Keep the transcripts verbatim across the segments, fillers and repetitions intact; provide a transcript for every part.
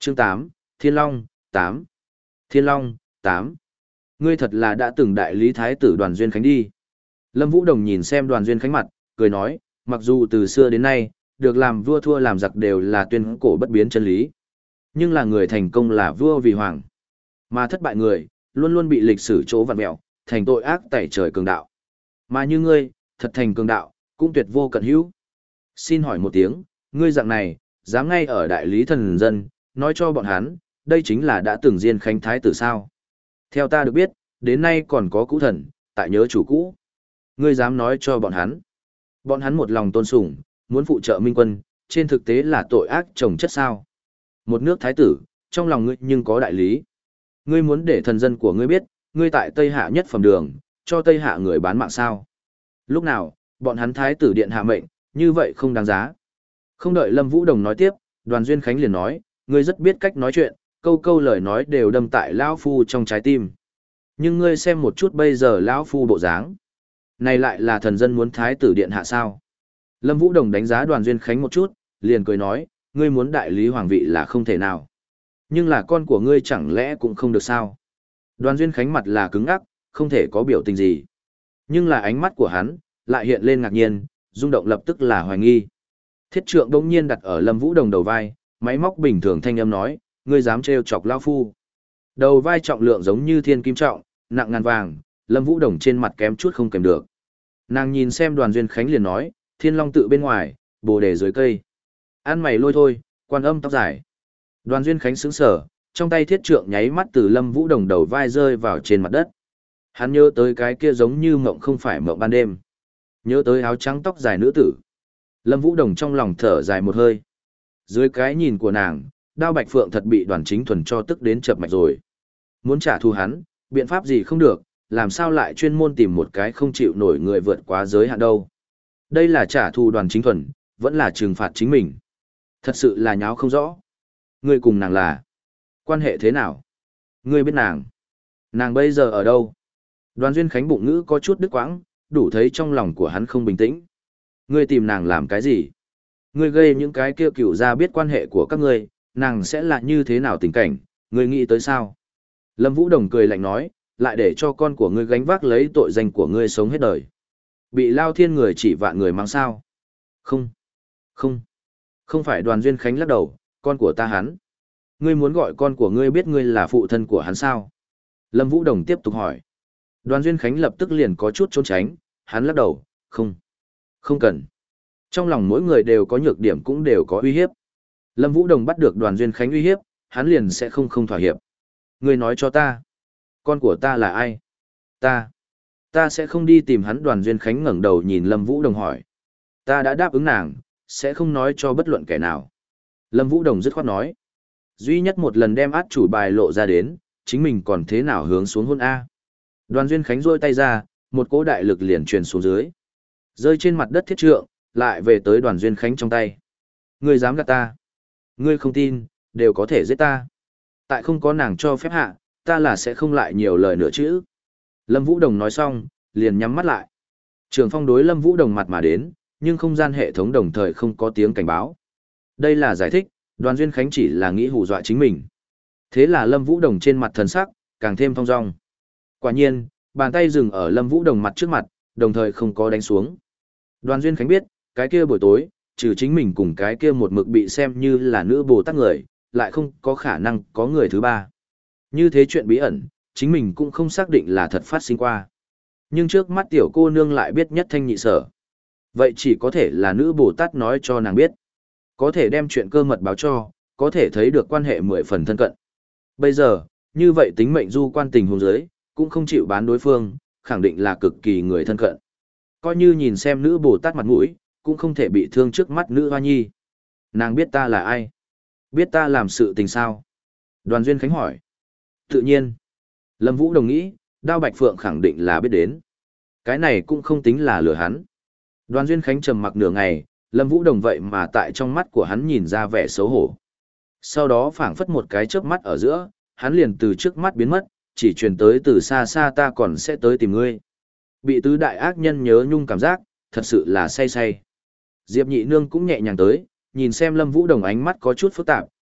Chương tám, Thiên Long, tám. Thiên Long, tám. Ngươi thật là đã từng đại lý thái tử Đoàn Duyên Khánh đi. Lâm Vũ Đồng nhìn xem Đoàn Duyên Khánh mặt, cười nói, mặc dù từ xưa đến nay, được làm vua thua làm giặc đều là tuyên cổ bất biến chân lý. Nhưng là người thành công là vua vì hoàng. Mà thất bại người, luôn luôn bị lịch sử chỗ vặn mẹo, thành tội ác tẩy trời cường đạo. Mà như ngươi, thật thành cường đạo, cũng tuyệt vô cận hữu. Xin hỏi một tiếng, ngươi dạng này, dám ngay ở đại lý thần dân, nói cho bọn hắn, đây chính là đã từng Diên Khánh thái tử sao. Theo ta được biết, đến nay còn có cũ thần, tại nhớ chủ cũ. Ngươi dám nói cho bọn hắn. Bọn hắn một lòng tôn sùng, muốn phụ trợ minh quân, trên thực tế là tội ác trồng chất sao. Một nước thái tử, trong lòng ngươi nhưng có đại lý. Ngươi muốn để thần dân của ngươi biết, ngươi tại Tây Hạ nhất phẩm đường, cho Tây Hạ người bán mạng sao. Lúc nào, bọn hắn thái tử điện hạ mệnh, như vậy không đáng giá. Không đợi Lâm Vũ Đồng nói tiếp, Đoàn Duyên Khánh liền nói, ngươi rất biết cách nói chuyện, câu câu lời nói đều đâm tại lão phu trong trái tim. Nhưng ngươi xem một chút bây giờ lão phu bộ dáng. Này lại là thần dân muốn thái tử điện hạ sao? Lâm Vũ Đồng đánh giá Đoàn Duyên Khánh một chút, liền cười nói, ngươi muốn đại lý hoàng vị là không thể nào. Nhưng là con của ngươi chẳng lẽ cũng không được sao? Đoàn Duyên Khánh mặt là cứng ngắc, không thể có biểu tình gì. Nhưng là ánh mắt của hắn, lại hiện lên ngạc nhiên, rung động lập tức là hoài nghi. Thiết trượng đống nhiên đặt ở Lâm Vũ Đồng đầu vai, máy móc bình thường thanh âm nói, ngươi dám trêu chọc lão phu. Đầu vai trọng lượng giống như thiên kim trọng, nặng ngàn vàng, Lâm Vũ Đồng trên mặt kém chút không kèm được. Nàng nhìn xem Đoàn Duyên Khánh liền nói, Thiên Long tự bên ngoài, bồ đề dưới cây. Ăn mày lôi thôi, quan âm tóc dài. Đoàn Duyên Khánh sững sờ, trong tay thiết trượng nháy mắt từ Lâm Vũ Đồng đầu vai rơi vào trên mặt đất. Hắn nhớ tới cái kia giống như mộng không phải mộng ban đêm. Nhớ tới áo trắng tóc dài nữ tử. Lâm Vũ Đồng trong lòng thở dài một hơi. Dưới cái nhìn của nàng, Đao Bạch Phượng thật bị Đoàn Chính Thuần cho tức đến chập mạch rồi. Muốn trả thù hắn, biện pháp gì không được, làm sao lại chuyên môn tìm một cái không chịu nổi người vượt quá giới hạn đâu. Đây là trả thù Đoàn Chính Thuần, vẫn là trừng phạt chính mình. Thật sự là nháo không rõ. Ngươi cùng nàng là quan hệ thế nào? Ngươi biết nàng? Nàng bây giờ ở đâu? Đoàn Duyên Khánh bụng ngữ có chút đứt quãng, đủ thấy trong lòng của hắn không bình tĩnh. Ngươi tìm nàng làm cái gì? Ngươi gây những cái kia cựu ra biết quan hệ của các ngươi, nàng sẽ là như thế nào tình cảnh, ngươi nghĩ tới sao? Lâm Vũ Đồng cười lạnh nói, lại để cho con của ngươi gánh vác lấy tội danh của ngươi sống hết đời. Bị Lao Thiên người chỉ vạn người mang sao? Không, không, không phải. Đoàn Duyên Khánh lắc đầu, con của ta hắn. Ngươi muốn gọi con của ngươi biết ngươi là phụ thân của hắn sao? Lâm Vũ Đồng tiếp tục hỏi. Đoàn Duyên Khánh lập tức liền có chút trốn tránh, hắn lắc đầu, không, không cần. Trong lòng mỗi người đều có nhược điểm cũng đều có uy hiếp. Lâm Vũ Đồng bắt được Đoàn Duyên Khánh uy hiếp, hắn liền sẽ không không thỏa hiệp. Ngươi nói cho ta, con của ta là ai? Ta, ta sẽ không đi tìm hắn. Đoàn Duyên Khánh ngẩng đầu nhìn Lâm Vũ Đồng hỏi. Ta đã đáp ứng nàng, sẽ không nói cho bất luận kẻ nào. Lâm Vũ Đồng dứt khoát nói. Duy nhất một lần đem át chủ bài lộ ra đến, chính mình còn thế nào hướng xuống hôn A. Đoàn Duyên Khánh rôi tay ra, một cỗ đại lực liền truyền xuống dưới. Rơi trên mặt đất thiết trượng, lại về tới Đoàn Duyên Khánh trong tay. Ngươi dám gạt ta? Ngươi không tin, đều có thể giết ta. Tại không có nàng cho phép hạ, ta là sẽ không lại nhiều lời nữa chứ. Lâm Vũ Đồng nói xong, liền nhắm mắt lại. Trường Phong đối Lâm Vũ Đồng mặt mà đến, nhưng không gian hệ thống đồng thời không có tiếng cảnh báo. Đây là giải thích, Đoàn Duyên Khánh chỉ là nghĩ hù dọa chính mình. Thế là Lâm Vũ Đồng trên mặt thần sắc, càng thêm thong dong. Quả nhiên, bàn tay dừng ở Lâm Vũ Đồng mặt trước mặt, đồng thời không có đánh xuống. Đoàn Duyên Khánh biết, cái kia buổi tối, trừ chính mình cùng cái kia một mực bị xem như là nữ Bồ Tát người, lại không có khả năng có người thứ ba. Như thế chuyện bí ẩn, chính mình cũng không xác định là thật phát sinh qua. Nhưng trước mắt tiểu cô nương lại biết nhất thanh nhị sở. Vậy chỉ có thể là nữ Bồ Tát nói cho nàng biết. Có thể đem chuyện cơ mật báo cho, có thể thấy được quan hệ mười phần thân cận. Bây giờ, như vậy tính mệnh du quan tình huống giới, cũng không chịu bán đối phương, khẳng định là cực kỳ người thân cận. Coi như nhìn xem nữ Bồ Tát mặt mũi, cũng không thể bị thương trước mắt nữ hoa nhi. Nàng biết ta là ai? Biết ta làm sự tình sao? Đoàn Duyên Khánh hỏi. Tự nhiên. Lâm Vũ đồng nghĩ, Đao Bạch Phượng khẳng định là biết đến. Cái này cũng không tính là lừa hắn. Đoàn Duyên Khánh trầm mặc nửa ngày, Lâm Vũ Đồng vậy mà tại trong mắt của hắn nhìn ra vẻ xấu hổ. Sau đó phảng phất một cái chớp mắt ở giữa, hắn liền từ trước mắt biến mất, chỉ truyền tới từ xa xa ta còn sẽ tới tìm ngươi. Bị tứ đại ác nhân nhớ nhung cảm giác, thật sự là say say. Diệp Nhị Nương cũng nhẹ nhàng tới, nhìn xem Lâm Vũ Đồng ánh mắt có chút phức tạp,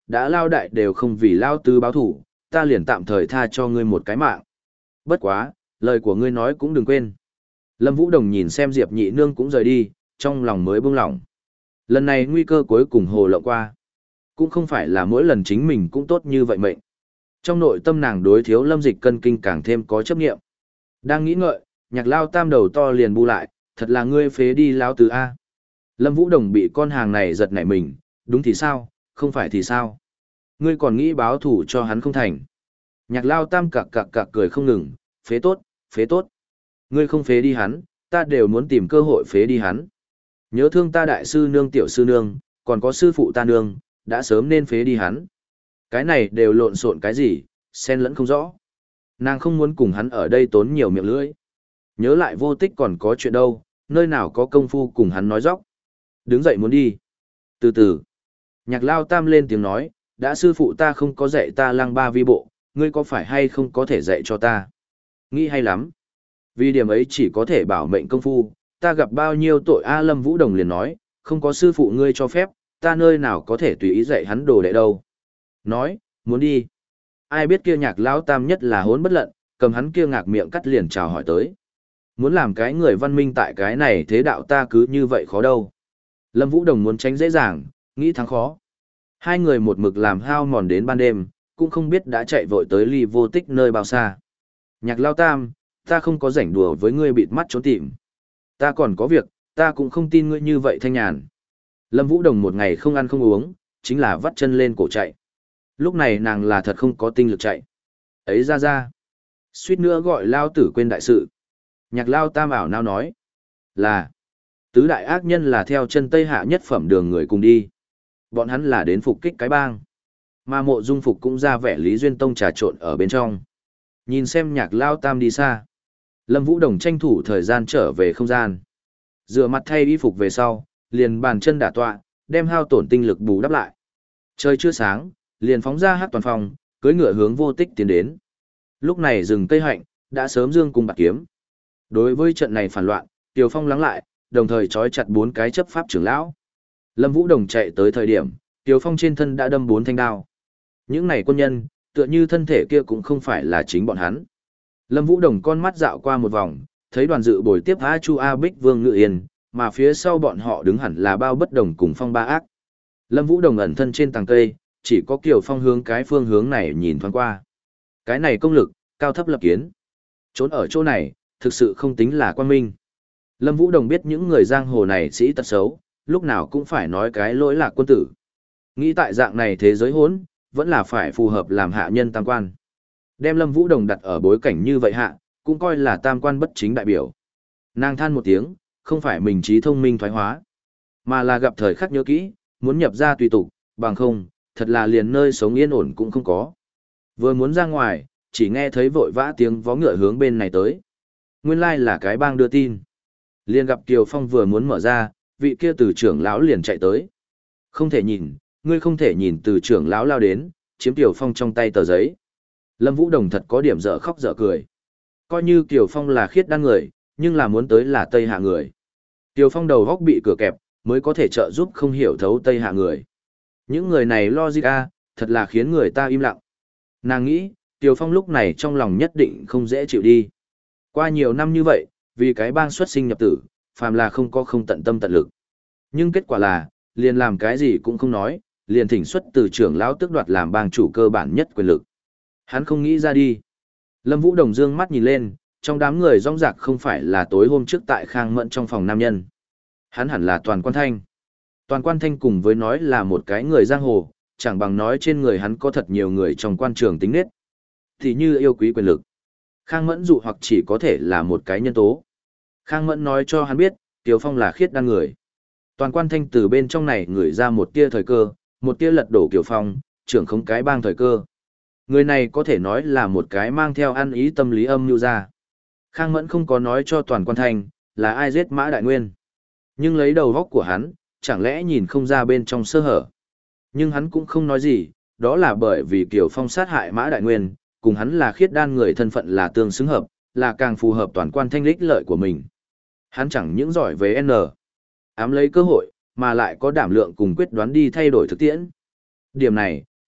đã lao đại đều không vì lao tứ báo thủ, ta liền tạm thời tha cho ngươi một cái mạng. Bất quá, lời của ngươi nói cũng đừng quên. Lâm Vũ Đồng nhìn xem Diệp Nhị Nương cũng rời đi, trong lòng mới buông lỏng. Lần này nguy cơ cuối cùng hồ lộ qua. Cũng không phải là mỗi lần chính mình cũng tốt như vậy mệnh. Trong nội tâm nàng đối Thiếu Lâm Dịch cân kinh càng thêm có chấp nghiệm. Đang nghĩ ngợi, Nhạc Lao Tam đầu to liền bu lại, thật là ngươi phế đi lao tứ A. Lâm Vũ Đồng bị con hàng này giật nảy mình, đúng thì sao, không phải thì sao. Ngươi còn nghĩ báo thủ cho hắn không thành. Nhạc Lao Tam cặc cặc cặc cười không ngừng, phế tốt, phế tốt. Ngươi không phế đi hắn, ta đều muốn tìm cơ hội phế đi hắn. Nhớ thương ta đại sư nương tiểu sư nương, còn có sư phụ ta nương, đã sớm nên phế đi hắn. Cái này đều lộn xộn cái gì, xen lẫn không rõ. Nàng không muốn cùng hắn ở đây tốn nhiều miệng lưỡi. Nhớ lại Vô Tích còn có chuyện đâu, nơi nào có công phu cùng hắn nói dóc. Đứng dậy muốn đi. Từ từ. Nhạc Lao Tam lên tiếng nói, đã sư phụ ta không có dạy ta lăng ba vi bộ, ngươi có phải hay không có thể dạy cho ta? Nghĩ hay lắm. Vì điểm ấy chỉ có thể bảo mệnh công phu, ta gặp bao nhiêu tội A. Lâm Vũ Đồng liền nói, không có sư phụ ngươi cho phép, ta nơi nào có thể tùy ý dạy hắn đồ đệ đâu. Nói, muốn đi. Ai biết kia Nhạc Lão Tam nhất là hốn bất lận, cầm hắn kia ngạc miệng cắt liền chào hỏi tới. Muốn làm cái người văn minh tại cái này thế đạo ta cứ như vậy khó đâu. Lâm Vũ Đồng muốn tránh dễ dàng, nghĩ thắng khó. Hai người một mực làm hao mòn đến ban đêm, cũng không biết đã chạy vội tới ly Vô Tích nơi bao xa. Nhạc Lao Tam, ta không có rảnh đùa với ngươi bịt mắt trốn tìm. Ta còn có việc, ta cũng không tin ngươi như vậy thanh nhàn. Lâm Vũ Đồng một ngày không ăn không uống, chính là vắt chân lên cổ chạy. Lúc này nàng là thật không có tinh lực chạy. Ấy ra ra. Suýt nữa gọi Lao Tử quên đại sự. Nhạc Lao Tam ảo nao nói. Là. Tứ đại ác nhân là theo chân Tây Hạ nhất phẩm đường người cùng đi. Bọn hắn là đến phục kích cái bang. Mà Mộ Dung Phục cũng ra vẻ Lý Duyên Tông trà trộn ở bên trong. Nhìn xem Nhạc Lao Tam đi xa. Lâm Vũ Đồng tranh thủ thời gian trở về không gian. Rửa mặt thay y phục về sau, liền bàn chân đả tọa, đem hao tổn tinh lực bù đắp lại. Trời chưa sáng, liền phóng ra hát toàn phòng, cưỡi ngựa hướng Vô Tích tiến đến. Lúc này rừng cây hạnh, đã sớm dương cung bạc kiếm. Đối với trận này phản loạn, Tiều Phong lắng lại, đồng thời trói chặt bốn cái chấp pháp trưởng lão. Lâm Vũ Đồng chạy tới thời điểm, Tiều Phong trên thân đã đâm bốn thanh đao. Những này quân nhân, tựa như thân thể kia cũng không phải là chính bọn hắn. Lâm Vũ Đồng con mắt dạo qua một vòng, thấy đoàn dự bồi tiếp A Chu A Bích Vương Ngự Yên, mà phía sau bọn họ đứng hẳn là Bao Bất Đồng cùng Phong Ba Ác. Lâm Vũ Đồng ẩn thân trên tàng cây, chỉ có Kiều Phong hướng cái phương hướng này nhìn thoáng qua. Cái này công lực, cao thấp lập kiến. Trốn ở chỗ này, thực sự không tính là quan minh. Lâm Vũ Đồng biết những người giang hồ này sĩ tật xấu, lúc nào cũng phải nói cái lỗi lạc quân tử. Nghĩ tại dạng này thế giới hỗn, vẫn là phải phù hợp làm hạ nhân tam quan. Đem Lâm Vũ Đồng đặt ở bối cảnh như vậy hạ, cũng coi là tam quan bất chính đại biểu. Nàng than một tiếng, không phải mình trí thông minh thoái hóa, mà là gặp thời khắc nhớ kỹ, muốn nhập ra tùy tục, bằng không, thật là liền nơi sống yên ổn cũng không có. Vừa muốn ra ngoài, chỉ nghe thấy vội vã tiếng vó ngựa hướng bên này tới. Nguyên lai là cái bang đưa tin. Liền gặp Kiều Phong vừa muốn mở ra, vị kia từ trưởng lão liền chạy tới. Không thể nhìn, ngươi không thể nhìn từ trưởng lão lao đến, chiếm Kiều Phong trong tay tờ giấy. Lâm Vũ Đồng thật có điểm dở khóc dở cười. Coi như Kiều Phong là khiết đan người, nhưng là muốn tới là Tây Hạ người. Kiều Phong đầu góc bị cửa kẹp, mới có thể trợ giúp không hiểu thấu Tây Hạ người. Những người này logic a, thật là khiến người ta im lặng. Nàng nghĩ, Kiều Phong lúc này trong lòng nhất định không dễ chịu đi. Qua nhiều năm như vậy, vì cái bang xuất sinh nhập tử, phàm là không có không tận tâm tận lực. Nhưng kết quả là, liền làm cái gì cũng không nói, liền thỉnh xuất từ trưởng lão tước đoạt làm bang chủ cơ bản nhất quyền lực. Hắn không nghĩ ra đi. Lâm Vũ Đồng dương mắt nhìn lên, trong đám người rong rạc không phải là tối hôm trước tại Khang Mẫn trong phòng nam nhân. Hắn hẳn là Toàn Quan Thanh. Toàn Quan Thanh cùng với nói là một cái người giang hồ, chẳng bằng nói trên người hắn có thật nhiều người trong quan trường tính nết. Thì như yêu quý quyền lực. Khang Mẫn dụ hoặc chỉ có thể là một cái nhân tố. Khang Mẫn nói cho hắn biết, Tiều Phong là khiết đan người. Toàn Quan Thanh từ bên trong này ngửi ra một tia thời cơ, một tia lật đổ Kiều Phong, trưởng không cái bang thời cơ. Người này có thể nói là một cái mang theo ăn ý tâm lý âm mưu ra. Khang Mẫn không có nói cho Toàn Quan Thanh là ai giết Mã Đại Nguyên. Nhưng lấy đầu góc của hắn, chẳng lẽ nhìn không ra bên trong sơ hở. Nhưng hắn cũng không nói gì, đó là bởi vì Kiều Phong sát hại Mã Đại Nguyên, cùng hắn là khiết đan người thân phận là tương xứng hợp, là càng phù hợp Toàn Quan Thanh lích lợi của mình. Hắn chẳng những giỏi về N, ám lấy cơ hội, mà lại có đảm lượng cùng quyết đoán đi thay đổi thực tiễn. Điểm này,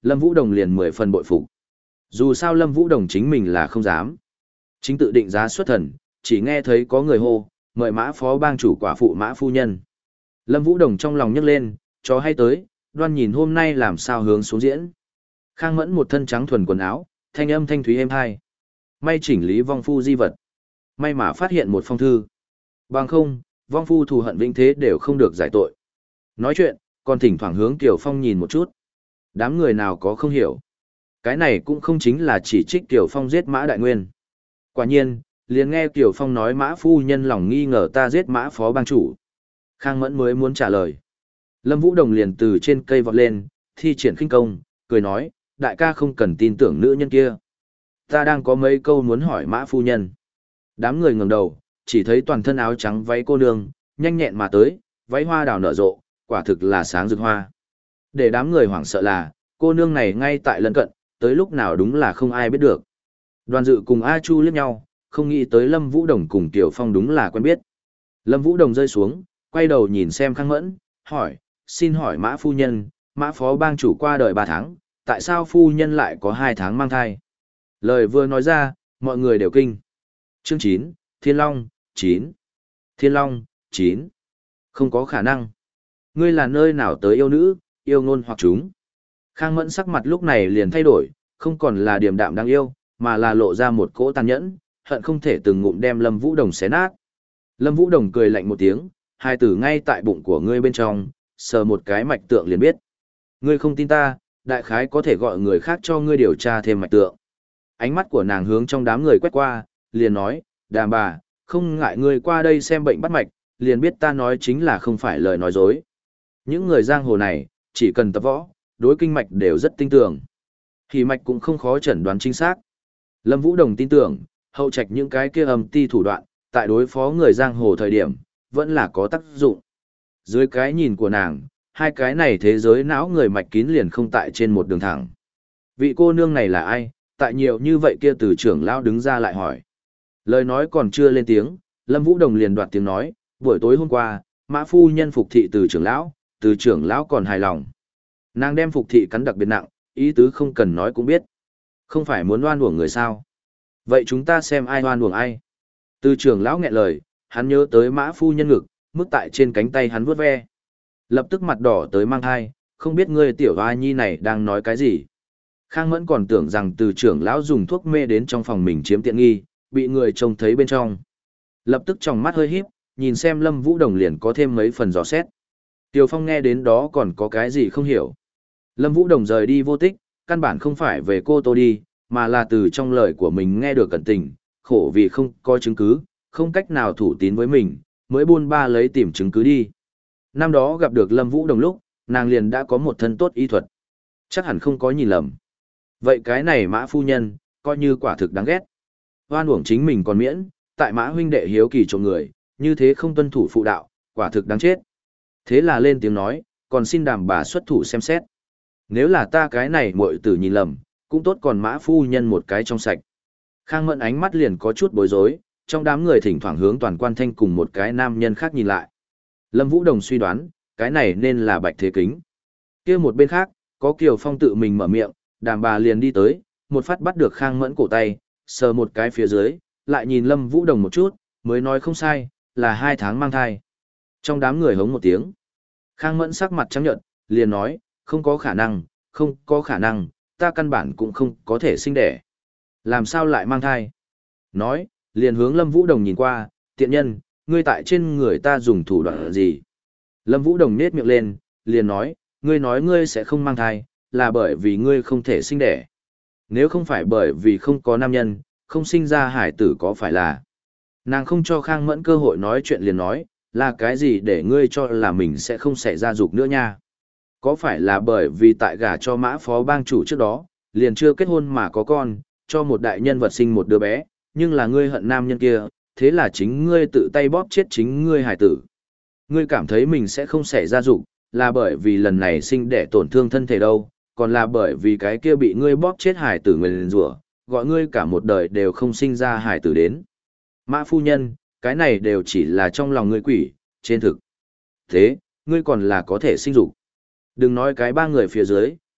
Lâm Vũ Đồng liền mười phần bội phục. Dù sao Lâm Vũ Đồng chính mình là không dám. Chính tự định giá xuất thần, chỉ nghe thấy có người hô, mời Mã phó bang chủ quả phụ Mã phu nhân. Lâm Vũ Đồng trong lòng nhấc lên, cho hay tới, đoan nhìn hôm nay làm sao hướng xuống diễn. Khang Mẫn một thân trắng thuần quần áo, thanh âm thanh thúy êm hai. May chỉnh lý vong phu di vật. May mà phát hiện một phong thư. Bằng không, vong phu thù hận vĩnh thế đều không được giải tội. Nói chuyện, còn thỉnh thoảng hướng Kiều Phong nhìn một chút. Đám người nào có không hiểu. Cái này cũng không chính là chỉ trích Kiều Phong giết Mã Đại Nguyên. Quả nhiên, liền nghe Kiều Phong nói Mã phu nhân lòng nghi ngờ ta giết Mã phó bang chủ. Khang Mẫn mới muốn trả lời. Lâm Vũ Đồng liền từ trên cây vọt lên, thi triển khinh công, cười nói, đại ca không cần tin tưởng nữ nhân kia. Ta đang có mấy câu muốn hỏi Mã phu nhân. Đám người ngẩng đầu, chỉ thấy toàn thân áo trắng váy cô nương, nhanh nhẹn mà tới, váy hoa đào nở rộ, quả thực là sáng rực hoa. Để đám người hoảng sợ là, cô nương này ngay tại lân cận, tới lúc nào đúng là không ai biết được. Đoàn Dự cùng A Chu liếc nhau, không nghĩ tới Lâm Vũ Đồng cùng Tiểu Phong đúng là quen biết. Lâm Vũ Đồng rơi xuống, quay đầu nhìn xem Khang Mẫn, hỏi, xin hỏi Mã phu nhân, Mã phó bang chủ qua đời ba tháng, tại sao phu nhân lại có hai tháng mang thai? Lời vừa nói ra, mọi người đều kinh. Chương chín, Thiên Long, chín. Thiên Long, chín. Không có khả năng. Ngươi là nơi nào tới yêu nữ, yêu ngôn hoặc chúng. Khang Mẫn sắc mặt lúc này liền thay đổi, không còn là điềm đạm đáng yêu, mà là lộ ra một cỗ tàn nhẫn, hận không thể từng ngụm đem Lâm Vũ Đồng xé nát. Lâm Vũ Đồng cười lạnh một tiếng, hai tử ngay tại bụng của ngươi bên trong, sờ một cái mạch tượng liền biết. Ngươi không tin ta, đại khái có thể gọi người khác cho ngươi điều tra thêm mạch tượng. Ánh mắt của nàng hướng trong đám người quét qua, liền nói, đàm bà, không ngại ngươi qua đây xem bệnh bắt mạch, liền biết ta nói chính là không phải lời nói dối. Những người giang hồ này, chỉ cần tập võ, đối kinh mạch đều rất tinh tường. Thì mạch cũng không khó chẩn đoán chính xác. Lâm Vũ Đồng tin tưởng, hậu trạch những cái kia âm ti thủ đoạn, tại đối phó người giang hồ thời điểm, vẫn là có tác dụng. Dưới cái nhìn của nàng, hai cái này thế giới não người mạch kín liền không tại trên một đường thẳng. Vị cô nương này là ai, tại nhiều như vậy kia từ trưởng lão đứng ra lại hỏi. Lời nói còn chưa lên tiếng, Lâm Vũ Đồng liền đoạt tiếng nói, buổi tối hôm qua, Mã phu nhân phục thị từ trưởng lão, từ trưởng lão còn hài lòng. Nàng đem phục thị cắn đặc biệt nặng, ý tứ không cần nói cũng biết. Không phải muốn oan uổng người sao. Vậy chúng ta xem ai oan uổng ai. Từ trưởng lão nghẹn lời, hắn nhớ tới Mã phu nhân ngực, mức tại trên cánh tay hắn vuốt ve. Lập tức mặt đỏ tới mang thai, không biết ngươi tiểu hoa nhi này đang nói cái gì. Khang Mẫn còn tưởng rằng từ trưởng lão dùng thuốc mê đến trong phòng mình chiếm tiện nghi, bị người trông thấy bên trong. Lập tức tròng mắt hơi híp, nhìn xem Lâm Vũ Đồng liền có thêm mấy phần dò xét. Tiêu Phong nghe đến đó còn có cái gì không hiểu. Lâm Vũ Đồng rời đi vô tích, căn bản không phải về cô tô đi, mà là từ trong lời của mình nghe được cẩn tình, khổ vì không có chứng cứ, không cách nào thủ tín với mình, mới buôn ba lấy tìm chứng cứ đi. Năm đó gặp được Lâm Vũ Đồng lúc, nàng liền đã có một thân tốt y thuật. Chắc hẳn không có nhìn lầm. Vậy cái này Mã phu nhân, coi như quả thực đáng ghét. Hoan uổng chính mình còn miễn, tại Mã huynh đệ hiếu kỳ trộm người, như thế không tuân thủ phụ đạo, quả thực đáng chết. Thế là lên tiếng nói, còn xin đàm bà xuất thủ xem xét. Nếu là ta cái này muội tử nhìn lầm, cũng tốt còn Mã phu nhân một cái trong sạch. Khang Mẫn ánh mắt liền có chút bối rối, trong đám người thỉnh thoảng hướng Toàn Quan Thanh cùng một cái nam nhân khác nhìn lại. Lâm Vũ Đồng suy đoán, cái này nên là Bạch Thế Kính. Kia một bên khác, có Kiều Phong tự mình mở miệng, đàm bà liền đi tới, một phát bắt được Khang Mẫn cổ tay, sờ một cái phía dưới, lại nhìn Lâm Vũ Đồng một chút, mới nói không sai, là hai tháng mang thai. Trong đám người hống một tiếng. Khang Mẫn sắc mặt trắng nhợt, liền nói, không có khả năng, không có khả năng, ta căn bản cũng không có thể sinh đẻ. Làm sao lại mang thai? Nói, liền hướng Lâm Vũ Đồng nhìn qua, tiện nhân, ngươi tại trên người ta dùng thủ đoạn gì? Lâm Vũ Đồng nết miệng lên, liền nói, ngươi nói ngươi sẽ không mang thai, là bởi vì ngươi không thể sinh đẻ. Nếu không phải bởi vì không có nam nhân, không sinh ra hải tử có phải là... Nàng không cho Khang Mẫn cơ hội nói chuyện liền nói, là cái gì để ngươi cho là mình sẽ không xảy ra dục nữa nha? Có phải là bởi vì tại gả cho Mã phó bang chủ trước đó, liền chưa kết hôn mà có con, cho một đại nhân vật sinh một đứa bé, nhưng là ngươi hận nam nhân kia, thế là chính ngươi tự tay bóp chết chính ngươi hải tử. Ngươi cảm thấy mình sẽ không xảy ra dục, là bởi vì lần này sinh đẻ tổn thương thân thể đâu, còn là bởi vì cái kia bị ngươi bóp chết hải tử nguyền rủa, gọi ngươi cả một đời đều không sinh ra hải tử đến. Mã phu nhân, cái này đều chỉ là trong lòng ngươi quỷ, trên thực. Thế, ngươi còn là có thể sinh dục. Đừng nói cái ba người phía dưới,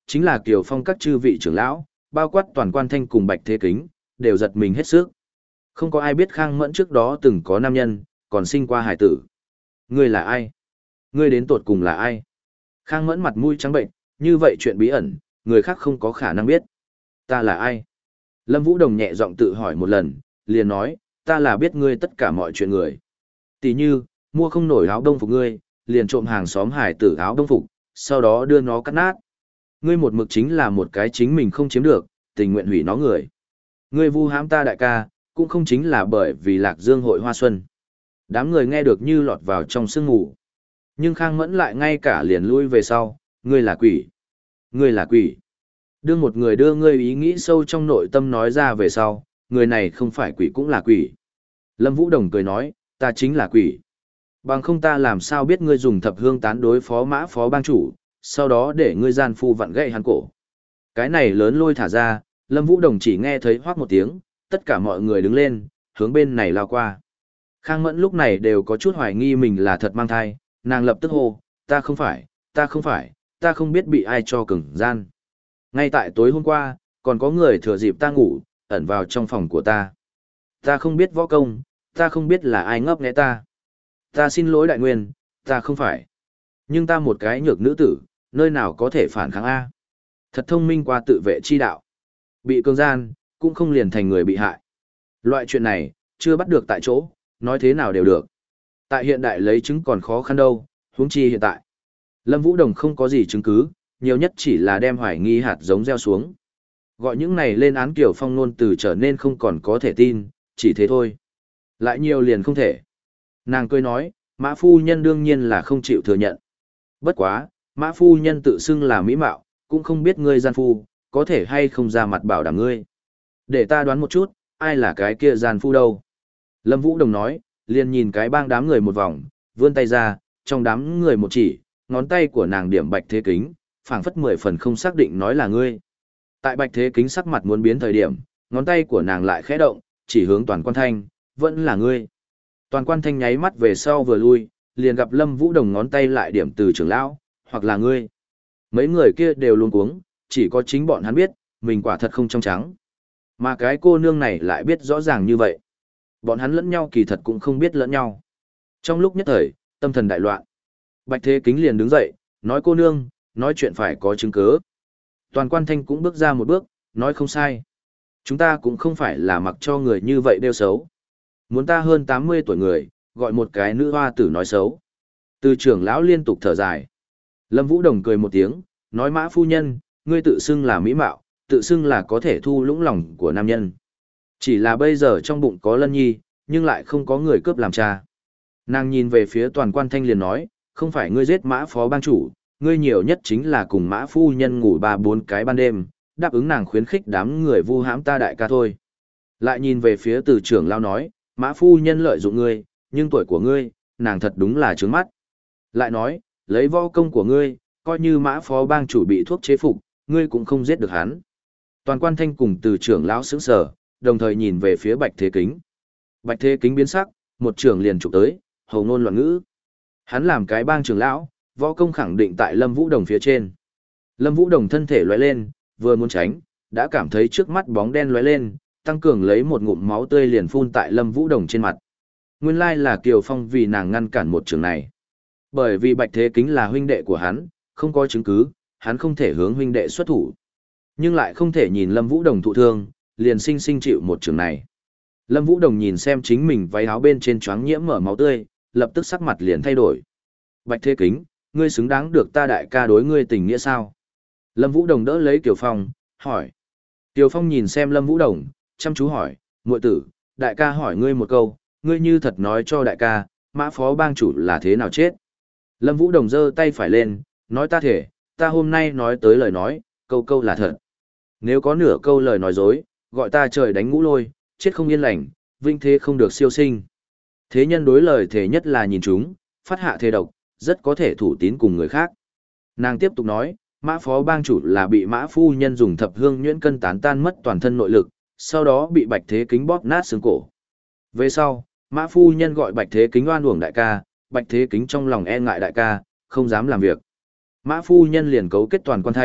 chính là Kiều Phong các chư vị trưởng lão, bao quát Toàn Quan Thanh cùng Bạch Thế Kính, đều giật mình hết sức. Không có ai biết Khang Mẫn trước đó từng có nam nhân, còn sinh qua hải tử. Ngươi là ai? Ngươi đến tột cùng là ai? Khang Mẫn mặt mũi trắng bệnh, như vậy chuyện bí ẩn, người khác không có khả năng biết. Ta là ai? Lâm Vũ Đồng nhẹ giọng tự hỏi một lần, liền nói, ta là biết ngươi tất cả mọi chuyện người. Tỷ như, mua không nổi áo đông phục ngươi, liền trộm hàng xóm hải tử áo đông phục, sau đó đưa nó cắt nát. Ngươi một mực chính là một cái chính mình không chiếm được, tình nguyện hủy nó người. Ngươi vu hãm ta đại ca, cũng không chính là bởi vì Lạc Dương hội hoa xuân. Đám người nghe được như lọt vào trong sương ngủ. Nhưng Khang Mẫn lại ngay cả liền lui về sau, ngươi là quỷ. Ngươi là quỷ. Đưa một người đưa ngươi ý nghĩ sâu trong nội tâm nói ra về sau, người này không phải quỷ cũng là quỷ. Lâm Vũ Đồng cười nói, ta chính là quỷ. Bằng không ta làm sao biết ngươi dùng thập hương tán đối phó mã phó bang chủ, sau đó để ngươi gian phu vặn gãy hắn cổ. Cái này lớn lôi thả ra, Lâm Vũ Đồng chỉ nghe thấy hoác một tiếng, tất cả mọi người đứng lên, hướng bên này lao qua. Khang Mẫn lúc này đều có chút hoài nghi mình là thật mang thai, nàng lập tức hô, ta không phải, ta không phải, ta không biết bị ai cho cứng gian. Ngay tại tối hôm qua, còn có người thừa dịp ta ngủ, ẩn vào trong phòng của ta. Ta không biết võ công, ta không biết là ai ngấp nghé ta. Ta xin lỗi đại nguyên, ta không phải. Nhưng ta một cái nhược nữ tử, nơi nào có thể phản kháng A. Thật thông minh qua tự vệ chi đạo. Bị cường gian, cũng không liền thành người bị hại. Loại chuyện này, chưa bắt được tại chỗ, nói thế nào đều được. Tại hiện đại lấy chứng còn khó khăn đâu, huống chi hiện tại. Lâm Vũ Đồng không có gì chứng cứ, nhiều nhất chỉ là đem hoài nghi hạt giống gieo xuống. Gọi những này lên án kiểu phong nôn từ trở nên không còn có thể tin, chỉ thế thôi. Lại nhiều liền không thể. Nàng cười nói, Mã Phu Nhân đương nhiên là không chịu thừa nhận. Bất quá, Mã Phu Nhân tự xưng là mỹ mạo, cũng không biết ngươi gian phu, có thể hay không ra mặt bảo đảm ngươi. Để ta đoán một chút, ai là cái kia gian phu đâu. Lâm Vũ Đồng nói, liền nhìn cái bang đám người một vòng, vươn tay ra, trong đám người một chỉ, ngón tay của nàng điểm Bạch Thế Kính, phảng phất mười phần không xác định nói là ngươi. Tại Bạch Thế Kính sắc mặt muốn biến thời điểm, ngón tay của nàng lại khẽ động, chỉ hướng Toàn Quan Thanh, vẫn là ngươi. Toàn Quan Thanh nháy mắt về sau vừa lui, liền gặp Lâm Vũ Đồng ngón tay lại điểm từ trưởng lão, hoặc là ngươi. Mấy người kia đều luống cuống, chỉ có chính bọn hắn biết, mình quả thật không trong trắng. Mà cái cô nương này lại biết rõ ràng như vậy. Bọn hắn lẫn nhau kỳ thật cũng không biết lẫn nhau. Trong lúc nhất thời, tâm thần đại loạn. Bạch Thế Kính liền đứng dậy, nói cô nương, nói chuyện phải có chứng cứ. Toàn Quan Thanh cũng bước ra một bước, nói không sai. Chúng ta cũng không phải là mặc cho người như vậy đeo xấu. Muốn ta hơn tám mươi tuổi người, gọi một cái nữ hoa tử nói xấu. Từ trưởng lão liên tục thở dài. Lâm Vũ Đồng cười một tiếng, nói Mã Phu Nhân, ngươi tự xưng là mỹ mạo, tự xưng là có thể thu lũng lòng của nam nhân. Chỉ là bây giờ trong bụng có lân nhi, nhưng lại không có người cướp làm cha. Nàng nhìn về phía Toàn Quan Thanh liền nói, không phải ngươi giết Mã phó bang chủ, ngươi nhiều nhất chính là cùng Mã Phu Nhân ngủ ba bốn cái ban đêm, đáp ứng nàng khuyến khích đám người vu hãm ta đại ca thôi. Lại nhìn về phía từ trưởng lão nói, Mã Phu Nhân lợi dụng ngươi, nhưng tuổi của ngươi, nàng thật đúng là trướng mắt. Lại nói, lấy võ công của ngươi, coi như Mã phó bang chủ bị thuốc chế phục, ngươi cũng không giết được hắn. Toàn Quan Thanh cùng từ trưởng lão sững sờ, đồng thời nhìn về phía Bạch Thế Kính. Bạch Thế Kính biến sắc, một trưởng liền chụp tới, hầu ngôn loạn ngữ. Hắn làm cái bang trưởng lão, võ công khẳng định tại Lâm Vũ Đồng phía trên. Lâm Vũ Đồng thân thể lóe lên, vừa muốn tránh, đã cảm thấy trước mắt bóng đen lóe lên, tăng cường lấy một ngụm máu tươi liền phun tại Lâm Vũ Đồng trên mặt. Nguyên lai là Kiều Phong vì nàng ngăn cản một trường này. Bởi vì Bạch Thế Kính là huynh đệ của hắn, không có chứng cứ, hắn không thể hướng huynh đệ xuất thủ. Nhưng lại không thể nhìn Lâm Vũ Đồng thụ thương, liền sinh sinh chịu một trường này. Lâm Vũ Đồng nhìn xem chính mình váy áo bên trên choáng nhiễm mở máu tươi, lập tức sắc mặt liền thay đổi. Bạch Thế Kính, ngươi xứng đáng được ta đại ca đối ngươi tình nghĩa sao? Lâm Vũ Đồng đỡ lấy Kiều Phong, hỏi. Kiều Phong nhìn xem Lâm Vũ Đồng, chăm chú hỏi, muội tử, đại ca hỏi ngươi một câu, ngươi như thật nói cho đại ca, Mã phó bang chủ là thế nào chết? Lâm Vũ Đồng giơ tay phải lên, nói ta thể, ta hôm nay nói tới lời nói, câu câu là thật. Nếu có nửa câu lời nói dối, gọi ta trời đánh ngũ lôi, chết không yên lành, vinh thế không được siêu sinh. Thế nhân đối lời thể nhất là nhìn chúng, phát hạ thề độc, rất có thể thủ tín cùng người khác. Nàng tiếp tục nói, Mã phó bang chủ là bị Mã Phu Nhân dùng thập hương nhuyễn cân tán tan mất toàn thân nội lực, sau đó bị Bạch Thế Kính bóp nát xương cổ. Về sau, Mã Phu Nhân gọi Bạch Thế Kính oan uổng đại ca, Bạch Thế Kính trong lòng e ngại đại ca, không dám làm việc. Mã Phu Nhân liền cấu kết Toàn Quan Thanh,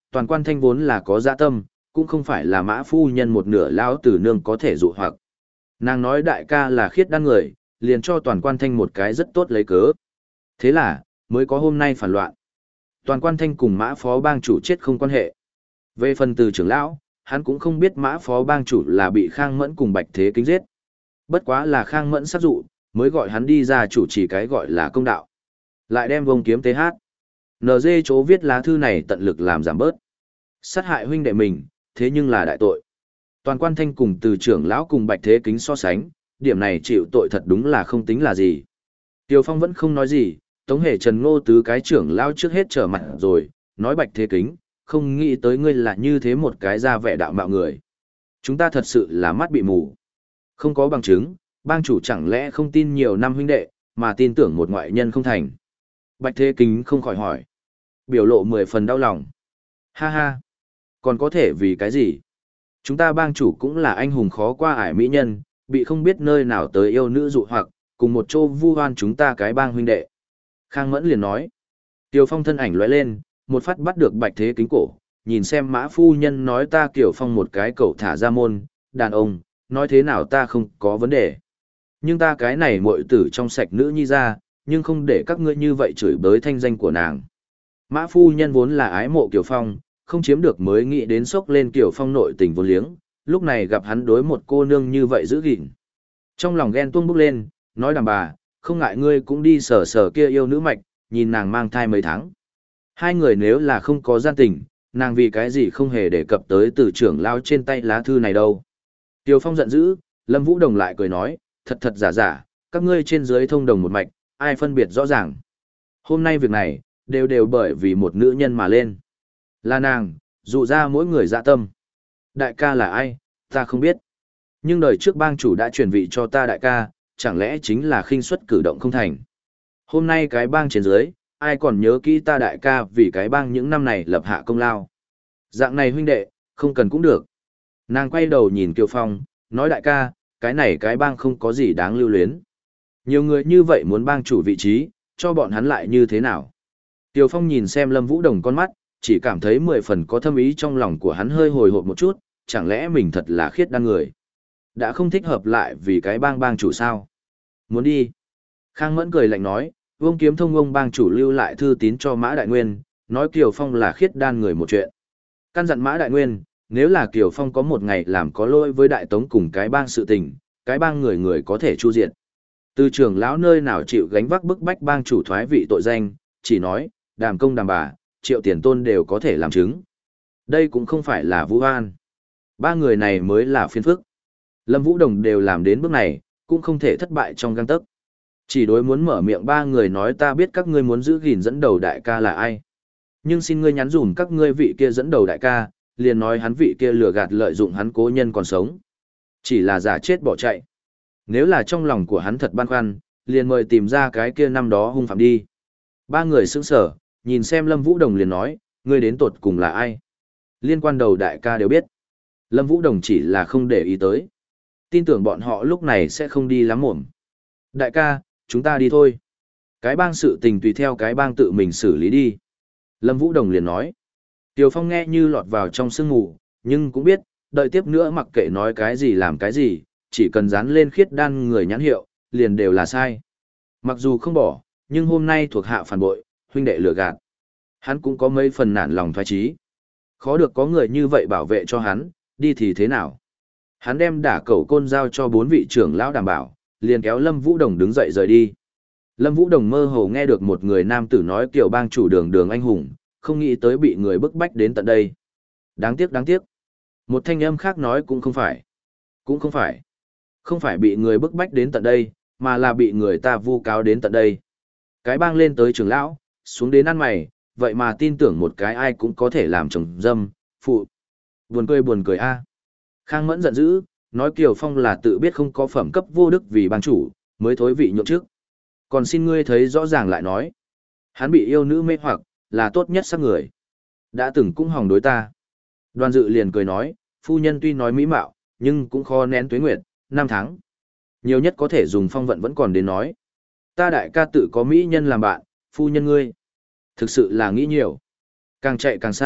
toàn quan thanh vốn là có dạ tâm, cũng không phải là mã phu nhân một nửa lão tử nương có thể dụ hoặc. Nàng nói đại ca là khiết đan người, liền cho toàn quan thanh một cái rất tốt lấy cớ. Thế là, mới có hôm nay phản loạn. Toàn quan thanh cùng mã phó bang chủ chết không quan hệ. Về phần từ trưởng lão, hắn cũng không biết mã phó bang chủ là bị Khang Mẫn cùng Bạch Thế Kính giết. Bất quá là Khang Mẫn sát dụ, mới gọi hắn đi ra chủ trì cái gọi là công đạo. Lại đem vông kiếm tế hát. en giê chỗ viết lá thư này tận lực làm giảm bớt. Sát hại huynh đệ mình, thế nhưng là đại tội. Toàn quan thanh cùng từ trưởng lão cùng Bạch Thế Kính so sánh, điểm này chịu tội thật đúng là không tính là gì. Tiêu Phong vẫn không nói gì, Tống Hề Trần Ngô tứ cái trưởng lão trước hết trở mặt rồi, nói Bạch Thế Kính, không nghĩ tới ngươi là như thế một cái ra vẻ đạo mạo người. Chúng ta thật sự là mắt bị mù. Không có bằng chứng, bang chủ chẳng lẽ không tin nhiều năm huynh đệ, mà tin tưởng một ngoại nhân không thành. Bạch Thế Kính không khỏi hỏi. Biểu lộ mười phần đau lòng. Ha ha. Còn có thể vì cái gì? Chúng ta bang chủ cũng là anh hùng khó qua ải mỹ nhân, bị không biết nơi nào tới yêu nữ dụ hoặc, cùng một chỗ vu oan chúng ta cái bang huynh đệ. Khang Mẫn liền nói. Tiêu Phong thân ảnh lóe lên, một phát bắt được Bạch Thế Kính cổ, nhìn xem mã phu nhân nói ta Kiều Phong một cái cậu thả ra môn, đàn ông, nói thế nào ta không có vấn đề. Nhưng ta cái này muội tử trong sạch nữ nhi ra, nhưng không để các ngươi như vậy chửi bới thanh danh của nàng. Mã phu nhân vốn là ái mộ Kiều Phong, không chiếm được mới nghĩ đến sốc lên Kiều Phong nội tình vô liếng, lúc này gặp hắn đối một cô nương như vậy giữ gìn. Trong lòng ghen tuông bốc lên, nói đàn bà, không ngại ngươi cũng đi sờ sờ kia yêu nữ mạch, nhìn nàng mang thai mấy tháng. Hai người nếu là không có gian tình, nàng vì cái gì không hề đề cập tới từ trưởng lao trên tay lá thư này đâu. Tiêu Phong giận dữ, Lâm Vũ Đồng lại cười nói, thật thật giả giả, các ngươi trên dưới thông đồng một mạch, ai phân biệt rõ ràng. Hôm nay việc này, đều đều bởi vì một nữ nhân mà lên. Là nàng, dụ ra mỗi người dạ tâm. Đại ca là ai, ta không biết. Nhưng đời trước bang chủ đã chuyển vị cho ta đại ca, chẳng lẽ chính là khinh suất cử động không thành. Hôm nay cái bang trên dưới, ai còn nhớ kỹ ta đại ca vì cái bang những năm này lập hạ công lao. Dạng này huynh đệ, không cần cũng được. Nàng quay đầu nhìn Kiều Phong, nói đại ca, cái này cái bang không có gì đáng lưu luyến. Nhiều người như vậy muốn bang chủ vị trí, cho bọn hắn lại như thế nào. Kiều Phong nhìn xem Lâm Vũ Đồng con mắt, chỉ cảm thấy mười phần có thâm ý trong lòng của hắn hơi hồi hộp một chút, chẳng lẽ mình thật là khiết đan người. Đã không thích hợp lại vì cái bang bang chủ sao. Muốn đi. Khang Mẫn cười lạnh nói, Vương Kiếm Thông ông bang chủ lưu lại thư tín cho Mã Đại Nguyên, nói Kiều Phong là khiết đan người một chuyện. Căn dặn Mã Đại Nguyên, nếu là Kiều Phong có một ngày làm có lỗi với Đại Tống cùng cái bang sự tình, cái bang người người có thể chu diệt. Từ trưởng lão nơi nào chịu gánh vác bức bách bang chủ thoái vị tội danh, chỉ nói, đàm công đàm bà, triệu tiền tôn đều có thể làm chứng. Đây cũng không phải là vu oan. Ba người này mới là phiền phức. Lâm Vũ Đồng đều làm đến bước này, cũng không thể thất bại trong gang tấc. Chỉ đối muốn mở miệng ba người nói ta biết các ngươi muốn giữ gìn dẫn đầu đại ca là ai. Nhưng xin ngươi nhắn dùm các ngươi vị kia dẫn đầu đại ca, liền nói hắn vị kia lừa gạt lợi dụng hắn cố nhân còn sống. Chỉ là giả chết bỏ chạy. Nếu là trong lòng của hắn thật băn khoăn, liền mời tìm ra cái kia năm đó hung phạm đi. Ba người sững sở, nhìn xem Lâm Vũ Đồng liền nói, ngươi đến tột cùng là ai? Liên quan đầu đại ca đều biết. Lâm Vũ Đồng chỉ là không để ý tới. Tin tưởng bọn họ lúc này sẽ không đi lắm mồm. Đại ca, chúng ta đi thôi. Cái bang sự tình tùy theo cái bang tự mình xử lý đi. Lâm Vũ Đồng liền nói. Tiều Phong nghe như lọt vào trong sương mù, nhưng cũng biết, đợi tiếp nữa mặc kệ nói cái gì làm cái gì, chỉ cần dán lên khiết đan người nhãn hiệu, liền đều là sai. Mặc dù không bỏ, nhưng hôm nay thuộc hạ phản bội, huynh đệ lừa gạt. Hắn cũng có mấy phần nản lòng thoái chí. Khó được có người như vậy bảo vệ cho hắn, đi thì thế nào? Hắn đem đả cẩu côn giao cho bốn vị trưởng lão đảm bảo, liền kéo Lâm Vũ Đồng đứng dậy rời đi. Lâm Vũ Đồng mơ hồ nghe được một người nam tử nói kiểu bang chủ đường đường anh hùng, không nghĩ tới bị người bức bách đến tận đây. Đáng tiếc đáng tiếc. Một thanh âm khác nói cũng không phải. Cũng không phải. Không phải bị người bức bách đến tận đây, mà là bị người ta vu cáo đến tận đây. Cái bang lên tới trưởng lão, xuống đến ăn mày, vậy mà tin tưởng một cái ai cũng có thể làm chồng dâm, phụ. Buồn cười buồn cười a. Khang Mẫn giận dữ, nói Kiều Phong là tự biết không có phẩm cấp vô đức vì bang chủ, mới thối vị nhượng trước. Còn xin ngươi thấy rõ ràng lại nói. Hắn bị yêu nữ mê hoặc, là tốt nhất sắc người. Đã từng cũng hòng đối ta. Đoàn dự liền cười nói, phu nhân tuy nói mỹ mạo, nhưng cũng khó nén tuế nguyệt, năm tháng. Nhiều nhất có thể dùng phong vận vẫn còn đến nói. Ta đại ca tự có mỹ nhân làm bạn, phu nhân ngươi. Thực sự là nghĩ nhiều. Càng chạy càng xa,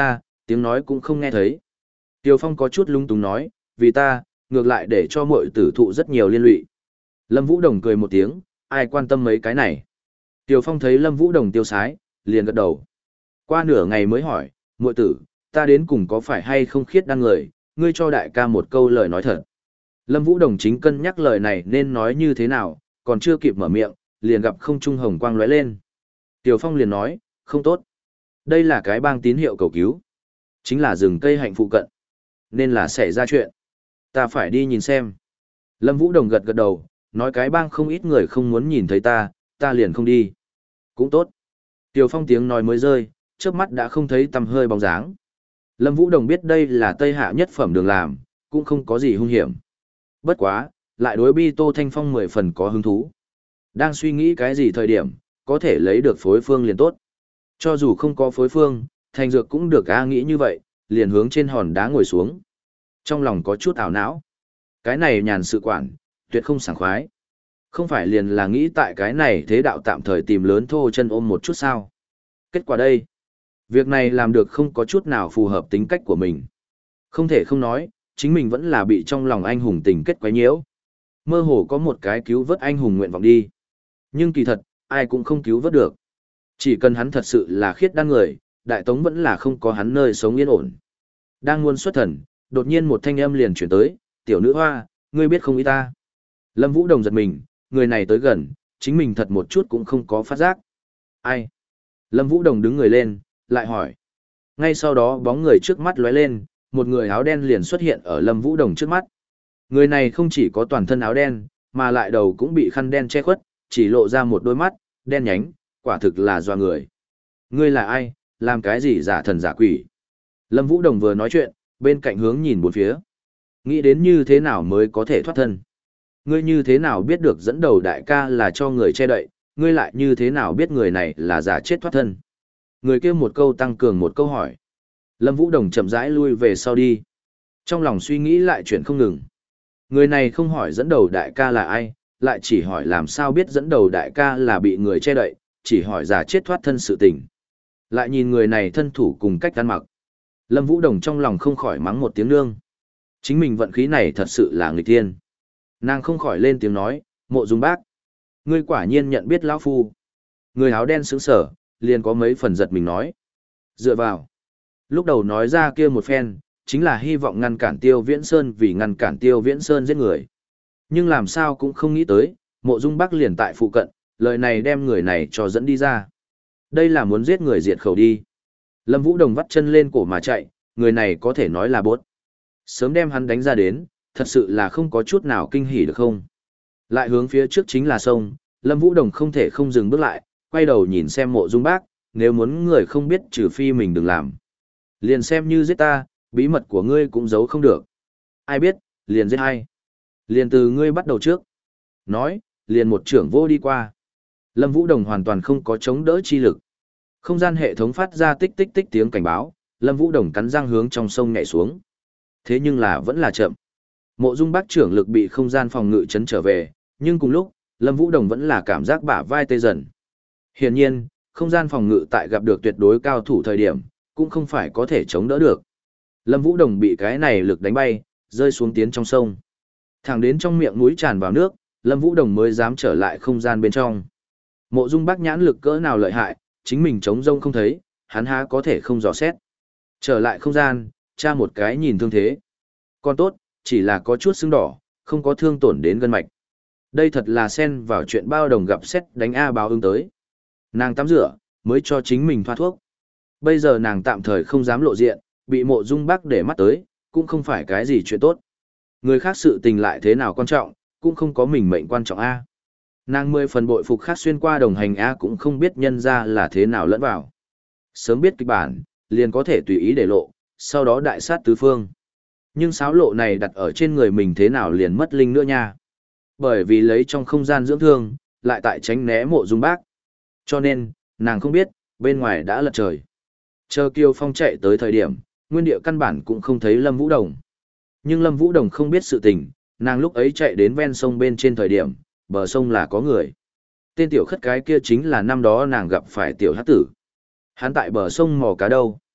tiếng nói cũng không nghe thấy. Tiêu Phong có chút lung túng nói, vì ta, ngược lại để cho muội tử thụ rất nhiều liên lụy. Lâm Vũ Đồng cười một tiếng, ai quan tâm mấy cái này. Tiêu Phong thấy Lâm Vũ Đồng tiêu sái, liền gật đầu. Qua nửa ngày mới hỏi, muội tử, ta đến cùng có phải hay không khiết đan người, ngươi cho đại ca một câu lời nói thật. Lâm Vũ Đồng chính cân nhắc lời này nên nói như thế nào, còn chưa kịp mở miệng, liền gặp không trung hồng quang lóe lên. Tiêu Phong liền nói, không tốt. Đây là cái bang tín hiệu cầu cứu. Chính là rừng cây hạnh phụ cận. Nên là xảy ra chuyện. Ta phải đi nhìn xem. Lâm Vũ Đồng gật gật đầu, nói cái bang không ít người không muốn nhìn thấy ta, ta liền không đi. Cũng tốt. Tiêu Phong tiếng nói mới rơi, trước mắt đã không thấy tăm hơi bóng dáng. Lâm Vũ Đồng biết đây là Tây Hạ nhất phẩm đường làm, cũng không có gì hung hiểm. Bất quá, lại đối Bi Tô Thanh Phong mười phần có hứng thú. Đang suy nghĩ cái gì thời điểm, có thể lấy được phối phương liền tốt. Cho dù không có phối phương, thành dược cũng được A nghĩ như vậy, liền hướng trên hòn đá ngồi xuống. Trong lòng có chút ảo não. Cái này nhàn sự quản, tuyệt không sảng khoái. Không phải liền là nghĩ tại cái này thế đạo tạm thời tìm lớn thô chân ôm một chút sao. Kết quả đây, việc này làm được không có chút nào phù hợp tính cách của mình. Không thể không nói, chính mình vẫn là bị trong lòng anh hùng tình kết quấy nhiễu. Mơ hồ có một cái cứu vớt anh hùng nguyện vọng đi. Nhưng kỳ thật, ai cũng không cứu vớt được. Chỉ cần hắn thật sự là khiết đan người, Đại Tống vẫn là không có hắn nơi sống yên ổn. Đang muốn xuất thần, đột nhiên một thanh âm liền chuyển tới, tiểu nữ hoa, ngươi biết không ý ta. Lâm Vũ Đồng giật mình, người này tới gần, chính mình thật một chút cũng không có phát giác. Ai? Lâm Vũ Đồng đứng người lên, lại hỏi. Ngay sau đó bóng người trước mắt lóe lên, một người áo đen liền xuất hiện ở Lâm Vũ Đồng trước mắt. Người này không chỉ có toàn thân áo đen, mà lại đầu cũng bị khăn đen che khuất, chỉ lộ ra một đôi mắt, đen nhánh, quả thực là doa người. Ngươi là ai, làm cái gì giả thần giả quỷ? Lâm Vũ Đồng vừa nói chuyện, bên cạnh hướng nhìn bốn phía. Nghĩ đến như thế nào mới có thể thoát thân? Ngươi như thế nào biết được dẫn đầu đại ca là cho người che đậy, ngươi lại như thế nào biết người này là giả chết thoát thân? Người kia một câu tăng cường một câu hỏi. Lâm Vũ Đồng chậm rãi lui về sau đi. Trong lòng suy nghĩ lại chuyện không ngừng. Người này không hỏi dẫn đầu đại ca là ai, lại chỉ hỏi làm sao biết dẫn đầu đại ca là bị người che đậy, chỉ hỏi giả chết thoát thân sự tình. Lại nhìn người này thân thủ cùng cách ăn mặc. Lâm Vũ Đồng trong lòng không khỏi mắng một tiếng nương. Chính mình vận khí này thật sự là nghịch thiên. Nàng không khỏi lên tiếng nói, Mộ Dung bác. Ngươi quả nhiên nhận biết lão phu. Người áo đen sững sở, liền có mấy phần giật mình nói. Dựa vào. Lúc đầu nói ra kia một phen, chính là hy vọng ngăn cản Tiêu Viễn Sơn vì ngăn cản Tiêu Viễn Sơn giết người. Nhưng làm sao cũng không nghĩ tới, Mộ Dung bác liền tại phụ cận, lời này đem người này cho dẫn đi ra. Đây là muốn giết người diệt khẩu đi. Lâm Vũ Đồng vắt chân lên cổ mà chạy, người này có thể nói là bốt. Sớm đem hắn đánh ra đến, thật sự là không có chút nào kinh hỉ được không. Lại hướng phía trước chính là sông, Lâm Vũ Đồng không thể không dừng bước lại, quay đầu nhìn xem Mộ Dung bác, nếu muốn người không biết trừ phi mình đừng làm. Liền xem như giết ta, bí mật của ngươi cũng giấu không được. Ai biết, liền giết ai. Liền từ ngươi bắt đầu trước. Nói, liền một trưởng vô đi qua. Lâm Vũ Đồng hoàn toàn không có chống đỡ chi lực. Không gian hệ thống phát ra tích tích tích tiếng cảnh báo, Lâm Vũ Đồng cắn răng hướng trong sông nhảy xuống. Thế nhưng là vẫn là chậm. Mộ Dung bác trưởng lực bị không gian phòng ngự chấn trở về, nhưng cùng lúc, Lâm Vũ Đồng vẫn là cảm giác bả vai tê dần. Hiển nhiên, không gian phòng ngự tại gặp được tuyệt đối cao thủ thời điểm, cũng không phải có thể chống đỡ được. Lâm Vũ Đồng bị cái này lực đánh bay, rơi xuống tiến trong sông. Thẳng đến trong miệng núi tràn vào nước, Lâm Vũ Đồng mới dám trở lại không gian bên trong. Mộ Dung bác nhãn lực cỡ nào lợi hại, chính mình chống rông không thấy, hắn há có thể không dò xét. Trở lại không gian, tra một cái nhìn thương thế. Còn tốt, chỉ là có chút sưng đỏ, không có thương tổn đến gân mạch. Đây thật là xen vào chuyện bao đồng gặp xét đánh A báo ứng tới. Nàng tắm rửa, mới cho chính mình thoa thuốc. Bây giờ nàng tạm thời không dám lộ diện, bị Mộ Dung bác để mắt tới, cũng không phải cái gì chuyện tốt. Người khác sự tình lại thế nào quan trọng, cũng không có mình mệnh quan trọng A. Nàng mười phần bội phục khác xuyên qua đồng hành A cũng không biết nhân ra là thế nào lẫn vào. Sớm biết kịch bản, liền có thể tùy ý để lộ, sau đó đại sát tứ phương. Nhưng sáo lộ này đặt ở trên người mình thế nào liền mất linh nữa nha. Bởi vì lấy trong không gian dưỡng thương, lại tại tránh né Mộ Dung bác. Cho nên, nàng không biết, bên ngoài đã lật trời. Chờ Kiều Phong chạy tới thời điểm, nguyên địa căn bản cũng không thấy Lâm Vũ Đồng. Nhưng Lâm Vũ Đồng không biết sự tình, nàng lúc ấy chạy đến ven sông bên trên thời điểm, bờ sông là có người. Tên tiểu khất cái kia chính là năm đó nàng gặp phải tiểu hát tử. Hắn tại bờ sông mò cá đâu.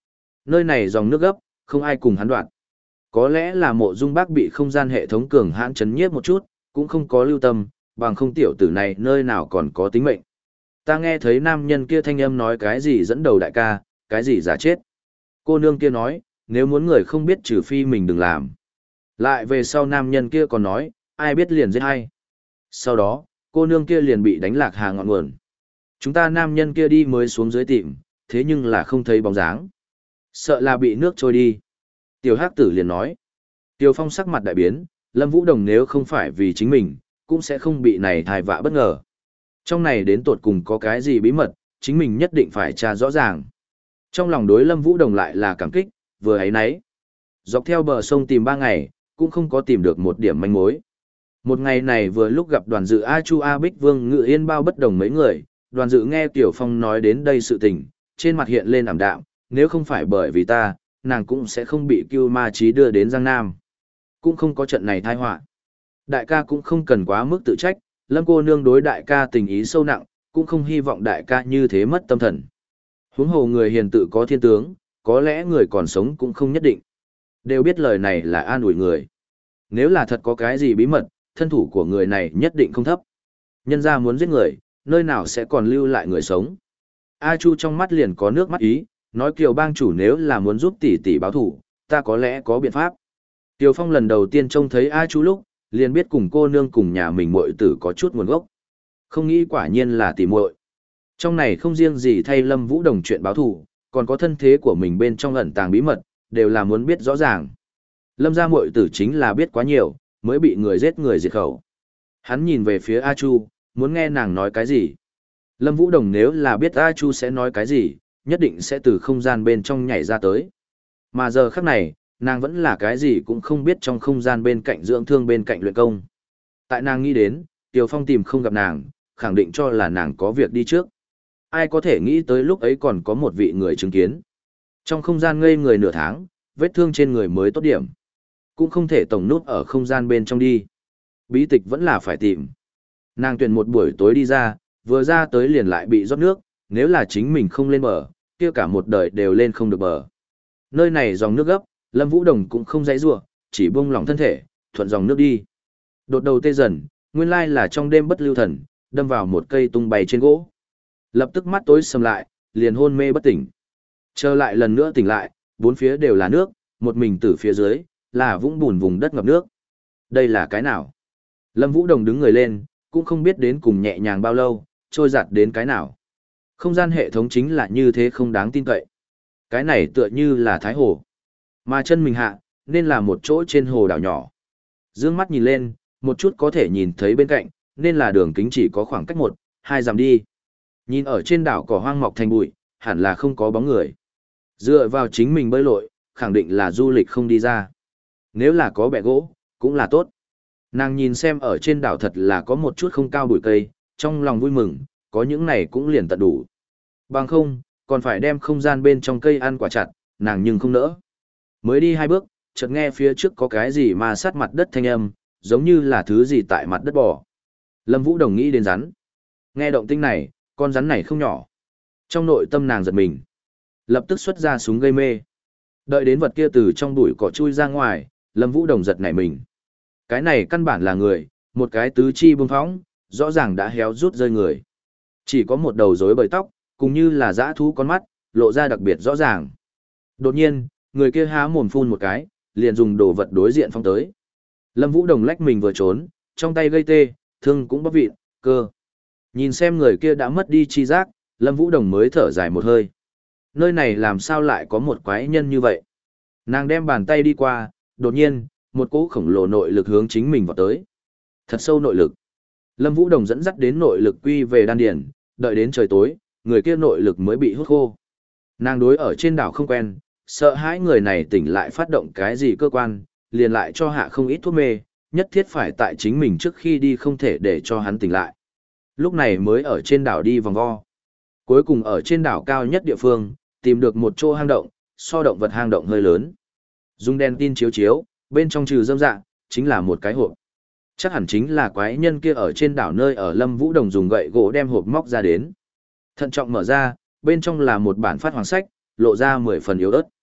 Nơi này dòng nước gấp, không ai cùng hắn đoạn. Có lẽ là mộ dung bác bị không gian hệ thống cường hãn chấn nhiếp một chút, cũng không có lưu tâm, bằng không tiểu tử này nơi nào còn có tính mệnh. Ta nghe thấy nam nhân kia thanh âm nói cái gì dẫn đầu đại ca, cái gì giả chết. Cô nương kia nói, nếu muốn người không biết trừ phi mình đừng làm. Lại về sau nam nhân kia còn nói, ai biết liền giết hay. Sau đó, cô nương kia liền bị đánh lạc hà ngọn nguồn. Chúng ta nam nhân kia đi mới xuống dưới tìm, thế nhưng là không thấy bóng dáng. Sợ là bị nước trôi đi. Tiểu Hắc Tử liền nói. Tiêu Phong sắc mặt đại biến, Lâm Vũ Đồng nếu không phải vì chính mình, cũng sẽ không bị này thai vạ bất ngờ. Trong này đến tột cùng có cái gì bí mật, chính mình nhất định phải tra rõ ràng. Trong lòng đối Lâm Vũ Đồng lại là cảm kích, vừa ấy nấy. Dọc theo bờ sông tìm ba ngày, cũng không có tìm được một điểm manh mối. Một ngày này vừa lúc gặp đoàn dự A Chu A Bích Vương Ngự Yên Bao bất đồng mấy người, đoàn dự nghe Tiểu Phong nói đến đây sự tình, trên mặt hiện lên ảm đạm, nếu không phải bởi vì ta, nàng cũng sẽ không bị Cưu Ma Chí đưa đến Giang Nam. Cũng không có trận này tai họa. Đại ca cũng không cần quá mức tự trách, Lâm cô nương đối đại ca tình ý sâu nặng, cũng không hy vọng đại ca như thế mất tâm thần. Huống hồ người hiền tự có thiên tướng, có lẽ người còn sống cũng không nhất định. Đều biết lời này là an ủi người. Nếu là thật có cái gì bí mật, thân thủ của người này nhất định không thấp. Nhân ra muốn giết người, nơi nào sẽ còn lưu lại người sống. A Chu trong mắt liền có nước mắt ý, nói Kiều bang chủ nếu là muốn giúp tỷ tỷ báo thủ, ta có lẽ có biện pháp. Tiêu Phong lần đầu tiên trông thấy A Chu lúc, liền biết cùng cô nương cùng nhà mình muội tử có chút nguồn gốc. Không nghĩ quả nhiên là tỷ muội. Trong này không riêng gì thay Lâm Vũ Đồng chuyện báo thủ, còn có thân thế của mình bên trong ẩn tàng bí mật, đều là muốn biết rõ ràng. Lâm gia muội tử chính là biết quá nhiều, mới bị người giết người diệt khẩu. Hắn nhìn về phía A Chu, muốn nghe nàng nói cái gì. Lâm Vũ Đồng nếu là biết A Chu sẽ nói cái gì, nhất định sẽ từ không gian bên trong nhảy ra tới. Mà giờ khắc này, nàng vẫn là cái gì cũng không biết trong không gian bên cạnh dưỡng thương bên cạnh luyện công. Tại nàng nghĩ đến, Tiều Phong tìm không gặp nàng, khẳng định cho là nàng có việc đi trước. Ai có thể nghĩ tới lúc ấy còn có một vị người chứng kiến. Trong không gian ngây người nửa tháng, vết thương trên người mới tốt điểm. Cũng không thể tổng nút ở không gian bên trong đi. Bí tịch vẫn là phải tìm. Nàng tuyển một buổi tối đi ra, vừa ra tới liền lại bị rót nước, nếu là chính mình không lên bờ, kia cả một đời đều lên không được bờ. Nơi này dòng nước gấp, Lâm Vũ Đồng cũng không dãy rủa, chỉ buông lỏng thân thể, thuận dòng nước đi. Đột đầu tê dần, nguyên lai là trong đêm bất lưu thần, đâm vào một cây tung bay trên gỗ. Lập tức mắt tối sầm lại, liền hôn mê bất tỉnh. Trở lại lần nữa tỉnh lại, bốn phía đều là nước, một mình từ phía dưới, là vũng bùn vùng đất ngập nước. Đây là cái nào? Lâm Vũ Đồng đứng người lên, cũng không biết đến cùng nhẹ nhàng bao lâu, trôi giặt đến cái nào. Không gian hệ thống chính là như thế không đáng tin cậy. Cái này tựa như là Thái Hồ. Mà chân mình hạ, nên là một chỗ trên hồ đảo nhỏ. Dương mắt nhìn lên, một chút có thể nhìn thấy bên cạnh, nên là đường kính chỉ có khoảng cách một, hai dặm đi. Nhìn ở trên đảo cỏ hoang mọc thành bụi, hẳn là không có bóng người. Dựa vào chính mình bơi lội, khẳng định là du lịch không đi ra. Nếu là có bẹ gỗ, cũng là tốt. Nàng nhìn xem ở trên đảo thật là có một chút không cao bụi cây, trong lòng vui mừng, có những này cũng liền tận đủ. Bằng không, còn phải đem không gian bên trong cây ăn quả chặt, nàng nhưng không nỡ. Mới đi hai bước, chợt nghe phía trước có cái gì mà sát mặt đất thanh âm, giống như là thứ gì tại mặt đất bò. Lâm Vũ Đồng nghĩ đến rắn. Nghe động tĩnh này, con rắn này không nhỏ. Trong nội tâm nàng giật mình. Lập tức xuất ra súng gây mê. Đợi đến vật kia từ trong bụi cỏ chui ra ngoài, Lâm Vũ Đồng giật nảy mình. Cái này căn bản là người, một cái tứ chi bưng phóng, rõ ràng đã héo rút rơi người. Chỉ có một đầu rối bời tóc, cùng như là dã thú con mắt, lộ ra đặc biệt rõ ràng. Đột nhiên, người kia há mồm phun một cái, liền dùng đồ vật đối diện phong tới. Lâm Vũ Đồng lách mình vừa trốn, trong tay gây tê, thương cũng bóp vịn, cơ. Nhìn xem người kia đã mất đi chi giác, Lâm Vũ Đồng mới thở dài một hơi. Nơi này làm sao lại có một quái nhân như vậy? Nàng đem bàn tay đi qua, đột nhiên, một cỗ khổng lồ nội lực hướng chính mình vào tới. Thật sâu nội lực. Lâm Vũ Đồng dẫn dắt đến nội lực quy về đan điền, đợi đến trời tối, người kia nội lực mới bị hút khô. Nàng đối ở trên đảo không quen, sợ hãi người này tỉnh lại phát động cái gì cơ quan, liền lại cho hạ không ít thuốc mê, nhất thiết phải tại chính mình trước khi đi không thể để cho hắn tỉnh lại. Lúc này mới ở trên đảo đi vòng vo. Cuối cùng ở trên đảo cao nhất địa phương, tìm được một chỗ hang động, so động vật hang động hơi lớn. Dùng đèn tin chiếu chiếu, bên trong trừ dâm dạ, chính là một cái hộp. Chắc hẳn chính là quái nhân kia ở trên đảo nơi ở Lâm Vũ Đồng dùng gậy gỗ đem hộp móc ra đến. Thận trọng mở ra, bên trong là một bản phát hoàng sách, lộ ra mười phần yếu ớt.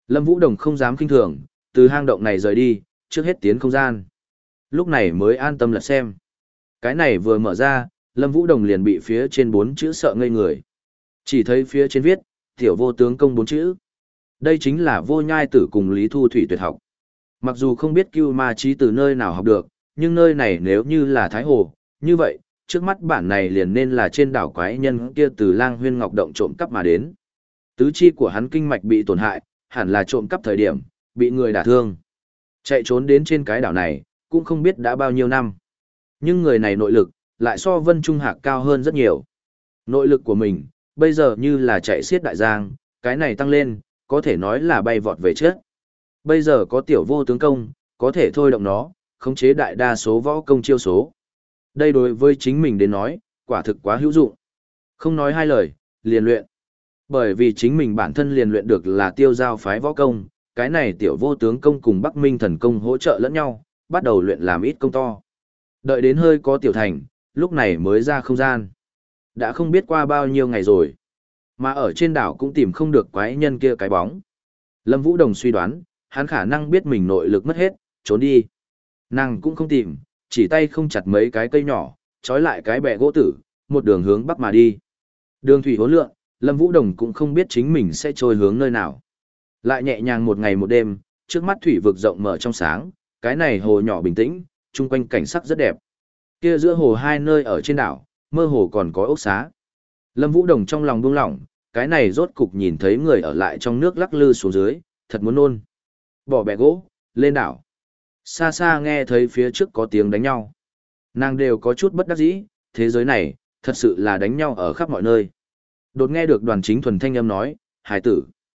Lâm Vũ Đồng không dám kinh thường, từ hang động này rời đi, trước hết tiến không gian. Lúc này mới an tâm lật xem. Cái này vừa mở ra, Lâm Vũ Đồng liền bị phía trên bốn chữ sợ ngây người. Chỉ thấy phía trên viết, tiểu vô tướng công bốn chữ. Đây chính là Vô Nhai Tử cùng Lý Thu Thủy tuyệt học. Mặc dù không biết Cưu Ma Chí từ nơi nào học được, nhưng nơi này nếu như là Thái Hồ, như vậy, trước mắt bản này liền nên là trên đảo quái nhân kia từ Lang Huyên Ngọc động trộm cắp mà đến. Tứ chi của hắn kinh mạch bị tổn hại, hẳn là trộm cắp thời điểm, bị người đả thương. Chạy trốn đến trên cái đảo này, cũng không biết đã bao nhiêu năm. Nhưng người này nội lực, lại so Vân Trung Hạc cao hơn rất nhiều. Nội lực của mình, bây giờ như là chạy xiết đại giang, cái này tăng lên, có thể nói là bay vọt về trước. Bây giờ có tiểu vô tướng công, có thể thôi động nó, khống chế đại đa số võ công chiêu số. Đây đối với chính mình đến nói, quả thực quá hữu dụng. Không nói hai lời, liền luyện. Bởi vì chính mình bản thân liền luyện được là tiêu giao phái võ công, cái này tiểu vô tướng công cùng Bắc Minh thần công hỗ trợ lẫn nhau, bắt đầu luyện làm ít công to. Đợi đến hơi có tiểu thành, lúc này mới ra không gian. Đã không biết qua bao nhiêu ngày rồi. Mà ở trên đảo cũng tìm không được quái nhân kia cái bóng. Lâm Vũ Đồng suy đoán, hắn khả năng biết mình nội lực mất hết, trốn đi. Nàng cũng không tìm, chỉ tay không chặt mấy cái cây nhỏ, trói lại cái bè gỗ tử, một đường hướng bắc mà đi. Đường thủy hỗn lượn, Lâm Vũ Đồng cũng không biết chính mình sẽ trôi hướng nơi nào. Lại nhẹ nhàng một ngày một đêm, trước mắt thủy vực rộng mở trong sáng, cái này hồ nhỏ bình tĩnh, chung quanh cảnh sắc rất đẹp. Kia giữa hồ hai nơi ở trên đảo, mơ hồ còn có ốc xá. Lâm Vũ Đồng trong lòng buông lỏng, cái này rốt cục nhìn thấy người ở lại trong nước lắc lư xuống dưới, thật muốn nôn. Bỏ bè gỗ, lên đảo. Xa xa nghe thấy phía trước có tiếng đánh nhau. Nàng đều có chút bất đắc dĩ, thế giới này, thật sự là đánh nhau ở khắp mọi nơi. Đột nghe được Đoàn Chính Thuần thanh âm nói, hải tử.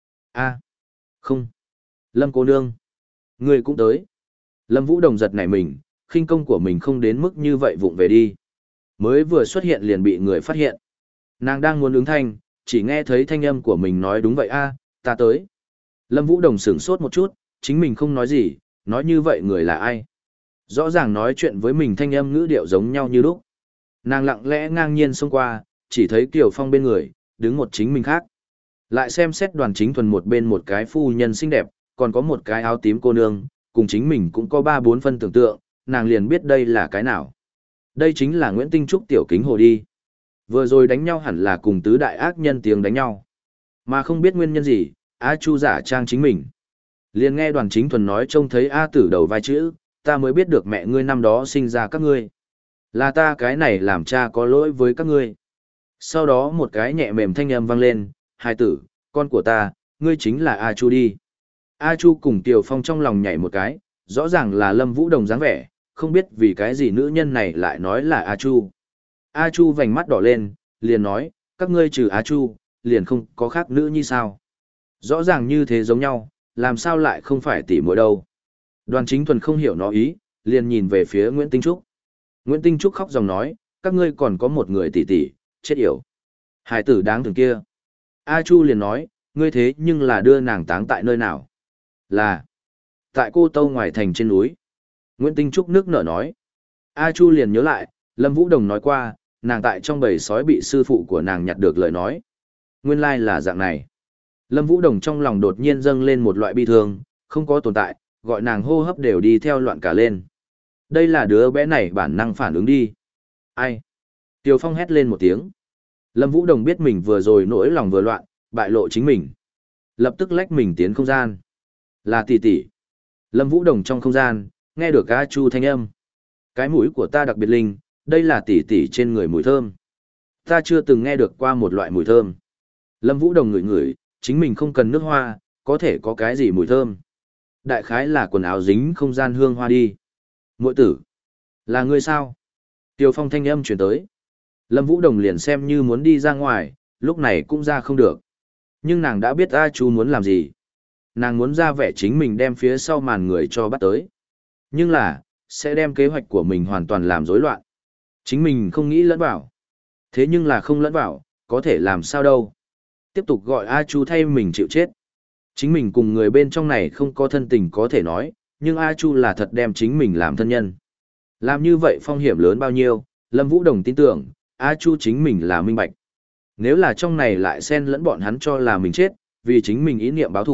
A, không. Lâm cô nương. Người cũng tới. Lâm Vũ Đồng giật nảy mình, khinh công của mình không đến mức như vậy vụng về đi. Mới vừa xuất hiện liền bị người phát hiện. Nàng đang muốn ứng thanh, chỉ nghe thấy thanh âm của mình nói đúng vậy a, ta tới. Lâm Vũ Đồng sửng sốt một chút, chính mình không nói gì, nói như vậy người là ai? Rõ ràng nói chuyện với mình thanh âm ngữ điệu giống nhau như lúc. Nàng lặng lẽ ngang nhiên xông qua, chỉ thấy Kiều Phong bên người, đứng một chính mình khác. Lại xem xét Đoàn Chính Thuần một bên một cái phu nhân xinh đẹp, còn có một cái áo tím cô nương, cùng chính mình cũng có ba bốn phân tưởng tượng, nàng liền biết đây là cái nào. Đây chính là Nguyễn Tinh Trúc tiểu kính hồ đi. Vừa rồi đánh nhau hẳn là cùng tứ đại ác nhân tiếng đánh nhau. Mà không biết nguyên nhân gì, A Chu giả trang chính mình. Liền nghe Đoàn Chính Thuần nói trông thấy A Tử đầu vai chữ, ta mới biết được mẹ ngươi năm đó sinh ra các ngươi. Là ta cái này làm cha có lỗi với các ngươi. Sau đó một cái nhẹ mềm thanh âm vang lên, hai tử, con của ta, ngươi chính là A Chu đi. A Chu cùng Kiều Phong trong lòng nhảy một cái, rõ ràng là Lâm Vũ Đồng dáng vẻ, không biết vì cái gì nữ nhân này lại nói là A Chu. A Chu vành mắt đỏ lên, liền nói, các ngươi trừ A Chu, liền không có khác nữ như sao. Rõ ràng như thế giống nhau, làm sao lại không phải tỷ muội đâu. Đoàn Chính Thuần không hiểu nó ý, liền nhìn về phía Nguyễn Tinh Trúc. Nguyễn Tinh Trúc khóc dòng nói, các ngươi còn có một người tỷ tỷ, chết yểu. Hải tử đáng thương kia. A Chu liền nói, ngươi thế nhưng là đưa nàng táng tại nơi nào? Là, tại Cô Tô ngoài thành trên núi. Nguyễn Tinh Trúc nước nở nói. A Chu liền nhớ lại, Lâm Vũ Đồng nói qua, nàng tại trong bầy sói bị sư phụ của nàng nhặt được lời nói. Nguyên lai là dạng này. Lâm Vũ Đồng trong lòng đột nhiên dâng lên một loại bi thương, không có tồn tại, gọi nàng hô hấp đều đi theo loạn cả lên. Đây là đứa bé này bản năng phản ứng đi. Ai? Tiêu Phong hét lên một tiếng. Lâm Vũ Đồng biết mình vừa rồi nỗi lòng vừa loạn, bại lộ chính mình. Lập tức lách mình tiến không gian. Là tỷ tỷ. Lâm Vũ Đồng trong không gian, nghe được A Chu thanh âm. Cái mũi của ta đặc biệt linh, đây là tỷ tỷ trên người mùi thơm. Ta chưa từng nghe được qua một loại mùi thơm. Lâm Vũ Đồng ngửi ngửi, chính mình không cần nước hoa, có thể có cái gì mùi thơm. Đại khái là quần áo dính không gian hương hoa đi. Muội tử, là ngươi sao? Tiêu Phong thanh âm truyền tới. Lâm Vũ Đồng liền xem như muốn đi ra ngoài, lúc này cũng ra không được. Nhưng nàng đã biết A Chu muốn làm gì. Nàng muốn ra vẻ chính mình đem phía sau màn người cho bắt tới. Nhưng là, sẽ đem kế hoạch của mình hoàn toàn làm rối loạn. Chính mình không nghĩ lẫn vào. Thế nhưng là không lẫn vào, có thể làm sao đâu. Tiếp tục gọi A Chu thay mình chịu chết. Chính mình cùng người bên trong này không có thân tình có thể nói, nhưng A Chu là thật đem chính mình làm thân nhân. Làm như vậy phong hiểm lớn bao nhiêu, Lâm Vũ Đồng tin tưởng, A Chu chính mình là minh bạch. Nếu là trong này lại xen lẫn bọn hắn cho là mình chết, vì chính mình ý niệm báo thủ,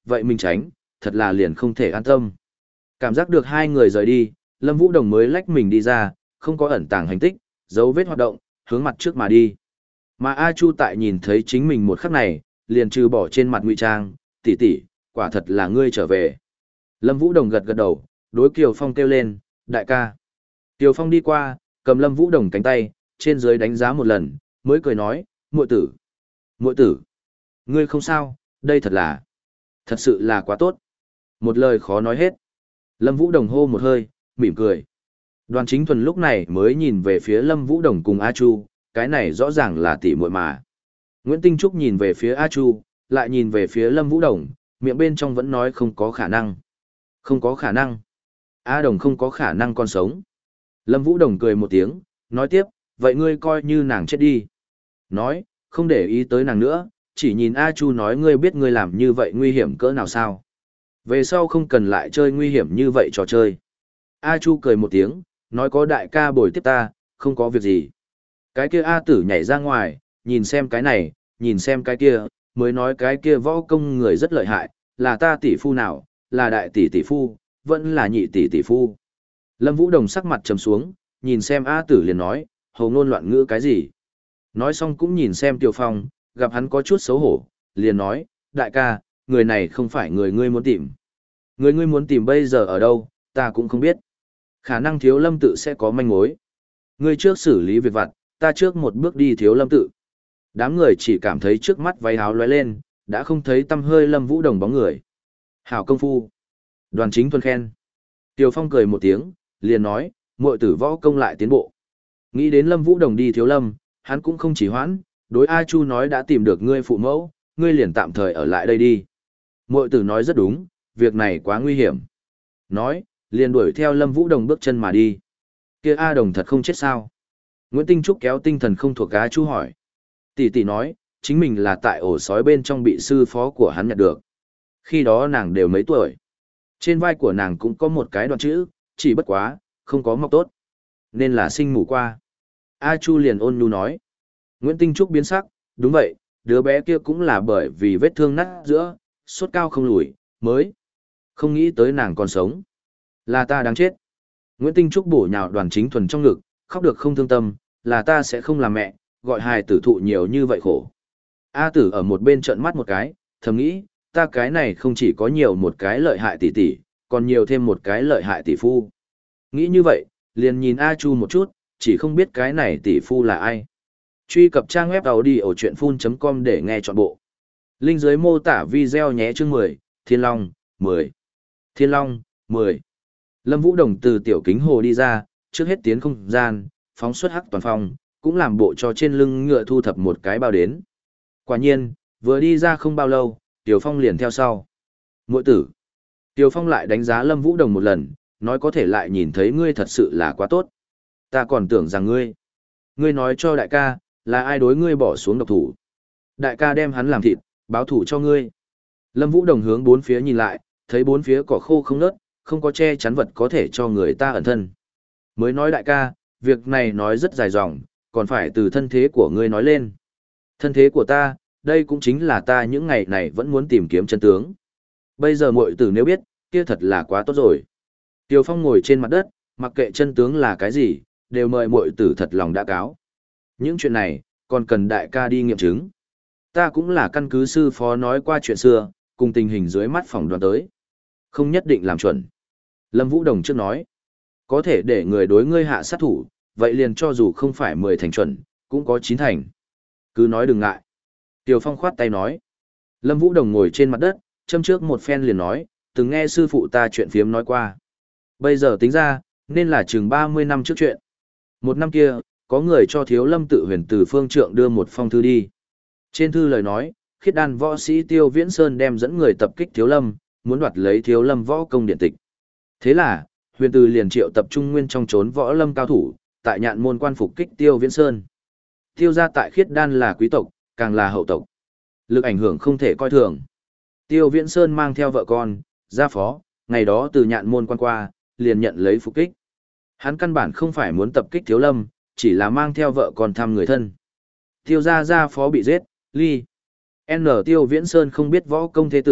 vậy mình tránh, thật là liền không thể an tâm. Cảm giác được hai người rời đi, Lâm Vũ Đồng mới lách mình đi ra, không có ẩn tàng hành tích, dấu vết hoạt động, hướng mặt trước mà đi. Mà A Chu tại nhìn thấy chính mình một khắc này, liền trừ bỏ trên mặt ngụy trang, tỷ tỷ, quả thật là ngươi trở về. Lâm Vũ Đồng gật gật đầu, đối Kiều Phong kêu lên, đại ca. Kiều Phong đi qua, cầm Lâm Vũ Đồng cánh tay, trên dưới đánh giá một lần, mới cười nói, muội tử. Muội tử, ngươi không sao, đây thật là, thật sự là quá tốt. Một lời khó nói hết. Lâm Vũ Đồng hô một hơi, mỉm cười. Đoàn Chính Thuần lúc này mới nhìn về phía Lâm Vũ Đồng cùng A Chu, cái này rõ ràng là tỷ muội mà. Nguyễn Tinh Trúc nhìn về phía A Chu, lại nhìn về phía Lâm Vũ Đồng, miệng bên trong vẫn nói không có khả năng. Không có khả năng. A Đồng không có khả năng còn sống. Lâm Vũ Đồng cười một tiếng, nói tiếp, vậy ngươi coi như nàng chết đi. Nói, không để ý tới nàng nữa, chỉ nhìn A Chu nói ngươi biết ngươi làm như vậy nguy hiểm cỡ nào sao. Về sau không cần lại chơi nguy hiểm như vậy trò chơi. A Chu cười một tiếng, nói có đại ca bồi tiếp ta, không có việc gì. Cái kia A Tử nhảy ra ngoài, nhìn xem cái này, nhìn xem cái kia, mới nói cái kia võ công người rất lợi hại, là ta tỷ phu nào, là đại tỷ tỷ phu, vẫn là nhị tỷ tỷ phu. Lâm Vũ Đồng sắc mặt trầm xuống, nhìn xem A Tử liền nói, hồ ngôn loạn ngữ cái gì. Nói xong cũng nhìn xem Tiêu Phong, gặp hắn có chút xấu hổ, liền nói, đại ca, người này không phải người ngươi muốn tìm. Người ngươi muốn tìm bây giờ ở đâu, ta cũng không biết. Khả năng Thiếu Lâm tự sẽ có manh mối. Ngươi trước xử lý việc vặt, ta trước một bước đi Thiếu Lâm tự. Đám người chỉ cảm thấy trước mắt váy áo lóe lên, đã không thấy tăm hơi Lâm Vũ Đồng bóng người. Hảo công phu. Đoàn Chính Thuần khen. Tiêu Phong cười một tiếng, liền nói, muội tử võ công lại tiến bộ. Nghĩ đến Lâm Vũ Đồng đi Thiếu Lâm, hắn cũng không chỉ hoãn, đối A Chu nói đã tìm được ngươi phụ mẫu, ngươi liền tạm thời ở lại đây đi. Muội tử nói rất đúng, việc này quá nguy hiểm. Nói, liền đuổi theo Lâm Vũ Đồng bước chân mà đi. Kia A Đồng thật không chết sao? Nguyễn Tinh Trúc kéo tinh thần không thuộc A Chu hỏi. Tỷ tỷ nói, chính mình là tại ổ sói bên trong bị sư phó của hắn nhặt được. Khi đó nàng đều mấy tuổi. Trên vai của nàng cũng có một cái đoạn chữ, chỉ bất quá, không có mọc tốt. Nên là sinh mù qua. A Chu liền ôn nhu nói. Nguyễn Tinh Trúc biến sắc, đúng vậy, đứa bé kia cũng là bởi vì vết thương nát giữa, sốt cao không lùi, mới. Không nghĩ tới nàng còn sống. Là ta đáng chết. Nguyễn Tinh Trúc bổ nhào Đoàn Chính Thuần trong ngực, khóc được không thương tâm, là ta sẽ không làm mẹ, gọi hài tử thụ nhiều như vậy khổ. A Tử ở một bên trợn mắt một cái, thầm nghĩ, ta cái này không chỉ có nhiều một cái lợi hại tỷ tỷ, còn nhiều thêm một cái lợi hại tỷ phu. Nghĩ như vậy, liền nhìn A Chu một chút, chỉ không biết cái này tỷ phu là ai. Truy cập trang web audiochuyenphun.com để nghe trọn bộ. Link dưới mô tả video nhé. Chương mười, Thiên Long, mười. Thiên Long, mười. Lâm Vũ Đồng từ tiểu kính hồ đi ra, trước hết tiến không gian, phóng xuất hắc toàn phong, cũng làm bộ cho trên lưng ngựa thu thập một cái bao đến. Quả nhiên, vừa đi ra không bao lâu, Tiểu Phong liền theo sau. Muội tử. Tiểu Phong lại đánh giá Lâm Vũ Đồng một lần, nói có thể lại nhìn thấy ngươi thật sự là quá tốt. Ta còn tưởng rằng ngươi. Ngươi nói cho đại ca, là ai đối ngươi bỏ xuống độc thủ. Đại ca đem hắn làm thịt, báo thủ cho ngươi. Lâm Vũ Đồng hướng bốn phía nhìn lại, thấy bốn phía cỏ khô không nớt, không có che chắn vật có thể cho người ta ẩn thân. Mới nói đại ca, việc này nói rất dài dòng, còn phải từ thân thế của ngươi nói lên. Thân thế của ta, đây cũng chính là ta những ngày này vẫn muốn tìm kiếm chân tướng. Bây giờ muội tử nếu biết, kia thật là quá tốt rồi. Tiêu Phong ngồi trên mặt đất, mặc kệ chân tướng là cái gì, đều mời muội tử thật lòng đã cáo. Những chuyện này, còn cần đại ca đi nghiệm chứng. Ta cũng là căn cứ sư phó nói qua chuyện xưa, cùng tình hình dưới mắt phỏng đoán tới. Không nhất định làm chuẩn. Lâm Vũ Đồng trước nói, có thể để người đối ngươi hạ sát thủ, vậy liền cho dù không phải mười thành chuẩn, cũng có chín thành. Cứ nói đừng ngại. Tiêu Phong khoát tay nói. Lâm Vũ Đồng ngồi trên mặt đất, châm trước một phen liền nói, từng nghe sư phụ ta chuyện phiếm nói qua. Bây giờ tính ra, nên là chừng ba mươi năm trước chuyện. Một năm kia, có người cho Thiếu Lâm tự huyền từ phương trượng đưa một phong thư đi. Trên thư lời nói, khiết đan võ sĩ Tiêu Viễn Sơn đem dẫn người tập kích Thiếu Lâm, muốn đoạt lấy Thiếu Lâm võ công điện tịch. Thế là, huyền từ liền triệu tập trung nguyên trong trốn võ lâm cao thủ, tại nhạn môn quan phục kích Tiêu Viễn Sơn. Tiêu gia tại khiết đan là quý tộc, càng là hậu tộc. Lực ảnh hưởng không thể coi thường. Tiêu Viễn Sơn mang theo vợ con, gia phó, ngày đó từ nhạn môn quan qua, liền nhận lấy phục kích. Hắn căn bản không phải muốn tập kích Thiếu Lâm, chỉ là mang theo vợ con thăm người thân. Tiêu gia gia phó bị giết, ly. N. Tiêu Viễn Sơn không biết võ công thế tử,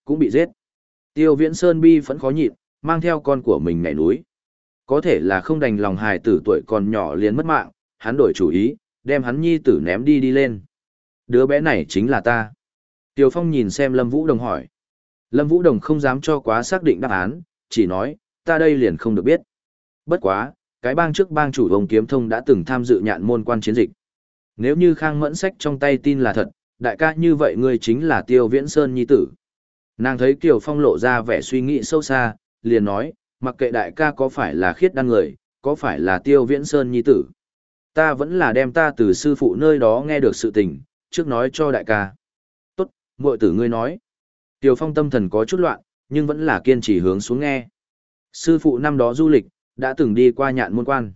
cũng bị giết. Tiêu Viễn Sơn bi vẫn khó nhịn, mang theo con của mình nhảy núi. Có thể là không đành lòng hài tử tuổi còn nhỏ liền mất mạng, hắn đổi chủ ý, đem hắn nhi tử ném đi đi lên. Đứa bé này chính là ta. Tiêu Phong nhìn xem Lâm Vũ Đồng hỏi. Lâm Vũ Đồng không dám cho quá xác định đáp án, chỉ nói, ta đây liền không được biết. Bất quá, cái bang trước bang chủ ông Kiếm Thông đã từng tham dự nhạn môn quan chiến dịch. Nếu như Khang Mẫn sách trong tay tin là thật, đại ca như vậy ngươi chính là Tiêu Viễn Sơn nhi tử. Nàng thấy Kiều Phong lộ ra vẻ suy nghĩ sâu xa, liền nói, mặc kệ đại ca có phải là khiết đan người, có phải là Tiêu Viễn Sơn nhi tử. Ta vẫn là đem ta từ sư phụ nơi đó nghe được sự tình, trước nói cho đại ca. Tốt, muội tử ngươi nói. Kiều Phong tâm thần có chút loạn, nhưng vẫn là kiên trì hướng xuống nghe. Sư phụ năm đó du lịch, đã từng đi qua nhạn môn quan.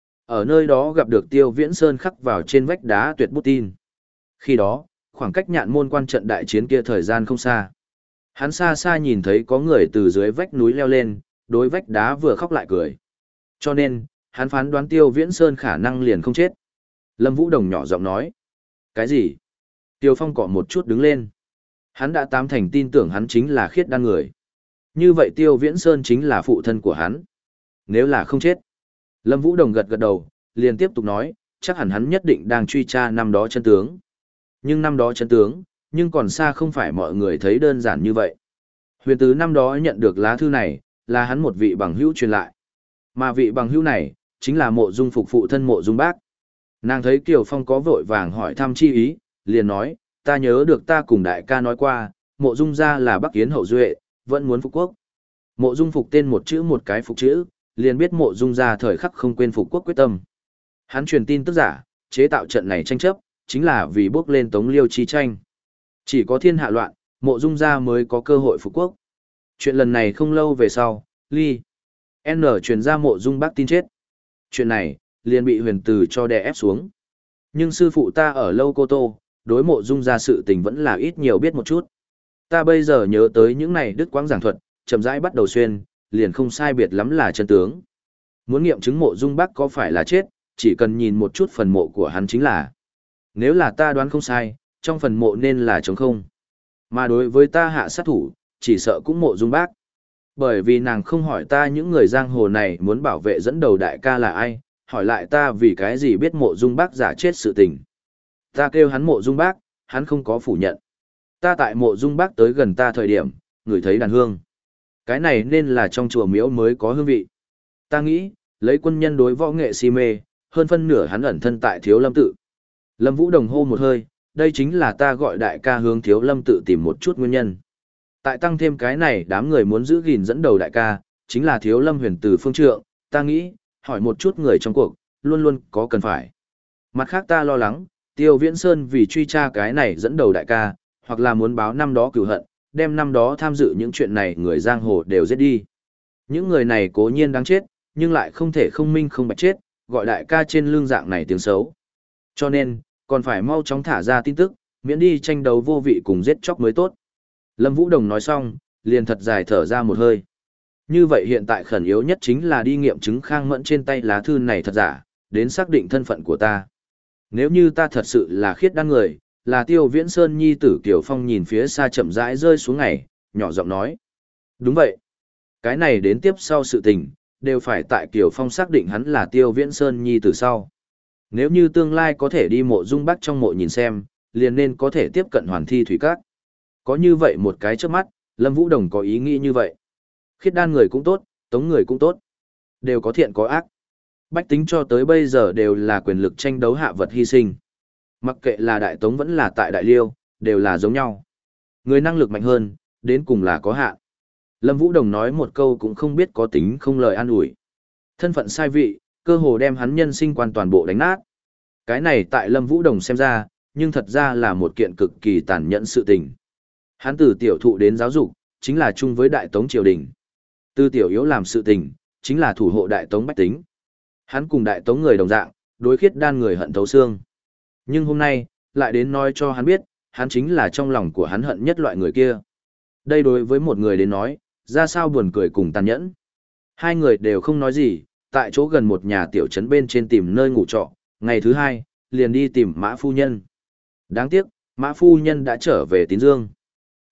Ở nơi đó gặp được Tiêu Viễn Sơn khắc vào trên vách đá tuyệt bút tin. Khi đó, khoảng cách nhạn môn quan trận đại chiến kia thời gian không xa. Hắn xa xa nhìn thấy có người từ dưới vách núi leo lên, đối vách đá vừa khóc lại cười. Cho nên, hắn phán đoán Tiêu Viễn Sơn khả năng liền không chết. Lâm Vũ Đồng nhỏ giọng nói. Cái gì? Tiêu Phong cọ một chút đứng lên. Hắn đã tám thành tin tưởng hắn chính là khiết đan người. Như vậy Tiêu Viễn Sơn chính là phụ thân của hắn. Nếu là không chết. Lâm Vũ Đồng gật gật đầu, liền tiếp tục nói, chắc hẳn hắn nhất định đang truy tra năm đó chân tướng. Nhưng năm đó chân tướng, nhưng còn xa không phải mọi người thấy đơn giản như vậy. Huyền Tứ năm đó nhận được lá thư này, là hắn một vị bằng hữu truyền lại. Mà vị bằng hữu này, chính là Mộ Dung Phục phụ thân Mộ Dung Bác. Nàng thấy Kiều Phong có vội vàng hỏi thăm chi ý, liền nói, ta nhớ được ta cùng đại ca nói qua, Mộ Dung gia là Bắc Yến hậu duệ, vẫn muốn phục quốc. Mộ Dung Phục tên một chữ một cái phục chữ, liền biết Mộ Dung gia thời khắc không quên phục quốc quyết tâm. Hắn truyền tin tức giả, chế tạo trận này tranh chấp, chính là vì bước lên Tống Liêu chi tranh. Chỉ có thiên hạ loạn, Mộ Dung gia mới có cơ hội phục quốc. Chuyện lần này không lâu về sau, Ly N truyền ra Mộ Dung Bác tin chết. Chuyện này, liền bị Huyền Từ cho đè ép xuống. Nhưng sư phụ ta ở Lâu Cô Tô, đối Mộ Dung gia sự tình vẫn là ít nhiều biết một chút. Ta bây giờ nhớ tới những này đứt quãng giảng thuật, chậm rãi bắt đầu xuyên, liền không sai biệt lắm là chân tướng. Muốn nghiệm chứng Mộ Dung Bác có phải là chết, chỉ cần nhìn một chút phần mộ của hắn chính là. Nếu là ta đoán không sai, trong phần mộ nên là trống không. Mà đối với ta hạ sát thủ, chỉ sợ cũng Mộ Dung Bác. Bởi vì nàng không hỏi ta những người giang hồ này muốn bảo vệ dẫn đầu đại ca là ai, hỏi lại ta vì cái gì biết Mộ Dung Bác giả chết sự tình. Ta kêu hắn Mộ Dung Bác, hắn không có phủ nhận. Ta tại Mộ Dung Bác tới gần ta thời điểm, ngửi thấy đàn hương. Cái này nên là trong chùa miếu mới có hương vị. Ta nghĩ, lấy quân nhân đối võ nghệ si mê, hơn phân nửa hắn ẩn thân tại Thiếu Lâm tự. Lâm Vũ Đồng hô một hơi, đây chính là ta gọi đại ca hướng Thiếu Lâm tự tìm một chút nguyên nhân. Tại tăng thêm cái này đám người muốn giữ gìn dẫn đầu đại ca, chính là Thiếu Lâm Huyền Từ phương trượng, ta nghĩ, hỏi một chút người trong cuộc, luôn luôn có cần phải. Mặt khác ta lo lắng, Tiêu Viễn Sơn vì truy tra cái này dẫn đầu đại ca, hoặc là muốn báo năm đó cửu hận, đem năm đó tham dự những chuyện này người giang hồ đều giết đi. Những người này cố nhiên đáng chết, nhưng lại không thể không minh không bạch chết, gọi đại ca trên lưng dạng này tiếng xấu. Cho nên, còn phải mau chóng thả ra tin tức, miễn đi tranh đấu vô vị cùng giết chóc mới tốt. Lâm Vũ Đồng nói xong, liền thật dài thở ra một hơi. Như vậy hiện tại khẩn yếu nhất chính là đi nghiệm chứng Khang Mẫn trên tay lá thư này thật giả, đến xác định thân phận của ta. Nếu như ta thật sự là khiết đan người, là Tiêu Viễn Sơn nhi tử Kiều Phong nhìn phía xa chậm rãi rơi xuống ngày, nhỏ giọng nói. Đúng vậy. Cái này đến tiếp sau sự tình, đều phải tại Kiều Phong xác định hắn là Tiêu Viễn Sơn nhi tử sau. Nếu như tương lai có thể đi Mộ Dung Bác trong mộ nhìn xem, liền nên có thể tiếp cận Hoàn Thi Thủy Các. Có như vậy một cái trước mắt, Lâm Vũ Đồng có ý nghĩ như vậy. Khiết đan người cũng tốt, tống người cũng tốt. Đều có thiện có ác. Bách tính cho tới bây giờ đều là quyền lực tranh đấu hạ vật hy sinh. Mặc kệ là đại tống vẫn là tại đại liêu, đều là giống nhau. Người năng lực mạnh hơn, đến cùng là có hạn. Lâm Vũ Đồng nói một câu cũng không biết có tính không lời an ủi. Thân phận sai vị, cơ hồ đem hắn nhân sinh quan toàn bộ đánh nát. Cái này tại Lâm Vũ Đồng xem ra, nhưng thật ra là một kiện cực kỳ tàn nhẫn sự tình. Hắn từ tiểu thụ đến giáo dục, chính là chung với đại tống triều đình. Từ tiểu yếu làm sự tình, chính là thủ hộ đại tống bách tính. Hắn cùng đại tống người đồng dạng, đối khiết đan người hận thấu xương. Nhưng hôm nay, lại đến nói cho hắn biết, hắn chính là trong lòng của hắn hận nhất loại người kia. Đây đối với một người đến nói, ra sao buồn cười cùng tàn nhẫn. Hai người đều không nói gì, tại chỗ gần một nhà tiểu trấn bên trên tìm nơi ngủ trọ, ngày thứ hai, liền đi tìm Mã Phu Nhân. Đáng tiếc, Mã Phu Nhân đã trở về Tín Dương.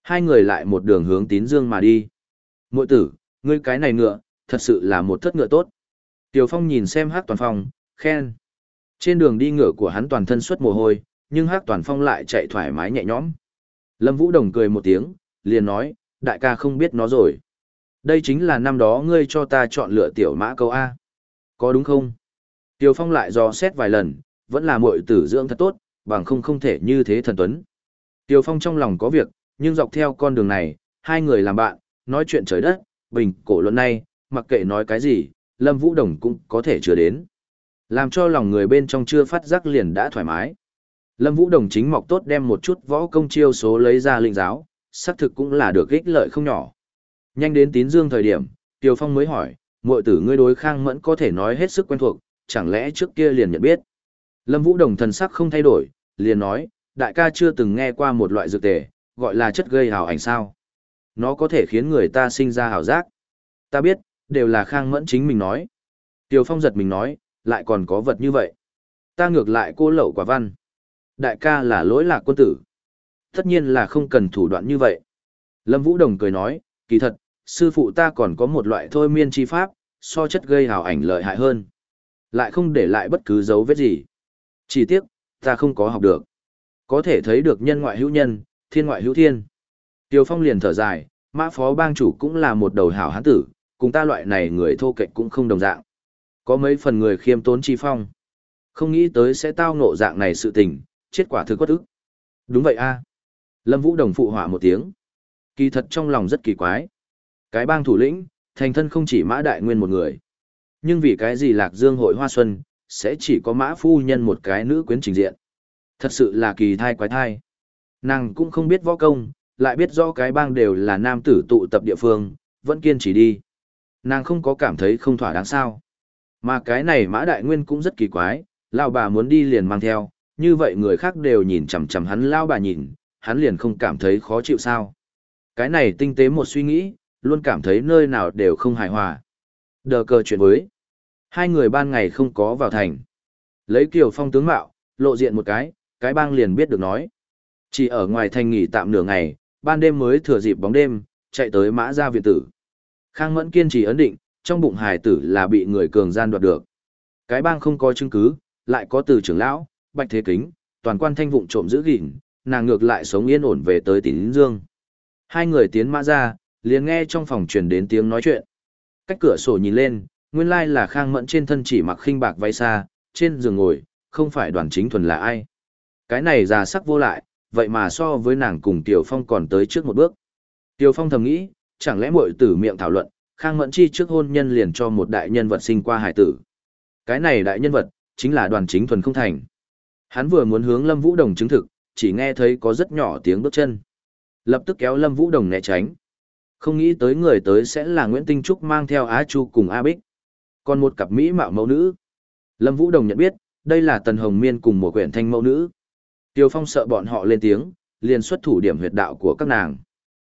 Hai người lại một đường hướng Tín Dương mà đi. Muội tử, ngươi cái này ngựa, thật sự là một thất ngựa tốt. Tiểu Phong nhìn xem Hắc Toàn Phong, khen. Trên đường đi ngựa của hắn toàn thân xuất mồ hôi, nhưng Hắc Toàn Phong lại chạy thoải mái nhẹ nhõm. Lâm Vũ Đồng cười một tiếng, liền nói, đại ca không biết nó rồi. Đây chính là năm đó ngươi cho ta chọn lựa tiểu mã câu A. Có đúng không? Tiểu Phong lại dò xét vài lần, vẫn là muội tử dưỡng thật tốt, bằng không không thể như thế thần tuấn. Tiểu Phong trong lòng có việc, nhưng dọc theo con đường này, hai người làm bạn, nói chuyện trời đất, bình cổ luận này, mặc kệ nói cái gì, Lâm Vũ Đồng cũng có thể chứa đến. Làm cho lòng người bên trong chưa phát giác liền đã thoải mái. Lâm Vũ Đồng chính mọc tốt đem một chút võ công chiêu số lấy ra linh giáo, xác thực cũng là được ích lợi không nhỏ. Nhanh đến Tín Dương thời điểm, Tiều Phong mới hỏi, muội tử ngươi đối Khang Mẫn có thể nói hết sức quen thuộc, chẳng lẽ trước kia liền nhận biết. Lâm Vũ Đồng thần sắc không thay đổi, liền nói, đại ca chưa từng nghe qua một loại dược tề, gọi là chất gây hào ảnh sao. Nó có thể khiến người ta sinh ra hào giác. Ta biết, đều là Khang Mẫn chính mình nói. Tiều Phong giật mình nói, lại còn có vật như vậy. Ta ngược lại cô lậu quả văn. Đại ca là lỗi lạc quân tử. Tất nhiên là không cần thủ đoạn như vậy. Lâm Vũ Đồng cười nói, kỳ thật, sư phụ ta còn có một loại thôi miên chi pháp, so chất gây hào ảnh lợi hại hơn. Lại không để lại bất cứ dấu vết gì. Chỉ tiếc, ta không có học được. Có thể thấy được nhân ngoại hữu nhân, thiên ngoại hữu thiên. Tiều Phong liền thở dài, Mã phó bang chủ cũng là một đầu hảo hán tử, cùng ta loại này người thô kệch cũng không đồng dạng. Có mấy phần người khiêm tốn chi phong. Không nghĩ tới sẽ tao ngộ dạng này sự tình, chết quả thực quất ức. Đúng vậy a. Lâm Vũ Đồng phụ họa một tiếng. Kỳ thật trong lòng rất kỳ quái. Cái bang thủ lĩnh, thành thân không chỉ Mã Đại Nguyên một người. Nhưng vì cái gì Lạc Dương hội Hoa Xuân, sẽ chỉ có Mã phu nhân một cái nữ quyến trình diện. Thật sự là kỳ thai quái thai. Nàng cũng không biết võ công, lại biết rõ cái bang đều là nam tử tụ tập địa phương, vẫn kiên trì đi. Nàng không có cảm thấy không thỏa đáng sao. Mà cái này Mã Đại Nguyên cũng rất kỳ quái, lao bà muốn đi liền mang theo, như vậy người khác đều nhìn chằm chằm hắn lao bà nhìn, hắn liền không cảm thấy khó chịu sao. Cái này tinh tế một suy nghĩ, luôn cảm thấy nơi nào đều không hài hòa. Đờ cờ chuyện với. Hai người ban ngày không có vào thành. Lấy Kiều Phong tướng mạo, lộ diện một cái, cái bang liền biết được nói. Chỉ ở ngoài thành nghỉ tạm nửa ngày, ban đêm mới thừa dịp bóng đêm, chạy tới Mã gia viện tử. Khang Mẫn kiên trì ấn định, trong bụng hài tử là bị người cường gian đoạt được. Cái bang không có chứng cứ, lại có từ trưởng lão, Bạch Thế Kính, toàn quan thanh vụng trộm giữ gìn, nàng ngược lại sống yên ổn về tới Tín Dương. Hai người tiến Mã gia, liền nghe trong phòng truyền đến tiếng nói chuyện. Cách cửa sổ nhìn lên, nguyên lai là Khang Mẫn trên thân chỉ mặc khinh bạc váy xa, trên giường ngồi, không phải Đoàn Chính Thuần là ai. Cái này già sắc vô lại, vậy mà so với nàng cùng Tiểu Phong còn tới trước một bước. Tiểu Phong thầm nghĩ, chẳng lẽ muội tử miệng thảo luận, Khang Mẫn chi trước hôn nhân liền cho một đại nhân vật sinh qua hải tử. Cái này đại nhân vật, chính là Đoàn Chính Thuần không thành. Hắn vừa muốn hướng Lâm Vũ Đồng chứng thực, chỉ nghe thấy có rất nhỏ tiếng bước chân. Lập tức kéo Lâm Vũ Đồng né tránh. Không nghĩ tới người tới sẽ là Nguyễn Tinh Trúc mang theo Á Chu cùng A Bích. Còn một cặp mỹ mạo mẫu nữ. Lâm Vũ Đồng nhận biết, đây là Tần Hồng Miên cùng một quyển thanh mẫu nữ. Tiêu Phong sợ bọn họ lên tiếng, liền xuất thủ điểm huyệt đạo của các nàng.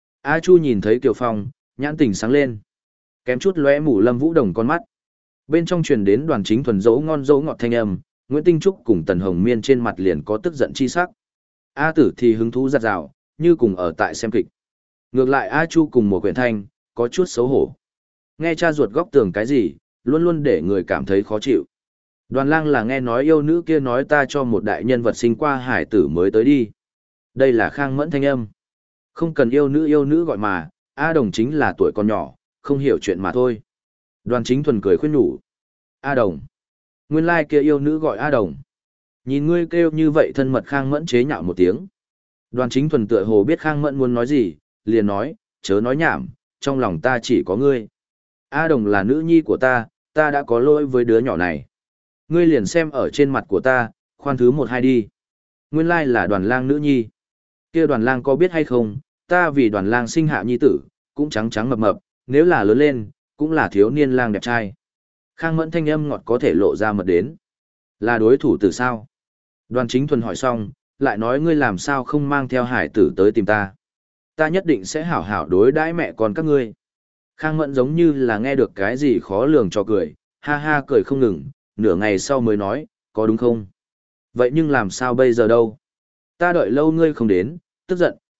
A Chu nhìn thấy Tiêu Phong, nhãn tình sáng lên. Kém chút lóe mù Lâm Vũ Đồng con mắt. Bên trong truyền đến Đoàn Chính Thuần dấu ngon dấu ngọt thanh âm, Nguyễn Tinh Trúc cùng Tần Hồng Miên trên mặt liền có tức giận chi sắc. A Tử thì hứng thú giặt rào, như cùng ở tại xem kịch. Ngược lại A Chu cùng một quyển thanh, có chút xấu hổ. Nghe cha ruột góc tường cái gì, luôn luôn để người cảm thấy khó chịu. Đoàn Lang là nghe nói yêu nữ kia nói ta cho một đại nhân vật sinh qua hải tử mới tới đi. Đây là Khang Mẫn thanh âm. Không cần yêu nữ yêu nữ gọi mà, A Đồng chính là tuổi còn nhỏ, không hiểu chuyện mà thôi. Đoàn Chính Thuần cười khuyên nhủ. A Đồng. Nguyên lai kia yêu nữ gọi A Đồng. Nhìn ngươi kêu như vậy thân mật Khang Mẫn chế nhạo một tiếng. Đoàn Chính Thuần tựa hồ biết Khang Mẫn muốn nói gì, liền nói, chớ nói nhảm, trong lòng ta chỉ có ngươi. A Đồng là nữ nhi của ta, ta đã có lỗi với đứa nhỏ này. Ngươi liền xem ở trên mặt của ta, khoan thứ một hai đi. Nguyên lai là Đoàn Lang nữ nhi. Kia Đoàn Lang có biết hay không, ta vì Đoàn Lang sinh hạ nhi tử, cũng trắng trắng mập mập, nếu là lớn lên, cũng là thiếu niên lang đẹp trai. Khang Mẫn thanh âm ngọt có thể lộ ra mật đến. Là đối thủ từ sao? Đoàn Chính Thuần hỏi xong, lại nói ngươi làm sao không mang theo hải tử tới tìm ta. Ta nhất định sẽ hảo hảo đối đãi mẹ con các ngươi. Khang Mẫn giống như là nghe được cái gì khó lường cho cười, ha ha cười không ngừng, nửa ngày sau mới nói, có đúng không? Vậy nhưng làm sao bây giờ đâu? Ta đợi lâu ngươi không đến, tức giận,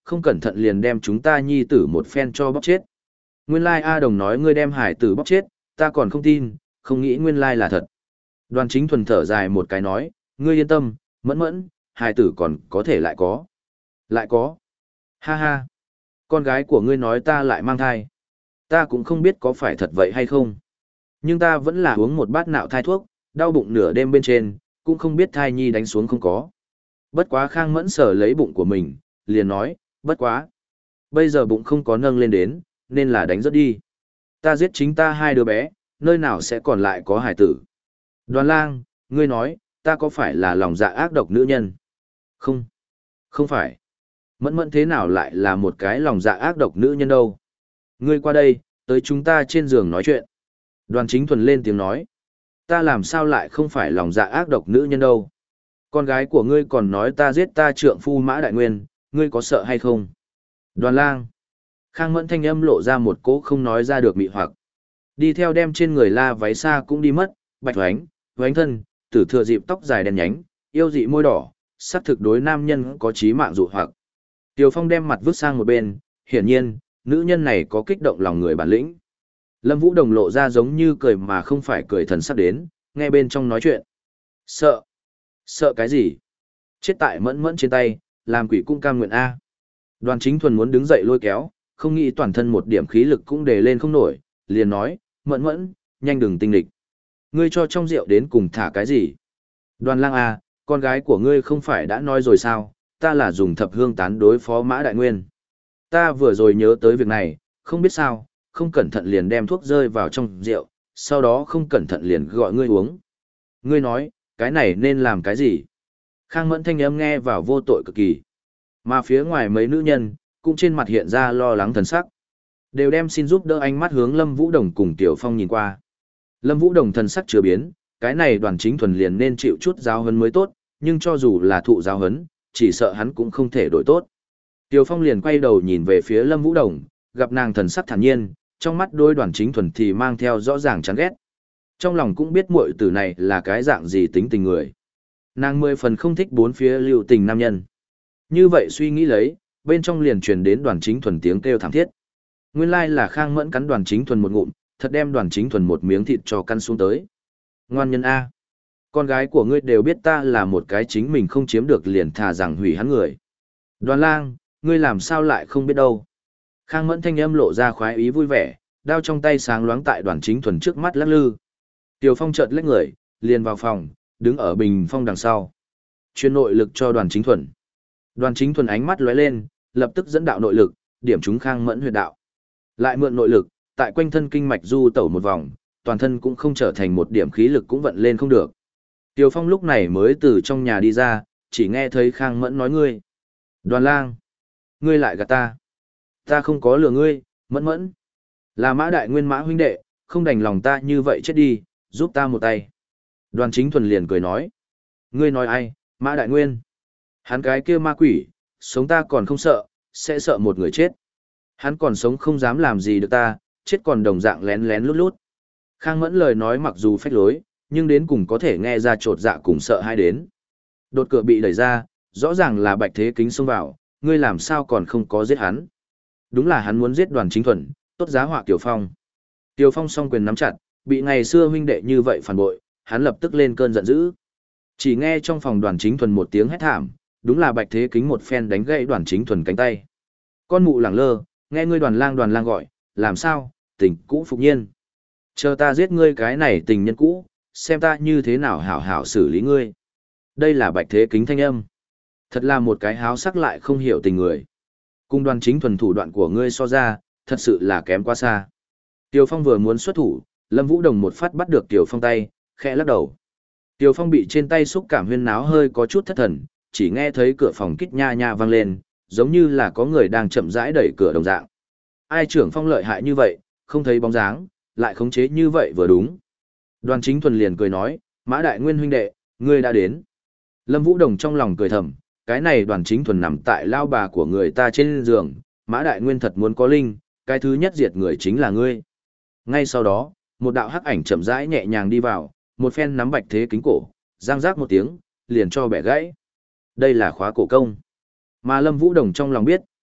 không cẩn thận liền đem chúng ta nhi tử một phen cho bóc chết. Nguyên lai A Đồng nói ngươi đem hải tử bóc chết, ta còn không tin, không nghĩ nguyên lai là thật. Đoàn Chính Thuần thở dài một cái nói, ngươi yên tâm, Mẫn Mẫn, hải tử còn có thể lại có. Lại có. Ha ha. Con gái của ngươi nói ta lại mang thai. Ta cũng không biết có phải thật vậy hay không. Nhưng ta vẫn là uống một bát nạo thai thuốc, đau bụng nửa đêm bên trên, cũng không biết thai nhi đánh xuống không có. Bất quá Khang Mẫn sờ lấy bụng của mình, liền nói, bất quá. Bây giờ bụng không có nâng lên đến, nên là đánh rất đi. Ta giết chính ta hai đứa bé, nơi nào sẽ còn lại có hải tử. Đoàn lang, ngươi nói, ta có phải là lòng dạ ác độc nữ nhân? Không, không phải. Mẫn Mẫn thế nào lại là một cái lòng dạ ác độc nữ nhân đâu? Ngươi qua đây, tới chúng ta trên giường nói chuyện. Đoàn Chính Thuần lên tiếng nói. Ta làm sao lại không phải lòng dạ ác độc nữ nhân đâu? Con gái của ngươi còn nói ta giết ta trượng phu Mã Đại Nguyên, ngươi có sợ hay không? Đoàn lang. Khang Mẫn thanh âm lộ ra một cỗ không nói ra được mị hoặc. Đi theo đem trên người la váy xa cũng đi mất, bạch hoánh, hoánh thân, tử thừa dịp tóc dài đen nhánh, yêu dị môi đỏ, sắc thực đối nam nhân có chí mạng dụ hoặc. Tiều Phong đem mặt vứt sang một bên, hiển nhiên, nữ nhân này có kích động lòng người bản lĩnh. Lâm Vũ Đồng lộ ra giống như cười mà không phải cười thần sắc đến, nghe bên trong nói chuyện. Sợ? Sợ cái gì? Chết tại Mẫn Mẫn trên tay, làm quỷ cung cam nguyện A. Đoàn Chính Thuần muốn đứng dậy lôi kéo, không nghĩ toàn thân một điểm khí lực cũng đề lên không nổi, liền nói, Mẫn Mẫn, nhanh đừng tinh lịch. Ngươi cho trong rượu đến cùng thả cái gì? Đoàn lang A, con gái của ngươi không phải đã nói rồi sao, ta là dùng thập hương tán đối phó Mã Đại Nguyên. Ta vừa rồi nhớ tới việc này, không biết sao, không cẩn thận liền đem thuốc rơi vào trong rượu, sau đó không cẩn thận liền gọi ngươi uống. Ngươi nói, cái này nên làm cái gì? Khang Mẫn thanh âm nghe vào vô tội cực kỳ. Mà phía ngoài mấy nữ nhân, cũng trên mặt hiện ra lo lắng thần sắc. Đều đem xin giúp đỡ ánh mắt hướng Lâm Vũ Đồng cùng Tiểu Phong nhìn qua. Lâm Vũ Đồng thần sắc chưa biến, cái này Đoàn Chính Thuần liền nên chịu chút giáo huấn mới tốt, nhưng cho dù là thụ giáo huấn, chỉ sợ hắn cũng không thể đổi tốt. Tiểu Phong liền quay đầu nhìn về phía Lâm Vũ Đồng, gặp nàng thần sắc thản nhiên, trong mắt đôi Đoàn Chính Thuần thì mang theo rõ ràng chán ghét. Trong lòng cũng biết muội tử này là cái dạng gì tính tình người. Nàng mười phần không thích bốn phía lưu tình nam nhân. Như vậy suy nghĩ lấy, bên trong liền truyền đến Đoàn Chính Thuần tiếng kêu thảm thiết. Nguyên lai là Khang Mẫn cắn Đoàn Chính Thuần một ngụm, thật đem Đoàn Chính Thuần một miếng thịt cho căn xuống tới. Ngoan nhân A. Con gái của ngươi đều biết ta là một cái chính mình không chiếm được liền thà rằng hủy hắn người. Đoàn lang, ngươi làm sao lại không biết đâu. Khang Mẫn thanh âm lộ ra khoái ý vui vẻ, đao trong tay sáng loáng tại Đoàn Chính Thuần trước mắt lắc lư. Tiểu Phong chợt lách người, liền vào phòng, đứng ở bình phong đằng sau. Chuyên nội lực cho Đoàn Chính Thuần. Đoàn Chính Thuần ánh mắt lóe lên, lập tức dẫn đạo nội lực, điểm trúng Khang Mẫn huyệt đạo. Lại mượn nội lực, tại quanh thân kinh mạch du tẩu một vòng, toàn thân cũng không trở thành một điểm khí lực cũng vận lên không được. Tiểu Phong lúc này mới từ trong nhà đi ra, chỉ nghe thấy Khang Mẫn nói ngươi. Đoàn lang, ngươi lại gạt ta. Ta không có lừa ngươi, Mẫn Mẫn. Là Mã Đại Nguyên Mã huynh đệ, không đành lòng ta như vậy chết đi, giúp ta một tay. Đoàn Chính Thuần liền cười nói. Ngươi nói ai, Mã Đại Nguyên? Hắn cái kia ma quỷ, sống ta còn không sợ, sẽ sợ một người chết. Hắn còn sống không dám làm gì được ta, chết còn đồng dạng lén lén lút lút. Khang Mẫn lời nói mặc dù phách lối, nhưng đến cùng có thể nghe ra trột dạ cùng sợ hai đến. Đột cửa bị đẩy ra, rõ ràng là Bạch Thế Kính xông vào, ngươi làm sao còn không có giết hắn. Đúng là hắn muốn giết Đoàn Chính Thuần, tốt giá họa Tiểu Phong. Tiểu Phong song quyền nắm chặt, bị ngày xưa huynh đệ như vậy phản bội, hắn lập tức lên cơn giận dữ. Chỉ nghe trong phòng Đoàn Chính Thuần một tiếng hét thảm, đúng là Bạch Thế Kính một phen đánh gãy Đoàn Chính Thuần cánh tay. Con mụ lẳng lơ, nghe ngươi Đoàn lang Đoàn lang gọi, làm sao, tình cũ phục nhiên. Chờ ta giết ngươi cái này tình nhân cũ, xem ta như thế nào hảo hảo xử lý ngươi. Đây là Bạch Thế Kính thanh âm. Thật là một cái háo sắc lại không hiểu tình người. Cùng Đoàn Chính Thuần thủ đoạn của ngươi so ra, thật sự là kém quá xa. Tiêu Phong vừa muốn xuất thủ, Lâm Vũ Đồng một phát bắt được Tiêu Phong tay, khẽ lắc đầu. Tiêu Phong bị trên tay xúc cảm huyên náo hơi có chút thất thần, chỉ nghe thấy cửa phòng kít nha nha vang lên, giống như là có người đang chậm rãi đẩy cửa đồng dạng. Ai trưởng Phong lợi hại như vậy, không thấy bóng dáng, lại khống chế như vậy vừa đúng. Đoàn Chính Thuần liền cười nói, Mã Đại Nguyên huynh đệ, ngươi đã đến. Lâm Vũ Đồng trong lòng cười thầm, cái này Đoàn Chính Thuần nằm tại lao bà của người ta trên giường, Mã Đại Nguyên thật muốn có linh, cái thứ nhất diệt người chính là ngươi. Ngay sau đó, một đạo hắc ảnh chậm rãi nhẹ nhàng đi vào, một phen nắm Bạch Thế Kính cổ, giang rác một tiếng, liền cho bẻ gãy. Đây là khóa cổ công. Mà Lâm Vũ Đồng trong lòng biết,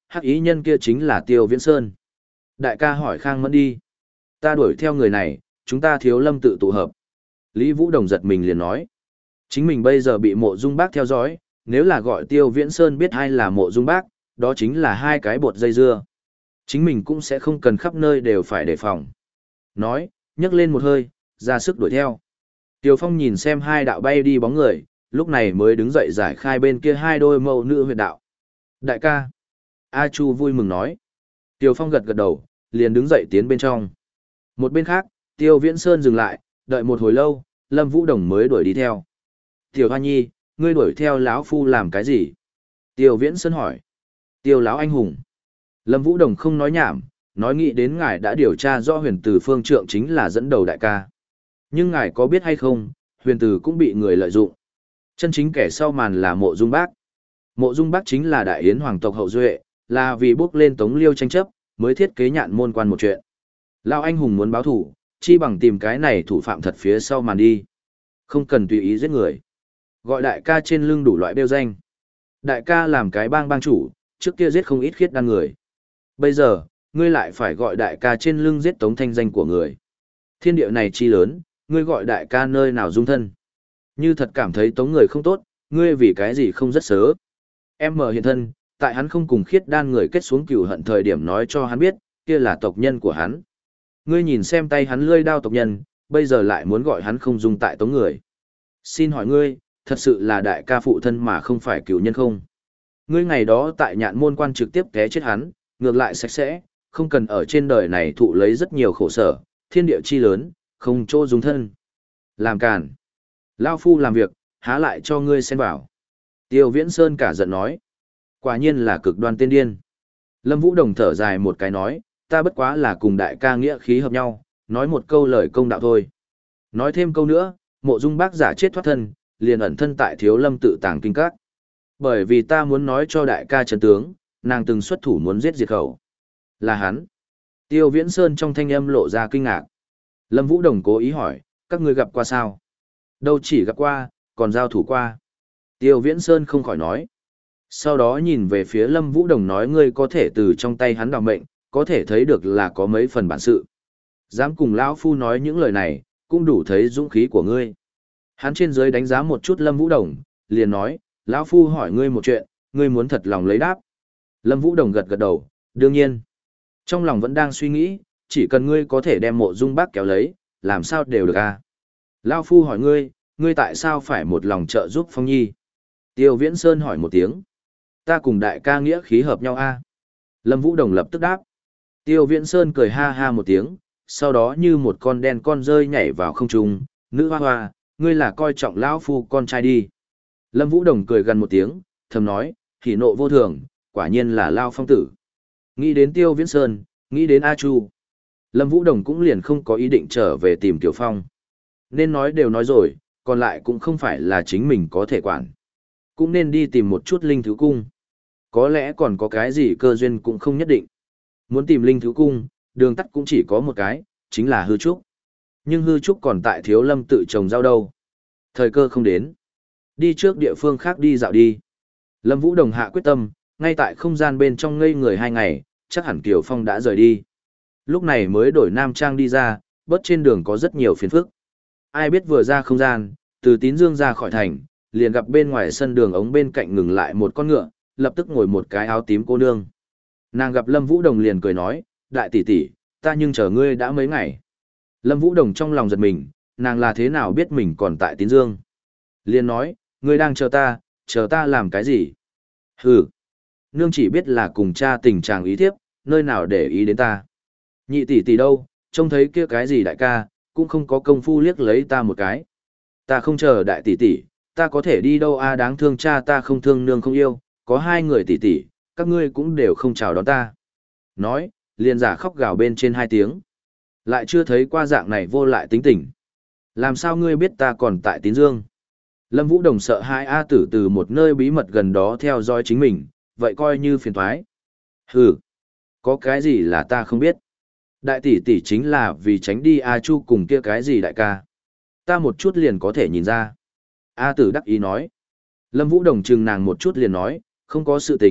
hắc ý nhân kia chính là Tiêu Viễn Sơn. Đại ca hỏi Khang Mẫn đi. Ta đuổi theo người này, chúng ta thiếu lâm tự tụ hợp. Lý Vũ Đồng giật mình liền nói. Chính mình bây giờ bị mộ dung bác theo dõi, nếu là gọi Tiêu Viễn Sơn biết ai là mộ dung bác, đó chính là hai cái bột dây dưa. Chính mình cũng sẽ không cần khắp nơi đều phải đề phòng. Nói, nhấc lên một hơi, ra sức đuổi theo. Tiêu Phong nhìn xem hai đạo bay đi bóng người, lúc này mới đứng dậy giải khai bên kia hai đôi mâu nữ huyệt đạo. Đại ca. A Chu vui mừng nói. Tiêu Phong gật gật đầu, liền đứng dậy tiến bên trong. Một bên khác, Tiêu Viễn Sơn dừng lại, đợi một hồi lâu, Lâm Vũ Đồng mới đuổi đi theo. Tiểu Hoa Nhi, ngươi đuổi theo lão phu làm cái gì? Tiêu Viễn Sơn hỏi. Tiêu lão anh hùng. Lâm Vũ Đồng không nói nhảm, nói nghĩ đến ngài đã điều tra rõ huyền từ phương trượng chính là dẫn đầu đại ca. Nhưng ngài có biết hay không, huyền từ cũng bị người lợi dụng. Chân chính kẻ sau màn là mộ dung bác. Mộ dung bác chính là đại yến hoàng tộc hậu duệ, là vì bước lên tống liêu tranh chấp, mới thiết kế nhạn môn quan một chuyện. Lão anh hùng muốn báo thủ, chi bằng tìm cái này thủ phạm thật phía sau màn đi. Không cần tùy ý giết người. Gọi đại ca trên lưng đủ loại bêu danh. Đại ca làm cái bang bang chủ, trước kia giết không ít khiết đan người. Bây giờ, ngươi lại phải gọi đại ca trên lưng giết tống thanh danh của người. Thiên địa này chi lớn, ngươi gọi đại ca nơi nào dung thân. Như thật cảm thấy tống người không tốt, ngươi vì cái gì không rất sớ. Em mở hiện thân, tại hắn không cùng khiết đan người kết xuống cửu hận thời điểm nói cho hắn biết, kia là tộc nhân của hắn. Ngươi nhìn xem tay hắn lươi đao tộc nhân, bây giờ lại muốn gọi hắn không dung tại tống người. Xin hỏi ngươi, thật sự là đại ca phụ thân mà không phải cửu nhân không? Ngươi ngày đó tại nhạn môn quan trực tiếp té chết hắn, ngược lại sạch sẽ, không cần ở trên đời này thụ lấy rất nhiều khổ sở, thiên địa chi lớn, không chỗ dung thân. Làm càn. Lao phu làm việc, há lại cho ngươi xen vào. Tiêu Viễn Sơn cả giận nói. Quả nhiên là cực đoan tiên điên. Lâm Vũ Đồng thở dài một cái nói, ta bất quá là cùng đại ca nghĩa khí hợp nhau, nói một câu lời công đạo thôi. Nói thêm câu nữa, mộ dung bác giả chết thoát thân, liền ẩn thân tại thiếu lâm tự tàng kinh các. Bởi vì ta muốn nói cho đại ca trấn tướng, nàng từng xuất thủ muốn giết diệt khẩu. Là hắn. Tiêu Viễn Sơn trong thanh âm lộ ra kinh ngạc. Lâm Vũ Đồng cố ý hỏi, các ngươi gặp qua sao? Đâu chỉ gặp qua, còn giao thủ qua. Tiêu Viễn Sơn không khỏi nói. Sau đó nhìn về phía Lâm Vũ Đồng nói ngươi có thể từ trong tay hắn đào mệnh, có thể thấy được là có mấy phần bản sự. Dám cùng lão phu nói những lời này, cũng đủ thấy dũng khí của ngươi. Hắn trên dưới đánh giá một chút Lâm Vũ Đồng, liền nói, lão phu hỏi ngươi một chuyện, ngươi muốn thật lòng lấy đáp. Lâm Vũ Đồng gật gật đầu, đương nhiên. Trong lòng vẫn đang suy nghĩ, chỉ cần ngươi có thể đem mộ dung bác kéo lấy, làm sao đều được à. Lão phu hỏi ngươi, ngươi tại sao phải một lòng trợ giúp Phong Nhi? Tiêu Viễn Sơn hỏi một tiếng. Ta cùng đại ca nghĩa khí hợp nhau a à? Lâm Vũ Đồng lập tức đáp. Tiêu Viễn Sơn cười ha ha một tiếng, sau đó như một con đen con rơi nhảy vào không trung, nữ hoa hoa, ngươi là coi trọng lão phu con trai đi. Lâm Vũ Đồng cười gần một tiếng, thầm nói, hỉ nộ vô thường, quả nhiên là Lao Phong tử. Nghĩ đến Tiêu Viễn Sơn, nghĩ đến A Chu. Lâm Vũ Đồng cũng liền không có ý định trở về tìm Tiểu Phong. Nên nói đều nói rồi, còn lại cũng không phải là chính mình có thể quản. Cũng nên đi tìm một chút linh thứ cung. Có lẽ còn có cái gì cơ duyên cũng không nhất định. Muốn tìm linh thứ cung, đường tắt cũng chỉ có một cái, chính là hư trúc. Nhưng hư trúc còn tại thiếu lâm tự trồng rau đâu. Thời cơ không đến. Đi trước địa phương khác đi dạo đi. Lâm Vũ Đồng hạ quyết tâm, ngay tại không gian bên trong ngây người hai ngày, chắc hẳn Kiều Phong đã rời đi. Lúc này mới đổi nam trang đi ra, bớt trên đường có rất nhiều phiền phức. Ai biết vừa ra không gian, từ Tín Dương ra khỏi thành, liền gặp bên ngoài sân đường ống bên cạnh ngừng lại một con ngựa, lập tức ngồi một cái áo tím cô nương. Nàng gặp Lâm Vũ Đồng liền cười nói, đại tỷ tỷ, ta nhưng chờ ngươi đã mấy ngày. Lâm Vũ Đồng trong lòng giật mình, nàng là thế nào biết mình còn tại Tín Dương. Liền nói, ngươi đang chờ ta, chờ ta làm cái gì? Hừ, nương chỉ biết là cùng cha tình chàng ý thiếp, nơi nào để ý đến ta. Nhị tỷ tỷ đâu, trông thấy kia cái gì đại ca, cũng không có công phu liếc lấy ta một cái. Ta không chờ đại tỷ tỷ, ta có thể đi đâu a à, đáng thương cha ta không thương nương không yêu, có hai người tỷ tỷ, các ngươi cũng đều không chào đón ta. Nói, liền giả khóc gào bên trên hai tiếng. Lại chưa thấy qua dạng này vô lại tính tình. Làm sao ngươi biết ta còn tại Tín Dương? Lâm Vũ Đồng sợ hai A tử từ một nơi bí mật gần đó theo dõi chính mình, vậy coi như phiền toái. Hừ, có cái gì là ta không biết? Đại tỷ tỷ chính là vì tránh đi A Chu cùng kia cái gì đại ca. Ta một chút liền có thể nhìn ra. A tử đắc ý nói. Lâm Vũ Đồng chừng nàng một chút liền nói, không có sự tình,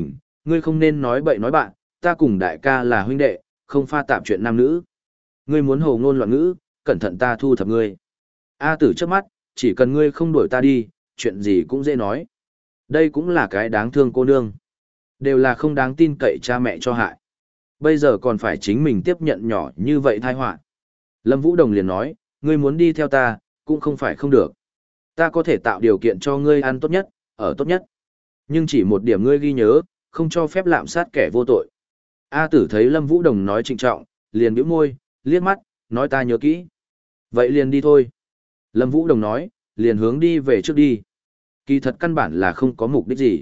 ngươi không nên nói bậy nói bạn, ta cùng đại ca là huynh đệ, không pha tạp chuyện nam nữ. Ngươi muốn hồ ngôn loạn ngữ, cẩn thận ta thu thập ngươi. A tử trước mắt, chỉ cần ngươi không đuổi ta đi, chuyện gì cũng dễ nói. Đây cũng là cái đáng thương cô nương. Đều là không đáng tin cậy cha mẹ cho hại. Bây giờ còn phải chính mình tiếp nhận nhỏ như vậy tai họa. Lâm Vũ Đồng liền nói, ngươi muốn đi theo ta, cũng không phải không được. Ta có thể tạo điều kiện cho ngươi ăn tốt nhất, ở tốt nhất. Nhưng chỉ một điểm ngươi ghi nhớ, không cho phép lạm sát kẻ vô tội. A tử thấy Lâm Vũ Đồng nói trịnh trọng, liền bĩu môi, liếc mắt, nói ta nhớ kỹ. Vậy liền đi thôi. Lâm Vũ Đồng nói, liền hướng đi về trước đi. Kỳ thật căn bản là không có mục đích gì.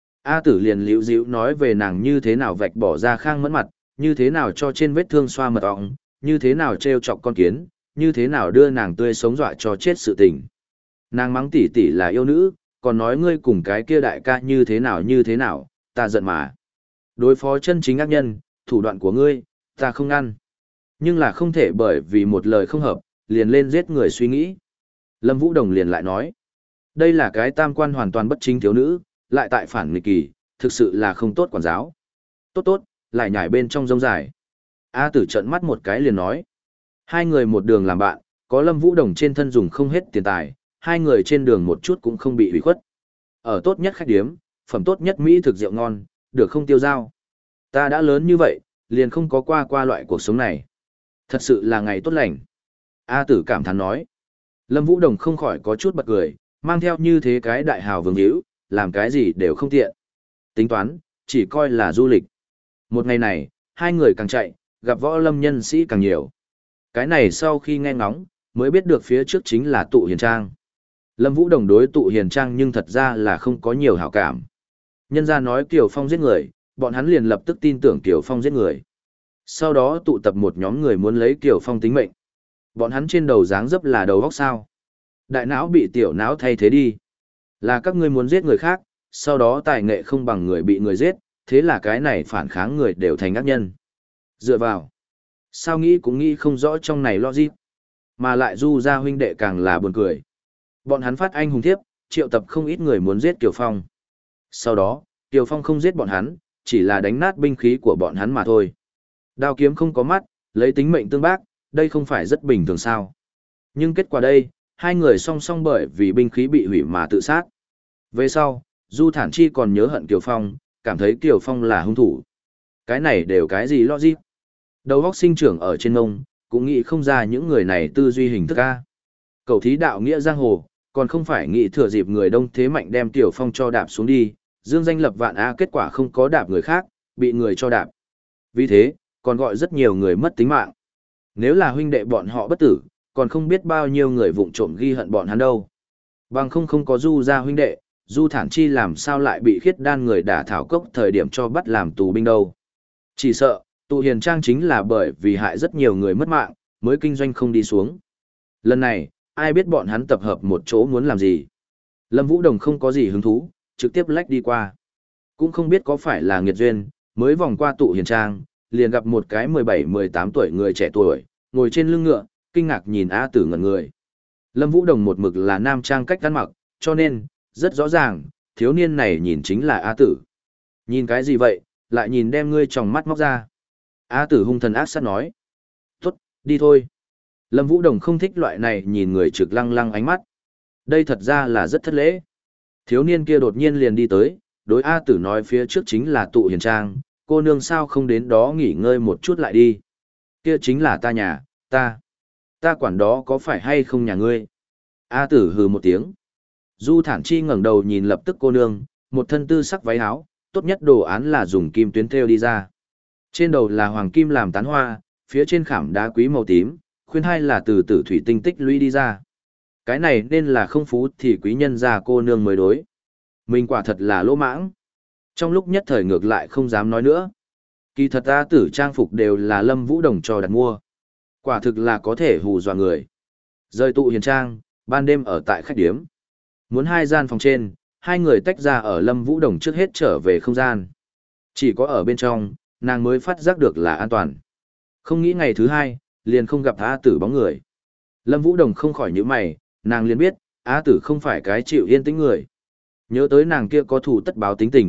A tử liền liễu díu nói về nàng như thế nào vạch bỏ ra khang mẫn mặt, như thế nào cho trên vết thương xoa mật ọng, như thế nào treo chọc con kiến, như thế nào đưa nàng tươi sống dọa cho chết sự tình. Nàng mắng tỷ tỷ là yêu nữ, còn nói ngươi cùng cái kia đại ca như thế nào như thế nào, ta giận mà. Đối phó chân chính ác nhân, thủ đoạn của ngươi, ta không ngăn. Nhưng là không thể bởi vì một lời không hợp, liền lên giết người suy nghĩ. Lâm Vũ Đồng liền lại nói, đây là cái tam quan hoàn toàn bất chính thiếu nữ, lại tại phản nghịch kỳ, thực sự là không tốt quản giáo. Tốt tốt, lại nhảy bên trong rông dài. A tử trợn mắt một cái liền nói, hai người một đường làm bạn, có Lâm Vũ Đồng trên thân dùng không hết tiền tài, hai người trên đường một chút cũng không bị hủy khuất. Ở tốt nhất khách điếm, phẩm tốt nhất mỹ thực rượu ngon, được không tiêu dao. Ta đã lớn như vậy, liền không có qua qua loại cuộc sống này. Thật sự là ngày tốt lành. A tử cảm thán nói. Lâm Vũ Đồng không khỏi có chút bật cười, mang theo như thế cái đại hào vương hữu, làm cái gì đều không tiện. Tính toán, chỉ coi là du lịch. Một ngày này, hai người càng chạy, gặp võ lâm nhân sĩ càng nhiều. Cái này sau khi nghe ngóng, mới biết được phía trước chính là tụ hiền trang. Lâm Vũ Đồng đối tụ hiền trang nhưng thật ra là không có nhiều hảo cảm. Nhân ra nói Kiều Phong giết người, bọn hắn liền lập tức tin tưởng Kiều Phong giết người. Sau đó tụ tập một nhóm người muốn lấy Kiều Phong tính mệnh. Bọn hắn trên đầu dáng dấp là đầu óc sao. Đại não bị tiểu não thay thế đi. Là các ngươi muốn giết người khác, sau đó tài nghệ không bằng người bị người giết, thế là cái này phản kháng người đều thành ác nhân. Dựa vào. Sao nghĩ cũng nghĩ không rõ trong này logic. Mà lại du ra huynh đệ càng là buồn cười. Bọn hắn phát anh hùng thiếp, triệu tập không ít người muốn giết Kiều Phong. Sau đó, Kiều Phong không giết bọn hắn, chỉ là đánh nát binh khí của bọn hắn mà thôi. Đao kiếm không có mắt, lấy tính mệnh tương bác, đây không phải rất bình thường sao. Nhưng kết quả đây, hai người song song bởi vì binh khí bị hủy mà tự sát. Về sau, Du Thản Chi còn nhớ hận Kiều Phong, cảm thấy Kiều Phong là hung thủ. Cái này đều cái gì logic? Đầu óc sinh trưởng ở trên ngông, cũng nghĩ không ra những người này tư duy hình thức A. Cầu thí đạo nghĩa giang hồ, còn không phải nghĩ thừa dịp người đông thế mạnh đem Kiều Phong cho đạp xuống đi, dương danh lập vạn A, kết quả không có đạp người khác, bị người cho đạp. Vì thế, còn gọi rất nhiều người mất tính mạng. Nếu là huynh đệ bọn họ bất tử, còn không biết bao nhiêu người vụng trộm ghi hận bọn hắn đâu. Bằng không không có Du ra huynh đệ, Du Thản Chi làm sao lại bị khiết đan người đả thảo cốc thời điểm cho bắt làm tù binh đâu. Chỉ sợ, tụ hiền trang chính là bởi vì hại rất nhiều người mất mạng, mới kinh doanh không đi xuống. Lần này, ai biết bọn hắn tập hợp một chỗ muốn làm gì. Lâm Vũ Đồng không có gì hứng thú, trực tiếp lách đi qua. Cũng không biết có phải là nghiệt duyên, mới vòng qua tụ hiền trang, liền gặp một cái mười bảy mười tám tuổi người trẻ tuổi, ngồi trên lưng ngựa, kinh ngạc nhìn A Tử ngẩn người. Lâm Vũ Đồng một mực là nam trang cách ăn mặc, cho nên, rất rõ ràng, thiếu niên này nhìn chính là A Tử. Nhìn cái gì vậy, lại nhìn đem ngươi tròng mắt móc ra. A Tử hung thần ác sát nói. Tốt, đi thôi. Lâm Vũ Đồng không thích loại này nhìn người trực lăng lăng ánh mắt. Đây thật ra là rất thất lễ. Thiếu niên kia đột nhiên liền đi tới, đối A Tử nói phía trước chính là tụ hiền trang, cô nương sao không đến đó nghỉ ngơi một chút lại đi. Kia chính là ta nhà, ta. Ta quản đó có phải hay không nhà ngươi? A Tử hừ một tiếng. Du Thản Chi ngẩng đầu nhìn lập tức cô nương, một thân tư sắc váy áo, tốt nhất đồ án là dùng kim tuyến thêu đi ra. Trên đầu là hoàng kim làm tán hoa, phía trên khảm đá quý màu tím, khuyên hai là từ tử thủy tinh tích lũy đi ra. Cái này nên là không phú thì quý nhân gia cô nương mới đối. Mình quả thật là lỗ mãng. Trong lúc nhất thời ngược lại không dám nói nữa. Kỳ thật A Tử trang phục đều là Lâm Vũ Đồng cho đặt mua. Quả thực là có thể hù dọa người. Rời tụ hiền trang, ban đêm ở tại khách điếm. Muốn hai gian phòng trên, hai người tách ra ở Lâm Vũ Đồng trước hết trở về không gian. Chỉ có ở bên trong, nàng mới phát giác được là an toàn. Không nghĩ ngày thứ hai, liền không gặp A Tử bóng người. Lâm Vũ Đồng không khỏi nhíu mày, nàng liền biết, A Tử không phải cái chịu yên tĩnh người. Nhớ tới nàng kia có thủ tất báo tính tình,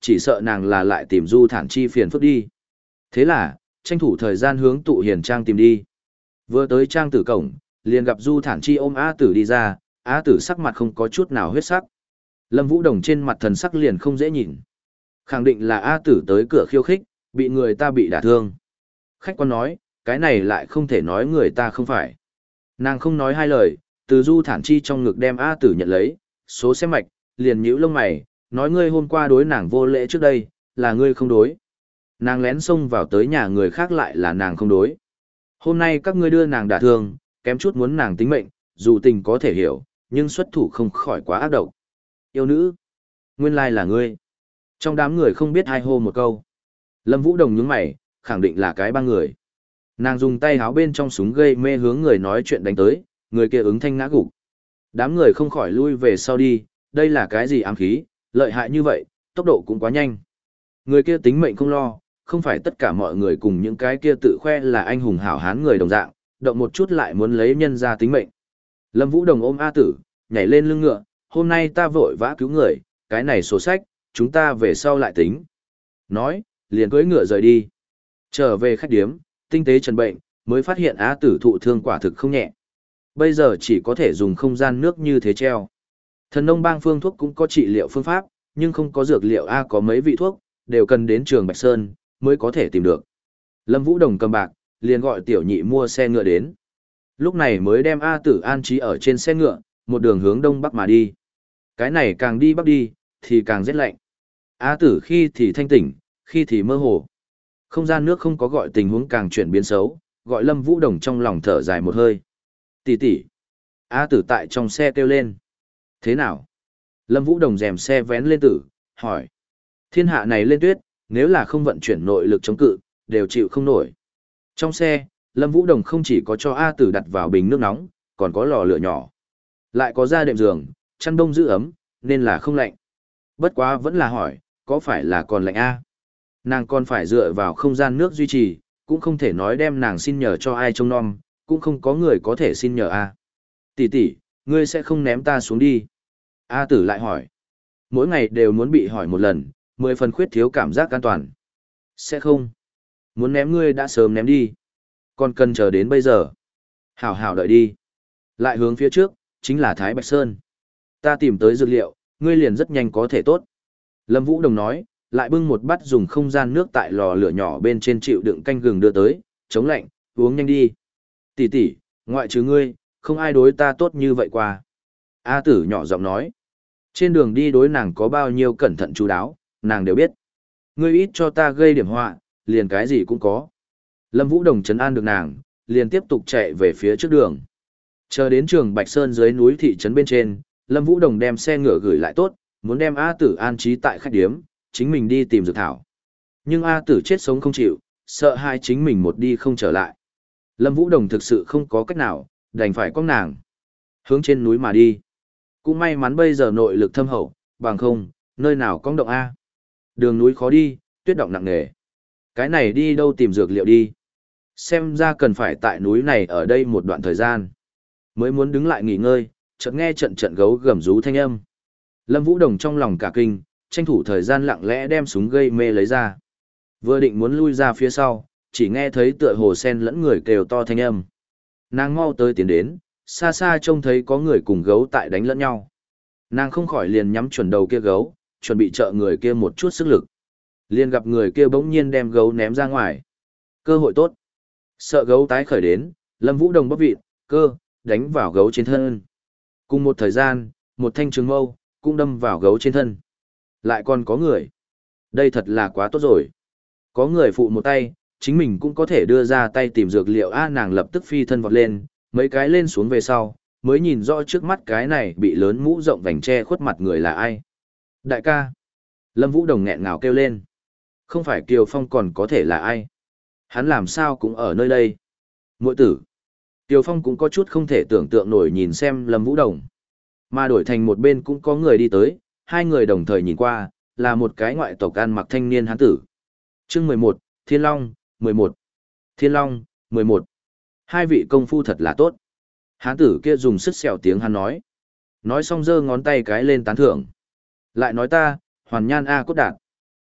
chỉ sợ nàng là lại tìm Du Thản Chi phiền phức đi. Thế là, tranh thủ thời gian hướng tụ hiền trang tìm đi. Vừa tới trang tử cổng, liền gặp Du Thản Chi ôm A Tử đi ra, A Tử sắc mặt không có chút nào huyết sắc. Lâm Vũ Đồng trên mặt thần sắc liền không dễ nhìn. Khẳng định là A Tử tới cửa khiêu khích, bị người ta bị đả thương. Khách quan nói, cái này lại không thể nói người ta không phải. Nàng không nói hai lời, từ Du Thản Chi trong ngực đem A Tử nhận lấy, số xem mạch, liền nhíu lông mày, nói ngươi hôm qua đối nàng vô lễ trước đây, là ngươi không đối. Nàng lén xông vào tới nhà người khác lại là nàng không đối. Hôm nay các ngươi đưa nàng đả thương, kém chút muốn nàng tính mệnh, dù tình có thể hiểu, nhưng xuất thủ không khỏi quá ác độc. Yêu nữ, nguyên lai là ngươi. Trong đám người không biết hai hô một câu. Lâm Vũ Đồng nhướng mày, khẳng định là cái ba người. Nàng dùng tay háo bên trong súng gây mê hướng người nói chuyện đánh tới, người kia ứng thanh ngã gục. Đám người không khỏi lui về sau đi, đây là cái gì ám khí, lợi hại như vậy, tốc độ cũng quá nhanh. Người kia tính mệnh không lo, không phải tất cả mọi người cùng những cái kia tự khoe là anh hùng hảo hán người đồng dạng, động một chút lại muốn lấy nhân ra tính mệnh. Lâm Vũ Đồng ôm A Tử, nhảy lên lưng ngựa, hôm nay ta vội vã cứu người, cái này sổ sách, chúng ta về sau lại tính. Nói, liền cưỡi ngựa rời đi. Trở về khách điếm, tinh tế trần bệnh, mới phát hiện A Tử thụ thương quả thực không nhẹ. Bây giờ chỉ có thể dùng không gian nước như thế treo. Thần nông bang phương thuốc cũng có trị liệu phương pháp, nhưng không có dược liệu A có mấy vị thuốc, đều cần đến trường Bạch Sơn, mới có thể tìm được. Lâm Vũ Đồng cầm bạc, liền gọi tiểu nhị mua xe ngựa đến. Lúc này mới đem A Tử an trí ở trên xe ngựa, một đường hướng đông bắc mà đi. Cái này càng đi bắc đi, thì càng rét lạnh. A Tử khi thì thanh tỉnh, khi thì mơ hồ. Không gian nước không có gọi tình huống càng chuyển biến xấu, gọi Lâm Vũ Đồng trong lòng thở dài một hơi. Tỷ tỷ. A Tử tại trong xe kêu lên. Thế nào? Lâm Vũ Đồng rèm xe vén lên tử, hỏi. Thiên hạ này lên tuyết, nếu là không vận chuyển nội lực chống cự, đều chịu không nổi. Trong xe, Lâm Vũ Đồng không chỉ có cho A Tử đặt vào bình nước nóng, còn có lò lửa nhỏ. Lại có da đệm giường, chăn đông giữ ấm, nên là không lạnh. Bất quá vẫn là hỏi, có phải là còn lạnh A? Nàng còn phải dựa vào không gian nước duy trì, cũng không thể nói đem nàng xin nhờ cho ai trông nom, cũng không có người có thể xin nhờ A. Tỷ tỷ, ngươi sẽ không ném ta xuống đi. A Tử lại hỏi. Mỗi ngày đều muốn bị hỏi một lần, mười phần khuyết thiếu cảm giác an toàn. Sẽ không. Muốn ném ngươi đã sớm ném đi. Còn cần chờ đến bây giờ. Hảo hảo đợi đi. Lại hướng phía trước, chính là Thái Bạch Sơn. Ta tìm tới dược liệu, ngươi liền rất nhanh có thể tốt. Lâm Vũ Đồng nói, lại bưng một bát dùng không gian nước tại lò lửa nhỏ bên trên chịu đựng canh gừng đưa tới, chống lạnh, uống nhanh đi. Tỷ tỷ, ngoại trừ ngươi, không ai đối ta tốt như vậy qua. A Tử nhỏ giọng nói. Trên đường đi đối nàng có bao nhiêu cẩn thận chú đáo, nàng đều biết. Ngươi ít cho ta gây điểm họa, liền cái gì cũng có. Lâm Vũ Đồng trấn an được nàng, liền tiếp tục chạy về phía trước đường. Chờ đến trường Bạch Sơn dưới núi thị trấn bên trên, Lâm Vũ Đồng đem xe ngựa gửi lại tốt, muốn đem A Tử an trí tại khách điếm, chính mình đi tìm dược thảo. Nhưng A Tử chết sống không chịu, sợ hai chính mình một đi không trở lại. Lâm Vũ Đồng thực sự không có cách nào, đành phải con nàng. Hướng trên núi mà đi. Cũng may mắn bây giờ nội lực thâm hậu, bằng không, nơi nào có động A. Đường núi khó đi, tuyết động nặng nề. Cái này đi đâu tìm dược liệu đi. Xem ra cần phải tại núi này ở đây một đoạn thời gian. Mới muốn đứng lại nghỉ ngơi, chợt nghe trận trận gấu gầm rú thanh âm. Lâm Vũ Đồng trong lòng cả kinh, tranh thủ thời gian lặng lẽ đem súng gây mê lấy ra. Vừa định muốn lui ra phía sau, chỉ nghe thấy tựa hồ sen lẫn người kêu to thanh âm. Nàng mau tới tiến đến, xa xa trông thấy có người cùng gấu tại đánh lẫn nhau. Nàng không khỏi liền nhắm chuẩn đầu kia gấu, chuẩn bị trợ người kia một chút sức lực. Liền gặp người kia bỗng nhiên đem gấu ném ra ngoài. Cơ hội tốt. Sợ gấu tái khởi đến, Lâm Vũ Đồng bóp vịt, cơ, đánh vào gấu trên thân. Cùng một thời gian, một thanh trường mâu, cũng đâm vào gấu trên thân. Lại còn có người. Đây thật là quá tốt rồi. Có người phụ một tay, chính mình cũng có thể đưa ra tay tìm dược liệu. A nàng lập tức phi thân vọt lên, mấy cái lên xuống về sau, mới nhìn rõ trước mắt cái này bị lớn mũ rộng vành che khuất mặt người là ai. Đại ca. Lâm Vũ Đồng nghẹn ngào kêu lên. Không phải Kiều Phong còn có thể là ai? Hắn làm sao cũng ở nơi đây? Muội tử. Kiều Phong cũng có chút không thể tưởng tượng nổi nhìn xem Lâm Vũ Đồng. Mà đổi thành một bên cũng có người đi tới, hai người đồng thời nhìn qua, là một cái ngoại tộc ăn mặc thanh niên hán tử. Chương mười một, Thiên Long, mười một. Thiên Long, mười một. Hai vị công phu thật là tốt. Hán tử kia dùng sức sẹo tiếng hắn nói. Nói xong giơ ngón tay cái lên tán thưởng. Lại nói ta, hoàn nhan A cốt đạt.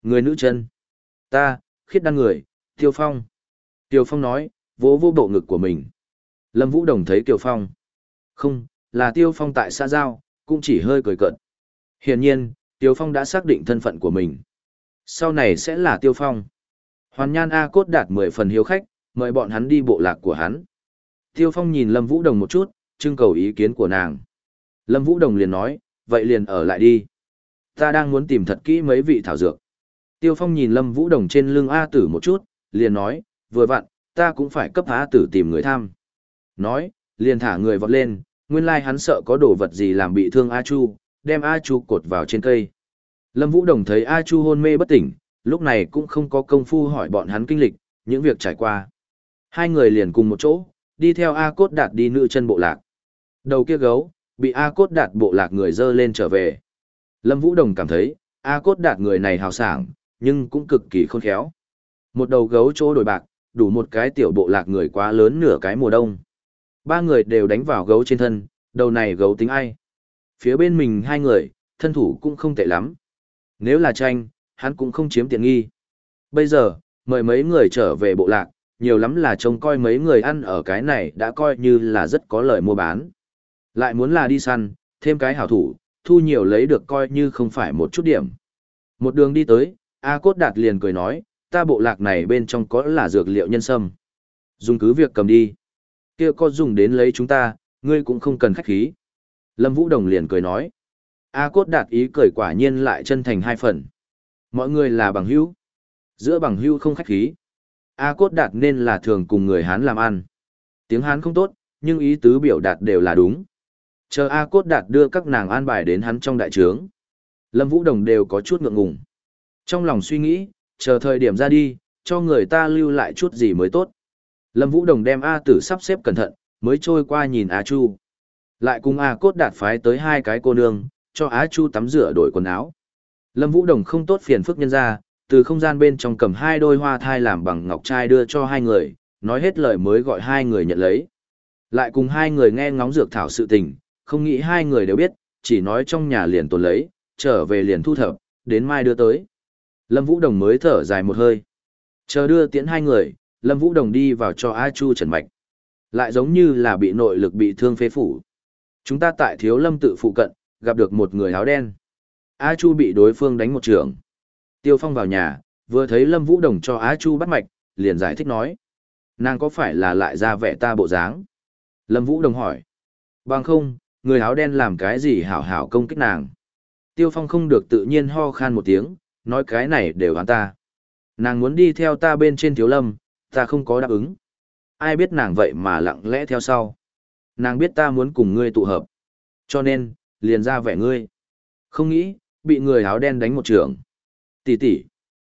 Người nữ chân. Ta, khiết đan người, Tiêu Phong. Tiêu Phong nói, vỗ vỗ bộ ngực của mình. Lâm Vũ Đồng thấy Tiêu Phong. Không, là Tiêu Phong tại xã Giao, cũng chỉ hơi cười cợt. Hiển nhiên, Tiêu Phong đã xác định thân phận của mình. Sau này sẽ là Tiêu Phong. Hoàn Nhan A Cốt đạt mười phần hiếu khách, mời bọn hắn đi bộ lạc của hắn. Tiêu Phong nhìn Lâm Vũ Đồng một chút, trưng cầu ý kiến của nàng. Lâm Vũ Đồng liền nói, vậy liền ở lại đi. Ta đang muốn tìm thật kỹ mấy vị thảo dược. Tiêu Phong nhìn Lâm Vũ Đồng trên lưng A Tử một chút, liền nói, vừa vặn, ta cũng phải cấp A Tử tìm người tham. Nói, liền thả người vọt lên, nguyên lai hắn sợ có đồ vật gì làm bị thương A Chu, đem A Chu cột vào trên cây. Lâm Vũ Đồng thấy A Chu hôn mê bất tỉnh, lúc này cũng không có công phu hỏi bọn hắn kinh lịch, những việc trải qua. Hai người liền cùng một chỗ, đi theo A Cốt Đạt đi nữ chân bộ lạc. Đầu kia gấu, bị A Cốt Đạt bộ lạc người dơ lên trở về. Lâm Vũ Đồng cảm thấy, A Cốt Đạt người này hào sảng, nhưng cũng cực kỳ khôn khéo. Một đầu gấu chỗ đổi bạc, đủ một cái tiểu bộ lạc người quá lớn nửa cái mùa đông. Ba người đều đánh vào gấu trên thân, đầu này gấu tính ai. Phía bên mình hai người, thân thủ cũng không tệ lắm. Nếu là tranh, hắn cũng không chiếm tiện nghi. Bây giờ, mời mấy người trở về bộ lạc, nhiều lắm là trông coi mấy người ăn ở cái này đã coi như là rất có lợi mua bán. Lại muốn là đi săn, thêm cái hảo thủ, thu nhiều lấy được coi như không phải một chút điểm. Một đường đi tới, A Cốt Đạt liền cười nói, ta bộ lạc này bên trong có là dược liệu nhân sâm. Dùng cứ việc cầm đi. Kia có dùng đến lấy chúng ta, ngươi cũng không cần khách khí. Lâm Vũ Đồng liền cười nói. A Cốt Đạt ý cười quả nhiên lại chân thành hai phần. Mọi người là bằng hữu. Giữa bằng hữu không khách khí. A Cốt Đạt nên là thường cùng người Hán làm ăn. Tiếng Hán không tốt, nhưng ý tứ biểu đạt đều là đúng. Chờ A Cốt Đạt đưa các nàng an bài đến hắn trong đại trướng. Lâm Vũ Đồng đều có chút ngượng ngùng. Trong lòng suy nghĩ, chờ thời điểm ra đi, cho người ta lưu lại chút gì mới tốt. Lâm Vũ Đồng đem A Tử sắp xếp cẩn thận, mới trôi qua nhìn A Chu. Lại cùng A Cốt Đạt phái tới hai cái cô nương, cho A Chu tắm rửa đổi quần áo. Lâm Vũ Đồng không tốt phiền phức nhân ra, từ không gian bên trong cầm hai đôi hoa thai làm bằng ngọc trai đưa cho hai người, nói hết lời mới gọi hai người nhận lấy. Lại cùng hai người nghe ngóng dược thảo sự tình, không nghĩ hai người đều biết, chỉ nói trong nhà liền tồn lấy, trở về liền thu thập, đến mai đưa tới. Lâm Vũ Đồng mới thở dài một hơi. Chờ đưa tiễn hai người, Lâm Vũ Đồng đi vào cho A Chu trần mạch. Lại giống như là bị nội lực bị thương phế phủ. Chúng ta tại Thiếu Lâm tự phụ cận, gặp được một người áo đen. A Chu bị đối phương đánh một trường. Tiêu Phong vào nhà, vừa thấy Lâm Vũ Đồng cho A Chu bắt mạch, liền giải thích nói. Nàng có phải là lại ra vẻ ta bộ dáng? Lâm Vũ Đồng hỏi. Bằng không, người áo đen làm cái gì hảo hảo công kích nàng? Tiêu Phong không được tự nhiên ho khan một tiếng, nói cái này đều hắn ta. Nàng muốn đi theo ta bên trên Thiếu Lâm, ta không có đáp ứng. Ai biết nàng vậy mà lặng lẽ theo sau. Nàng biết ta muốn cùng ngươi tụ hợp. Cho nên, liền ra vẻ ngươi. Không nghĩ, bị người áo đen đánh một trường. Tỷ tỷ.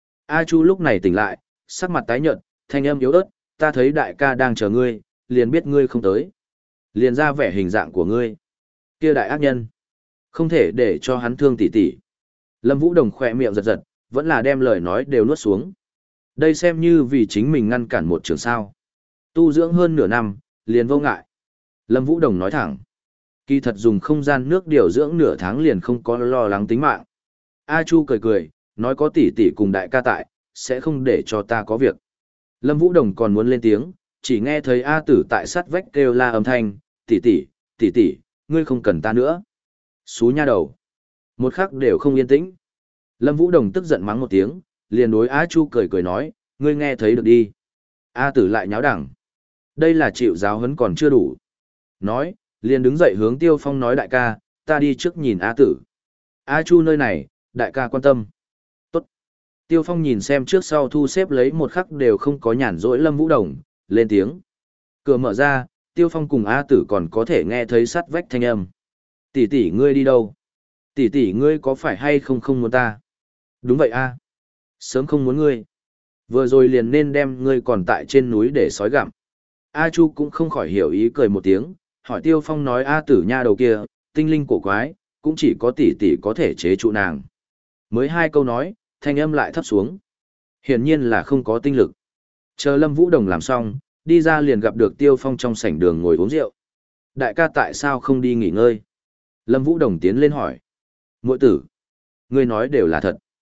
A Chu lúc này tỉnh lại, sắc mặt tái nhợt, thanh âm yếu ớt, ta thấy đại ca đang chờ ngươi, liền biết ngươi không tới. Liền ra vẻ hình dạng của ngươi. Kia đại ác nhân. Không thể để cho hắn thương tỷ tỷ. Lâm Vũ Đồng khỏe miệng giật giật, vẫn là đem lời nói đều nuốt xuống. Đây xem như vì chính mình ngăn cản một trường sao. Tu dưỡng hơn nửa năm, liền vô ngại. Lâm Vũ Đồng nói thẳng. Kỳ thật dùng không gian nước điều dưỡng nửa tháng liền không có lo lắng tính mạng. A Chu cười cười, nói có tỷ tỷ cùng đại ca tại, sẽ không để cho ta có việc. Lâm Vũ Đồng còn muốn lên tiếng, chỉ nghe thấy A Tử tại sát vách kêu la âm thanh, tỷ tỷ, tỷ tỷ, ngươi không cần ta nữa. Xú nha đầu. Một khắc đều không yên tĩnh. Lâm Vũ Đồng tức giận mắng một tiếng, liền đối A Chu cười cười nói, ngươi nghe thấy được đi. A Tử lại nháo đẳng. Đây là chịu giáo huấn còn chưa đủ. Nói, liền đứng dậy hướng Tiêu Phong nói đại ca, ta đi trước nhìn A Tử. A Chu nơi này, đại ca quan tâm. Tốt. Tiêu Phong nhìn xem trước sau thu xếp lấy một khắc đều không có nhàn rỗi Lâm Vũ Đồng, lên tiếng. Cửa mở ra, Tiêu Phong cùng A Tử còn có thể nghe thấy sắt vách thanh âm. Tỷ tỷ ngươi đi đâu? Tỷ tỷ ngươi có phải hay không không muốn ta? Đúng vậy a. Sớm không muốn ngươi. Vừa rồi liền nên đem ngươi còn tại trên núi để sói gặm. A Chu cũng không khỏi hiểu ý cười một tiếng, hỏi Tiêu Phong nói A Tử nha đầu kia, tinh linh cổ quái, cũng chỉ có tỷ tỷ có thể chế trụ nàng. Mới hai câu nói, thanh âm lại thấp xuống. Hiển nhiên là không có tinh lực. Chờ Lâm Vũ Đồng làm xong, đi ra liền gặp được Tiêu Phong trong sảnh đường ngồi uống rượu. Đại ca tại sao không đi nghỉ ngơi? Lâm Vũ Đồng tiến lên hỏi. Muội tử, ngươi nói đều là thật.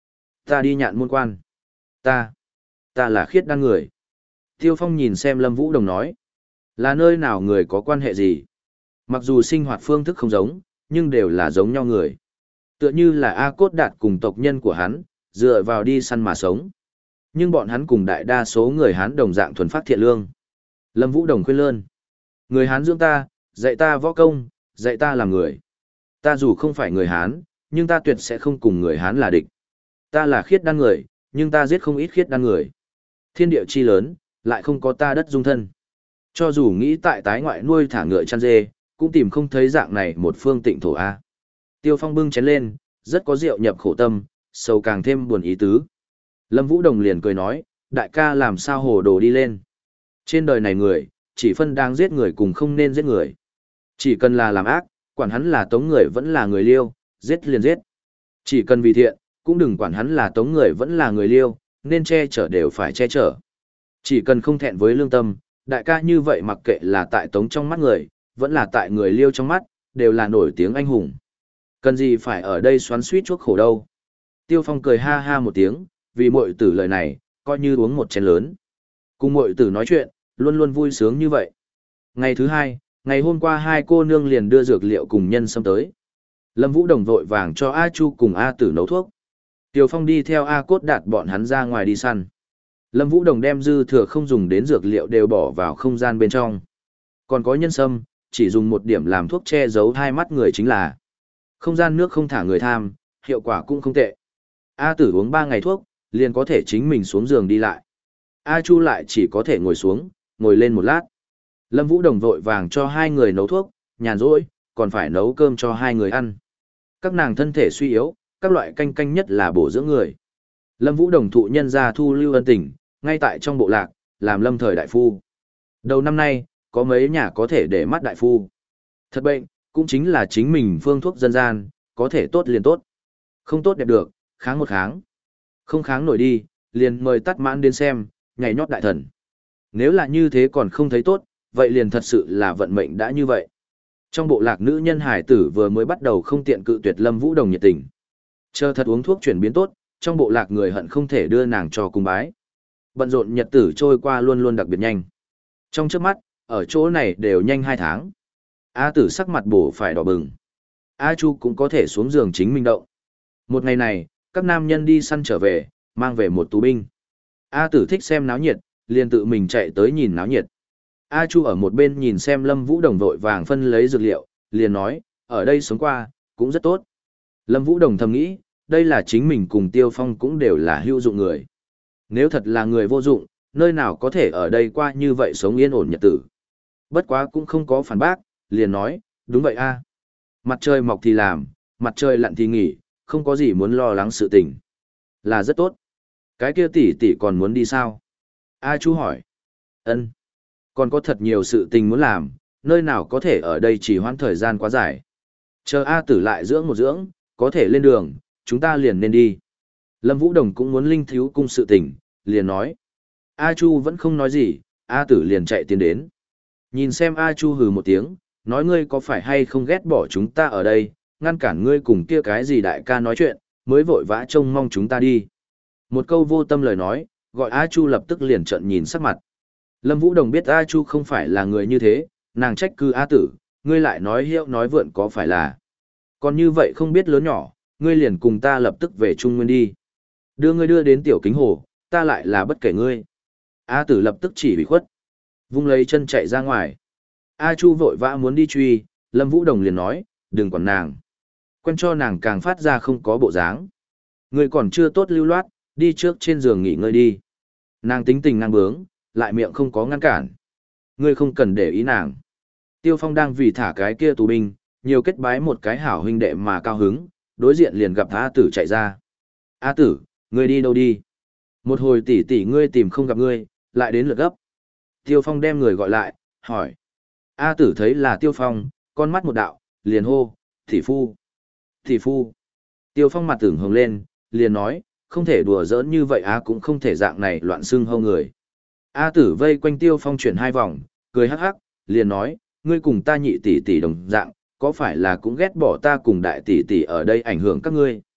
Ta đi nhạn môn quan. Ta, ta là khiết đan người. Tiêu Phong nhìn xem Lâm Vũ Đồng nói. Là nơi nào người có quan hệ gì? Mặc dù sinh hoạt phương thức không giống, nhưng đều là giống nhau người. Tựa như là A Cốt Đạt cùng tộc nhân của hắn, dựa vào đi săn mà sống. Nhưng bọn hắn cùng đại đa số người Hán đồng dạng thuần phát thiện lương. Lâm Vũ Đồng khuyên lơn. Người Hán dưỡng ta, dạy ta võ công, dạy ta làm người. Ta dù không phải người Hán, nhưng ta tuyệt sẽ không cùng người Hán là địch. Ta là khiết đan người, nhưng ta giết không ít khiết đan người. Thiên địa chi lớn, lại không có ta đất dung thân. Cho dù nghĩ tại tái ngoại nuôi thả ngựa chăn dê, cũng tìm không thấy dạng này một phương tịnh thổ A. Tiêu Phong bưng chén lên, rất có rượu nhập khổ tâm, sâu càng thêm buồn ý tứ. Lâm Vũ Đồng liền cười nói, đại ca làm sao hồ đồ đi lên. Trên đời này người, chỉ phân đang giết người cùng không nên giết người. Chỉ cần là làm ác, quản hắn là tống người vẫn là người liêu, giết liền giết. Chỉ cần vì thiện, cũng đừng quản hắn là tống người vẫn là người liêu, nên che chở đều phải che chở. Chỉ cần không thẹn với lương tâm, đại ca như vậy mặc kệ là tại tống trong mắt người, vẫn là tại người liêu trong mắt, đều là nổi tiếng anh hùng. Cần gì phải ở đây xoắn suýt chuốc khổ đâu. Tiêu Phong cười ha ha một tiếng, vì muội tử lời này, coi như uống một chén lớn. Cùng muội tử nói chuyện, luôn luôn vui sướng như vậy. Ngày thứ hai, ngày hôm qua hai cô nương liền đưa dược liệu cùng nhân sâm tới. Lâm Vũ Đồng vội vàng cho A Chu cùng A Tử nấu thuốc. Tiêu Phong đi theo A Cốt Đạt bọn hắn ra ngoài đi săn. Lâm Vũ Đồng đem dư thừa không dùng đến dược liệu đều bỏ vào không gian bên trong. Còn có nhân sâm, chỉ dùng một điểm làm thuốc che giấu hai mắt người chính là. Không gian nước không thả người tham, hiệu quả cũng không tệ. A Tử uống ba ngày thuốc, liền có thể chính mình xuống giường đi lại. A Chu lại chỉ có thể ngồi xuống, ngồi lên một lát. Lâm Vũ Đồng vội vàng cho hai người nấu thuốc, nhàn rỗi, còn phải nấu cơm cho hai người ăn. Các nàng thân thể suy yếu, các loại canh canh nhất là bổ dưỡng người. Lâm Vũ Đồng thụ nhân gia thu lưu ân tình, ngay tại trong bộ lạc, làm lâm thời đại phu. Đầu năm nay, có mấy nhà có thể để mắt đại phu. Thật bệnh, cũng chính là chính mình phương thuốc dân gian, có thể tốt liền tốt. Không tốt đẹp được, kháng một kháng. Không kháng nổi đi, liền mời tắt mãn đến xem, nhảy nhót đại thần. Nếu là như thế còn không thấy tốt, vậy liền thật sự là vận mệnh đã như vậy. Trong bộ lạc nữ nhân hải tử vừa mới bắt đầu không tiện cự tuyệt Lâm Vũ Đồng nhiệt tình. Chờ thật uống thuốc chuyển biến tốt, trong bộ lạc người hận không thể đưa nàng cho cung bái. Bận rộn nhật tử trôi qua luôn luôn đặc biệt nhanh. Trong trước mắt, ở chỗ này đều nhanh hai tháng. A Tử sắc mặt bổ phải đỏ bừng. A Chu cũng có thể xuống giường chính mình động. Một ngày này, các nam nhân đi săn trở về, mang về một tù binh. A Tử thích xem náo nhiệt, liền tự mình chạy tới nhìn náo nhiệt. A Chu ở một bên nhìn xem Lâm Vũ Đồng vội vàng phân lấy dược liệu, liền nói, ở đây sống qua, cũng rất tốt. Lâm Vũ Đồng thầm nghĩ, đây là chính mình cùng Tiêu Phong cũng đều là hữu dụng người. Nếu thật là người vô dụng, nơi nào có thể ở đây qua như vậy sống yên ổn nhật tử. Bất quá cũng không có phản bác, liền nói, đúng vậy a. Mặt trời mọc thì làm, mặt trời lặn thì nghỉ, không có gì muốn lo lắng sự tình. Là rất tốt. Cái kia tỷ tỷ còn muốn đi sao? A Chu hỏi. Ân. Còn có thật nhiều sự tình muốn làm, nơi nào có thể ở đây chỉ hoãn thời gian quá dài. Chờ A Tử lại dưỡng một dưỡng, có thể lên đường, chúng ta liền nên đi. Lâm Vũ Đồng cũng muốn linh thiếu cung sự tình, liền nói. A Chu vẫn không nói gì, A Tử liền chạy tiến đến. Nhìn xem A Chu hừ một tiếng, nói ngươi có phải hay không ghét bỏ chúng ta ở đây, ngăn cản ngươi cùng kia cái gì đại ca nói chuyện, mới vội vã trông mong chúng ta đi. Một câu vô tâm lời nói, gọi A Chu lập tức liền trợn nhìn sắc mặt. Lâm Vũ Đồng biết A Chu không phải là người như thế, nàng trách cứ A Tử, ngươi lại nói hiệu nói vượn có phải là. Còn như vậy không biết lớn nhỏ, ngươi liền cùng ta lập tức về Trung Nguyên đi. Đưa ngươi đưa đến tiểu kính hồ, ta lại là bất kể ngươi. A Tử lập tức chỉ bị khuất. Vung lấy chân chạy ra ngoài. A Chu vội vã muốn đi truy, Lâm Vũ Đồng liền nói, đừng quản nàng. Quen cho nàng càng phát ra không có bộ dáng. Ngươi còn chưa tốt lưu loát, đi trước trên giường nghỉ ngơi đi. Nàng tính tình năng bướng, lại miệng không có ngăn cản. Ngươi không cần để ý nàng. Tiêu Phong đang vì thả cái kia tù binh, nhiều kết bái một cái hảo huynh đệ mà cao hứng, đối diện liền gặp A Tử chạy ra. A Tử, ngươi đi đâu đi? Một hồi tỷ tỷ ngươi tìm không gặp ngươi, lại đến lượt gấp. Tiêu Phong đem người gọi lại, hỏi. A Tử thấy là Tiêu Phong, con mắt một đạo, liền hô, tỷ phu. Tỷ phu. Tiêu Phong mặt tưởng hồng lên, liền nói, không thể đùa giỡn như vậy á cũng không thể dạng này loạn xưng hâu người. A Tử vây quanh Tiêu Phong chuyển hai vòng, cười hắc hắc, liền nói, ngươi cùng ta nhị tỷ tỷ đồng dạng, có phải là cũng ghét bỏ ta cùng đại tỷ tỷ ở đây ảnh hưởng các ngươi?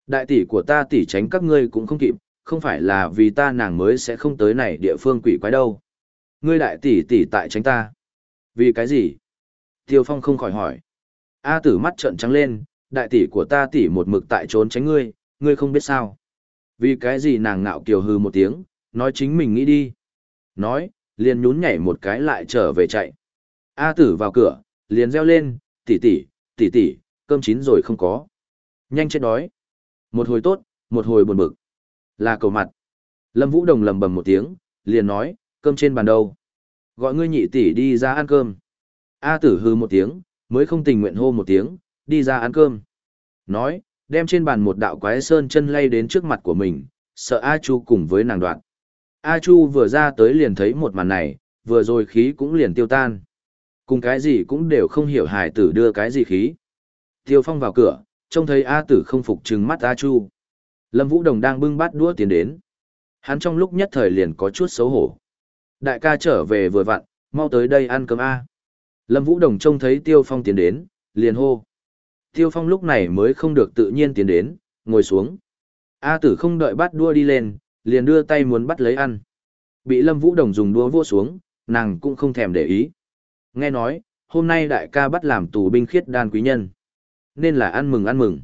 Đại tỷ của ta tỷ tránh các ngươi cũng không kịp, không phải là vì ta nàng mới sẽ không tới này địa phương quỷ quái đâu. Ngươi đại tỷ tỷ tại tránh ta. Vì cái gì? Tiêu Phong không khỏi hỏi. A tử mắt trợn trắng lên, đại tỷ của ta tỷ một mực tại trốn tránh ngươi, ngươi không biết sao. Vì cái gì nàng ngạo kiều hư một tiếng, nói chính mình nghĩ đi. Nói, liền nhún nhảy một cái lại trở về chạy. A tử vào cửa, liền reo lên, tỷ tỷ, tỷ tỷ, cơm chín rồi không có. Nhanh chết đói. Một hồi tốt, một hồi buồn bực. Là cầu mặt. Lâm Vũ Đồng lầm bầm một tiếng, liền nói, cơm trên bàn đâu. Gọi ngươi nhị tỷ đi ra ăn cơm. A tử hư một tiếng, mới không tình nguyện hô một tiếng, đi ra ăn cơm. Nói, đem trên bàn một đạo quái sơn chân lay đến trước mặt của mình, sợ A Chu cùng với nàng đoạn. A Chu vừa ra tới liền thấy một màn này, vừa rồi khí cũng liền tiêu tan. Cùng cái gì cũng đều không hiểu hải tử đưa cái gì khí. Tiêu Phong vào cửa, trông thấy A tử không phục trừng mắt A Chu. Lâm Vũ Đồng đang bưng bát đũa tiến đến. Hắn trong lúc nhất thời liền có chút xấu hổ. Đại ca trở về vừa vặn, mau tới đây ăn cơm A. Lâm Vũ Đồng trông thấy Tiêu Phong tiến đến, liền hô. Tiêu Phong lúc này mới không được tự nhiên tiến đến, ngồi xuống. A tử không đợi bắt đũa đi lên, liền đưa tay muốn bắt lấy ăn. Bị Lâm Vũ Đồng dùng đũa vỗ xuống, nàng cũng không thèm để ý. Nghe nói, hôm nay đại ca bắt làm tù binh khiết đan quý nhân. Nên là ăn mừng ăn mừng.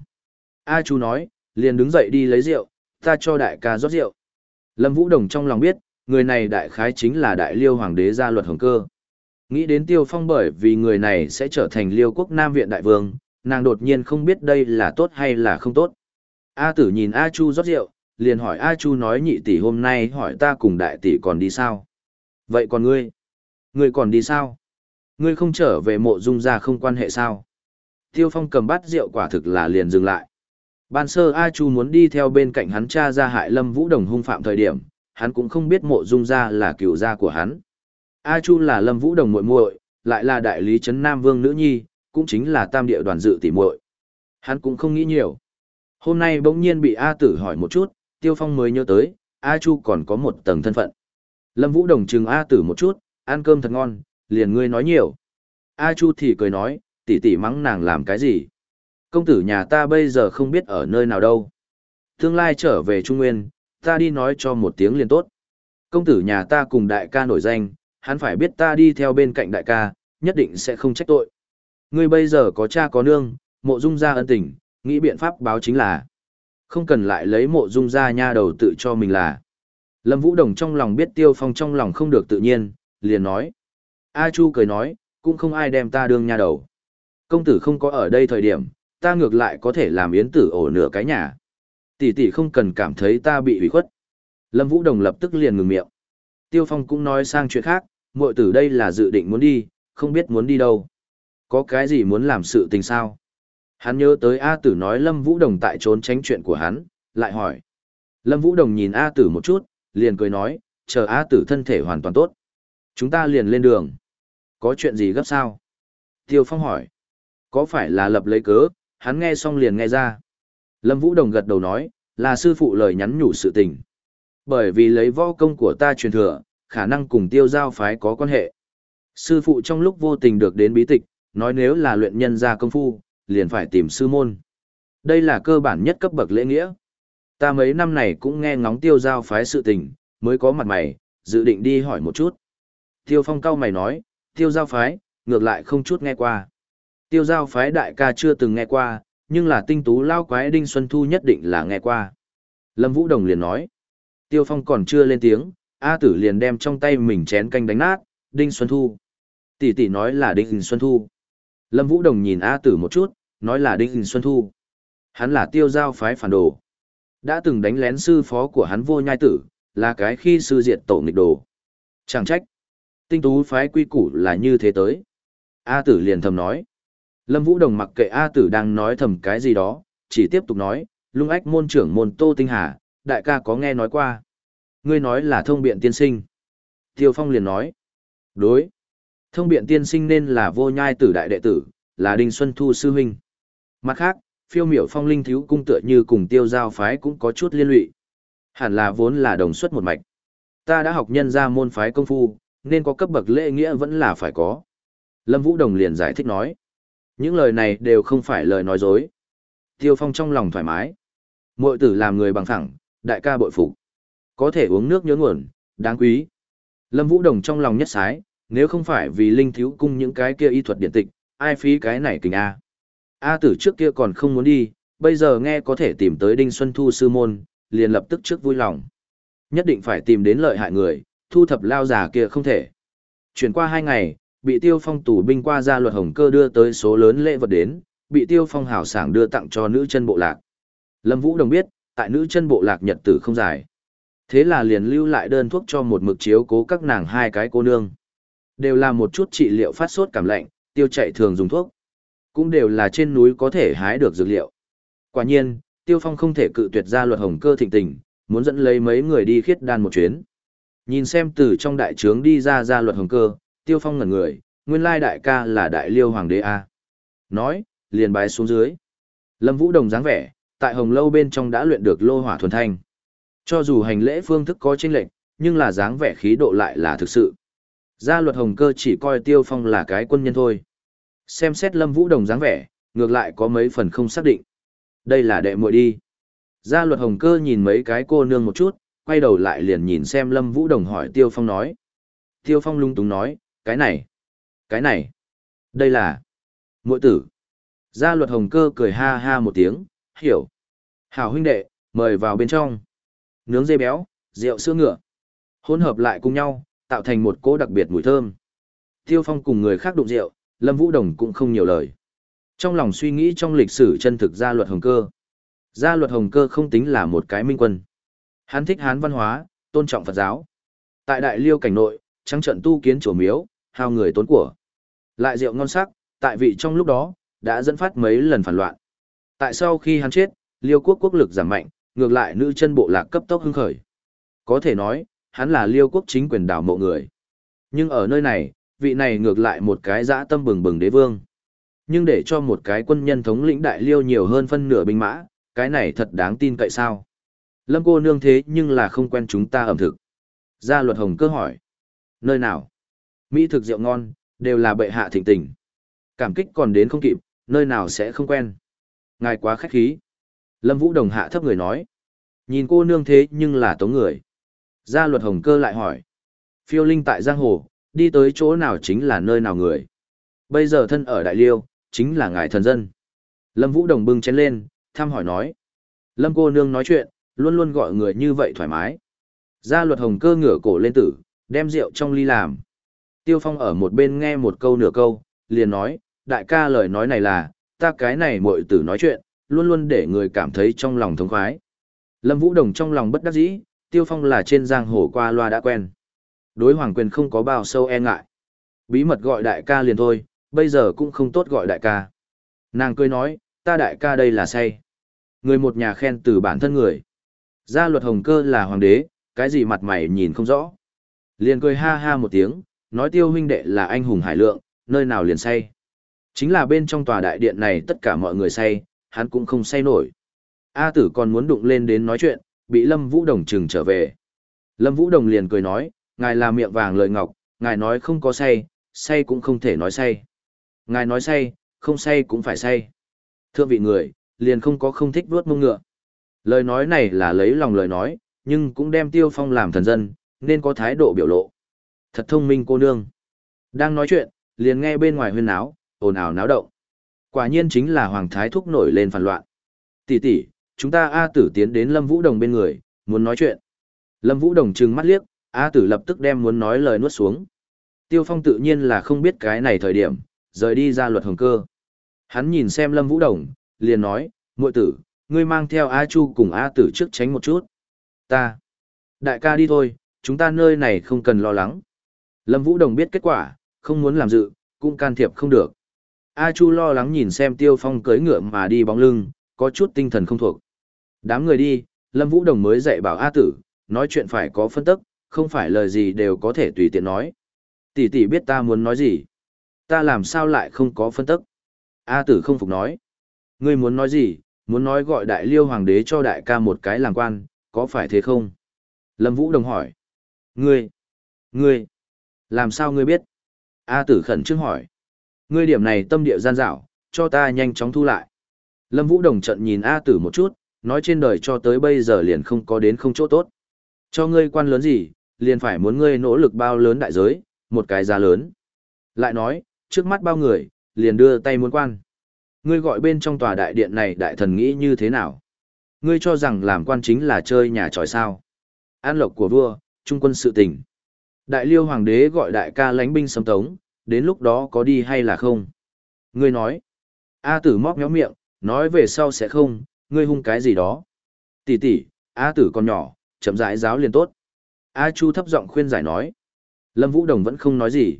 A Chu nói, liền đứng dậy đi lấy rượu, ta cho đại ca rót rượu. Lâm Vũ Đồng trong lòng biết, người này đại khái chính là đại liêu hoàng đế gia luật hồng cơ. Nghĩ đến Tiêu Phong bởi vì người này sẽ trở thành liêu quốc Nam Viện đại vương, nàng đột nhiên không biết đây là tốt hay là không tốt. A tử nhìn A Chu rót rượu, liền hỏi A Chu nói nhị tỷ hôm nay hỏi ta cùng đại tỷ còn đi sao? Vậy còn ngươi? Ngươi còn đi sao? Ngươi không trở về mộ dung ra không quan hệ sao? Tiêu Phong cầm bát rượu quả thực là liền dừng lại. Ban sơ A Chu muốn đi theo bên cạnh hắn cha ra hại Lâm Vũ Đồng hung phạm thời điểm, hắn cũng không biết mộ dung ra là cựu gia của hắn. A Chu là Lâm Vũ Đồng muội muội, lại là đại lý trấn Nam Vương nữ nhi, cũng chính là tam địa đoàn dự tỷ muội. Hắn cũng không nghĩ nhiều. Hôm nay bỗng nhiên bị A tử hỏi một chút, Tiêu Phong mới nhớ tới, A Chu còn có một tầng thân phận. Lâm Vũ Đồng chừng A tử một chút, ăn cơm thật ngon, liền ngươi nói nhiều. A Chu thì cười nói, tỷ tỷ mắng nàng làm cái gì? Công tử nhà ta bây giờ không biết ở nơi nào đâu. Tương lai trở về Trung Nguyên, ta đi nói cho một tiếng liền tốt. Công tử nhà ta cùng đại ca nổi danh, hắn phải biết ta đi theo bên cạnh đại ca, nhất định sẽ không trách tội. Ngươi bây giờ có cha có nương, mộ dung ra ân tình, nghĩ biện pháp báo chính là. Không cần lại lấy mộ dung ra nha đầu tự cho mình là. Lâm Vũ Đồng trong lòng biết Tiêu Phong trong lòng không được tự nhiên, liền nói. A Chu cười nói, cũng không ai đem ta đương nha đầu. Công tử không có ở đây thời điểm, ta ngược lại có thể làm yến tử ổ nửa cái nhà. Tỷ tỷ không cần cảm thấy ta bị ủy khuất. Lâm Vũ Đồng lập tức liền ngừng miệng. Tiêu Phong cũng nói sang chuyện khác, muội tử đây là dự định muốn đi, không biết muốn đi đâu. Có cái gì muốn làm sự tình sao? Hắn nhớ tới A Tử nói Lâm Vũ Đồng tại trốn tránh chuyện của hắn, lại hỏi. Lâm Vũ Đồng nhìn A Tử một chút, liền cười nói, chờ A Tử thân thể hoàn toàn tốt. Chúng ta liền lên đường. Có chuyện gì gấp sao? Tiêu Phong hỏi. Có phải là lập lấy cớ, hắn nghe xong liền nghe ra. Lâm Vũ Đồng gật đầu nói, là sư phụ lời nhắn nhủ sự tình. Bởi vì lấy võ công của ta truyền thừa, khả năng cùng tiêu giao phái có quan hệ. Sư phụ trong lúc vô tình được đến bí tịch, nói nếu là luyện nhân ra công phu, liền phải tìm sư môn. Đây là cơ bản nhất cấp bậc lễ nghĩa. Ta mấy năm này cũng nghe ngóng tiêu giao phái sự tình, mới có mặt mày, dự định đi hỏi một chút. Tiêu Phong cau mày nói, tiêu giao phái, ngược lại không chút nghe qua. Tiêu giao phái đại ca chưa từng nghe qua, nhưng là tinh tú lao quái Đinh Xuân Thu nhất định là nghe qua. Lâm Vũ Đồng liền nói. Tiêu Phong còn chưa lên tiếng, A Tử liền đem trong tay mình chén canh đánh nát, Đinh Xuân Thu. Tỷ tỷ nói là Đinh Xuân Thu. Lâm Vũ Đồng nhìn A Tử một chút, nói là Đinh Xuân Thu. Hắn là tiêu giao phái phản đồ. Đã từng đánh lén sư phó của hắn Vô Nhai Tử, là cái khi sư diệt tổ nghịch đồ. Chẳng trách. Tinh tú phái quy củ là như thế tới. A Tử liền thầm nói. Lâm Vũ Đồng mặc kệ A Tử đang nói thầm cái gì đó, chỉ tiếp tục nói, lung ách môn trưởng môn Tô Tinh Hà, đại ca có nghe nói qua. Ngươi nói là thông biện tiên sinh. Tiêu Phong liền nói. Đối. Thông biện tiên sinh nên là Vô Nhai Tử đại đệ tử, là Đinh Xuân Thu sư huynh. Mặt khác, phiêu miểu phong linh thiếu cung tựa như cùng tiêu giao phái cũng có chút liên lụy. Hẳn là vốn là đồng xuất một mạch. Ta đã học nhân ra môn phái công phu, nên có cấp bậc lễ nghĩa vẫn là phải có. Lâm Vũ Đồng liền giải thích nói. Những lời này đều không phải lời nói dối. Tiêu Phong trong lòng thoải mái. Muội tử làm người bằng phẳng, đại ca bội phục. Có thể uống nước nhớ nguồn, đáng quý. Lâm Vũ Đồng trong lòng nhất sái, nếu không phải vì linh thiếu cung những cái kia y thuật điện tịch, ai phí cái này kình A. A tử trước kia còn không muốn đi, bây giờ nghe có thể tìm tới Đinh Xuân Thu sư môn, liền lập tức trước vui lòng. Nhất định phải tìm đến lợi hại người, thu thập lao giả kia không thể. Chuyển qua hai ngày, bị Tiêu Phong tù binh qua gia luật hồng cơ đưa tới số lớn lễ vật đến, bị Tiêu Phong hảo sảng đưa tặng cho nữ chân bộ lạc. Lâm Vũ Đồng biết, tại nữ chân bộ lạc nhật tử không dài. Thế là liền lưu lại đơn thuốc cho một mực chiếu cố các nàng hai cái cô nương. Đều là một chút trị liệu phát sốt cảm lạnh, tiêu chạy thường dùng thuốc. Cũng đều là trên núi có thể hái được dược liệu. Quả nhiên, Tiêu Phong không thể cự tuyệt gia luật hồng cơ thịnh tình, muốn dẫn lấy mấy người đi khiết đan một chuyến. Nhìn xem từ trong đại trướng đi ra gia luật hồng cơ, Tiêu Phong ngẩn người, nguyên lai đại ca là đại liêu hoàng đế A. Nói, liền bái xuống dưới. Lâm Vũ Đồng dáng vẻ, tại hồng lâu bên trong đã luyện được lô hỏa thuần thanh. Cho dù hành lễ phương thức có chênh lệch, nhưng là dáng vẻ khí độ lại là thực sự. Gia luật hồng cơ chỉ coi Tiêu Phong là cái quân nhân thôi. Xem xét Lâm Vũ Đồng dáng vẻ, ngược lại có mấy phần không xác định. Đây là đệ muội đi. Gia luật hồng cơ nhìn mấy cái cô nương một chút, quay đầu lại liền nhìn xem Lâm Vũ Đồng hỏi Tiêu Phong nói. Tiêu Phong lung túng nói, cái này, cái này, đây là muội tử. Gia luật hồng cơ cười ha ha một tiếng, hiểu. Hảo huynh đệ, mời vào bên trong. Nướng dê béo, rượu sữa ngựa. Hỗn hợp lại cùng nhau, tạo thành một cỗ đặc biệt mùi thơm. Tiêu Phong cùng người khác đụng rượu, Lâm Vũ Đồng cũng không nhiều lời. Trong lòng suy nghĩ trong lịch sử chân thực gia luật hồng cơ. Gia luật hồng cơ không tính là một cái minh quân. Hắn thích Hán văn hóa, tôn trọng Phật giáo. Tại Đại Liêu cảnh nội, trắng trận tu kiến chùa miếu, hao người tốn của. Lại rượu ngon sắc, tại vị trong lúc đó, đã dẫn phát mấy lần phản loạn. Tại sau khi hắn chết, Liêu quốc quốc lực giảm mạnh, ngược lại nữ chân bộ lạc cấp tốc hưng khởi. Có thể nói, hắn là Liêu quốc chính quyền đảo mộ người. Nhưng ở nơi này, vị này ngược lại một cái dã tâm bừng bừng đế vương. Nhưng để cho một cái quân nhân thống lĩnh Đại Liêu nhiều hơn phân nửa binh mã, cái này thật đáng tin cậy sao? Lâm cô nương thế nhưng là không quen chúng ta ẩm thực. Gia luật hồng cơ hỏi. Nơi nào? Mỹ thực rượu ngon, đều là bệ hạ thịnh tình. Cảm kích còn đến không kịp, nơi nào sẽ không quen. Ngài quá khách khí. Lâm Vũ Đồng hạ thấp người nói. Nhìn cô nương thế nhưng là tống người. Gia luật hồng cơ lại hỏi. Phiêu linh tại giang hồ, đi tới chỗ nào chính là nơi nào người. Bây giờ thân ở Đại Liêu, chính là ngài thần dân. Lâm Vũ Đồng bưng chén lên, thăm hỏi nói. Lâm cô nương nói chuyện, luôn luôn gọi người như vậy thoải mái. Gia luật hồng cơ ngửa cổ lên tử, đem rượu trong ly làm. Tiêu Phong ở một bên nghe một câu nửa câu, liền nói, đại ca lời nói này là, ta cái này muội tử nói chuyện, luôn luôn để người cảm thấy trong lòng thống khoái. Lâm Vũ Đồng trong lòng bất đắc dĩ, Tiêu Phong là trên giang hồ qua loa đã quen. Đối hoàng quyền không có bao sâu e ngại. Bí mật gọi đại ca liền thôi, bây giờ cũng không tốt gọi đại ca. Nàng cười nói, ta đại ca đây là say. Người một nhà khen từ bản thân người. Gia luật hồng cơ là hoàng đế, cái gì mặt mày nhìn không rõ. Liền cười ha ha một tiếng, nói Tiêu huynh đệ là anh hùng hải lượng, nơi nào liền say. Chính là bên trong tòa đại điện này tất cả mọi người say, hắn cũng không say nổi. A tử còn muốn đụng lên đến nói chuyện, bị Lâm Vũ Đồng trừng trở về. Lâm Vũ Đồng liền cười nói, ngài là miệng vàng lời ngọc, ngài nói không có say, say cũng không thể nói say. Ngài nói say, không say cũng phải say. Thưa vị người, liền không có không thích vuốt mông ngựa. Lời nói này là lấy lòng lời nói, nhưng cũng đem Tiêu Phong làm thần dân, nên có thái độ biểu lộ. Thật thông minh cô nương. Đang nói chuyện, liền nghe bên ngoài huyên náo, ồn ào náo động. Quả nhiên chính là Hoàng Thái Thúc nổi lên phản loạn. Tỷ tỷ, chúng ta A Tử tiến đến Lâm Vũ Đồng bên người, muốn nói chuyện. Lâm Vũ Đồng trừng mắt liếc, A Tử lập tức đem muốn nói lời nuốt xuống. Tiêu Phong tự nhiên là không biết cái này thời điểm, rời đi ra luật hồng cơ. Hắn nhìn xem Lâm Vũ Đồng, liền nói, muội tử, ngươi mang theo A Chu cùng A Tử trước tránh một chút. Ta. Đại ca đi thôi, chúng ta nơi này không cần lo lắng. Lâm Vũ Đồng biết kết quả, không muốn làm dự, cũng can thiệp không được. A Chu lo lắng nhìn xem Tiêu Phong cưỡi ngựa mà đi bóng lưng, có chút tinh thần không thuộc. Đám người đi, Lâm Vũ Đồng mới dạy bảo A Tử, nói chuyện phải có phân tức, không phải lời gì đều có thể tùy tiện nói. Tỷ tỷ biết ta muốn nói gì. Ta làm sao lại không có phân tức. A Tử không phục nói. Ngươi muốn nói gì, muốn nói gọi đại liêu hoàng đế cho đại ca một cái làm quan, có phải thế không? Lâm Vũ Đồng hỏi. Ngươi, ngươi, làm sao ngươi biết? A Tử khẩn trương hỏi. Ngươi điểm này tâm địa gian dảo, cho ta nhanh chóng thu lại. Lâm Vũ Đồng trận nhìn A Tử một chút, nói trên đời cho tới bây giờ liền không có đến không chỗ tốt. Cho ngươi quan lớn gì, liền phải muốn ngươi nỗ lực bao lớn đại giới, một cái giá lớn. Lại nói, trước mắt bao người, liền đưa tay muốn quan. Ngươi gọi bên trong tòa đại điện này đại thần nghĩ như thế nào? Ngươi cho rằng làm quan chính là chơi nhà tròi sao? An lộc của vua, trung quân sự tình. Đại Liêu hoàng đế gọi đại ca lãnh binh xâm tống, đến lúc đó có đi hay là không? Ngươi nói. A tử móc méo miệng, nói về sau sẽ không, ngươi hung cái gì đó. Tỷ tỷ, A tử còn nhỏ, chậm rãi giáo liền tốt. A Chu thấp giọng khuyên giải nói. Lâm Vũ Đồng vẫn không nói gì.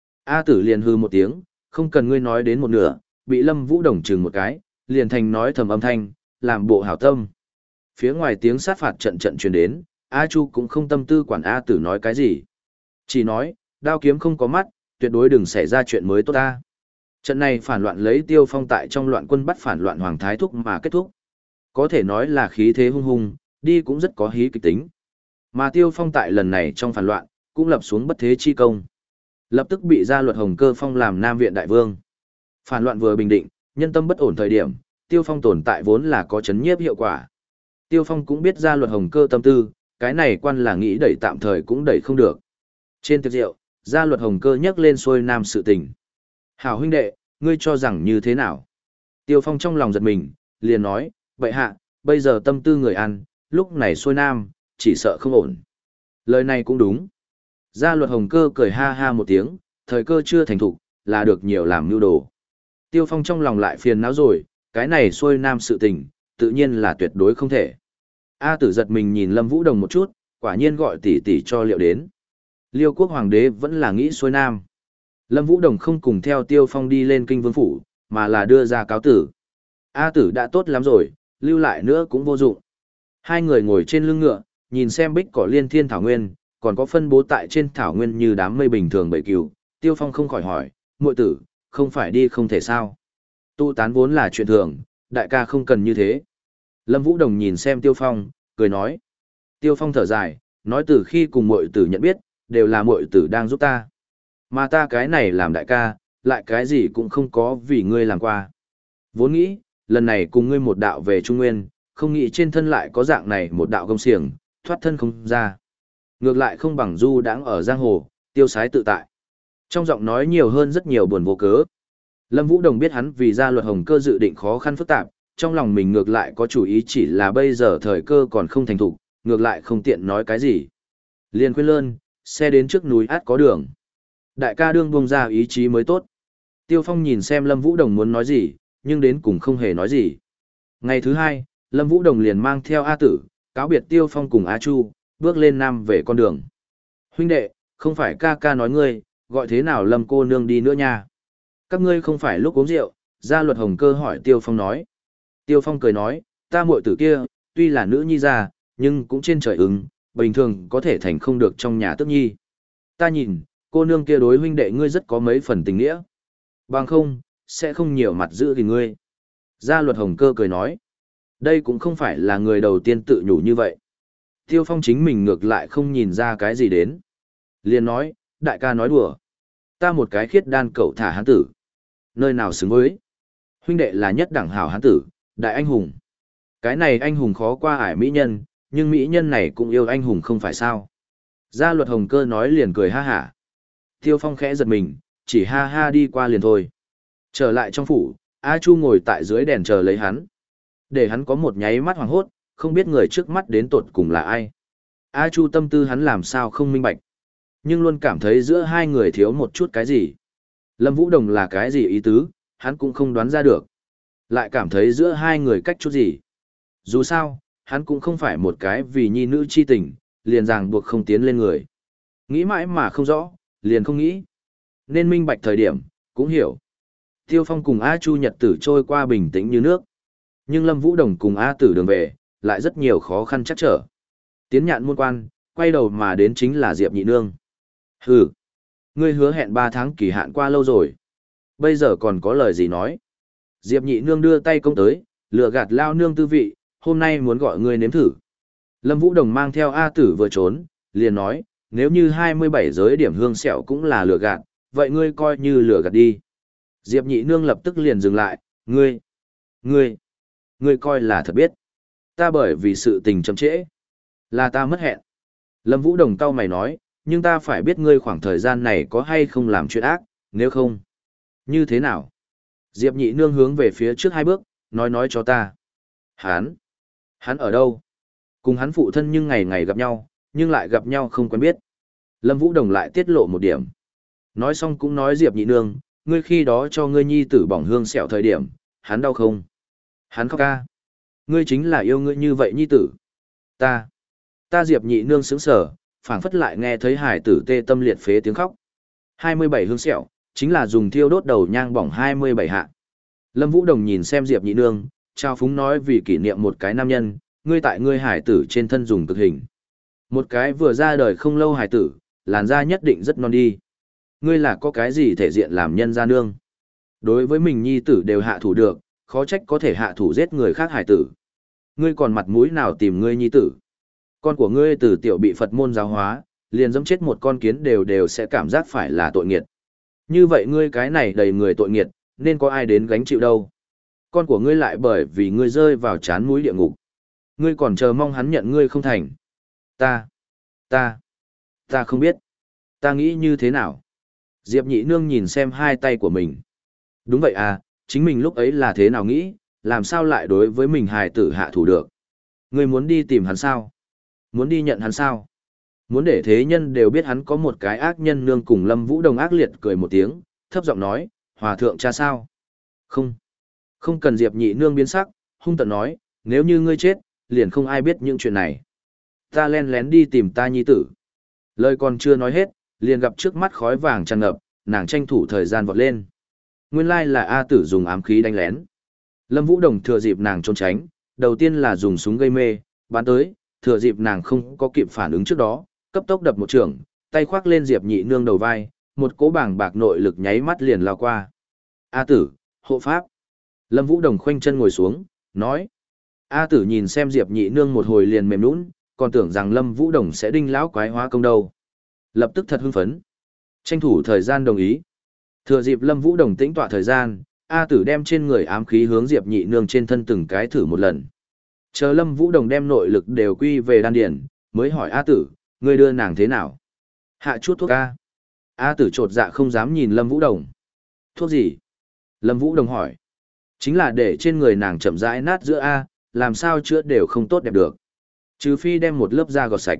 A tử liền hư một tiếng, không cần ngươi nói đến một nửa, bị Lâm Vũ Đồng chừng một cái, liền thành nói thầm âm thanh, làm bộ hảo tâm. Phía ngoài tiếng sát phạt trận trận truyền đến, A Chu cũng không tâm tư quản A tử nói cái gì. Chỉ nói, đao kiếm không có mắt, tuyệt đối đừng xảy ra chuyện mới tốt ta. Trận này phản loạn lấy Tiêu Phong tại trong loạn quân bắt phản loạn Hoàng Thái Thúc mà kết thúc. Có thể nói là khí thế hung hùng, đi cũng rất có hí kịch tính. Mà Tiêu Phong tại lần này trong phản loạn, cũng lập xuống bất thế chi công. Lập tức bị Gia Luật Hồng Cơ phong làm Nam Viện Đại Vương. Phản loạn vừa bình định, nhân tâm bất ổn thời điểm, Tiêu Phong tồn tại vốn là có chấn nhiếp hiệu quả. Tiêu Phong cũng biết Gia Luật Hồng Cơ tâm tư, cái này quan là nghĩ đẩy tạm thời cũng đẩy không được. Trên tiệc rượu, Gia Luật Hồng Cơ nhắc lên xuôi nam sự tình. Hảo huynh đệ, ngươi cho rằng như thế nào? Tiêu Phong trong lòng giật mình, liền nói, vậy hạ, bây giờ tâm tư người ăn, lúc này xuôi nam, chỉ sợ không ổn. Lời này cũng đúng. Gia Luật Hồng Cơ cười ha ha một tiếng, thời cơ chưa thành thục, là được nhiều làm mưu đồ. Tiêu Phong trong lòng lại phiền não rồi, cái này xuôi nam sự tình, tự nhiên là tuyệt đối không thể. A tử giật mình nhìn Lâm Vũ Đồng một chút, quả nhiên gọi tỷ tỷ cho liệu đến. Liêu quốc hoàng đế vẫn là nghĩ xuôi nam. Lâm Vũ Đồng không cùng theo Tiêu Phong đi lên kinh vương phủ, mà là đưa ra cáo tử. A tử đã tốt lắm rồi, lưu lại nữa cũng vô dụng. Hai người ngồi trên lưng ngựa, nhìn xem bích cỏ liên thiên thảo nguyên, còn có phân bố tại trên thảo nguyên như đám mây bình thường bầy cừu. Tiêu Phong không khỏi hỏi, muội tử, không phải đi không thể sao? Tu tán vốn là chuyện thường, đại ca không cần như thế. Lâm Vũ Đồng nhìn xem Tiêu Phong, cười nói. Tiêu Phong thở dài, nói từ khi cùng muội tử nhận biết, đều là muội tử đang giúp ta. Mà ta cái này làm đại ca, lại cái gì cũng không có vì ngươi làm qua. Vốn nghĩ, lần này cùng ngươi một đạo về Trung Nguyên, không nghĩ trên thân lại có dạng này một đạo công xiềng, thoát thân không ra. Ngược lại không bằng du đãng ở giang hồ, tiêu sái tự tại. Trong giọng nói nhiều hơn rất nhiều buồn vô cớ. Lâm Vũ Đồng biết hắn vì Gia Luật Hồng Cơ dự định khó khăn phức tạp, trong lòng mình ngược lại có chủ ý chỉ là bây giờ thời cơ còn không thành thục, ngược lại không tiện nói cái gì. Liền khuyên lơn, xe đến trước núi át có đường. Đại ca đương buông ra ý chí mới tốt. Tiêu Phong nhìn xem Lâm Vũ Đồng muốn nói gì, nhưng đến cùng không hề nói gì. Ngày thứ hai, Lâm Vũ Đồng liền mang theo A Tử, cáo biệt Tiêu Phong cùng A Chu, bước lên nam về con đường. Huynh đệ, không phải ca ca nói ngươi, gọi thế nào Lâm cô nương đi nữa nha. Các ngươi không phải lúc uống rượu, Gia Luật Hồng Cơ hỏi Tiêu Phong nói. Tiêu Phong cười nói, ta muội tử kia, tuy là nữ nhi gia, nhưng cũng trên trời ứng, bình thường có thể thành không được trong nhà tước nhi. Ta nhìn, cô nương kia đối huynh đệ ngươi rất có mấy phần tình nghĩa. Bằng không, sẽ không nhiều mặt giữ thì ngươi. Gia Luật Hồng Cơ cười nói, đây cũng không phải là người đầu tiên tự nhủ như vậy. Tiêu Phong chính mình ngược lại không nhìn ra cái gì đến. Liền nói, đại ca nói đùa. Ta một cái khiết đan cậu thả hán tử. Nơi nào xứng với. Huynh đệ là nhất đẳng hảo hán tử, đại anh hùng. Cái này anh hùng khó qua ải mỹ nhân, nhưng mỹ nhân này cũng yêu anh hùng không phải sao. Gia Luật Hồng Cơ nói liền cười ha hả. Tiêu Phong khẽ giật mình, chỉ ha ha đi qua liền thôi. Trở lại trong phủ, A Chu ngồi tại dưới đèn chờ lấy hắn. Để hắn có một nháy mắt hoảng hốt, không biết người trước mắt đến tột cùng là ai. A Chu tâm tư hắn làm sao không minh bạch. Nhưng luôn cảm thấy giữa hai người thiếu một chút cái gì. Lâm Vũ Đồng là cái gì ý tứ, hắn cũng không đoán ra được. Lại cảm thấy giữa hai người cách chút gì. Dù sao, hắn cũng không phải một cái vì nhi nữ chi tình, liền ràng buộc không tiến lên người. Nghĩ mãi mà không rõ, liền không nghĩ. Nên minh bạch thời điểm, cũng hiểu. Tiêu Phong cùng A Chu nhật tử trôi qua bình tĩnh như nước. Nhưng Lâm Vũ Đồng cùng A Tử đường về, lại rất nhiều khó khăn chắc trở. Tiến nhạn môn quan, quay đầu mà đến chính là Diệp Nhị Nương. Hừ, ngươi hứa hẹn ba tháng kỳ hạn qua lâu rồi. Bây giờ còn có lời gì nói? Diệp Nhị Nương đưa tay công tới, lừa gạt lao nương tư vị, hôm nay muốn gọi ngươi nếm thử. Lâm Vũ Đồng mang theo A Tử vừa trốn, liền nói, nếu như hai mươi bảy giới điểm hương sẹo cũng là lừa gạt, vậy ngươi coi như lừa gạt đi. Diệp Nhị Nương lập tức liền dừng lại, ngươi, ngươi, ngươi coi là thật biết. Ta bởi vì sự tình chậm trễ. Là ta mất hẹn. Lâm Vũ Đồng cau mày nói, nhưng ta phải biết ngươi khoảng thời gian này có hay không làm chuyện ác, nếu không. Như thế nào? Diệp nhị nương hướng về phía trước hai bước, nói nói cho ta. Hắn? Hắn ở đâu? Cùng hắn phụ thân nhưng ngày ngày gặp nhau, nhưng lại gặp nhau không quen biết. Lâm Vũ Đồng lại tiết lộ một điểm. Nói xong cũng nói Diệp nhị nương, ngươi khi đó cho ngươi nhi tử bỏng hương sẹo thời điểm, hắn đau không? Hắn khóc ca. Ngươi chính là yêu ngươi như vậy nhi tử. Ta. Ta Diệp nhị nương sững sờ, phảng phất lại nghe thấy hải tử tê tâm liệt phế tiếng khóc. hai mươi bảy hương sẹo, chính là dùng thiêu đốt đầu nhang bỏng hai mươi bảy hạ. Lâm Vũ Đồng nhìn xem Diệp nhị nương, trao phúng nói vì kỷ niệm một cái nam nhân, ngươi tại ngươi hải tử trên thân dùng cực hình. Một cái vừa ra đời không lâu hải tử, làn da nhất định rất non đi. Ngươi là có cái gì thể diện làm nhân gia nương. Đối với mình nhi tử đều hạ thủ được, khó trách có thể hạ thủ giết người khác hải tử. Ngươi còn mặt mũi nào tìm ngươi nhi tử. Con của ngươi từ tiểu bị Phật môn giáo hóa, liền dẫm chết một con kiến đều đều sẽ cảm giác phải là tội nghiệt. Như vậy ngươi cái này đầy người tội nghiệt, nên có ai đến gánh chịu đâu. Con của ngươi lại bởi vì ngươi rơi vào chán mũi địa ngục. Ngươi còn chờ mong hắn nhận ngươi không thành. Ta, ta, ta không biết. Ta nghĩ như thế nào? Diệp nhị nương nhìn xem hai tay của mình. Đúng vậy à, chính mình lúc ấy là thế nào nghĩ, làm sao lại đối với mình hài tử hạ thủ được. Ngươi muốn đi tìm hắn sao? Muốn đi nhận hắn sao? Muốn để thế nhân đều biết hắn có một cái ác nhân nương cùng Lâm Vũ Đồng ác liệt cười một tiếng, thấp giọng nói, hòa thượng cha sao? Không. Không cần Diệp nhị nương biến sắc, hung tợn nói, nếu như ngươi chết, liền không ai biết những chuyện này. Ta len lén đi tìm ta nhi tử. Lời còn chưa nói hết, liền gặp trước mắt khói vàng tràn ngập, nàng tranh thủ thời gian vọt lên. Nguyên lai là A tử dùng ám khí đánh lén. Lâm Vũ Đồng thừa dịp nàng trốn tránh, đầu tiên là dùng súng gây mê, bắn tới, thừa dịp nàng không có kịp phản ứng trước đó, cấp tốc đập một trường, tay khoác lên Diệp nhị nương đầu vai, một cỗ bảng bạc nội lực nháy mắt liền lao qua. A tử, hộ pháp. Lâm Vũ Đồng khoanh chân ngồi xuống, nói. A tử nhìn xem Diệp nhị nương một hồi liền mềm nũng, còn tưởng rằng Lâm Vũ Đồng sẽ đinh lão quái hóa công đâu. Lập tức thật hưng phấn. Tranh thủ thời gian đồng ý. Thừa dịp Lâm Vũ Đồng tĩnh tọa thời gian, A tử đem trên người ám khí hướng Diệp nhị nương trên thân từng cái thử một lần. Chờ Lâm Vũ Đồng đem nội lực đều quy về đan điển, mới hỏi A tử, ngươi đưa nàng thế nào? Hạ chút thuốc A. A tử trột dạ không dám nhìn Lâm Vũ Đồng. Thuốc gì? Lâm Vũ Đồng hỏi. Chính là để trên người nàng chậm rãi nát giữa A, làm sao chữa đều không tốt đẹp được. Trừ phi đem một lớp da gọt sạch.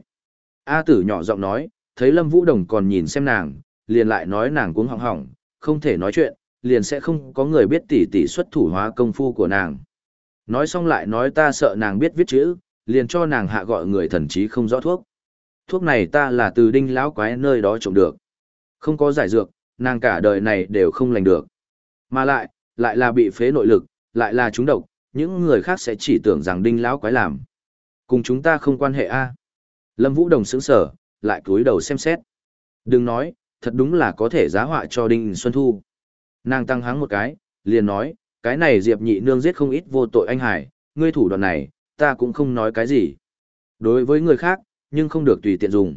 A tử nhỏ giọng nói, thấy Lâm Vũ Đồng còn nhìn xem nàng, liền lại nói nàng cuống họng họng, không thể nói chuyện, liền sẽ không có người biết tỉ tỉ xuất thủ hóa công phu của nàng. Nói xong lại nói ta sợ nàng biết viết chữ, liền cho nàng hạ gọi người thần trí không rõ thuốc. Thuốc này ta là từ đinh lão quái nơi đó trộm được. Không có giải dược, nàng cả đời này đều không lành được. Mà lại, lại là bị phế nội lực, lại là trúng độc, những người khác sẽ chỉ tưởng rằng đinh lão quái làm. Cùng chúng ta không quan hệ a. Lâm Vũ Đồng sững sờ, lại cúi đầu xem xét. Đừng nói, thật đúng là có thể giá họa cho Đinh Xuân Thu. Nàng tăng hắng một cái, liền nói, cái này Diệp nhị nương giết không ít vô tội anh hải, ngươi thủ đoạn này, ta cũng không nói cái gì. Đối với người khác, nhưng không được tùy tiện dùng.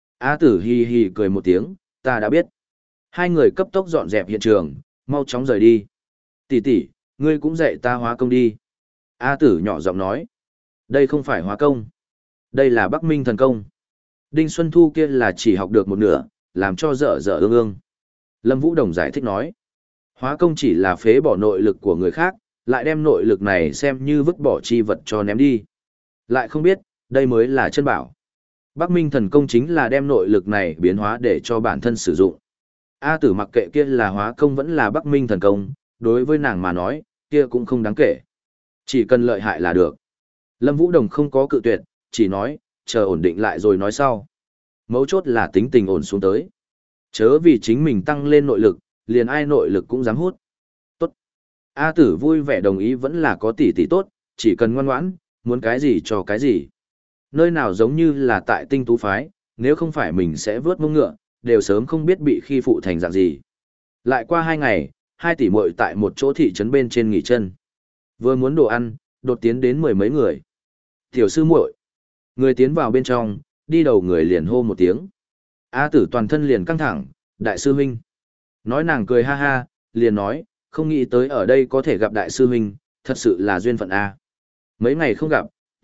A tử hi hi cười một tiếng, ta đã biết. Hai người cấp tốc dọn dẹp hiện trường, mau chóng rời đi. Tỷ tỷ, ngươi cũng dạy ta hóa công đi. A tử nhỏ giọng nói. Đây không phải hóa công. Đây là Bắc Minh thần công. Đinh Xuân Thu kia là chỉ học được một nửa, làm cho dở dở ương ương. Lâm Vũ Đồng giải thích nói. Hóa công chỉ là phế bỏ nội lực của người khác, lại đem nội lực này xem như vứt bỏ chi vật cho ném đi. Lại không biết, đây mới là chân bảo. Bắc Minh thần công chính là đem nội lực này biến hóa để cho bản thân sử dụng. A tử mặc kệ kia là hóa công vẫn là Bắc Minh thần công, đối với nàng mà nói, kia cũng không đáng kể. Chỉ cần lợi hại là được. Lâm Vũ Đồng không có cự tuyệt, chỉ nói, chờ ổn định lại rồi nói sau. Mấu chốt là tính tình ổn xuống tới. Chớ vì chính mình tăng lên nội lực, liền ai nội lực cũng dám hút. Tốt. A tử vui vẻ đồng ý vẫn là có tỷ tỷ tốt, chỉ cần ngoan ngoãn, muốn cái gì cho cái gì. Nơi nào giống như là tại tinh tú phái, nếu không phải mình sẽ vớt mông ngựa, đều sớm không biết bị khi phụ thành dạng gì. Lại qua hai ngày, hai tỷ muội tại một chỗ thị trấn bên trên nghỉ chân. Vừa muốn đồ ăn, đột tiến đến mười mấy người. Tiểu sư muội. Người tiến vào bên trong, đi đầu người liền hô một tiếng. A tử toàn thân liền căng thẳng, đại sư huynh. Nói nàng cười ha ha, liền nói, không nghĩ tới ở đây có thể gặp đại sư huynh, thật sự là duyên phận A. Mấy ngày không gặp,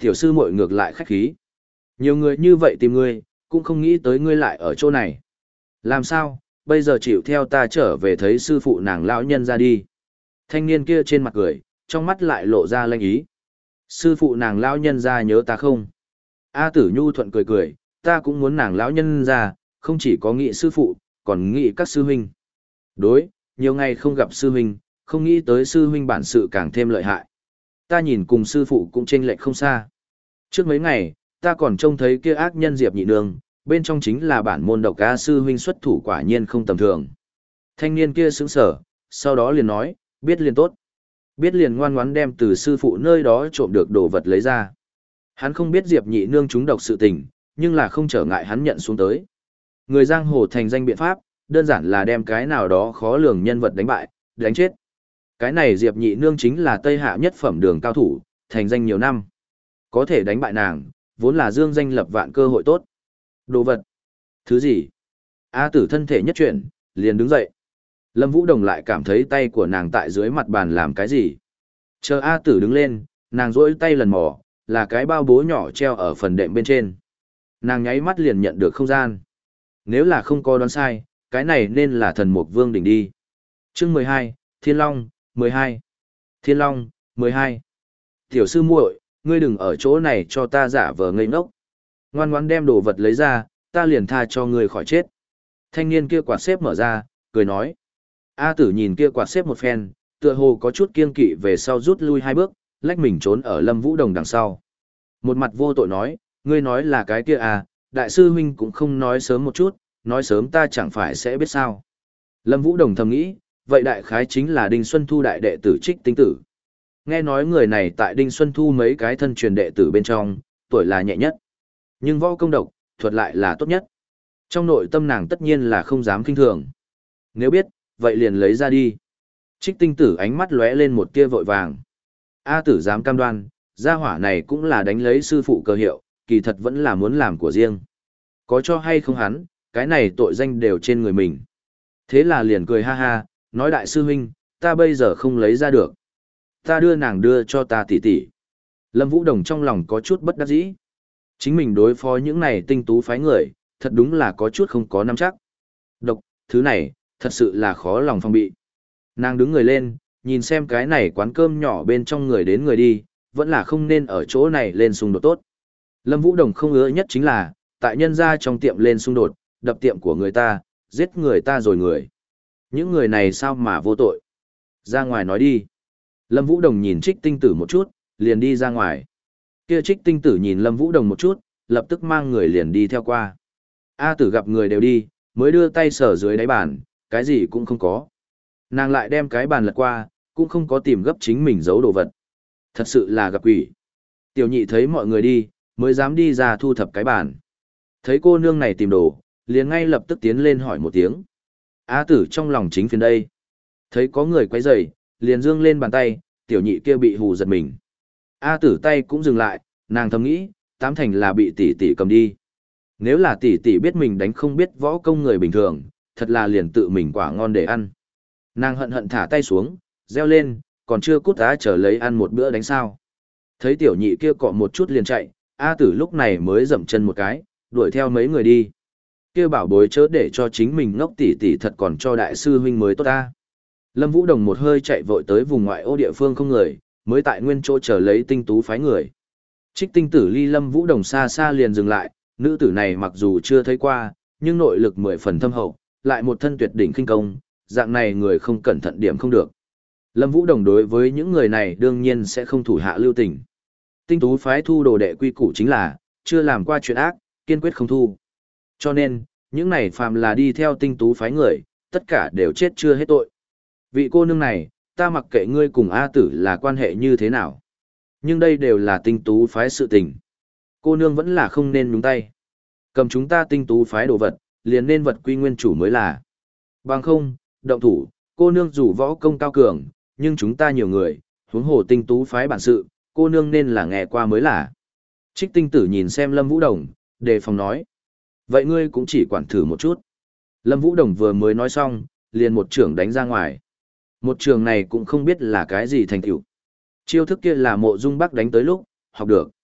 Tiểu sư muội ngược lại khách khí. Nhiều người như vậy tìm ngươi, cũng không nghĩ tới ngươi lại ở chỗ này. Làm sao, bây giờ chịu theo ta trở về thấy sư phụ nàng lão nhân ra đi. Thanh niên kia trên mặt cười, trong mắt lại lộ ra lanh ý. Sư phụ nàng lão nhân ra nhớ ta không? A Tử Nhu thuận cười cười, ta cũng muốn nàng lão nhân ra, không chỉ có nghị sư phụ, còn nghị các sư huynh. Đối, nhiều ngày không gặp sư huynh, không nghĩ tới sư huynh bản sự càng thêm lợi hại. Ta nhìn cùng sư phụ cũng chênh lệch không xa. Trước mấy ngày, ta còn trông thấy kia ác nhân Diệp Nhị Nương, bên trong chính là bản môn độc ca sư huynh xuất thủ quả nhiên không tầm thường. Thanh niên kia sững sở, sau đó liền nói, biết liền tốt. Biết liền ngoan ngoãn đem từ sư phụ nơi đó trộm được đồ vật lấy ra. Hắn không biết Diệp Nhị Nương trúng độc sự tình, nhưng là không trở ngại hắn nhận xuống tới. Người giang hồ thành danh biện pháp, đơn giản là đem cái nào đó khó lường nhân vật đánh bại, đánh chết. Cái này Diệp Nhị Nương chính là Tây Hạ nhất phẩm đường cao thủ, thành danh nhiều năm. Có thể đánh bại nàng, vốn là dương danh lập vạn cơ hội tốt. Đồ vật? Thứ gì? A Tử thân thể nhất chuyển, liền đứng dậy. Lâm Vũ Đồng lại cảm thấy tay của nàng tại dưới mặt bàn làm cái gì. Chờ A Tử đứng lên, nàng rỗi tay lần mò, là cái bao bố nhỏ treo ở phần đệm bên trên. Nàng nháy mắt liền nhận được không gian. Nếu là không có đoán sai, cái này nên là thần mục vương đỉnh đi. Chương mười hai, Thiên Long, mười hai. Thiên Long, mười hai. Tiểu sư muội, ngươi đừng ở chỗ này cho ta giả vờ ngây ngốc. Ngoan ngoãn đem đồ vật lấy ra, ta liền tha cho ngươi khỏi chết. Thanh niên kia quạt xếp mở ra, cười nói. A Tử nhìn kia quạt xếp một phen, tựa hồ có chút kiêng kỵ về sau rút lui hai bước, lách mình trốn ở Lâm Vũ Đồng đằng sau. Một mặt vô tội nói, ngươi nói là cái kia à, đại sư huynh cũng không nói sớm một chút, nói sớm ta chẳng phải sẽ biết sao. Lâm Vũ Đồng thầm nghĩ, vậy đại khái chính là Đinh Xuân Thu đại đệ tử Trích Tinh Tử. Nghe nói người này tại Đinh Xuân Thu mấy cái thân truyền đệ tử bên trong, tuổi là nhẹ nhất. Nhưng võ công độc, thuật lại là tốt nhất. Trong nội tâm nàng tất nhiên là không dám kinh thường. Nếu biết, vậy liền lấy ra đi. Trích Tinh Tử ánh mắt lóe lên một tia vội vàng. A Tử dám cam đoan, gia hỏa này cũng là đánh lấy sư phụ cơ hiệu, kỳ thật vẫn là muốn làm của riêng. Có cho hay không hắn, cái này tội danh đều trên người mình. Thế là liền cười ha ha, nói đại sư huynh, ta bây giờ không lấy ra được. Ta đưa nàng đưa cho ta tỷ tỷ. Lâm Vũ Đồng trong lòng có chút bất đắc dĩ. Chính mình đối phó những này tinh tú phái người, thật đúng là có chút không có nắm chắc. Độc, thứ này, thật sự là khó lòng phòng bị. Nàng đứng người lên, nhìn xem cái này quán cơm nhỏ bên trong người đến người đi, vẫn là không nên ở chỗ này lên xung đột tốt. Lâm Vũ Đồng không ưa nhất chính là, tại nhân gia trong tiệm lên xung đột, đập tiệm của người ta, giết người ta rồi người. Những người này sao mà vô tội? Ra ngoài nói đi. Lâm Vũ Đồng nhìn Trích Tinh Tử một chút, liền đi ra ngoài. Kia Trích Tinh Tử nhìn Lâm Vũ Đồng một chút, lập tức mang người liền đi theo qua. A Tử gặp người đều đi, mới đưa tay sờ dưới đáy bàn, cái gì cũng không có. Nàng lại đem cái bàn lật qua, cũng không có tìm gấp chính mình giấu đồ vật. Thật sự là gặp quỷ. Tiểu nhị thấy mọi người đi, mới dám đi ra thu thập cái bàn. Thấy cô nương này tìm đồ, liền ngay lập tức tiến lên hỏi một tiếng. A Tử trong lòng chính phiền đây. Thấy có người quấy rầy, liền dương lên bàn tay, tiểu nhị kia bị hù giật mình. A Tử tay cũng dừng lại, nàng thầm nghĩ, tám thành là bị tỷ tỷ cầm đi. Nếu là tỷ tỷ biết mình đánh không biết võ công người bình thường, thật là liền tự mình quả ngon để ăn. Nàng hận hận thả tay xuống, reo lên, còn chưa cút á trở lấy ăn một bữa đánh sao. Thấy tiểu nhị kia cọ một chút liền chạy, A Tử lúc này mới dậm chân một cái, đuổi theo mấy người đi. Kia bảo bối chớ để cho chính mình ngốc tỷ tỷ thật còn cho đại sư huynh mới tốt ta. Lâm Vũ Đồng một hơi chạy vội tới vùng ngoại ô địa phương không người, mới tại nguyên chỗ chờ lấy tinh tú phái người. Trích Tinh Tử ly Lâm Vũ Đồng xa xa liền dừng lại, nữ tử này mặc dù chưa thấy qua, nhưng nội lực mười phần thâm hậu, lại một thân tuyệt đỉnh khinh công, dạng này người không cẩn thận điểm không được. Lâm Vũ Đồng đối với những người này đương nhiên sẽ không thủ hạ lưu tình. Tinh tú phái thu đồ đệ quy củ chính là, chưa làm qua chuyện ác, kiên quyết không thu. Cho nên, những này phàm là đi theo tinh tú phái người, tất cả đều chết chưa hết tội. Vị cô nương này, ta mặc kệ ngươi cùng A Tử là quan hệ như thế nào. Nhưng đây đều là tinh tú phái sự tình. Cô nương vẫn là không nên nhúng tay. Cầm chúng ta tinh tú phái đồ vật, liền nên vật quy nguyên chủ mới là. Bằng không, động thủ, cô nương dù võ công cao cường, nhưng chúng ta nhiều người, huống hồ tinh tú phái bản sự, cô nương nên là nghe qua mới là. Trích Tinh Tử nhìn xem Lâm Vũ Đồng, đề phòng nói. Vậy ngươi cũng chỉ quản thử một chút. Lâm Vũ Đồng vừa mới nói xong, liền một trưởng đánh ra ngoài. Một trường này cũng không biết là cái gì thành tựu. Chiêu thức kia là Mộ Dung Bắc đánh tới lúc, học được.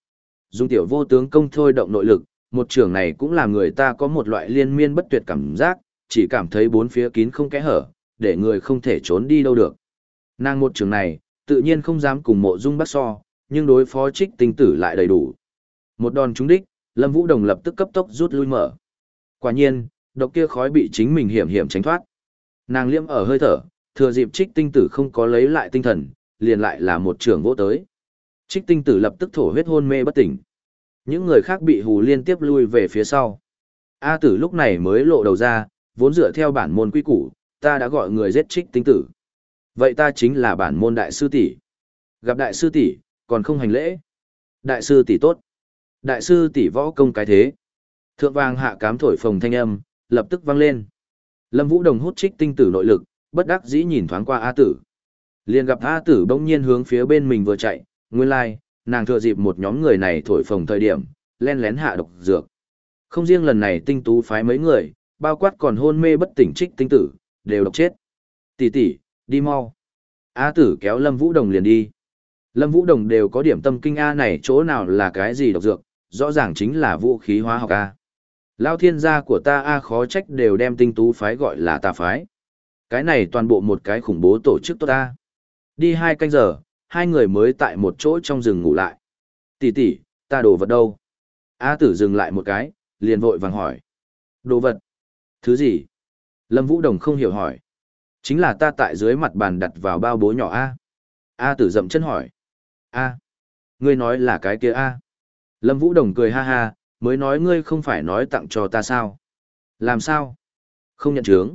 Dùng tiểu vô tướng công thôi động nội lực, một trường này cũng làm người ta có một loại liên miên bất tuyệt cảm giác, chỉ cảm thấy bốn phía kín không kẽ hở, để người không thể trốn đi đâu được. Nàng một trường này, tự nhiên không dám cùng mộ dung bắt so, nhưng đối phó trích tinh tử lại đầy đủ. Một đòn trúng đích, Lâm Vũ Đồng lập tức cấp tốc rút lui mở. Quả nhiên, độc kia khói bị chính mình hiểm hiểm tránh thoát. Nàng liêm ở hơi thở, thừa dịp trích tinh tử không có lấy lại tinh thần, liền lại là một trường vỗ tới. Trích tinh tử lập tức thổ huyết hôn mê bất tỉnh. Những người khác bị hù liên tiếp lui về phía sau. A tử lúc này mới lộ đầu ra, vốn dựa theo bản môn quy củ, ta đã gọi người giết trích tinh tử. Vậy ta chính là bản môn đại sư tỷ. Gặp đại sư tỷ, còn không hành lễ. Đại sư tỷ tốt. Đại sư tỷ võ công cái thế. Thượng vàng hạ cám thổi phồng thanh âm, lập tức vang lên. Lâm Vũ Đồng hút trích tinh tử nội lực, bất đắc dĩ nhìn thoáng qua A tử. Liền gặp A tử bỗng nhiên hướng phía bên mình vừa chạy, nguyên lai, like, nàng thừa dịp một nhóm người này thổi phồng thời điểm, len lén hạ độc dược. Không riêng lần này tinh tú phái mấy người, bao quát còn hôn mê bất tỉnh trích tinh tử, đều độc chết. Tỷ tỷ, đi mau. A tử kéo Lâm Vũ Đồng liền đi. Lâm Vũ Đồng đều có điểm tâm kinh A này chỗ nào là cái gì độc dược, rõ ràng chính là vũ khí hóa học A. Lao thiên gia của ta A khó trách đều đem tinh tú phái gọi là tà phái. Cái này toàn bộ một cái khủng bố tổ chức tốt ta. Đi hai canh giờ, hai người mới tại một chỗ trong rừng ngủ lại. Tỷ tỷ, ta đồ vật đâu? A tử dừng lại một cái, liền vội vàng hỏi. Đồ vật? Thứ gì? Lâm Vũ Đồng không hiểu hỏi. Chính là ta tại dưới mặt bàn đặt vào bao bố nhỏ A. A tử dậm chân hỏi. A. Ngươi nói là cái kia A. Lâm Vũ Đồng cười ha ha, mới nói ngươi không phải nói tặng cho ta sao? Làm sao? Không nhận chướng.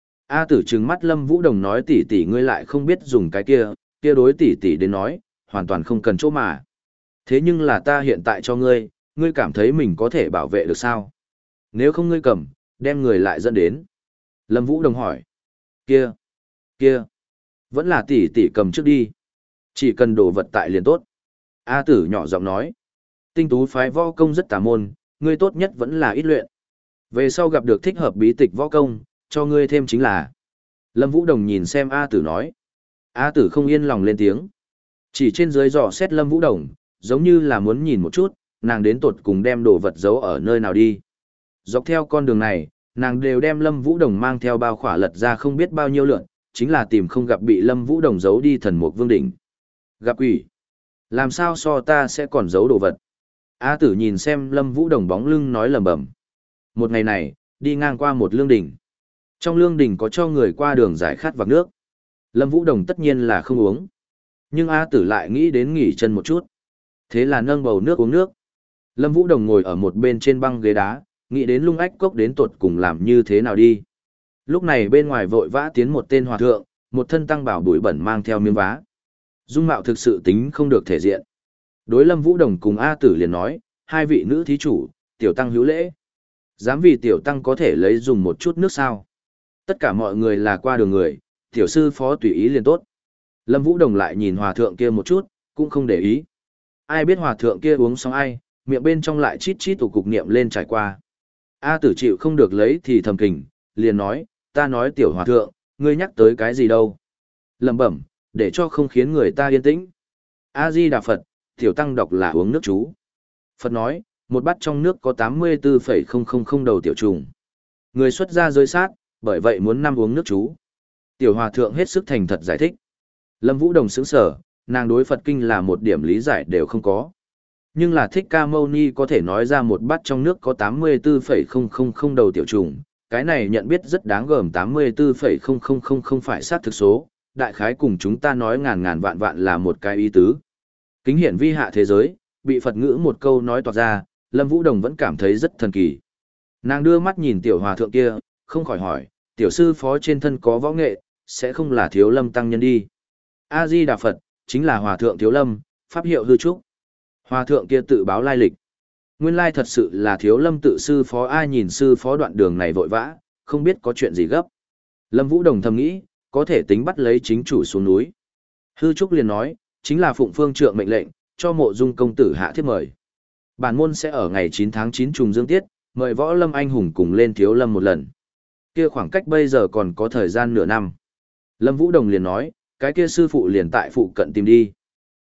A tử trừng mắt Lâm Vũ Đồng nói tỷ tỷ ngươi lại không biết dùng cái kia, kia đối tỷ tỷ đến nói, hoàn toàn không cần chỗ mà. Thế nhưng là ta hiện tại cho ngươi, ngươi cảm thấy mình có thể bảo vệ được sao? Nếu không ngươi cầm, đem người lại dẫn đến. Lâm Vũ Đồng hỏi. Kia, kia, vẫn là tỷ tỷ cầm trước đi. Chỉ cần đồ vật tại liền tốt. A tử nhỏ giọng nói. Tinh tú phái võ công rất tà môn, ngươi tốt nhất vẫn là ít luyện. Về sau gặp được thích hợp bí tịch võ công, cho ngươi thêm chính là. Lâm Vũ Đồng nhìn xem A tử nói. A tử không yên lòng lên tiếng. Chỉ trên dưới dò xét Lâm Vũ Đồng, giống như là muốn nhìn một chút, nàng đến tột cùng đem đồ vật giấu ở nơi nào đi. Dọc theo con đường này, nàng đều đem Lâm Vũ Đồng mang theo bao khỏa lật ra không biết bao nhiêu lượn, chính là tìm không gặp bị Lâm Vũ Đồng giấu đi thần mục vương đỉnh. Gặp quỷ. Làm sao so ta sẽ còn giấu đồ vật. A tử nhìn xem Lâm Vũ Đồng bóng lưng nói lầm bầm. Một ngày này, đi ngang qua một lương đỉnh. Trong lương đỉnh có cho người qua đường giải khát vạc nước. Lâm Vũ Đồng tất nhiên là không uống. Nhưng A tử lại nghĩ đến nghỉ chân một chút. Thế là nâng bầu nước uống nước. Lâm Vũ Đồng ngồi ở một bên trên băng ghế đá, nghĩ đến lung ách cốc đến tột cùng làm như thế nào đi. Lúc này bên ngoài vội vã tiến một tên hòa thượng, một thân tăng bảo bụi bẩn mang theo miếng vá. Dung mạo thực sự tính không được thể diện. Đối Lâm Vũ Đồng cùng A tử liền nói, hai vị nữ thí chủ, tiểu tăng hữu lễ. Dám vì tiểu tăng có thể lấy dùng một chút nước sao. Tất cả mọi người là qua đường người, tiểu sư phó tùy ý liền tốt. Lâm Vũ Đồng lại nhìn hòa thượng kia một chút, cũng không để ý. Ai biết hòa thượng kia uống xong ai, miệng bên trong lại chít chít tủ cục niệm lên trải qua. A tử chịu không được lấy thì thầm kình, liền nói, ta nói tiểu hòa thượng, ngươi nhắc tới cái gì đâu. Lẩm bẩm, để cho không khiến người ta yên tĩnh. A-di-đà Phật, tiểu tăng đọc là uống nước chú. Phật nói, một bát trong nước có tám mươi tư phẩy không không không đầu tiểu trùng. Người xuất gia rơi sát, bởi vậy muốn năm uống nước chú. Tiểu hòa thượng hết sức thành thật giải thích. Lâm Vũ Đồng sững sở, nàng đối Phật kinh là một điểm lý giải đều không có. Nhưng là Thích Ca Mâu Ni có thể nói ra một bát trong nước có tám mươi tư phẩy không không không đầu tiểu trùng. Cái này nhận biết rất đáng gờm tám mươi tư phẩy không không không không phải sát thực số, đại khái cùng chúng ta nói ngàn ngàn vạn vạn là một cái ý tứ. Kính hiển vi hạ thế giới, bị Phật ngữ một câu nói toạc ra, Lâm Vũ Đồng vẫn cảm thấy rất thần kỳ. Nàng đưa mắt nhìn tiểu hòa thượng kia, không khỏi hỏi, tiểu sư phó trên thân có võ nghệ, sẽ không là Thiếu Lâm tăng nhân đi. A-di-đà Phật, chính là hòa thượng Thiếu Lâm, pháp hiệu hư trúc. Hòa thượng kia tự báo lai lịch. Nguyên lai thật sự là Thiếu Lâm tự sư phó, ai nhìn sư phó đoạn đường này vội vã, không biết có chuyện gì gấp. Lâm Vũ Đồng thầm nghĩ, có thể tính bắt lấy chính chủ xuống núi. Hư trúc liền nói, chính là phụng phương trượng mệnh lệnh, cho mộ dung công tử hạ thiếp mời. Bản môn sẽ ở ngày chín tháng chín trùng dương tiết, mời võ lâm anh hùng cùng lên Thiếu Lâm một lần. Kia khoảng cách bây giờ còn có thời gian nửa năm. Lâm Vũ Đồng liền nói, cái kia sư phụ liền tại phụ cận tìm đi.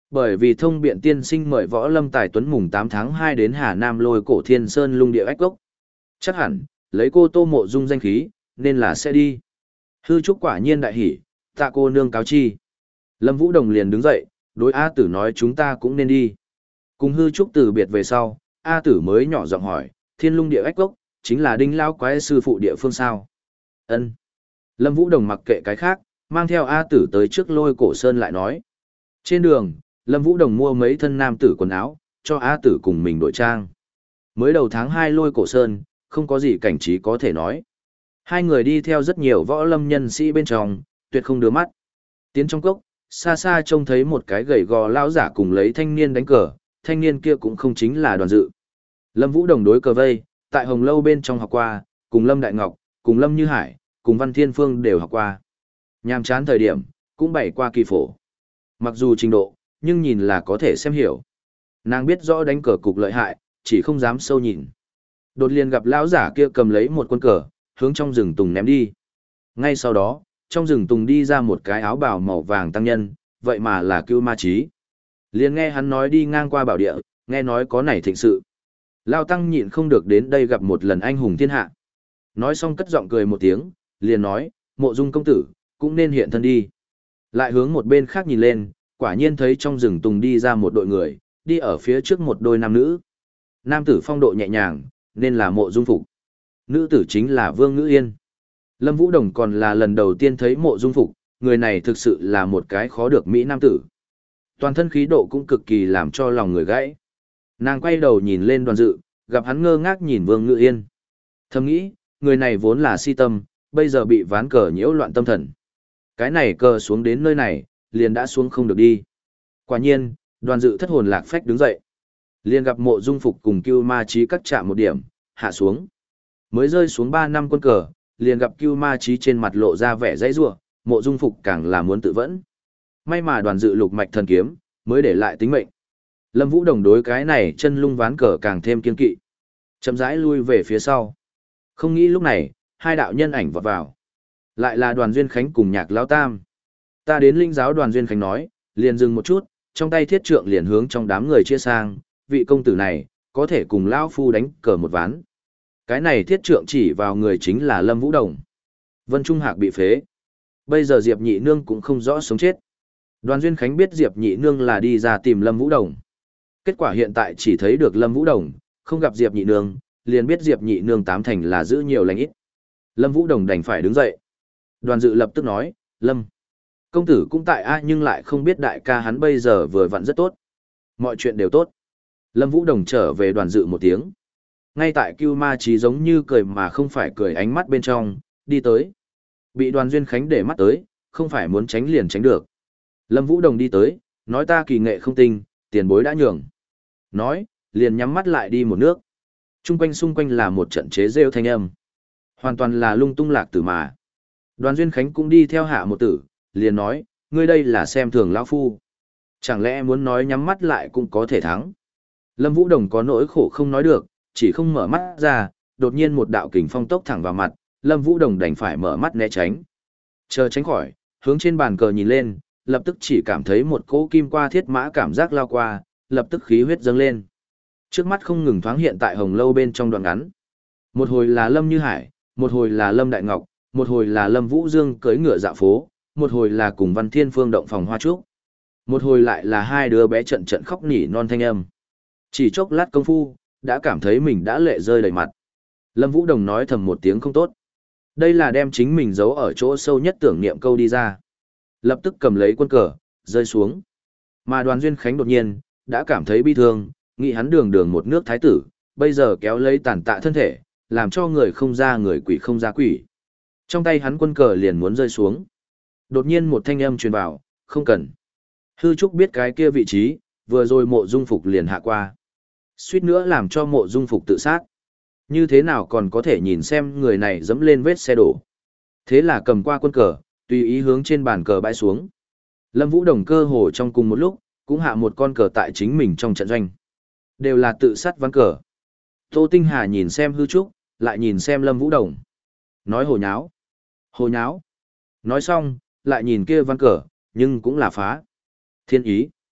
Bởi vì thông biện tiên sinh mời võ lâm tài tuấn mùng tám tháng hai đến Hà Nam lôi cổ thiên sơn lung địa ách gốc. Chắc hẳn, lấy cô Tô Mộ Dung danh khí, nên là sẽ đi. Hư Trúc quả nhiên đại hỉ, tạ cô nương cáo chi. Lâm Vũ Đồng liền đứng dậy, đối A Tử nói chúng ta cũng nên đi. Cùng Hư Trúc từ biệt về sau, A Tử mới nhỏ giọng hỏi, thiên lung địa ách gốc, chính là đinh lao quái sư phụ địa phương sao? Ân. Lâm Vũ Đồng mặc kệ cái khác, mang theo A Tử tới trước lôi cổ sơn lại nói. Trên đường, Lâm Vũ Đồng mua mấy thân nam tử quần áo, cho A Tử cùng mình đổi trang. Mới đầu tháng hai lôi cổ sơn, không có gì cảnh trí có thể nói. Hai người đi theo rất nhiều võ lâm nhân sĩ bên trong, tuyệt không đưa mắt. Tiến trong cốc, xa xa trông thấy một cái gầy gò lão giả cùng lấy thanh niên đánh cờ, thanh niên kia cũng không chính là Đoàn Dự. Lâm Vũ Đồng đối cờ vây, tại Hồng Lâu bên trong học qua, cùng Lâm Đại Ngọc, cùng Lâm Như Hải, cùng Văn Thiên Phương đều học qua. Nhàm chán thời điểm, cũng bày qua kỳ phổ. Mặc dù trình độ, nhưng nhìn là có thể xem hiểu. Nàng biết rõ đánh cờ cục lợi hại, chỉ không dám sâu nhìn. Đột nhiên gặp lão giả kia cầm lấy một quân cờ, hướng trong rừng tùng ném đi. Ngay sau đó, trong rừng tùng đi ra một cái áo bào màu vàng tăng nhân, vậy mà là Cưu Ma Chí. Liền nghe hắn nói đi ngang qua bảo địa, nghe nói có nảy thịnh sự. Lao tăng nhịn không được đến đây gặp một lần anh hùng thiên hạ. Nói xong cất giọng cười một tiếng, liền nói, Mộ Dung công tử, cũng nên hiện thân đi. Lại hướng một bên khác nhìn lên, quả nhiên thấy trong rừng tùng đi ra một đội người, đi ở phía trước một đôi nam nữ. Nam tử phong độ nhẹ nhàng, nên là Mộ Dung Phục. Nữ tử chính là Vương Ngữ Yên. Lâm Vũ Đồng còn là lần đầu tiên thấy Mộ Dung Phục, người này thực sự là một cái khó được mỹ nam tử. Toàn thân khí độ cũng cực kỳ làm cho lòng người gãy. Nàng quay đầu nhìn lên Đoàn Dự, gặp hắn ngơ ngác nhìn Vương Ngữ Yên. Thầm nghĩ, người này vốn là si tâm, bây giờ bị ván cờ nhiễu loạn tâm thần. Cái này cờ xuống đến nơi này, liền đã xuống không được đi. Quả nhiên, Đoàn Dự thất hồn lạc phách đứng dậy. Liền gặp Mộ Dung Phục cùng Cưu Ma Chí cắt chạm một điểm, hạ xuống. Mới rơi xuống ba năm quân cờ, liền gặp Cưu Ma Chí trên mặt lộ ra vẻ dãy rủa, Mộ Dung Phục càng là muốn tự vẫn. May mà Đoàn Dự lục mạch thần kiếm, mới để lại tính mệnh. Lâm Vũ Đồng đối cái này chân lung ván cờ càng thêm kiên kỵ. Chậm rãi lui về phía sau. Không nghĩ lúc này, hai đạo nhân ảnh vọt vào. Lại là Đoàn Duyên Khánh cùng Nhạc Lão Tam. Ta đến linh giáo Đoàn Duyên Khánh nói, liền dừng một chút, trong tay thiết trượng liền hướng trong đám người chia sang, vị công tử này, có thể cùng Lão Phu đánh cờ một ván. Cái này thiết trượng chỉ vào người chính là Lâm Vũ Đồng. Vân Trung Hạc bị phế. Bây giờ Diệp Nhị Nương cũng không rõ sống chết. Đoàn Duyên Khánh biết Diệp Nhị Nương là đi ra tìm Lâm Vũ Đồng. Kết quả hiện tại chỉ thấy được Lâm Vũ Đồng, không gặp Diệp Nhị Nương, liền biết Diệp Nhị Nương tám thành là giữ nhiều lành ít. Lâm Vũ Đồng đành phải đứng dậy. Đoàn Dự lập tức nói, Lâm, công tử cũng tại a nhưng lại không biết đại ca hắn bây giờ vừa vặn rất tốt. Mọi chuyện đều tốt. Lâm Vũ Đồng trở về Đoàn Dự một tiếng. Ngay tại Cưu Ma Chí giống như cười mà không phải cười ánh mắt bên trong, đi tới. Bị Đoàn Duyên Khánh để mắt tới, không phải muốn tránh liền tránh được. Lâm Vũ Đồng đi tới, nói ta kỳ nghệ không tinh, tiền bối đã nhường. Nói, liền nhắm mắt lại đi một nước. Trung quanh xung quanh là một trận chế rêu thanh âm. Hoàn toàn là lung tung lạc tử mà. Đoàn Duyên Khánh cũng đi theo hạ một tử, liền nói, ngươi đây là xem thường lão phu. Chẳng lẽ muốn nói nhắm mắt lại cũng có thể thắng. Lâm Vũ Đồng có nỗi khổ không nói được, chỉ không mở mắt ra, đột nhiên một đạo kình phong tốc thẳng vào mặt, Lâm Vũ Đồng đành phải mở mắt né tránh. Chờ tránh khỏi, hướng trên bàn cờ nhìn lên, lập tức chỉ cảm thấy một cỗ kim qua thiết mã cảm giác lao qua, lập tức khí huyết dâng lên. Trước mắt không ngừng thoáng hiện tại Hồng Lâu bên trong đoạn ngắn. Một hồi là Lâm Như Hải, một hồi là Lâm Đại Ngọc, một hồi là Lâm Vũ Dương cưỡi ngựa dạo phố, một hồi là cùng Văn Thiên Phương động phòng hoa trúc. Một hồi lại là hai đứa bé trận trận khóc nỉ non thanh âm. Chỉ chốc lát công phu, đã cảm thấy mình đã lệ rơi đầy mặt. Lâm Vũ Đồng nói thầm một tiếng không tốt. Đây là đem chính mình giấu ở chỗ sâu nhất tưởng niệm câu đi ra. Lập tức cầm lấy quân cờ, rơi xuống. Mà Đoàn Duyên Khánh đột nhiên, đã cảm thấy bi thương, nghĩ hắn đường đường một nước thái tử, bây giờ kéo lấy tàn tạ thân thể, làm cho người không ra người quỷ không ra quỷ. Trong tay hắn quân cờ liền muốn rơi xuống. Đột nhiên một thanh âm truyền vào, không cần. Hư Trúc biết cái kia vị trí, vừa rồi Mộ Dung Phục liền hạ qua. Suýt nữa làm cho Mộ Dung Phục tự sát. Như thế nào còn có thể nhìn xem người này dẫm lên vết xe đổ. Thế là cầm qua quân cờ, tùy ý hướng trên bàn cờ bãi xuống. Lâm Vũ Đồng cơ hồ trong cùng một lúc, cũng hạ một con cờ tại chính mình trong trận doanh. Đều là tự sát ván cờ. Tô Tinh Hà nhìn xem Hư Trúc, lại nhìn xem Lâm Vũ Đồng. Nói hồ nháo. Hồ nháo. Nói xong, lại nhìn kia ván cờ, nhưng cũng là phá. Thiên ý.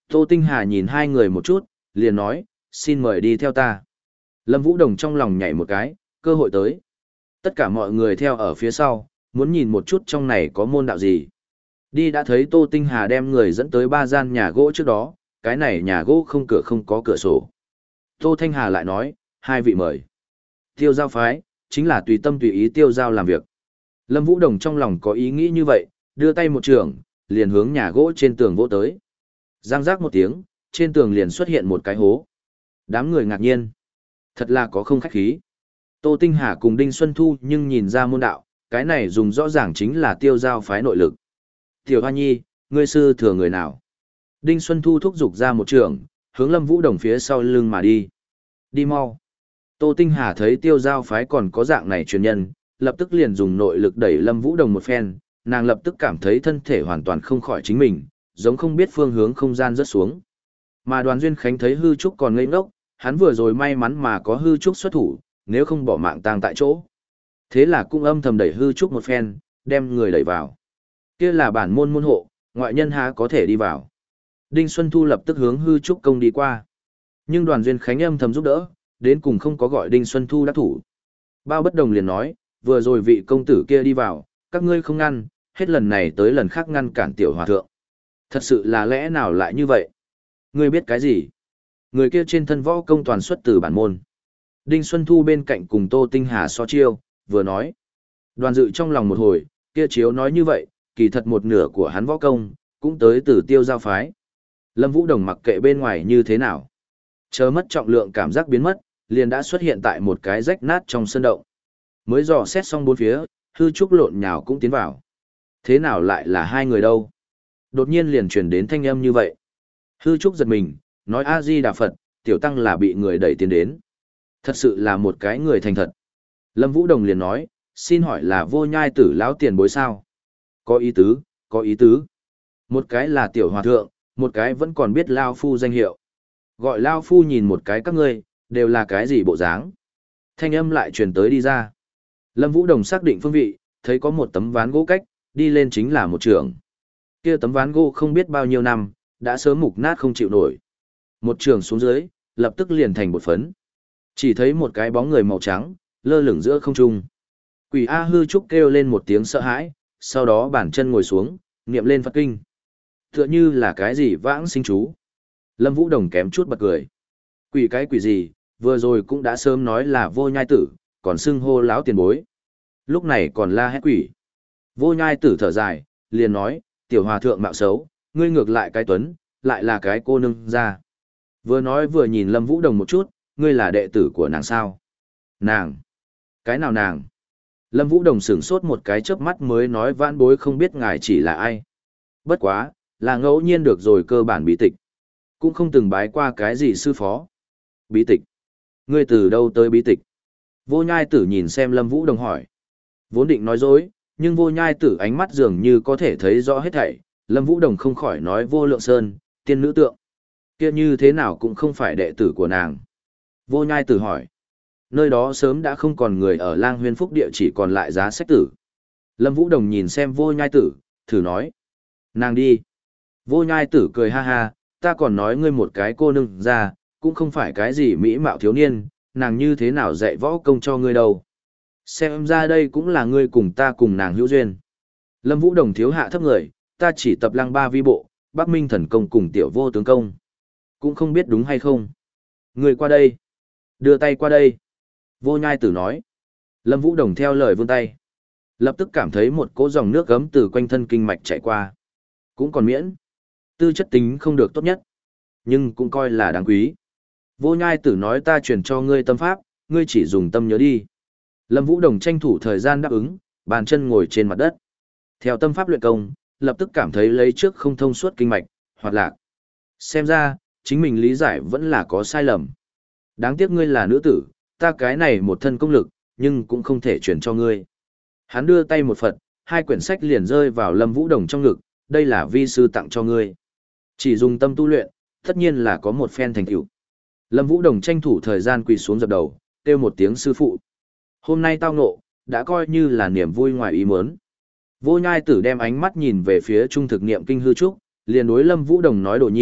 Tô Tinh Hà nhìn hai người một chút, liền nói, xin mời đi theo ta. Lâm Vũ Đồng trong lòng nhảy một cái, cơ hội tới. Tất cả mọi người theo ở phía sau, muốn nhìn một chút trong này có môn đạo gì. Đi đã thấy Tô Tinh Hà đem người dẫn tới ba gian nhà gỗ trước đó, cái này nhà gỗ không cửa không có cửa sổ. Tô Thanh Hà lại nói, hai vị mời. Tiêu giao phái, chính là tùy tâm tùy ý tiêu giao làm việc. Lâm Vũ Đồng trong lòng có ý nghĩ như vậy, đưa tay một trường, liền hướng nhà gỗ trên tường vỗ tới. Giang giác một tiếng, trên tường liền xuất hiện một cái hố. Đám người ngạc nhiên. Thật là có không khách khí. Tô Tinh Hà cùng Đinh Xuân Thu nhưng nhìn ra môn đạo, cái này dùng rõ ràng chính là tiêu giao phái nội lực. Tiểu Hoa Nhi, ngươi sư thừa người nào? Đinh Xuân Thu thúc giục ra một trường, hướng Lâm Vũ Đồng phía sau lưng mà đi. Đi mau. Tô Tinh Hà thấy tiêu giao phái còn có dạng này truyền nhân, lập tức liền dùng nội lực đẩy Lâm Vũ Đồng một phen, nàng lập tức cảm thấy thân thể hoàn toàn không khỏi chính mình, giống không biết phương hướng không gian rớt xuống. Mà Đoàn Duyên Khánh thấy hư trúc còn ngây ngốc, hắn vừa rồi may mắn mà có hư trúc xuất thủ, nếu không bỏ mạng tang tại chỗ. Thế là cũng âm thầm đẩy hư trúc một phen, đem người đẩy vào. Kia là bản môn môn hộ, ngoại nhân há có thể đi vào. Đinh Xuân Thu lập tức hướng hư trúc công đi qua. Nhưng Đoàn Duyên Khánh âm thầm giúp đỡ, đến cùng không có gọi Đinh Xuân Thu đắc thủ. Bao Bất Đồng liền nói, vừa rồi vị công tử kia đi vào, các ngươi không ngăn, hết lần này tới lần khác ngăn cản tiểu hòa thượng. Thật sự là lẽ nào lại như vậy? Ngươi biết cái gì? Người kia trên thân võ công toàn xuất từ bản môn. Đinh Xuân Thu bên cạnh cùng Tô Tinh Hà so chiêu, vừa nói. Đoàn Dự trong lòng một hồi, kia chiếu nói như vậy, kỳ thật một nửa của hắn võ công, cũng tới từ tiêu giao phái. Lâm Vũ Đồng mặc kệ bên ngoài như thế nào. Chờ mất trọng lượng cảm giác biến mất, liền đã xuất hiện tại một cái rách nát trong sân động. Mới dò xét xong bốn phía, hư trúc lộn nhào cũng tiến vào. Thế nào lại là hai người đâu? Đột nhiên liền truyền đến thanh âm như vậy. Hư trúc giật mình, nói A-di-đà Phật, tiểu tăng là bị người đẩy tiến đến. Thật sự là một cái người thành thật. Lâm Vũ Đồng liền nói, xin hỏi là Vô Nhai Tử lão tiền bối sao? Có ý tứ, có ý tứ. Một cái là tiểu hòa thượng, một cái vẫn còn biết Lao Phu danh hiệu. Gọi Lao Phu nhìn một cái các ngươi, đều là cái gì bộ dáng. Thanh âm lại truyền tới đi ra. Lâm Vũ Đồng xác định phương vị, thấy có một tấm ván gỗ cách, đi lên chính là một trường. Kia tấm ván gỗ không biết bao nhiêu năm, đã sớm mục nát không chịu nổi. Một trường xuống dưới, lập tức liền thành bột phấn. Chỉ thấy một cái bóng người màu trắng, lơ lửng giữa không trung. Quỷ A Hư Trúc kêu lên một tiếng sợ hãi, sau đó bản chân ngồi xuống, niệm lên Phật kinh. Tựa như là cái gì vãng sinh chú. Lâm Vũ Đồng kém chút bật cười. Quỷ cái quỷ gì, vừa rồi cũng đã sớm nói là Vô Nhai Tử, còn xưng hô láo tiền bối. Lúc này còn la hét quỷ. Vô Nhai Tử thở dài, liền nói, tiểu hòa thượng mạo xấu, ngươi ngược lại cái tuấn, lại là cái cô nương ra. Vừa nói vừa nhìn Lâm Vũ Đồng một chút, ngươi là đệ tử của nàng sao? Nàng? Cái nào nàng? Lâm Vũ Đồng sửng sốt một cái chớp mắt mới nói vãn bối không biết ngài chỉ là ai. Bất quá, là ngẫu nhiên được rồi cơ bản bí tịch. Cũng không từng bái qua cái gì sư phó. Bí tịch? Ngươi từ đâu tới bí tịch? Vô Nhai Tử nhìn xem Lâm Vũ Đồng hỏi. Vốn định nói dối, nhưng Vô Nhai Tử ánh mắt dường như có thể thấy rõ hết thảy. Lâm Vũ Đồng không khỏi nói Vô Lượng Sơn, tiên nữ tượng. Kia như thế nào cũng không phải đệ tử của nàng. Vô Nhai Tử hỏi. Nơi đó sớm đã không còn người ở Lang Huyên Phúc địa, chỉ còn lại Giá Sách Tử. Lâm Vũ Đồng nhìn xem Vô Nhai Tử, thử nói. Nàng đi. Vô Nhai Tử cười ha ha, ta còn nói ngươi một cái cô nương ra, cũng không phải cái gì mỹ mạo thiếu niên, nàng như thế nào dạy võ công cho ngươi đâu. Xem ra đây cũng là ngươi cùng ta cùng nàng hữu duyên. Lâm Vũ Đồng thiếu hạ thấp người, ta chỉ tập Lăng Ba vi bộ, Bắc Minh thần công cùng tiểu vô tướng công. Cũng không biết đúng hay không. Ngươi qua đây. Đưa tay qua đây. Vô Nhai Tử nói. Lâm Vũ Đồng theo lời vươn tay. Lập tức cảm thấy một cỗ dòng nước gấm từ quanh thân kinh mạch chạy qua. Cũng còn miễn. Tư chất tính không được tốt nhất, nhưng cũng coi là đáng quý. Vô Nhai Tử nói ta truyền cho ngươi tâm pháp, ngươi chỉ dùng tâm nhớ đi. Lâm Vũ Đồng tranh thủ thời gian đáp ứng, bàn chân ngồi trên mặt đất. Theo tâm pháp luyện công, lập tức cảm thấy lấy trước không thông suốt kinh mạch, hoạt lạc. Xem ra, chính mình lý giải vẫn là có sai lầm. Đáng tiếc ngươi là nữ tử, ta cái này một thân công lực, nhưng cũng không thể truyền cho ngươi. Hắn đưa tay một Phật, hai quyển sách liền rơi vào Lâm Vũ Đồng trong ngực, đây là vi sư tặng cho ngươi. Chỉ dùng tâm tu luyện, tất nhiên là có một phen thành tựu. Lâm Vũ Đồng tranh thủ thời gian quỳ xuống dập đầu, kêu một tiếng sư phụ. Hôm nay tao ngộ, đã coi như là niềm vui ngoài ý muốn. Vô Nhai Tử đem ánh mắt nhìn về phía trung thực niệm kinh hư trúc, liền đối Lâm Vũ Đồng nói đồ nhi,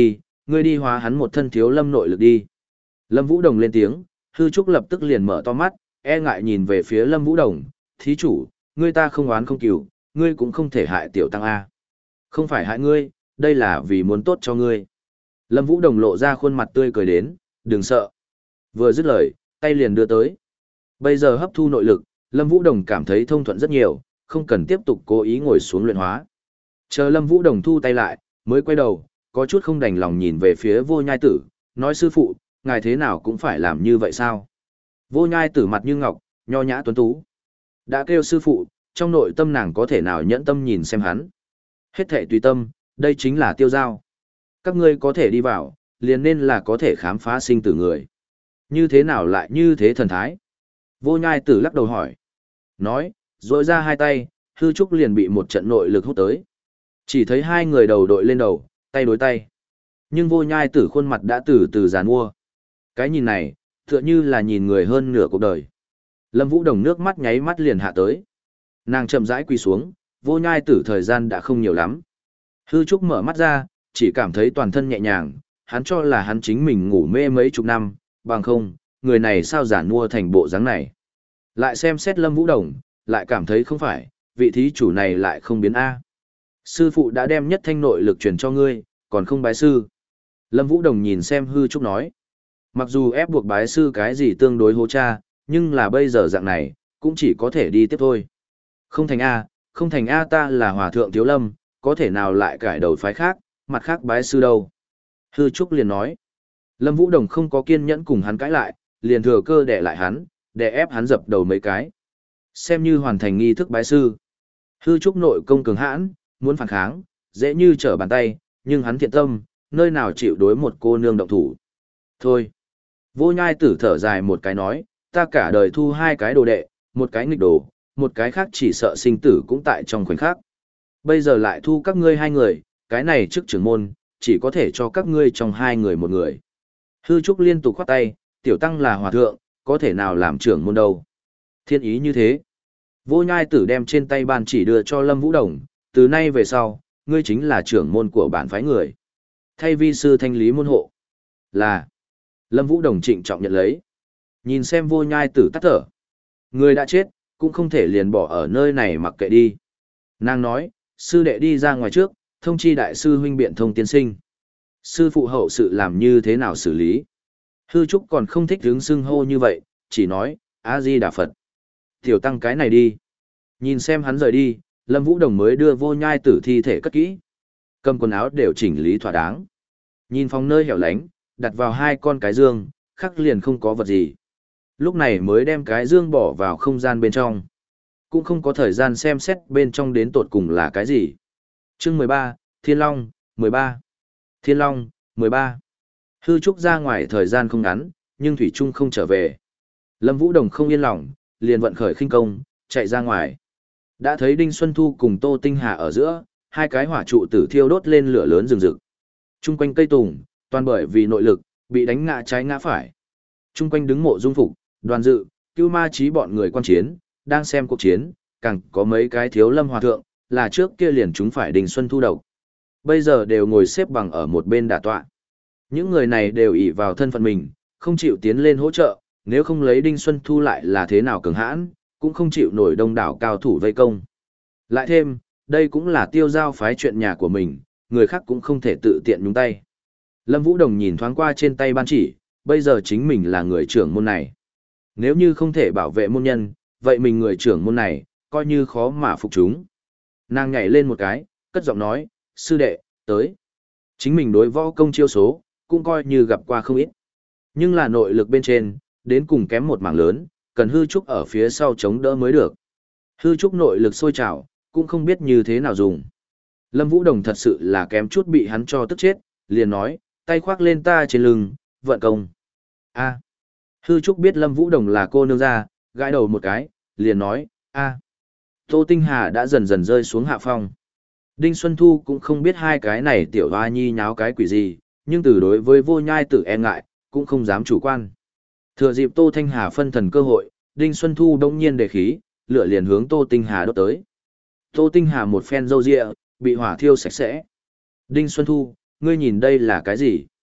ngươi đi hóa hắn một thân thiếu lâm nội lực đi. Lâm Vũ Đồng lên tiếng, hư trúc lập tức liền mở to mắt, e ngại nhìn về phía Lâm Vũ Đồng, thí chủ, ngươi ta không oán không cừu, ngươi cũng không thể hại tiểu tăng A. Không phải hại ngươi, đây là vì muốn tốt cho ngươi. Lâm Vũ Đồng lộ ra khuôn mặt tươi cười đến, đừng sợ. Vừa dứt lời, tay liền đưa tới. Bây giờ hấp thu nội lực, Lâm Vũ Đồng cảm thấy thông thuận rất nhiều, không cần tiếp tục cố ý ngồi xuống luyện hóa. Chờ Lâm Vũ Đồng thu tay lại, mới quay đầu, có chút không đành lòng nhìn về phía Vô Nhai Tử, nói sư phụ, ngài thế nào cũng phải làm như vậy sao? Vô Nhai Tử mặt như ngọc, nho nhã tuấn tú. Đã kêu sư phụ, trong nội tâm nàng có thể nào nhẫn tâm nhìn xem hắn. Hết thệ tùy tâm, đây chính là tiêu giao. Các ngươi có thể đi vào, liền nên là có thể khám phá sinh tử người. Như thế nào lại như thế thần thái? Vô Nhai Tử lắc đầu hỏi. Nói, rỗi ra hai tay, hư trúc liền bị một trận nội lực hút tới. Chỉ thấy hai người đầu đội lên đầu, tay đối tay. Nhưng Vô Nhai Tử khuôn mặt đã từ từ giàn mua. Cái nhìn này, tựa như là nhìn người hơn nửa cuộc đời. Lâm Vũ Đồng nước mắt nháy mắt liền hạ tới. Nàng chậm rãi quỳ xuống, Vô Nhai Tử thời gian đã không nhiều lắm. Hư trúc mở mắt ra, chỉ cảm thấy toàn thân nhẹ nhàng, hắn cho là hắn chính mình ngủ mê mấy chục năm, bằng không, người này sao giản mua thành bộ dáng này. Lại xem xét Lâm Vũ Đồng, lại cảm thấy không phải, vị thí chủ này lại không biến A. Sư phụ đã đem nhất thanh nội lực truyền cho ngươi, còn không bái sư. Lâm Vũ Đồng nhìn xem hư trúc nói. Mặc dù ép buộc bái sư cái gì tương đối hô cha, nhưng là bây giờ dạng này, cũng chỉ có thể đi tiếp thôi. Không thành A, không thành A ta là hòa thượng thiếu lâm, có thể nào lại cải đầu phái khác, mặt khác bái sư đâu. Hư trúc liền nói. Lâm Vũ Đồng không có kiên nhẫn cùng hắn cãi lại, liền thừa cơ đè lại hắn, để ép hắn dập đầu mấy cái. Xem như hoàn thành nghi thức bái sư. Hư trúc nội công cường hãn, muốn phản kháng, dễ như trở bàn tay, nhưng hắn thiện tâm, nơi nào chịu đối một cô nương động thủ. Thôi. Vô Nhai Tử thở dài một cái nói, ta cả đời thu hai cái đồ đệ, một cái nghịch đồ, một cái khác chỉ sợ sinh tử cũng tại trong khoảnh khắc. Bây giờ lại thu các ngươi hai người, cái này trước trưởng môn, chỉ có thể cho các ngươi trong hai người một người. Hư trúc liên tục khoát tay, tiểu tăng là hòa thượng, có thể nào làm trưởng môn đâu. Thiên ý như thế. Vô Nhai Tử đem trên tay ban chỉ đưa cho Lâm Vũ Đồng, từ nay về sau, ngươi chính là trưởng môn của bản phái người. Thay vi sư thanh lý môn hộ. Là. Lâm Vũ Đồng trịnh trọng nhận lấy. Nhìn xem Vô Nhai Tử tắt thở. Người đã chết, cũng không thể liền bỏ ở nơi này mặc kệ đi. Nàng nói, sư đệ đi ra ngoài trước, thông chi đại sư huynh biện thông tiên sinh. Sư phụ hậu sự làm như thế nào xử lý? Hư trúc còn không thích hướng xưng hô như vậy, chỉ nói, A-di-đà Phật. Tiểu tăng cái này đi. Nhìn xem hắn rời đi, Lâm Vũ Đồng mới đưa Vô Nhai Tử thi thể cất kỹ. Cầm quần áo đều chỉnh lý thỏa đáng. Nhìn phòng nơi hẻo lánh, đặt vào hai con cái dương, khắc liền không có vật gì. Lúc này mới đem cái dương bỏ vào không gian bên trong. Cũng không có thời gian xem xét bên trong đến tột cùng là cái gì. Chương mười ba, Thiên Long, mười ba. Thiên Long, mười ba. Hư trúc ra ngoài thời gian không ngắn, nhưng Thủy Trung không trở về. Lâm Vũ Đồng không yên lòng, liền vận khởi khinh công, chạy ra ngoài. Đã thấy Đinh Xuân Thu cùng Tô Tinh Hà ở giữa, hai cái hỏa trụ tử thiêu đốt lên lửa lớn rừng rực. Trung quanh cây tùng, toàn bởi vì nội lực, bị đánh ngã trái ngã phải. Trung quanh đứng Mộ Dung Phục, Đoàn Dự, Cưu Ma Chí bọn người quan chiến, đang xem cuộc chiến, càng có mấy cái thiếu lâm hòa thượng, là trước kia liền chúng phải Đinh Xuân Thu đầu. Bây giờ đều ngồi xếp bằng ở một bên đả tọa. Những người này đều ỷ vào thân phận mình, không chịu tiến lên hỗ trợ, nếu không lấy Đinh Xuân Thu lại là thế nào cường hãn, cũng không chịu nổi đông đảo cao thủ vây công. Lại thêm, đây cũng là tiêu giao phái chuyện nhà của mình, người khác cũng không thể tự tiện nhúng tay. Lâm Vũ Đồng nhìn thoáng qua trên tay ban chỉ, bây giờ chính mình là người trưởng môn này. Nếu như không thể bảo vệ môn nhân, vậy mình người trưởng môn này, coi như khó mà phục chúng. Nàng nhảy lên một cái, cất giọng nói, sư đệ, tới. Chính mình đối võ công chiêu số, cũng coi như gặp qua không ít. Nhưng là nội lực bên trên, đến cùng kém một mảng lớn, cần hư trúc ở phía sau chống đỡ mới được. Hư trúc nội lực sôi trào, cũng không biết như thế nào dùng. Lâm Vũ Đồng thật sự là kém chút bị hắn cho tức chết, liền nói, tay khoác lên ta trên lưng, vận công. A. Hư trúc biết Lâm Vũ Đồng là cô nương ra, gãi đầu một cái, liền nói, a. Tô Tinh Hà đã dần dần rơi xuống hạ phong. Đinh Xuân Thu cũng không biết hai cái này tiểu hoa nhi nháo cái quỷ gì, nhưng từ đối với Vô Nhai Tử e ngại, cũng không dám chủ quan. Thừa dịp Tô Thanh Hà phân thần cơ hội, Đinh Xuân Thu đông nhiên đề khí, lửa liền hướng Tô Tinh Hà đốt tới. Tô Tinh Hà một phen râu ria, bị hỏa thiêu sạch sẽ. Đinh Xuân Thu, ngươi nhìn đây là cái gì?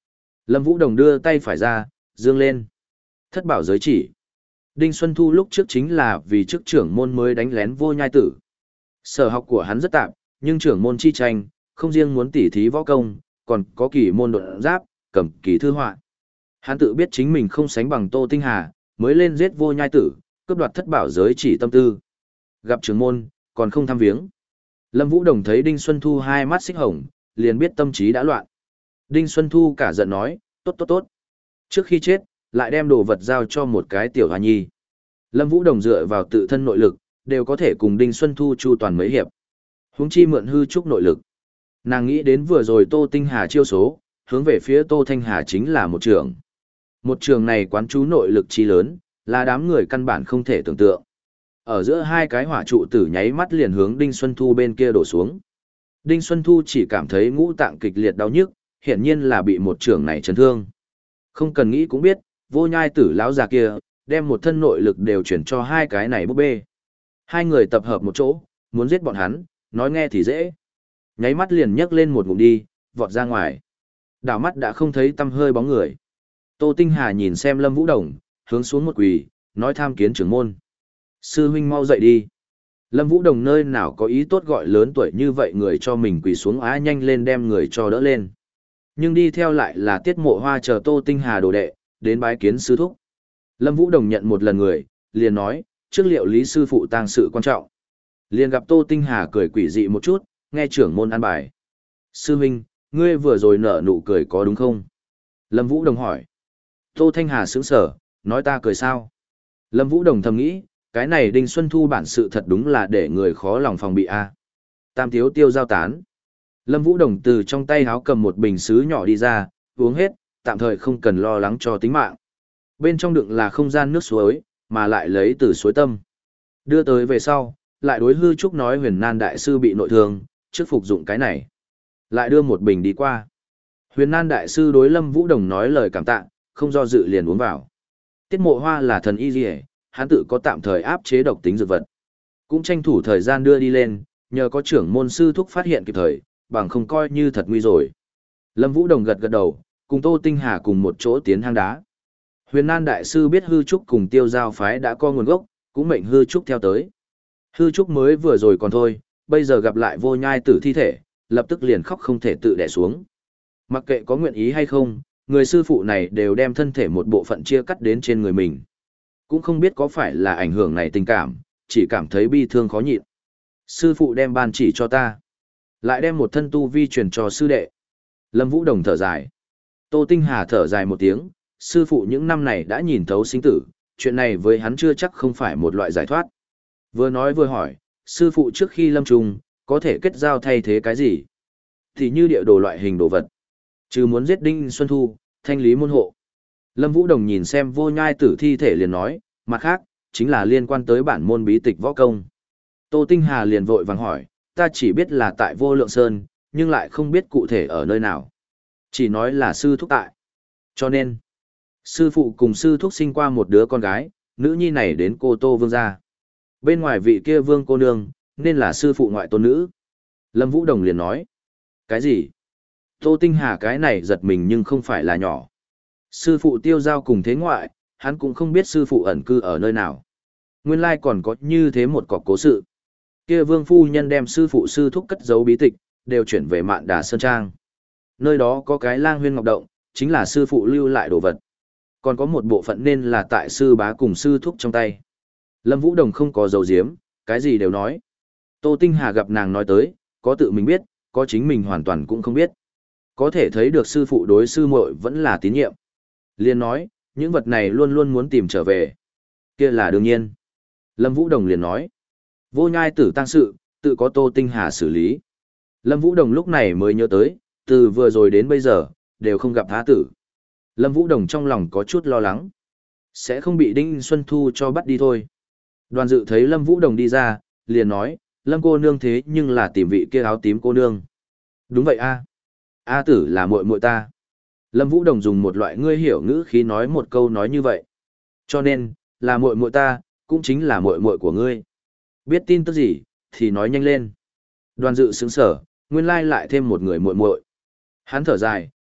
Lâm Vũ Đồng đưa tay phải ra, dương lên. Thất bảo giới chỉ. Đinh Xuân Thu lúc trước chính là vì chức trưởng môn mới đánh lén Vô Nhai Tử. Sở học của hắn rất tạm, nhưng trưởng môn chi tranh, không riêng muốn tỉ thí võ công, còn có kỳ môn độn giáp, cầm kỳ thư họa. Hắn tự biết chính mình không sánh bằng Tô Tinh Hà, mới lên giết Vô Nhai Tử, cướp đoạt thất bảo giới chỉ tâm tư. Gặp trưởng môn, còn không thăm viếng. Lâm Vũ Đồng thấy Đinh Xuân Thu hai mắt xích hồng, liền biết tâm trí đã loạn. Đinh Xuân Thu cả giận nói, tốt tốt tốt. Trước khi chết, lại đem đồ vật giao cho một cái tiểu hoa nhi. Lâm Vũ Đồng dựa vào tự thân nội lực, đều có thể cùng Đinh Xuân Thu chu toàn mấy hiệp. Huống chi mượn hư trúc nội lực. Nàng nghĩ đến vừa rồi Tô Tinh Hà chiêu số, hướng về phía Tô Thanh Hà chính là một trường. Một trường này quán chú nội lực chi lớn, là đám người căn bản không thể tưởng tượng. Ở giữa hai cái hỏa trụ tử nháy mắt liền hướng Đinh Xuân Thu bên kia đổ xuống. Đinh Xuân Thu chỉ cảm thấy ngũ tạng kịch liệt đau nhức, hiển nhiên là bị một trường này chấn thương. Không cần nghĩ cũng biết, Vô Nhai Tử lão già kia, đem một thân nội lực đều chuyển cho hai cái này búp bê. Hai người tập hợp một chỗ, muốn giết bọn hắn, nói nghe thì dễ. Nháy mắt liền nhấc lên một ngụm đi, vọt ra ngoài. Đảo mắt đã không thấy tăm hơi bóng người. Tô Tinh Hà nhìn xem Lâm Vũ Đồng, hướng xuống một quỳ, nói tham kiến trưởng môn. Sư huynh mau dậy đi. Lâm Vũ Đồng nơi nào có ý tốt gọi lớn tuổi như vậy người cho mình quỳ xuống á, nhanh lên đem người cho đỡ lên. Nhưng đi theo lại là Tiết Mộ Hoa chờ Tô Tinh Hà đồ đệ, đến bái kiến sư thúc. Lâm Vũ Đồng nhận một lần người, liền nói, trước liệu lý sư phụ tang sự quan trọng. Liền gặp Tô Tinh Hà cười quỷ dị một chút, nghe trưởng môn an bài. Sư huynh, ngươi vừa rồi nở nụ cười có đúng không? Lâm Vũ Đồng hỏi. Tô Thanh Hà sững sở, nói ta cười sao? Lâm Vũ Đồng thầm nghĩ, cái này Đinh Xuân Thu bản sự thật đúng là để người khó lòng phòng bị a. Tam thiếu tiêu giao tán. Lâm Vũ Đồng từ trong tay háo cầm một bình sứ nhỏ đi ra, uống hết, tạm thời không cần lo lắng cho tính mạng. Bên trong đựng là không gian nước suối, mà lại lấy từ suối tâm. Đưa tới về sau, lại đối hư trúc nói Huyền Nan đại sư bị nội thương, trước phục dụng cái này. Lại đưa một bình đi qua. Huyền Nan đại sư đối Lâm Vũ Đồng nói lời cảm tạ, không do dự liền uống vào. Tiết Mộ Hoa là thần y liề, hắn tự có tạm thời áp chế độc tính dược vật. Cũng tranh thủ thời gian đưa đi lên, nhờ có trưởng môn sư thúc phát hiện kịp thời, bằng không coi như thật nguy rồi. Lâm Vũ Đồng gật gật đầu, cùng Tô Tinh Hà cùng một chỗ tiến hang đá. Huyền Nan đại sư biết hư trúc cùng tiêu giao phái đã có nguồn gốc, cũng mệnh hư trúc theo tới. Hư trúc mới vừa rồi còn thôi, bây giờ gặp lại Vô Nhai Tử thi thể, lập tức liền khóc không thể tự đè xuống. Mặc kệ có nguyện ý hay không, người sư phụ này đều đem thân thể một bộ phận chia cắt đến trên người mình. Cũng không biết có phải là ảnh hưởng này tình cảm, chỉ cảm thấy bi thương khó nhịn. Sư phụ đem ban chỉ cho ta, lại đem một thân tu vi truyền cho sư đệ. Lâm Vũ Đồng thở dài. Tô Tinh Hà thở dài một tiếng, sư phụ những năm này đã nhìn thấu sinh tử, chuyện này với hắn chưa chắc không phải một loại giải thoát. Vừa nói vừa hỏi, sư phụ trước khi lâm trùng, có thể kết giao thay thế cái gì? Thì như địa đồ loại hình đồ vật. Chứ muốn giết Đinh Xuân Thu, thanh lý môn hộ. Lâm Vũ Đồng nhìn xem Vô Nhai Tử thi thể liền nói, mặt khác, chính là liên quan tới bản môn bí tịch võ công. Tô Tinh Hà liền vội vàng hỏi, ta chỉ biết là tại Vô Lượng Sơn, nhưng lại không biết cụ thể ở nơi nào. Chỉ nói là sư thúc tại. Cho nên, sư phụ cùng sư thúc sinh qua một đứa con gái, nữ nhi này đến cô Tô Vương gia. Bên ngoài vị kia Vương cô nương, nên là sư phụ ngoại tôn nữ. Lâm Vũ Đồng liền nói, cái gì? Tô Tinh Hà cái này giật mình nhưng không phải là nhỏ. Sư phụ tiêu giao cùng thế ngoại, hắn cũng không biết sư phụ ẩn cư ở nơi nào. Nguyên lai còn có như thế một cọc cố sự. Kia Vương phu nhân đem sư phụ sư thúc cất giấu bí tịch, đều chuyển về Mạn Đà Sơn Trang. Nơi đó có cái Lang Huyên Ngọc Động, chính là sư phụ lưu lại đồ vật. Còn có một bộ phận nên là tại sư bá cùng sư thúc trong tay. Lâm Vũ Đồng không có dấu diếm, cái gì đều nói. Tô Tinh Hà gặp nàng nói tới, có tự mình biết, có chính mình hoàn toàn cũng không biết. Có thể thấy được sư phụ đối sư muội vẫn là tín nhiệm. Liên nói, những vật này luôn luôn muốn tìm trở về. Kia là đương nhiên. Lâm Vũ Đồng liền nói, Vô Nhai Tử tang sự, tự có Tô Tinh Hà xử lý. Lâm Vũ Đồng lúc này mới nhớ tới, từ vừa rồi đến bây giờ, đều không gặp Há Tử. Lâm Vũ Đồng trong lòng có chút lo lắng. Sẽ không bị Đinh Xuân Thu cho bắt đi thôi. Đoàn Dự thấy Lâm Vũ Đồng đi ra, liền nói, Lâm cô nương thế nhưng là tìm vị kia áo tím cô nương. Đúng vậy a, A Tử là muội muội ta. Lâm Vũ Đồng dùng một loại ngươi hiểu ngữ khí nói một câu nói như vậy. Cho nên, là muội muội ta, cũng chính là muội muội của ngươi. Biết tin tức gì, thì nói nhanh lên. Đoàn Dự sững sở, nguyên lai lại thêm một người muội muội. Hắn thở dài,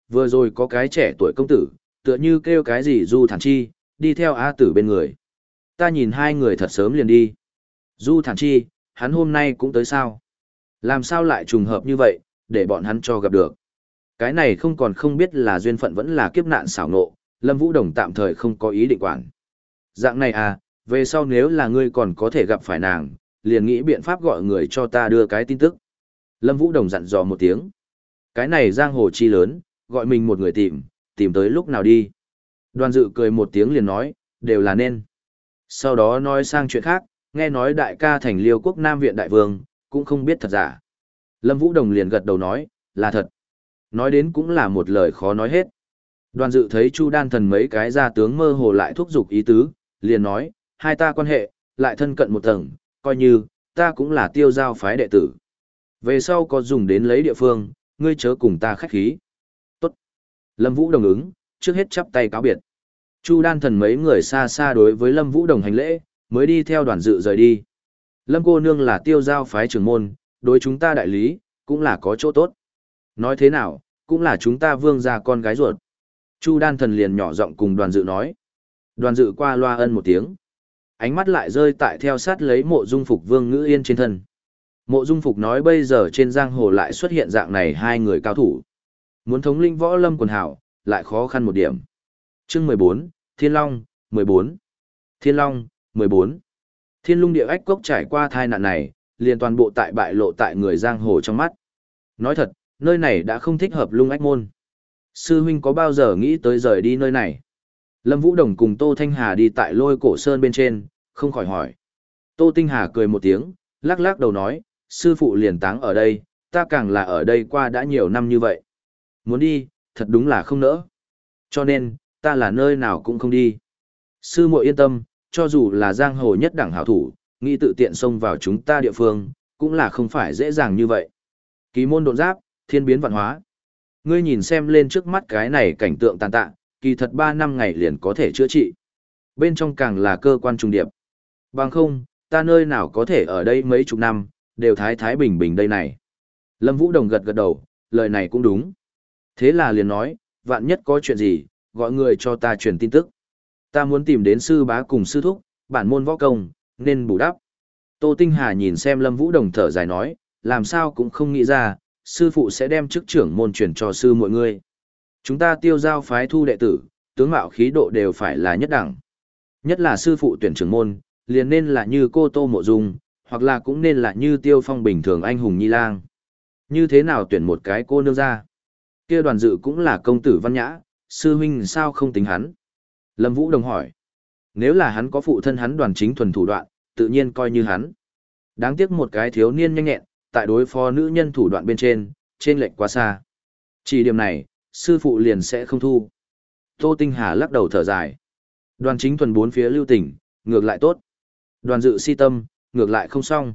vừa rồi có cái trẻ tuổi công tử, tựa như kêu cái gì Du Thản Chi, đi theo A Tử bên người. Ta nhìn hai người thật sớm liền đi. Du Thản Chi, hắn hôm nay cũng tới sao? Làm sao lại trùng hợp như vậy, để bọn hắn cho gặp được? Cái này không còn không biết là duyên phận vẫn là kiếp nạn xảo nộ, Lâm Vũ Đồng tạm thời không có ý định quản. Dạng này à, về sau nếu là ngươi còn có thể gặp phải nàng, liền nghĩ biện pháp gọi người cho ta đưa cái tin tức. Lâm Vũ Đồng dặn dò một tiếng. Cái này giang hồ chi lớn, gọi mình một người tìm, tìm tới lúc nào đi. Đoàn Dự cười một tiếng liền nói, đều là nên. Sau đó nói sang chuyện khác, nghe nói đại ca thành Liêu quốc Nam viện đại vương, cũng không biết thật giả. Lâm Vũ Đồng liền gật đầu nói, là thật. Nói đến cũng là một lời khó nói hết. Đoàn Dự thấy Chu Đan Thần mấy cái gia tướng mơ hồ lại thúc giục ý tứ, liền nói, hai ta quan hệ, lại thân cận một tầng, coi như, ta cũng là tiêu giao phái đệ tử. Về sau có dùng đến lấy địa phương, ngươi chớ cùng ta khách khí. Tốt. Lâm Vũ Đồng ứng, trước hết chắp tay cáo biệt. Chu Đan Thần mấy người xa xa đối với Lâm Vũ Đồng hành lễ, mới đi theo Đoàn Dự rời đi. Lâm cô nương là tiêu giao phái trưởng môn, đối chúng ta đại lý, cũng là có chỗ tốt. Nói thế nào, cũng là chúng ta vương gia con gái ruột. Chu Đan Thần liền nhỏ giọng cùng Đoàn Dự nói. Đoàn Dự qua loa ân một tiếng. Ánh mắt lại rơi tại theo sát lấy Mộ Dung Phục Vương Ngữ Yên trên thân. Mộ Dung Phục nói bây giờ trên giang hồ lại xuất hiện dạng này hai người cao thủ. Muốn thống lĩnh võ lâm quần hảo, lại khó khăn một điểm. Chương mười bốn, Thiên Long, mười bốn. Thiên Long, mười bốn. Thiên Lung địa ách cốc trải qua tai nạn này, liền toàn bộ tại bại lộ tại người giang hồ trong mắt. Nói thật, nơi này đã không thích hợp Lung ách môn. Sư huynh có bao giờ nghĩ tới rời đi nơi này? Lâm Vũ Đồng cùng Tô Thanh Hà đi tại Lôi Cổ Sơn bên trên, không khỏi hỏi. Tô Tinh Hà cười một tiếng, lắc lắc đầu nói, sư phụ liền táng ở đây, ta càng là ở đây qua đã nhiều năm như vậy. Muốn đi, thật đúng là không nỡ. Cho nên, ta là nơi nào cũng không đi. Sư muội yên tâm, cho dù là giang hồ nhất đẳng hảo thủ, nghĩ tự tiện xông vào chúng ta địa phương, cũng là không phải dễ dàng như vậy. Kỳ môn độn giáp, thiên biến vạn hóa. Ngươi nhìn xem lên trước mắt cái này cảnh tượng tàn tạ, kỳ thật ba năm ngày liền có thể chữa trị. Bên trong càng là cơ quan trùng điệp. Bằng không, ta nơi nào có thể ở đây mấy chục năm, đều thái thái bình bình đây này. Lâm Vũ Đồng gật gật đầu, lời này cũng đúng. Thế là liền nói, vạn nhất có chuyện gì, gọi người cho ta truyền tin tức. Ta muốn tìm đến sư bá cùng sư thúc, bản môn võ công, nên bù đắp. Tô Tinh Hà nhìn xem Lâm Vũ Đồng thở dài nói, làm sao cũng không nghĩ ra, sư phụ sẽ đem chức trưởng môn truyền cho sư mọi người. Chúng ta tiêu giao phái thu đệ tử, tướng mạo khí độ đều phải là nhất đẳng. Nhất là sư phụ tuyển trưởng môn, liền nên là như cô Tô Mộ Dung, hoặc là cũng nên là như Tiêu Phong bình thường anh hùng nhi lang. Như thế nào tuyển một cái cô nương ra? Kia Đoàn Dự cũng là công tử văn nhã, sư huynh sao không tính hắn? Lâm Vũ Đồng hỏi. Nếu là hắn có phụ thân hắn Đoàn Chính thuần thủ đoạn, tự nhiên coi như hắn. Đáng tiếc một cái thiếu niên nhanh nhẹn, tại đối phó nữ nhân thủ đoạn bên trên, trên lệch quá xa. Chỉ điểm này, sư phụ liền sẽ không thu. Tô Tinh Hà lắc đầu thở dài. Đoàn Chính thuần bốn phía lưu tình, ngược lại tốt. Đoàn Dự si tâm, ngược lại không xong.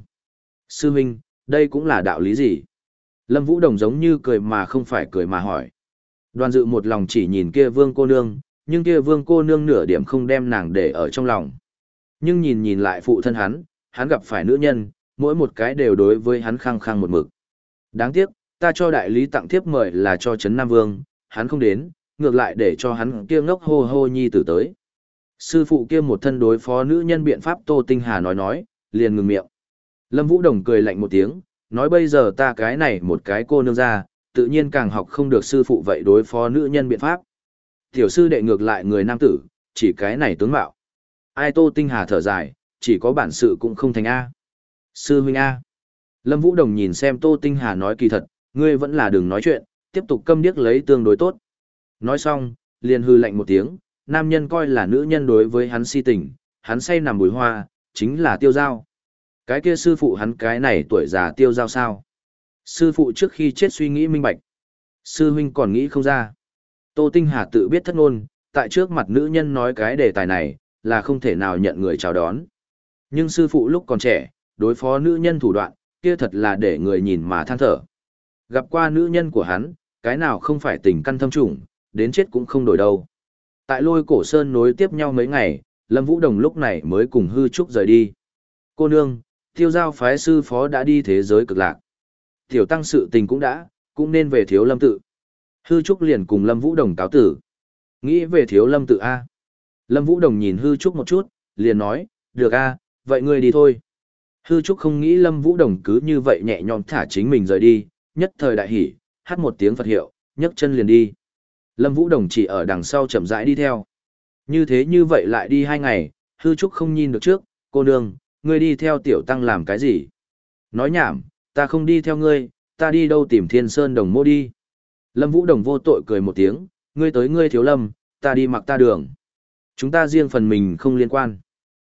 Sư huynh, đây cũng là đạo lý gì? Lâm Vũ Đồng giống như cười mà không phải cười mà hỏi. Đoàn Dự một lòng chỉ nhìn kia vương cô nương, nhưng kia vương cô nương nửa điểm không đem nàng để ở trong lòng. Nhưng nhìn nhìn lại phụ thân hắn, hắn gặp phải nữ nhân, mỗi một cái đều đối với hắn khăng khăng một mực. Đáng tiếc, ta cho đại lý tặng thiếp mời là cho Trấn Nam Vương, hắn không đến, ngược lại để cho hắn kia ngốc hô hô nhi tử tới. Sư phụ kia một thân đối phó nữ nhân biện pháp Tô Tinh Hà nói nói, liền ngừng miệng. Lâm Vũ Đồng cười lạnh một tiếng, nói bây giờ ta cái này một cái cô nương ra, tự nhiên càng học không được sư phụ vậy đối phó nữ nhân biện pháp. Tiểu sư đệ ngược lại người nam tử, chỉ cái này tướng mạo. Ai Tô Tinh Hà thở dài, chỉ có bản sự cũng không thành A. Sư huynh A. Lâm Vũ Đồng nhìn xem Tô Tinh Hà nói kỳ thật, ngươi vẫn là đừng nói chuyện, tiếp tục câm điếc lấy tương đối tốt. Nói xong, liền hư lạnh một tiếng, nam nhân coi là nữ nhân đối với hắn si tình, hắn say nằm bùi hoa, chính là tiêu giao. Cái kia sư phụ hắn cái này tuổi già tiêu giao sao? Sư phụ trước khi chết suy nghĩ minh bạch. Sư huynh còn nghĩ không ra. Tô Tinh Hà tự biết thất ngôn, tại trước mặt nữ nhân nói cái đề tài này, là không thể nào nhận người chào đón. Nhưng sư phụ lúc còn trẻ, đối phó nữ nhân thủ đoạn, kia thật là để người nhìn mà than thở. Gặp qua nữ nhân của hắn, cái nào không phải tình căn thâm trùng, đến chết cũng không đổi đâu. Tại Lôi Cổ Sơn nối tiếp nhau mấy ngày, Lâm Vũ Đồng lúc này mới cùng hư trúc rời đi. Cô nương, tiêu giao phái sư phó đã đi thế giới cực lạc. Tiểu tăng sự tình cũng đã, cũng nên về Thiếu Lâm tự. Hư Trúc liền cùng Lâm Vũ Đồng cáo tử. Nghĩ về thiếu Lâm tự A. Lâm Vũ Đồng nhìn Hư Trúc một chút, liền nói, được A, vậy ngươi đi thôi. Hư Trúc không nghĩ Lâm Vũ Đồng cứ như vậy nhẹ nhõm thả chính mình rời đi, nhất thời đại hỉ, hát một tiếng Phật hiệu, nhấc chân liền đi. Lâm Vũ Đồng chỉ ở đằng sau chậm rãi đi theo. Như thế như vậy lại đi hai ngày, Hư Trúc không nhìn được trước, cô nương, ngươi đi theo tiểu tăng làm cái gì? Nói nhảm, ta không đi theo ngươi, ta đi đâu tìm Thiên Sơn Đồng Mô đi. Lâm Vũ Đồng vô tội cười một tiếng, ngươi tới ngươi thiếu lâm, ta đi mặc ta đường. Chúng ta riêng phần mình không liên quan.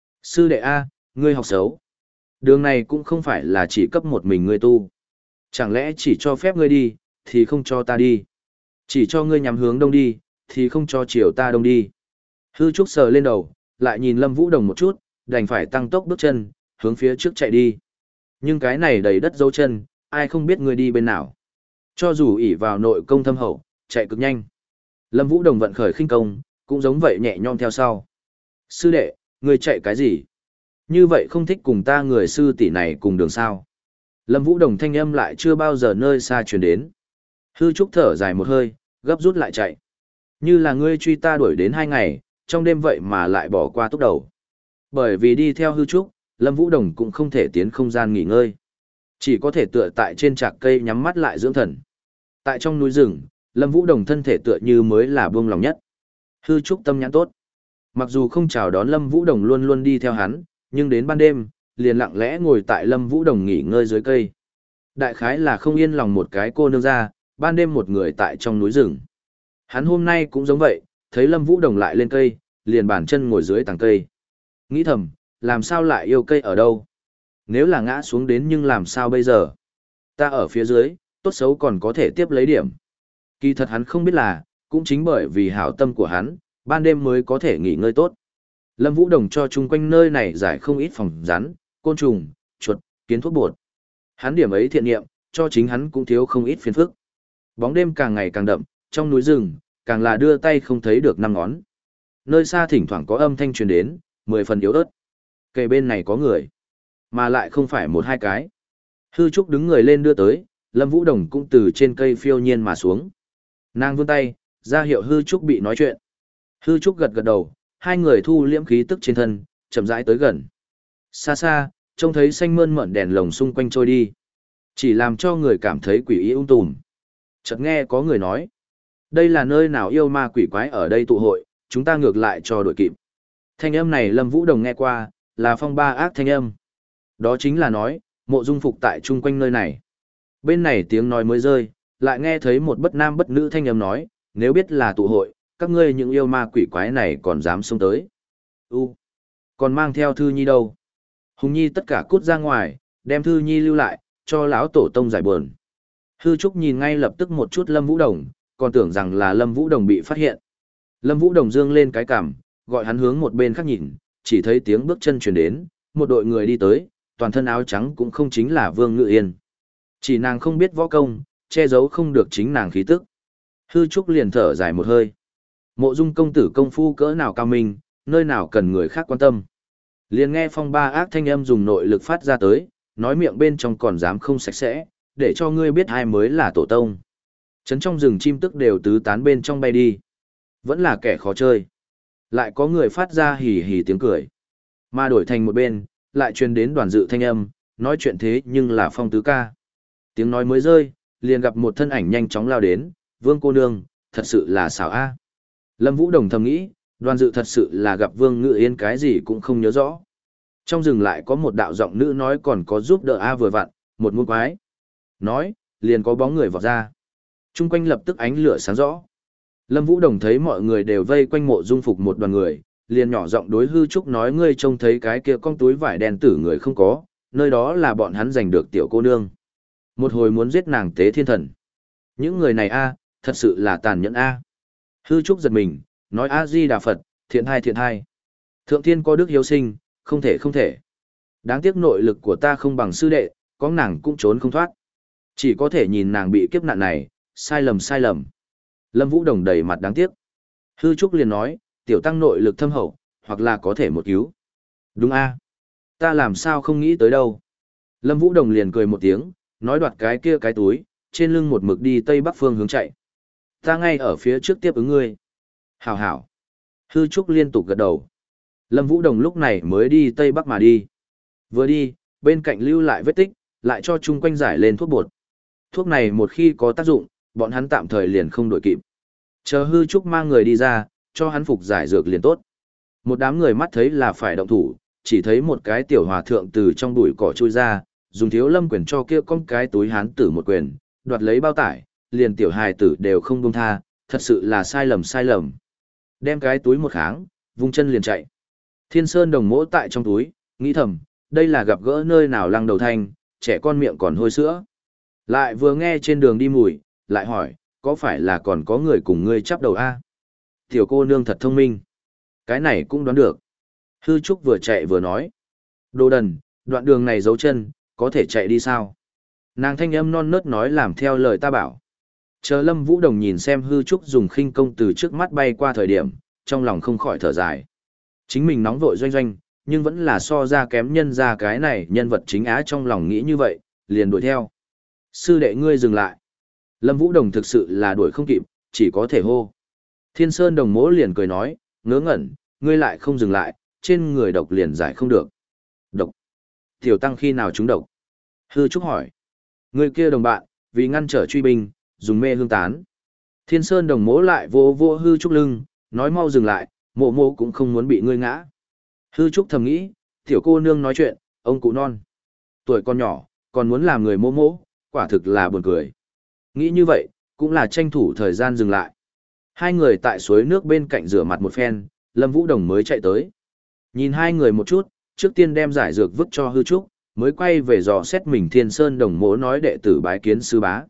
Sư đệ A, ngươi học xấu. Đường này cũng không phải là chỉ cấp một mình ngươi tu. Chẳng lẽ chỉ cho phép ngươi đi, thì không cho ta đi. Chỉ cho ngươi nhắm hướng đông đi, thì không cho chiều ta đông đi. Hư Trúc sờ lên đầu, lại nhìn Lâm Vũ Đồng một chút, đành phải tăng tốc bước chân, hướng phía trước chạy đi. Nhưng cái này đầy đất dấu chân, ai không biết ngươi đi bên nào. Cho dù ỷ vào nội công thâm hậu, chạy cực nhanh. Lâm Vũ Đồng vận khởi khinh công, cũng giống vậy nhẹ nhõm theo sau. Sư đệ, ngươi chạy cái gì? Như vậy không thích cùng ta người sư tỷ này cùng đường sao? Lâm Vũ Đồng thanh âm lại chưa bao giờ nơi xa truyền đến. Hư Trúc thở dài một hơi, gấp rút lại chạy. Như là ngươi truy ta đuổi đến hai ngày, trong đêm vậy mà lại bỏ qua túc đầu. Bởi vì đi theo Hư Trúc, Lâm Vũ Đồng cũng không thể tiến không gian nghỉ ngơi. Chỉ có thể tựa tại trên trạc cây nhắm mắt lại dưỡng thần. Tại trong núi rừng, Lâm Vũ Đồng thân thể tựa như mới là buông lòng nhất. Hư Trúc tâm nhãn tốt. Mặc dù không chào đón Lâm Vũ Đồng luôn luôn đi theo hắn, nhưng đến ban đêm, liền lặng lẽ ngồi tại Lâm Vũ Đồng nghỉ ngơi dưới cây. Đại khái là không yên lòng một cái cô nương ra, ban đêm một người tại trong núi rừng. Hắn hôm nay cũng giống vậy, thấy Lâm Vũ Đồng lại lên cây, liền bàn chân ngồi dưới tàng cây. Nghĩ thầm, làm sao lại yêu cây ở đâu? Nếu là ngã xuống đến nhưng làm sao bây giờ? Ta ở phía dưới, tốt xấu còn có thể tiếp lấy điểm. Kỳ thật hắn không biết là, cũng chính bởi vì hảo tâm của hắn, ban đêm mới có thể nghỉ ngơi tốt. Lâm Vũ Đồng cho chung quanh nơi này giải không ít phòng rắn, côn trùng, chuột, kiến thuốc bột. Hắn điểm ấy thiện nghiệm, cho chính hắn cũng thiếu không ít phiền phức. Bóng đêm càng ngày càng đậm, trong núi rừng, càng là đưa tay không thấy được năm ngón. Nơi xa thỉnh thoảng có âm thanh truyền đến, mười phần yếu ớt. Cây bên này có người, mà lại không phải một hai cái. Hư Trúc đứng người lên đưa tới, Lâm Vũ Đồng cũng từ trên cây phiêu nhiên mà xuống. Nàng vươn tay, ra hiệu Hư Trúc bị nói chuyện. Hư Trúc gật gật đầu, hai người thu liễm khí tức trên thân, chậm rãi tới gần. Xa xa, trông thấy xanh mơn mởn đèn lồng xung quanh trôi đi. Chỉ làm cho người cảm thấy quỷ ý ung tùm. Chợt nghe có người nói, đây là nơi nào yêu ma quỷ quái ở đây tụ hội, chúng ta ngược lại cho đội kịp. Thanh âm này Lâm Vũ Đồng nghe qua, là phong ba ác thanh âm. Đó chính là nói, mộ dung phục tại chung quanh nơi này. Bên này tiếng nói mới rơi, lại nghe thấy một bất nam bất nữ thanh âm nói, nếu biết là tụ hội, các ngươi những yêu ma quỷ quái này còn dám xông tới. U, còn mang theo Thư Nhi đâu? Hùng Nhi tất cả cút ra ngoài, đem Thư Nhi lưu lại, cho lão tổ tông giải buồn. Hư Trúc nhìn ngay lập tức một chút Lâm Vũ Đồng, còn tưởng rằng là Lâm Vũ Đồng bị phát hiện. Lâm Vũ Đồng dương lên cái cằm, gọi hắn hướng một bên khác nhìn, chỉ thấy tiếng bước chân truyền đến, một đội người đi tới, toàn thân áo trắng cũng không chính là Vương Ngự Yên. Chỉ nàng không biết võ công, che giấu không được chính nàng khí tức. Hư Trúc liền thở dài một hơi. Mộ Dung công tử công phu cỡ nào cao minh, nơi nào cần người khác quan tâm. Liền nghe phong ba ác thanh âm dùng nội lực phát ra tới, nói miệng bên trong còn dám không sạch sẽ, để cho ngươi biết ai mới là tổ tông. Trấn trong rừng chim tức đều tứ tán bên trong bay đi. Vẫn là kẻ khó chơi. Lại có người phát ra hì hì tiếng cười. Mà đổi thành một bên, lại truyền đến đoàn dự thanh âm, nói chuyện thế nhưng là phong tứ ca. Tiếng nói mới rơi, liền gặp một thân ảnh nhanh chóng lao đến, Vương cô nương, thật sự là xảo a. Lâm Vũ Đồng thầm nghĩ, đoàn dự thật sự là gặp Vương Ngự Yên cái gì cũng không nhớ rõ. Trong rừng lại có một đạo giọng nữ nói còn có giúp đỡ a vừa vặn, một muôn quái. Nói, liền có bóng người vọt ra. Trung quanh lập tức ánh lửa sáng rõ. Lâm Vũ Đồng thấy mọi người đều vây quanh mộ dung phục một đoàn người, liền nhỏ giọng đối Hư Trúc nói ngươi trông thấy cái kia con túi vải đen tử người không có, nơi đó là bọn hắn giành được tiểu cô nương. Một hồi muốn giết nàng tế thiên thần. Những người này a, thật sự là tàn nhẫn a. Hư Trúc giật mình, nói A Di Đà Phật, thiện hai thiện hai. Thượng thiên có đức hiếu sinh, không thể không thể. Đáng tiếc nội lực của ta không bằng sư đệ, có nàng cũng trốn không thoát. Chỉ có thể nhìn nàng bị kiếp nạn này, sai lầm sai lầm. Lâm Vũ Đồng đầy mặt đáng tiếc. Hư Trúc liền nói, tiểu tăng nội lực thâm hậu, hoặc là có thể một cứu. Đúng a, ta làm sao không nghĩ tới đâu. Lâm Vũ Đồng liền cười một tiếng, nói đoạt cái kia cái túi, trên lưng một mực đi tây bắc phương hướng chạy. Ta ngay ở phía trước tiếp ứng ngươi. Hảo hảo. Hư Trúc liên tục gật đầu. Lâm Vũ Đồng lúc này mới đi Tây Bắc mà đi. Vừa đi, bên cạnh lưu lại vết tích, lại cho chung quanh giải lên thuốc bột. Thuốc này một khi có tác dụng, bọn hắn tạm thời liền không đổi kịp. Chờ Hư Trúc mang người đi ra, cho hắn phục giải dược liền tốt. Một đám người mắt thấy là phải động thủ, chỉ thấy một cái tiểu hòa thượng từ trong bụi cỏ chui ra, dùng thiếu lâm quyền cho kia con cái túi hán tử một quyền, đoạt lấy bao tải, liền tiểu hài tử đều không buông tha, thật sự là sai lầm sai lầm. Đem cái túi một kháng, vung chân liền chạy. Thiên Sơn Đồng mỗ tại trong túi, nghĩ thầm, đây là gặp gỡ nơi nào lăng đầu thanh, trẻ con miệng còn hôi sữa. Lại vừa nghe trên đường đi mùi, lại hỏi, có phải là còn có người cùng ngươi chắp đầu a? Tiểu cô nương thật thông minh. Cái này cũng đoán được. Hư Trúc vừa chạy vừa nói. Đồ đần, đoạn đường này giấu chân, có thể chạy đi sao? Nàng thanh âm non nớt nói làm theo lời ta bảo. Chờ Lâm Vũ Đồng nhìn xem Hư Trúc dùng khinh công từ trước mắt bay qua thời điểm, trong lòng không khỏi thở dài. Chính mình nóng vội doanh doanh, nhưng vẫn là so ra kém nhân ra cái này nhân vật chính á, trong lòng nghĩ như vậy, liền đuổi theo. Sư đệ ngươi dừng lại. Lâm Vũ Đồng thực sự là đuổi không kịp, chỉ có thể hô. Thiên Sơn Đồng mỗ liền cười nói, ngớ ngẩn, ngươi lại không dừng lại, trên người độc liền giải không được. Độc? Tiểu tăng khi nào trúng độc? Hư Trúc hỏi. Người kia đồng bạn, vì ngăn trở truy binh, dùng mê hương tán. Thiên Sơn Đồng mỗ lại vô vô Hư Trúc lưng, nói mau dừng lại, mộ mộ cũng không muốn bị ngươi ngã. Hư Trúc thầm nghĩ, tiểu cô nương nói chuyện, ông cụ non. Tuổi con nhỏ, còn muốn làm người mô mỗ, quả thực là buồn cười. Nghĩ như vậy, cũng là tranh thủ thời gian dừng lại. Hai người tại suối nước bên cạnh rửa mặt một phen, Lâm Vũ Đồng mới chạy tới. Nhìn hai người một chút, trước tiên đem giải dược vứt cho Hư Trúc, mới quay về dò xét mình. Thiên Sơn Đồng mỗ nói đệ tử bái kiến sư bá.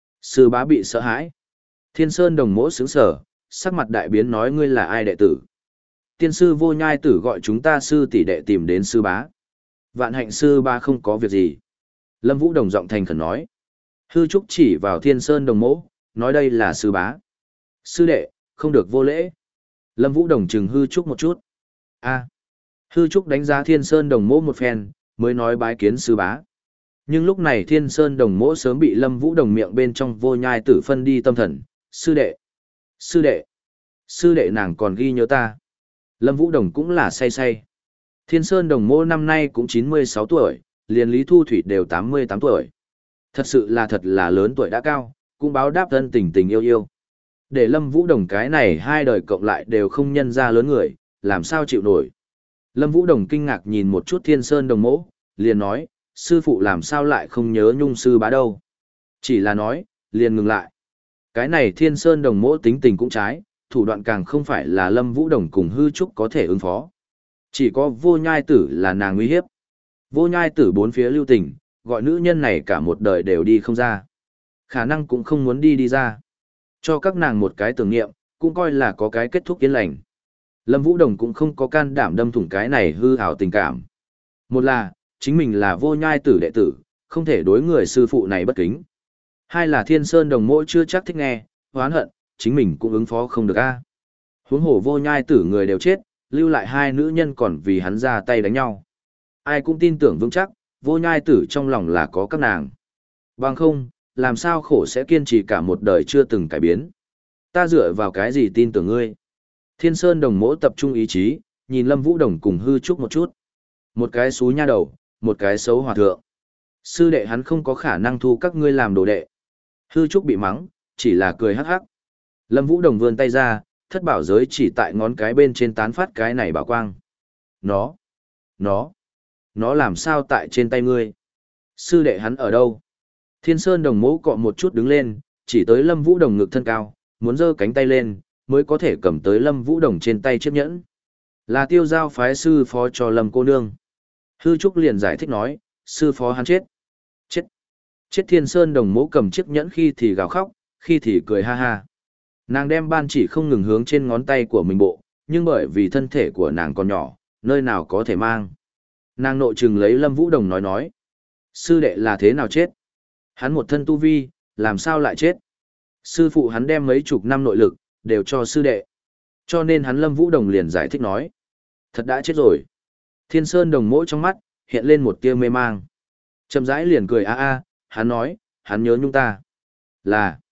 Sư bá bị sợ hãi. Thiên Sơn Đồng mỗ sững sờ, sắc mặt đại biến nói ngươi là ai đệ tử. Tiên sư Vô Nhai Tử gọi chúng ta sư tỷ đệ tìm đến sư bá. Vạn hạnh sư bá không có việc gì. Lâm Vũ Đồng giọng thành khẩn nói. Hư Trúc chỉ vào Thiên Sơn Đồng mỗ, nói đây là sư bá. Sư đệ, không được vô lễ. Lâm Vũ Đồng chừng Hư Trúc một chút. A. Hư Trúc đánh giá Thiên Sơn Đồng mỗ một phen, mới nói bái kiến sư bá. Nhưng lúc này Thiên Sơn Đồng mỗ sớm bị Lâm Vũ Đồng miệng bên trong Vô Nhai Tử phân đi tâm thần. Sư đệ. Sư đệ. Sư đệ nàng còn ghi nhớ ta. Lâm Vũ Đồng cũng là say say. Thiên Sơn Đồng mỗ năm nay cũng chín mươi sáu tuổi, liền Lý Thu Thủy đều tám mươi tám tuổi. Thật sự là thật là lớn tuổi đã cao, cũng báo đáp thân tình tình yêu yêu. Để Lâm Vũ Đồng cái này hai đời cộng lại đều không nhân ra lớn người, làm sao chịu nổi. Lâm Vũ Đồng kinh ngạc nhìn một chút Thiên Sơn Đồng mỗ, liền nói, sư phụ làm sao lại không nhớ nhung sư bá đâu. Chỉ là nói, liền ngừng lại. Cái này Thiên Sơn Đồng mỗ tính tình cũng trái, thủ đoạn càng không phải là Lâm Vũ Đồng cùng Hư Trúc có thể ứng phó. Chỉ có Vô Nhai Tử là nàng nguy hiếp. Vô Nhai Tử bốn phía lưu tình, gọi nữ nhân này cả một đời đều đi không ra. Khả năng cũng không muốn đi đi ra. Cho các nàng một cái tưởng niệm, cũng coi là có cái kết thúc yên lành. Lâm Vũ Đồng cũng không có can đảm đâm thủng cái này hư ảo tình cảm. Một là, chính mình là Vô Nhai Tử đệ tử, không thể đối người sư phụ này bất kính. Hai là Thiên Sơn Đồng mỗ chưa chắc thích nghe, hoán hận, chính mình cũng ứng phó không được a. Huống hồ Vô Nhai Tử người đều chết, lưu lại hai nữ nhân còn vì hắn ra tay đánh nhau. Ai cũng tin tưởng vững chắc, Vô Nhai Tử trong lòng là có các nàng. Bằng không, làm sao khổ sẽ kiên trì cả một đời chưa từng cải biến. Ta dựa vào cái gì tin tưởng ngươi? Thiên Sơn Đồng mỗ tập trung ý chí, nhìn Lâm Vũ Đồng cùng Hư Trúc một chút. Một cái xú nha đầu, một cái xấu hòa thượng. Sư đệ hắn không có khả năng thu các ngươi làm đồ đệ. Hư Trúc bị mắng, chỉ là cười hắc hắc. Lâm Vũ Đồng vươn tay ra, thất bảo giới chỉ tại ngón cái bên trên tán phát cái này bảo quang. Nó, nó, nó làm sao tại trên tay ngươi? Sư đệ hắn ở đâu? Thiên Sơn Đồng mỗ cọ một chút đứng lên, chỉ tới Lâm Vũ Đồng ngực thân cao, muốn giơ cánh tay lên, mới có thể cầm tới Lâm Vũ Đồng trên tay chiếc nhẫn. Là Tiêu Giao phái sư phó cho Lâm cô nương. Hư Trúc liền giải thích nói, sư phó hắn chết. Chết. Chết. Thiên Sơn Đồng mỗ cầm chiếc nhẫn khi thì gào khóc, khi thì cười ha ha. Nàng đem ban chỉ không ngừng hướng trên ngón tay của mình bộ, nhưng bởi vì thân thể của nàng còn nhỏ, nơi nào có thể mang. Nàng nội trừng lấy Lâm Vũ Đồng nói nói. Sư đệ là thế nào chết? Hắn một thân tu vi, làm sao lại chết? Sư phụ hắn đem mấy chục năm nội lực, đều cho sư đệ. Cho nên hắn Lâm Vũ Đồng liền giải thích nói. Thật đã chết rồi. Thiên Sơn Đồng mỗi trong mắt, hiện lên một tia mê mang. Chậm rãi liền cười a a, hắn nói, hắn nhớ nhung ta. Là,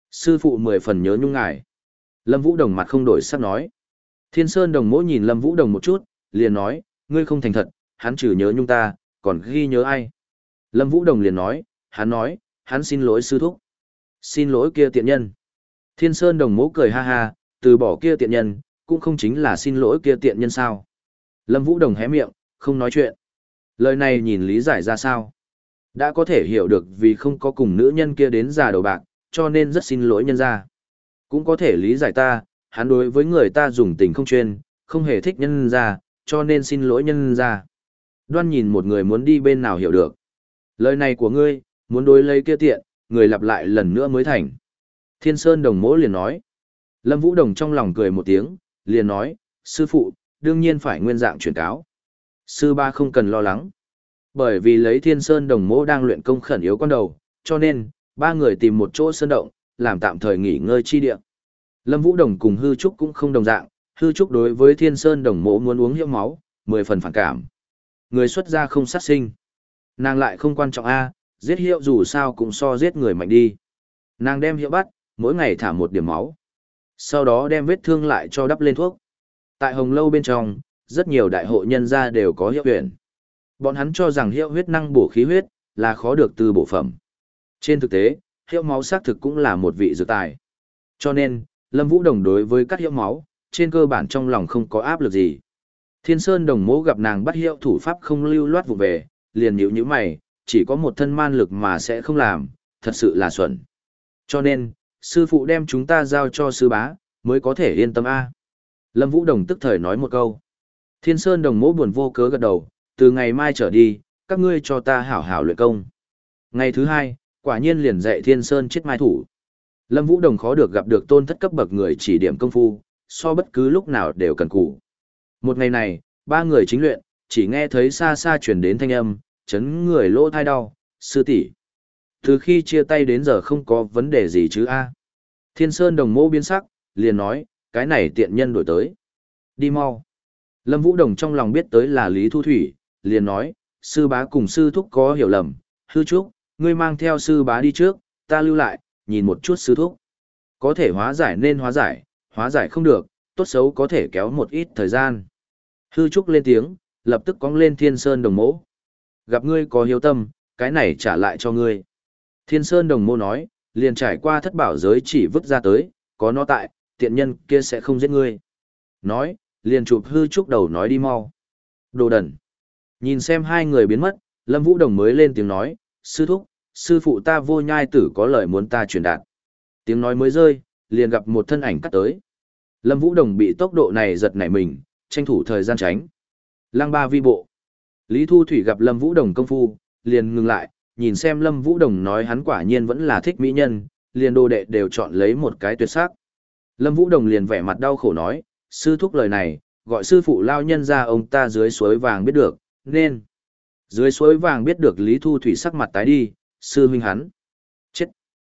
Sư phụ mười phần nhớ nhung ngài. Lâm Vũ Đồng mặt không đổi sắc nói. Thiên Sơn Đồng Mỗ nhìn Lâm Vũ Đồng một chút, liền nói, ngươi không thành thật, hắn trừ nhớ nhung ta, còn ghi nhớ ai. Lâm Vũ Đồng liền nói, hắn nói, hắn xin lỗi sư thúc. Xin lỗi kia tiện nhân. Thiên Sơn Đồng Mỗ cười ha ha, từ bỏ kia tiện nhân, cũng không chính là xin lỗi kia tiện nhân sao. Lâm Vũ Đồng hé miệng, không nói chuyện. Lời này nhìn lý giải ra sao? Đã có thể hiểu được vì không có cùng nữ nhân kia đến già đầu bạc, cho nên rất xin lỗi nhân ra. Cũng có thể lý giải ta, hắn đối với người ta dùng tình không chuyên, không hề thích nhân ra, cho nên xin lỗi nhân ra. Đoan nhìn một người muốn đi bên nào hiểu được. Lời này của ngươi, muốn đối lấy kia tiện, người lặp lại lần nữa mới thành. Thiên Sơn Đồng Mỗ liền nói. Lâm Vũ Đồng trong lòng cười một tiếng, liền nói, sư phụ, đương nhiên phải nguyên dạng chuyển cáo. Sư ba không cần lo lắng. Bởi vì lấy Thiên Sơn Đồng Mỗ đang luyện công khẩn yếu con đầu, cho nên, ba người tìm một chỗ sơn động, làm tạm thời nghỉ ngơi chi địa. Lâm Vũ Đồng cùng Hư Trúc cũng không đồng dạng, Hư Trúc đối với Thiên Sơn Đồng Mỗ muốn uống hiệu máu, mười phần phản cảm. Người xuất gia không sát sinh. Nàng lại không quan trọng a, giết hiệu dù sao cũng so giết người mạnh đi. Nàng đem hiệu bắt, mỗi ngày thả một điểm máu. Sau đó đem vết thương lại cho đắp lên thuốc. Tại Hồng Lâu bên trong, rất nhiều đại hộ nhân gia đều có hiệu huyền. Bọn hắn cho rằng hiệu huyết năng bổ khí huyết, là khó được từ bổ phẩm. Trên thực tế, hiệu máu xác thực cũng là một vị dược tài. Cho nên, Lâm Vũ Đồng đối với cắt hiệu máu, trên cơ bản trong lòng không có áp lực gì. Thiên Sơn Đồng Mỗ gặp nàng bắt hiệu thủ pháp không lưu loát vụ về, liền nhíu nhíu mày, chỉ có một thân man lực mà sẽ không làm, thật sự là xuẩn. Cho nên, sư phụ đem chúng ta giao cho sư bá, mới có thể yên tâm a. Lâm Vũ Đồng tức thời nói một câu. Thiên Sơn Đồng Mỗ buồn vô cớ gật đầu, từ ngày mai trở đi, các ngươi cho ta hảo hảo luyện công. Ngày thứ hai, quả nhiên liền dạy Thiên Sơn chết mai thủ. Lâm Vũ Đồng khó được gặp được tôn thất cấp bậc người chỉ điểm công phu, so bất cứ lúc nào đều cần cù. Một ngày này, ba người chính luyện, chỉ nghe thấy xa xa truyền đến thanh âm, chấn người lỗ thai đau, sư tỷ. Từ khi chia tay đến giờ không có vấn đề gì chứ a. Thiên Sơn Đồng Mô biến sắc, liền nói, cái này tiện nhân đổi tới. Đi mau. Lâm Vũ Đồng trong lòng biết tới là Lý Thu Thủy, liền nói, sư bá cùng sư thúc có hiểu lầm, Hư Trúc, ngươi mang theo sư bá đi trước, ta lưu lại, nhìn một chút sư thúc. Có thể hóa giải nên hóa giải, hóa giải không được, tốt xấu có thể kéo một ít thời gian. Hư Trúc lên tiếng, lập tức cong lên Thiên Sơn Đồng Mỗ. Gặp ngươi có hiếu tâm, cái này trả lại cho ngươi. Thiên Sơn Đồng Mô nói, liền trải qua thất bảo giới chỉ vứt ra tới, có nó tại, tiện nhân kia sẽ không giết ngươi. Nói, liền chụp Hư Trúc đầu nói đi mau. Đồ đần. Nhìn xem hai người biến mất, Lâm Vũ Đồng mới lên tiếng nói, sư thúc, sư phụ ta Vô Nhai Tử có lời muốn ta truyền đạt. Tiếng nói mới rơi, liền gặp một thân ảnh cắt tới. Lâm Vũ Đồng bị tốc độ này giật nảy mình, tranh thủ thời gian tránh. Lăng ba vi bộ. Lý Thu Thủy gặp Lâm Vũ Đồng công phu, liền ngừng lại, nhìn xem Lâm Vũ Đồng nói hắn quả nhiên vẫn là thích mỹ nhân, liền đồ đệ đều chọn lấy một cái tuyệt sắc. Lâm Vũ Đồng liền vẻ mặt đau khổ nói, sư thúc lời này, gọi sư phụ lao nhân ra ông ta dưới suối vàng biết được, nên. Dưới suối vàng biết được Lý Thu Thủy sắc mặt tái đi, sư huynh hắn. Chết.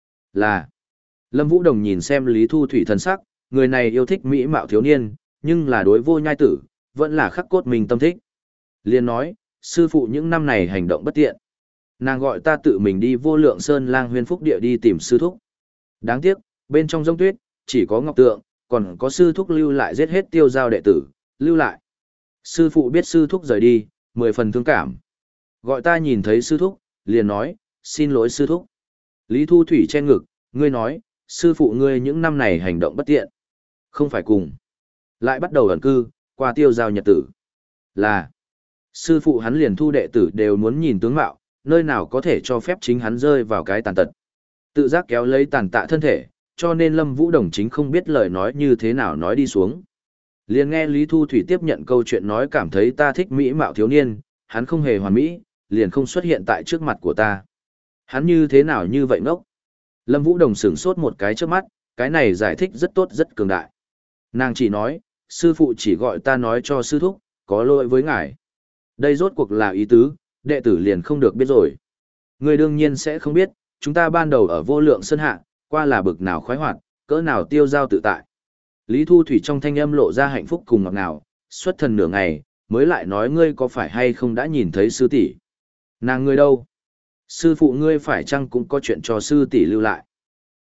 Là. Lâm Vũ Đồng nhìn xem Lý Thu Thủy thần sắc, người này yêu thích mỹ mạo thiếu niên, nhưng là đối Vô Nhai Tử, vẫn là khắc cốt mình tâm thích. Liền nói, sư phụ những năm này hành động bất tiện. Nàng gọi ta tự mình đi Vô Lượng Sơn Lang Huyên Phúc địa đi tìm sư thúc. Đáng tiếc, bên trong giông tuyết, chỉ có ngọc tượng, còn có sư thúc lưu lại giết hết tiêu giao đệ tử, lưu lại. Sư phụ biết sư thúc rời đi, mười phần thương cảm. Gọi ta nhìn thấy sư thúc, liền nói, xin lỗi sư thúc. Lý Thu Thủy che ngực, ngươi nói, sư phụ ngươi những năm này hành động bất tiện. Không phải cùng. Lại bắt đầu ẩn cư, qua tiêu giao nhật tử. Là, sư phụ hắn liền thu đệ tử đều muốn nhìn tướng mạo, nơi nào có thể cho phép chính hắn rơi vào cái tàn tật. Tự giác kéo lấy tàn tạ thân thể, cho nên Lâm Vũ Đồng chính không biết lời nói như thế nào nói đi xuống. Liền nghe Lý Thu Thủy tiếp nhận câu chuyện nói cảm thấy ta thích mỹ mạo thiếu niên, hắn không hề hoàn mỹ, liền không xuất hiện tại trước mặt của ta. Hắn như thế nào như vậy ngốc? Lâm Vũ Đồng sửng sốt một cái trước mắt, cái này giải thích rất tốt rất cường đại. Nàng chỉ nói, sư phụ chỉ gọi ta nói cho sư thúc, có lỗi với ngài. Đây rốt cuộc là ý tứ, đệ tử liền không được biết rồi. Người đương nhiên sẽ không biết, chúng ta ban đầu ở Vô Lượng Sơn hạ, qua là bực nào khoái hoạt, cỡ nào tiêu giao tự tại. Lý Thu Thủy trong thanh âm lộ ra hạnh phúc cùng ngọt ngào, xuất thần nửa ngày, mới lại nói ngươi có phải hay không đã nhìn thấy sư tỷ? Nàng ngươi đâu? Sư phụ ngươi phải chăng cũng có chuyện cho sư tỷ lưu lại?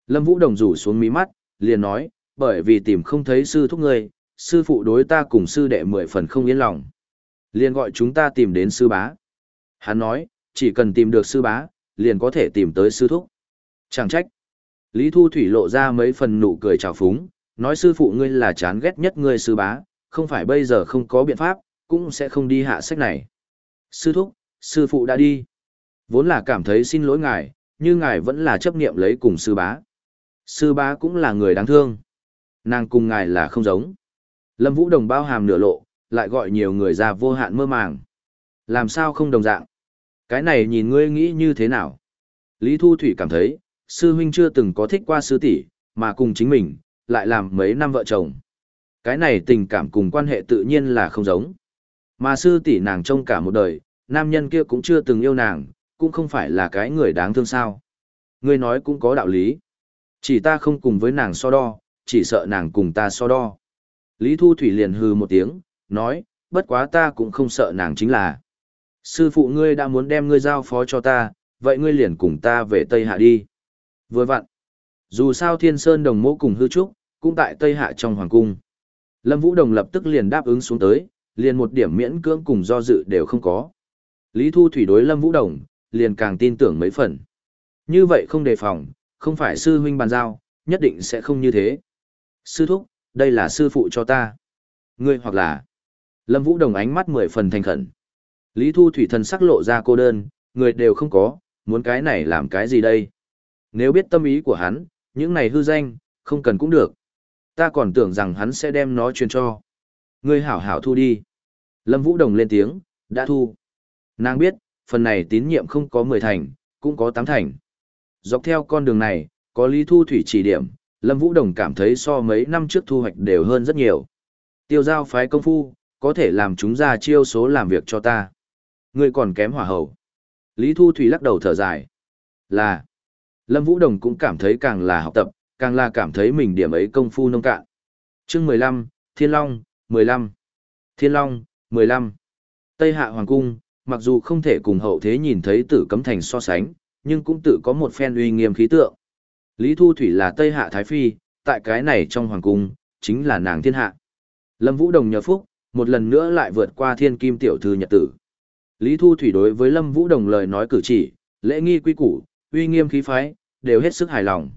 Lâm Vũ Đồng rủ xuống mí mắt, liền nói, bởi vì tìm không thấy sư thúc ngươi, sư phụ đối ta cùng sư đệ mười phần không yên lòng. Liền gọi chúng ta tìm đến sư bá. Hắn nói, chỉ cần tìm được sư bá, liền có thể tìm tới sư thúc. Chẳng trách. Lý Thu Thủy lộ ra mấy phần nụ cười trào phúng, nói sư phụ ngươi là chán ghét nhất ngươi sư bá, không phải bây giờ không có biện pháp, cũng sẽ không đi hạ sách này. Sư thúc, sư phụ đã đi. Vốn là cảm thấy xin lỗi ngài, như ngài vẫn là chấp niệm lấy cùng sư bá. Sư bá cũng là người đáng thương. Nàng cùng ngài là không giống. Lâm Vũ Đồng bao hàm nửa lộ, lại gọi nhiều người ra vô hạn mơ màng. Làm sao không đồng dạng? Cái này nhìn ngươi nghĩ như thế nào? Lý Thu Thủy cảm thấy, sư huynh chưa từng có thích qua sư tỷ, mà cùng chính mình, lại làm mấy năm vợ chồng. Cái này tình cảm cùng quan hệ tự nhiên là không giống. Mà sư tỷ nàng trông cả một đời, nam nhân kia cũng chưa từng yêu nàng, cũng không phải là cái người đáng thương sao. Ngươi nói cũng có đạo lý. Chỉ ta không cùng với nàng so đo, chỉ sợ nàng cùng ta so đo. Lý Thu Thủy liền hừ một tiếng, nói, bất quá ta cũng không sợ nàng chính là. Sư phụ ngươi đã muốn đem ngươi giao phó cho ta, vậy ngươi liền cùng ta về Tây Hạ đi. Vừa vặn. Dù sao Thiên Sơn Đồng Mộ cùng hư trúc, cũng tại Tây Hạ trong Hoàng Cung. Lâm Vũ Đồng lập tức liền đáp ứng xuống tới, liền một điểm miễn cưỡng cùng do dự đều không có. Lý Thu Thủy đối Lâm Vũ Đồng, liền càng tin tưởng mấy phần. Như vậy không đề phòng, không phải sư huynh bàn giao, nhất định sẽ không như thế. Sư thúc, đây là sư phụ cho ta. Ngươi hoặc là... Lâm Vũ Đồng ánh mắt mười phần thành khẩn. Lý Thu Thủy thần sắc lộ ra cô đơn, người đều không có, muốn cái này làm cái gì đây? Nếu biết tâm ý của hắn, những này hư danh, không cần cũng được. Ta còn tưởng rằng hắn sẽ đem nó truyền cho. Ngươi hảo hảo thu đi. Lâm Vũ Đồng lên tiếng, đã thu. Nàng biết, phần này tín nhiệm không có mười thành, cũng có tám thành. Dọc theo con đường này, có Lý Thu Thủy chỉ điểm, Lâm Vũ Đồng cảm thấy so mấy năm trước thu hoạch đều hơn rất nhiều. Tiêu giao phái công phu, có thể làm chúng ra chiêu số làm việc cho ta. Ngươi còn kém hỏa hầu. Lý Thu Thủy lắc đầu thở dài. Là, Lâm Vũ Đồng cũng cảm thấy càng là học tập, càng là cảm thấy mình điểm ấy công phu nông cạn. Chương mười lăm, Thiên Long, mười lăm. Thiên Long, mười lăm. Tây Hạ Hoàng Cung, mặc dù không thể cùng hậu thế nhìn thấy Tử Cấm Thành so sánh, nhưng cũng tự có một phen uy nghiêm khí tượng. Lý Thu Thủy là Tây Hạ Thái Phi, tại cái này trong Hoàng Cung, chính là nàng thiên hạ. Lâm Vũ Đồng nhờ phúc, một lần nữa lại vượt qua thiên kim tiểu thư nhật tử. Lý Thu Thủy đối với Lâm Vũ Đồng lời nói cử chỉ, lễ nghi quy củ, uy nghiêm khí phái, đều hết sức hài lòng.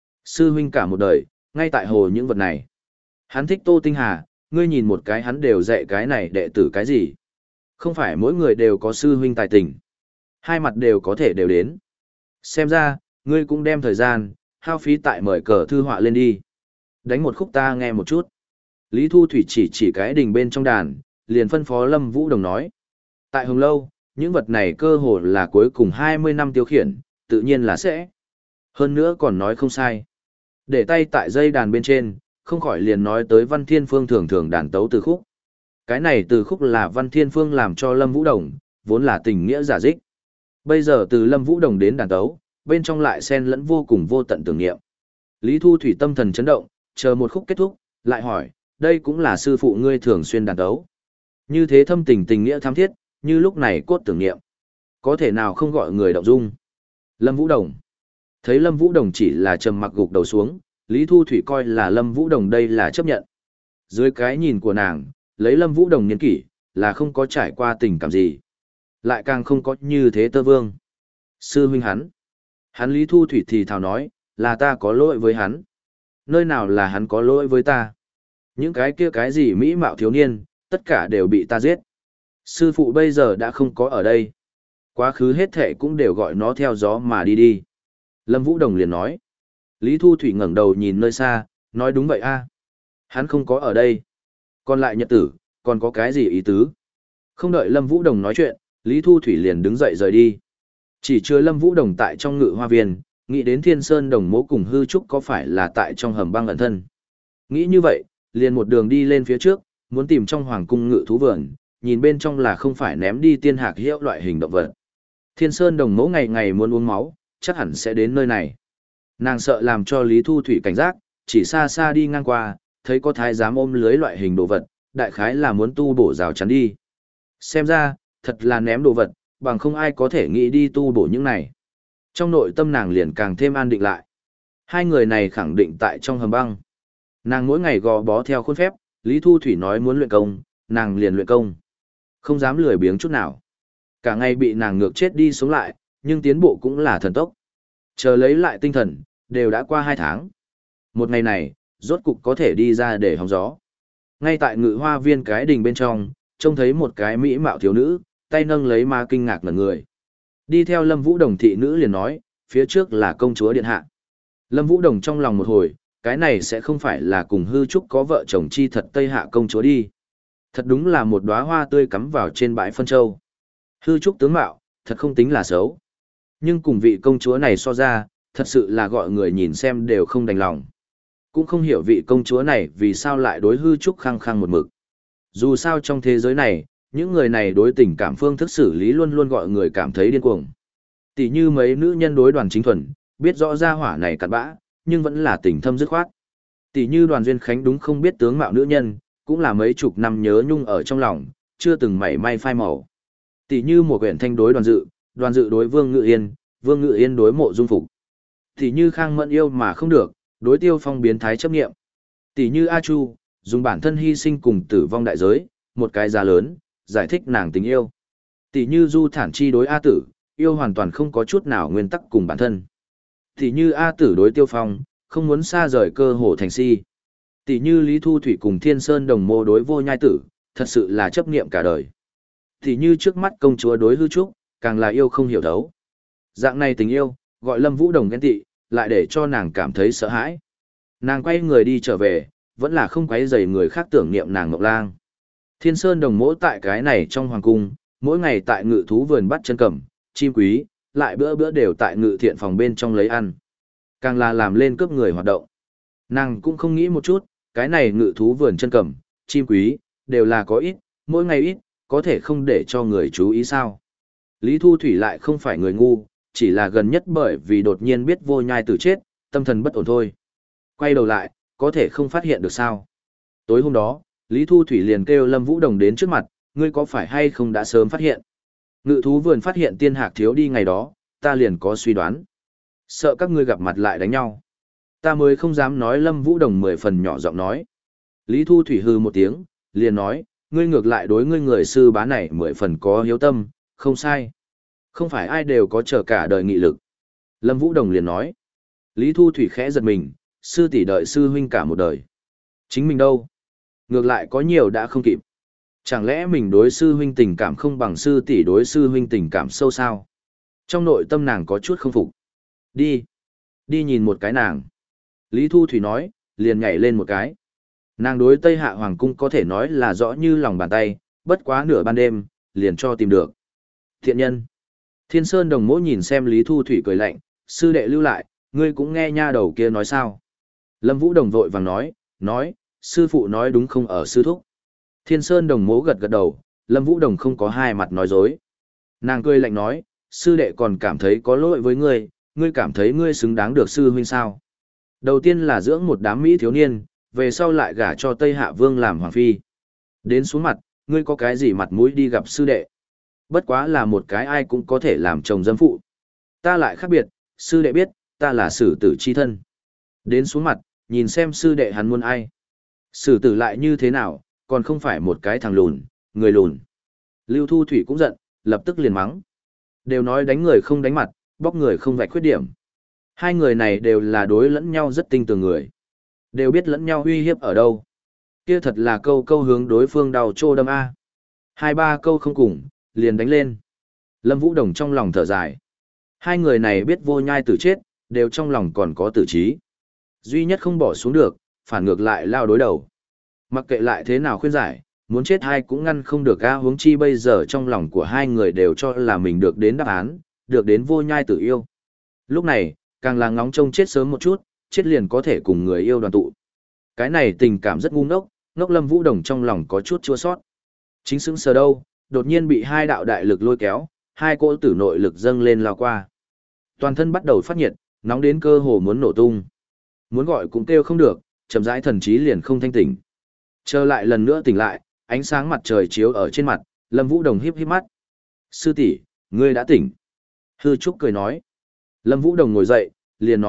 Sư huynh cả một đời, ngay tại hồ những vật này. Hắn thích Tô Tinh Hà, ngươi nhìn một cái hắn đều dạy cái này đệ tử cái gì. Không phải mỗi người đều có sư huynh tài tình. Hai mặt đều có thể đều đến. Xem ra, ngươi cũng đem thời gian, hao phí tại mời cờ thư họa lên đi. Đánh một khúc ta nghe một chút. Lý Thu Thủy chỉ chỉ cái đình bên trong đàn, liền phân phó Lâm Vũ Đồng nói. Tại Hồng Lâu, những vật này cơ hồ là cuối cùng hai mươi năm tiêu khiển, tự nhiên là sẽ. Hơn nữa còn nói không sai. Để tay tại dây đàn bên trên, không khỏi liền nói tới Văn Thiên Phương thường thường đàn tấu từ khúc. Cái này từ khúc là Văn Thiên Phương làm cho Lâm Vũ Đồng, vốn là tình nghĩa giả dích. Bây giờ từ Lâm Vũ Đồng đến đàn tấu, bên trong lại xen lẫn vô cùng vô tận tưởng niệm. Lý Thu Thủy tâm thần chấn động, chờ một khúc kết thúc, lại hỏi, đây cũng là sư phụ ngươi thường xuyên đàn tấu. Như thế thâm tình tình nghĩa thắm thiết, như lúc này cốt tưởng niệm. Có thể nào không gọi người động dung. Lâm Vũ Đồng. Thấy Lâm Vũ Đồng chỉ là trầm mặc gục đầu xuống, Lý Thu Thủy coi là Lâm Vũ Đồng đây là chấp nhận. Dưới cái nhìn của nàng, lấy Lâm Vũ Đồng niên kỷ, là không có trải qua tình cảm gì. Lại càng không có như thế tơ vương. Sư huynh hắn. Hắn Lý Thu Thủy thì thào nói, là ta có lỗi với hắn. Nơi nào là hắn có lỗi với ta. Những cái kia cái gì mỹ mạo thiếu niên, tất cả đều bị ta giết. Sư phụ bây giờ đã không có ở đây. Quá khứ hết thệ cũng đều gọi nó theo gió mà đi đi. Lâm Vũ Đồng liền nói. Lý Thu Thủy ngẩng đầu nhìn nơi xa, nói đúng vậy a. Hắn không có ở đây. Còn lại nhật tử, còn có cái gì ý tứ? Không đợi Lâm Vũ Đồng nói chuyện, Lý Thu Thủy liền đứng dậy rời đi. Chỉ chưa Lâm Vũ Đồng tại trong ngự hoa viên, nghĩ đến Thiên Sơn Đồng Mộ cùng hư trúc có phải là tại trong hầm băng ẩn thân. Nghĩ như vậy, liền một đường đi lên phía trước, muốn tìm trong hoàng cung ngự thú vườn, nhìn bên trong là không phải ném đi tiên hạc hiệu loại hình động vật. Thiên Sơn Đồng Mộ ngày ngày muốn uống máu, chắc hẳn sẽ đến nơi này. Nàng sợ làm cho Lý Thu Thủy cảnh giác, chỉ xa xa đi ngang qua, thấy có thái giám ôm lưới loại hình đồ vật, đại khái là muốn tu bổ rào chắn đi. Xem ra, thật là ném đồ vật, bằng không ai có thể nghĩ đi tu bổ những này. Trong nội tâm nàng liền càng thêm an định lại. Hai người này khẳng định tại trong hầm băng. Nàng mỗi ngày gò bó theo khuôn phép, Lý Thu Thủy nói muốn luyện công, nàng liền luyện công. Không dám lười biếng chút nào. Cả ngày bị nàng ngược chết đi sống lại, nhưng tiến bộ cũng là thần tốc. Chờ lấy lại tinh thần, đều đã qua hai tháng. Một ngày này, rốt cục có thể đi ra để hóng gió. Ngay tại ngự hoa viên cái đình bên trong, trông thấy một cái mỹ mạo thiếu nữ, tay nâng lấy ma kinh ngạc ngẩn người. Đi theo Lâm Vũ Đồng thị nữ liền nói, phía trước là công chúa điện hạ. Lâm Vũ Đồng trong lòng một hồi, cái này sẽ không phải là cùng hư trúc có vợ chồng chi thật Tây Hạ công chúa đi. Thật đúng là một đóa hoa tươi cắm vào trên bãi phân châu. Hư trúc tướng mạo, thật không tính là xấu. Nhưng cùng vị công chúa này so ra, thật sự là gọi người nhìn xem đều không đành lòng. Cũng không hiểu vị công chúa này vì sao lại đối hư trúc khăng khăng một mực. Dù sao trong thế giới này, những người này đối tình cảm phương thức xử lý luôn luôn gọi người cảm thấy điên cuồng. Tỷ như mấy nữ nhân đối Đoàn Chính Thuần, biết rõ ra hỏa này cặn bã, nhưng vẫn là tình thâm dứt khoát. Tỷ như Đoàn Duyên Khánh đúng không biết tướng mạo nữ nhân, cũng là mấy chục năm nhớ nhung ở trong lòng, chưa từng mảy may phai màu. Tỷ như một quyển thanh đối Đoàn Dự, Đoàn Dự đối Vương Ngự Yên, Vương Ngự Yên đối Mộ Dung Phục. Tỷ như Khang Mẫn yêu mà không được, đối Tiêu Phong biến thái chấp nghiệm. Tỷ như A Chu, dùng bản thân hy sinh cùng tử vong đại giới, một cái giá lớn, giải thích nàng tình yêu. Tỷ như Du Thản Chi đối A Tử, yêu hoàn toàn không có chút nào nguyên tắc cùng bản thân. Tỷ như A Tử đối Tiêu Phong, không muốn xa rời cơ hồ thành si. Tỷ như Lý Thu Thủy cùng Thiên Sơn Đồng Mô đối Vô Nhai Tử, thật sự là chấp niệm cả đời. Tỷ như trước mắt công chúa đối hư trúc, càng là yêu không hiểu thấu. Dạng này tình yêu, gọi Lâm Vũ Đồng ghen tị, lại để cho nàng cảm thấy sợ hãi. Nàng quay người đi trở về, vẫn là không quấy rầy người khác tưởng niệm nàng Ngọc Lang. Thiên Sơn Đồng Mỗ tại cái này trong hoàng cung, mỗi ngày tại ngự thú vườn bắt chân cầm, chim quý, lại bữa bữa đều tại ngự thiện phòng bên trong lấy ăn. Càng là làm lên cướp người hoạt động. Nàng cũng không nghĩ một chút, cái này ngự thú vườn chân cầm, chim quý, đều là có ít, mỗi ngày ít, có thể không để cho người chú ý sao. Lý Thu Thủy lại không phải người ngu, chỉ là gần nhất bởi vì đột nhiên biết Vô Nhai Tử chết, tâm thần bất ổn thôi. Quay đầu lại, có thể không phát hiện được sao. Tối hôm đó, Lý Thu Thủy liền kêu Lâm Vũ Đồng đến trước mặt, ngươi có phải hay không đã sớm phát hiện. Ngự thú vườn phát hiện Tiên Hạc thiếu đi ngày đó, ta liền có suy đoán. Sợ các ngươi gặp mặt lại đánh nhau. Ta mới không dám nói Lâm Vũ Đồng mười phần nhỏ giọng nói. Lý Thu Thủy hư một tiếng, liền nói, ngươi ngược lại đối ngươi người sư bá này mười phần có hiếu tâm, không sai. Không phải ai đều có chờ cả đời nghị lực. Lâm Vũ Đồng liền nói. Lý Thu Thủy khẽ giật mình, sư tỷ đợi sư huynh cả một đời. Chính mình đâu? Ngược lại có nhiều đã không kịp. Chẳng lẽ mình đối sư huynh tình cảm không bằng sư tỷ đối sư huynh tình cảm sâu sao? Trong nội tâm nàng có chút không phục. Đi. Đi nhìn một cái nàng. Lý Thu Thủy nói, liền nhảy lên một cái. Nàng đối Tây Hạ Hoàng Cung có thể nói là rõ như lòng bàn tay, bất quá nửa ban đêm, liền cho tìm được. Thiện nhân. Thiên Sơn Đồng Mỗ nhìn xem Lý Thu Thủy cười lạnh, sư đệ lưu lại, ngươi cũng nghe nha đầu kia nói sao. Lâm Vũ Đồng vội vàng nói, nói, sư phụ nói đúng không ở sư thúc. Thiên Sơn Đồng Mỗ gật gật đầu, Lâm Vũ Đồng không có hai mặt nói dối. Nàng cười lạnh nói, sư đệ còn cảm thấy có lỗi với ngươi, ngươi cảm thấy ngươi xứng đáng được sư huynh sao. Đầu tiên là dưỡng một đám mỹ thiếu niên, về sau lại gả cho Tây Hạ Vương làm hoàng phi. Đến xuống mặt, ngươi có cái gì mặt mũi đi gặp sư đệ. Bất quá là một cái ai cũng có thể làm chồng dâm phụ. Ta lại khác biệt, sư đệ biết, ta là sử tử chi thân. Đến xuống mặt, nhìn xem sư đệ hắn muốn ai. Sử tử lại như thế nào, còn không phải một cái thằng lùn, người lùn. Lưu Thu Thủy cũng giận, lập tức liền mắng. Đều nói đánh người không đánh mặt, bóc người không vạch khuyết điểm. Hai người này đều là đối lẫn nhau rất tinh tường người. Đều biết lẫn nhau uy hiếp ở đâu. Kia thật là câu câu hướng đối phương đau trô đâm A. Hai ba câu không cùng, liền đánh lên. Lâm Vũ Đồng trong lòng thở dài. Hai người này biết Vô Nhai Tử chết, đều trong lòng còn có tử trí. Duy nhất không bỏ xuống được, phản ngược lại lao đối đầu. Mặc kệ lại thế nào khuyên giải, muốn chết hai cũng ngăn không được a, huống chi bây giờ trong lòng của hai người đều cho là mình được đến đáp án, được đến Vô Nhai Tử yêu. Lúc này, càng là ngóng trông chết sớm một chút, chết liền có thể cùng người yêu đoàn tụ. Cái này tình cảm rất ngu ngốc, ngốc Lâm Vũ Đồng trong lòng có chút chua sót. Chính sững sờ đâu, đột nhiên bị hai đạo đại lực lôi kéo, hai cỗ tử nội lực dâng lên lao qua. Toàn thân bắt đầu phát nhiệt, nóng đến cơ hồ muốn nổ tung. Muốn gọi cũng kêu không được, chậm rãi thần trí liền không thanh tỉnh. Chờ lại lần nữa tỉnh lại, ánh sáng mặt trời chiếu ở trên mặt, Lâm Vũ Đồng híp híp mắt. Sư tỷ, ngươi đã tỉnh. Hư Trúc cười nói. Lâm Vũ Đồng ngồi dậy, liền nói,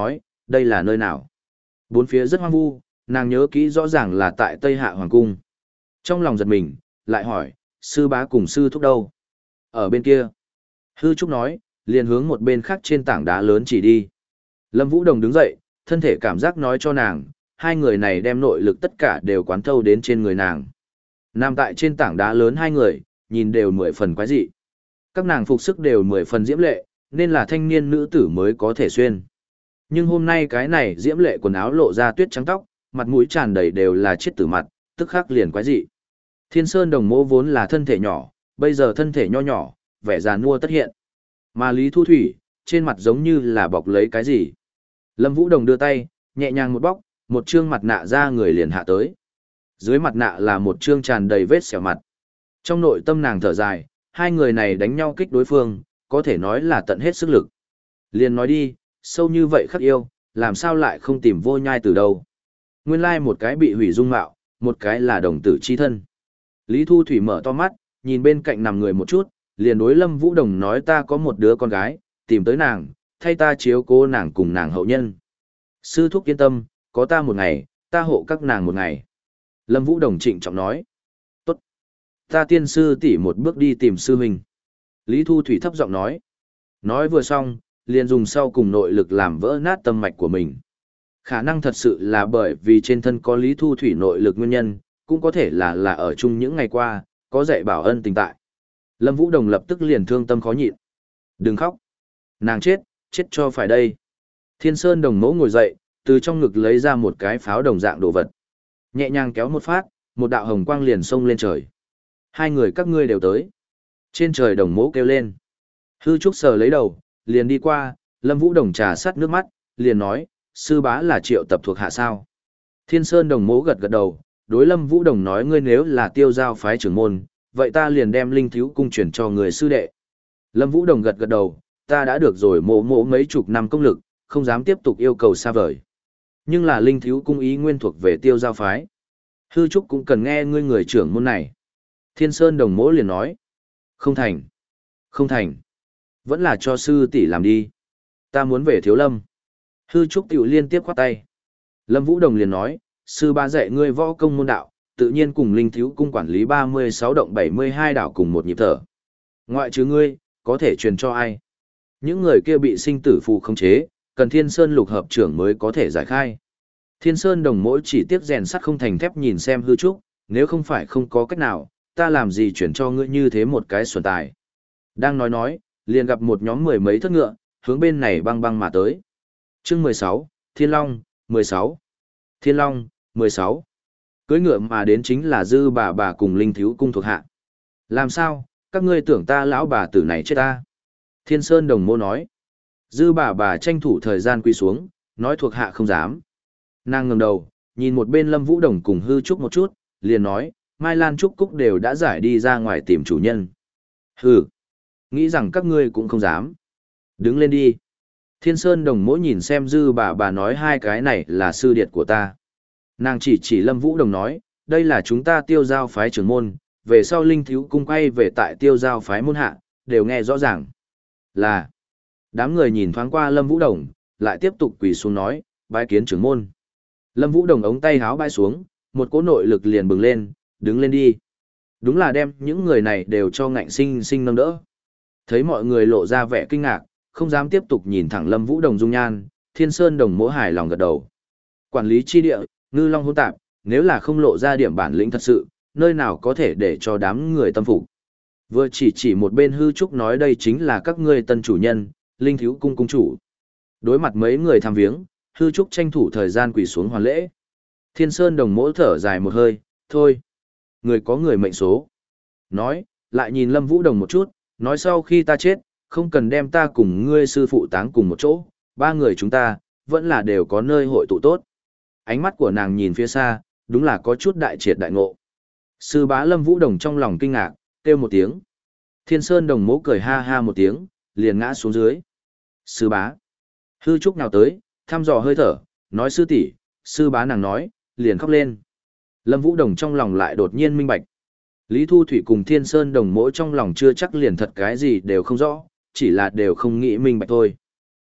Đây là nơi nào? Bốn phía rất hoang vu, nàng nhớ kỹ rõ ràng là tại Tây Hạ Hoàng Cung. Trong lòng giật mình, lại hỏi, sư bá cùng sư thúc đâu? Ở bên kia. Hư Trúc nói, liền hướng một bên khác trên tảng đá lớn chỉ đi. Lâm Vũ Đồng đứng dậy, thân thể cảm giác nói cho nàng, hai người này đem nội lực tất cả đều quán thâu đến trên người nàng. Nằm tại trên tảng đá lớn hai người, nhìn đều mười phần quái dị. Các nàng phục sức đều mười phần diễm lệ, nên là thanh niên nữ tử mới có thể xuyên. Nhưng hôm nay cái này diễm lệ quần áo lộ ra tuyết trắng tóc, mặt mũi tràn đầy đều là chết tử mặt, tức khắc liền quái dị. Thiên Sơn Đồng Mộ vốn là thân thể nhỏ, bây giờ thân thể nho nhỏ, vẻ già nua tất hiện. Mà Lý Thu Thủy, trên mặt giống như là bọc lấy cái gì. Lâm Vũ Đồng đưa tay, nhẹ nhàng một bóc, một trương mặt nạ ra người liền hạ tới. Dưới mặt nạ là một trương tràn đầy vết sẹo mặt. Trong nội tâm nàng thở dài, hai người này đánh nhau kích đối phương, có thể nói là tận hết sức lực. Liền nói đi, sâu như vậy khắc yêu, làm sao lại không tìm vô nhai từ đâu. Nguyên lai một cái bị hủy dung mạo, một cái là đồng tử chi thân. Lý Thu Thủy mở to mắt, nhìn bên cạnh nằm người một chút, liền đối Lâm Vũ Đồng nói ta có một đứa con gái, tìm tới nàng, thay ta chiếu cố nàng cùng nàng hậu nhân. Sư thúc yên tâm, có ta một ngày, ta hộ các nàng một ngày. Lâm Vũ Đồng trịnh trọng nói. Tốt. Ta tiên sư tỷ một bước đi tìm sư huynh. Lý Thu Thủy thấp giọng nói. Nói vừa xong, liền dùng sau cùng nội lực làm vỡ nát tâm mạch của mình. Khả năng thật sự là bởi vì trên thân có Lý Thu Thủy nội lực nguyên nhân, cũng có thể là là ở chung những ngày qua, có dạy bảo ân tình tại. Lâm Vũ Đồng lập tức liền thương tâm khó nhịn. Đừng khóc. Nàng chết, chết cho phải đây. Thiên Sơn Đồng Mẫu ngồi dậy, từ trong ngực lấy ra một cái pháo đồng dạng đồ vật. Nhẹ nhàng kéo một phát, một đạo hồng quang liền xông lên trời. Hai người các ngươi đều tới. Trên trời Đồng Mẫu kêu lên. Hư Trúc sờ lấy đầu, liền đi qua, Lâm Vũ Đồng trà sắt nước mắt, liền nói, sư bá là Triệu Tập thuộc hạ sao. Thiên Sơn Đồng Mẫu gật gật đầu, đối Lâm Vũ Đồng nói ngươi nếu là Tiêu Giao phái trưởng môn, vậy ta liền đem linh thiếu cung chuyển cho người sư đệ. Lâm Vũ Đồng gật gật đầu, ta đã được rồi mộ mộ mấy chục năm công lực, không dám tiếp tục yêu cầu xa vời. Nhưng là linh thiếu cung ý nguyên thuộc về Tiêu Giao phái. Hư Trúc cũng cần nghe ngươi người trưởng môn này. Thiên Sơn Đồng Mỗ liền nói. Không thành. Không thành. Vẫn là cho sư tỷ làm đi. Ta muốn về Thiếu Lâm. Hư Trúc tiểu liên tiếp khoát tay. Lâm Vũ Đồng liền nói, sư ba dạy ngươi võ công môn đạo, tự nhiên cùng linh thiếu cung quản lý ba mươi sáu động bảy mươi hai đảo cùng một nhịp thở. Ngoại trừ ngươi, có thể truyền cho ai? Những người kia bị sinh tử phù khống chế, cần Thiên Sơn lục hợp trưởng mới có thể giải khai. Thiên Sơn Đồng Mỗi chỉ tiếc rèn sắt không thành thép nhìn xem Hư Trúc, nếu không phải không có cách nào, ta làm gì chuyển cho ngươi như thế một cái xuẩn tài. Đang nói nói, liền gặp một nhóm mười mấy thất ngựa, hướng bên này băng băng mà tới. Chương mười sáu, Thiên Long, mười sáu. Thiên Long, mười sáu. Cưỡi ngựa mà đến chính là Dư bà bà cùng linh thiếu cung thuộc hạ. Làm sao, các ngươi tưởng ta lão bà tử này chết ta? Thiên Sơn Đồng Mô nói. Dư bà bà tranh thủ thời gian quy xuống, nói thuộc hạ không dám. Nàng ngẩng đầu, nhìn một bên Lâm Vũ Đồng cùng Hư Trúc một chút, liền nói, Mai Lan Trúc Cúc đều đã giải đi ra ngoài tìm chủ nhân. Hừ, nghĩ rằng các ngươi cũng không dám. Đứng lên đi. Thiên Sơn Đồng Mỗ nhìn xem Dư bà bà nói hai cái này là sư điệt của ta. Nàng chỉ chỉ Lâm Vũ Đồng nói, đây là chúng ta Tiêu Giao phái trưởng môn, về sau linh thiếu cung quay về tại Tiêu Giao phái môn hạ, đều nghe rõ ràng. Là, đám người nhìn thoáng qua Lâm Vũ Đồng, lại tiếp tục quỳ xuống nói, bái kiến trưởng môn. Lâm Vũ Đồng ống tay háo bay xuống, một cỗ nội lực liền bừng lên, đứng lên đi. Đúng là đem những người này đều cho ngạnh sinh sinh nâng đỡ. Thấy mọi người lộ ra vẻ kinh ngạc, không dám tiếp tục nhìn thẳng Lâm Vũ Đồng dung nhan, Thiên Sơn Đồng Mỗ hài lòng gật đầu. Quản lý chi địa, ngư long hỗn tạp, nếu là không lộ ra điểm bản lĩnh thật sự, nơi nào có thể để cho đám người tâm phục. Vừa chỉ chỉ một bên Hư Trúc nói đây chính là các ngươi tân chủ nhân, linh thiếu cung cung chủ. Đối mặt mấy người tham viếng, Hư Trúc tranh thủ thời gian quỳ xuống hoàn lễ. Thiên Sơn Đồng Mỗ thở dài một hơi, thôi. Người có người mệnh số. Nói, lại nhìn Lâm Vũ Đồng một chút, nói sau khi ta chết, không cần đem ta cùng ngươi sư phụ táng cùng một chỗ, ba người chúng ta, vẫn là đều có nơi hội tụ tốt. Ánh mắt của nàng nhìn phía xa, đúng là có chút đại triệt đại ngộ. Sư bá Lâm Vũ Đồng trong lòng kinh ngạc, kêu một tiếng. Thiên Sơn Đồng Mỗ cười ha ha một tiếng, liền ngã xuống dưới. Sư bá. Hư Trúc nào tới, thăm dò hơi thở, nói sư tỷ, sư bá nàng nói, liền khóc lên. Lâm Vũ Đồng trong lòng lại đột nhiên minh bạch. Lý Thu Thủy cùng Thiên Sơn Đồng Mỗ trong lòng chưa chắc liền thật cái gì đều không rõ, chỉ là đều không nghĩ minh bạch thôi.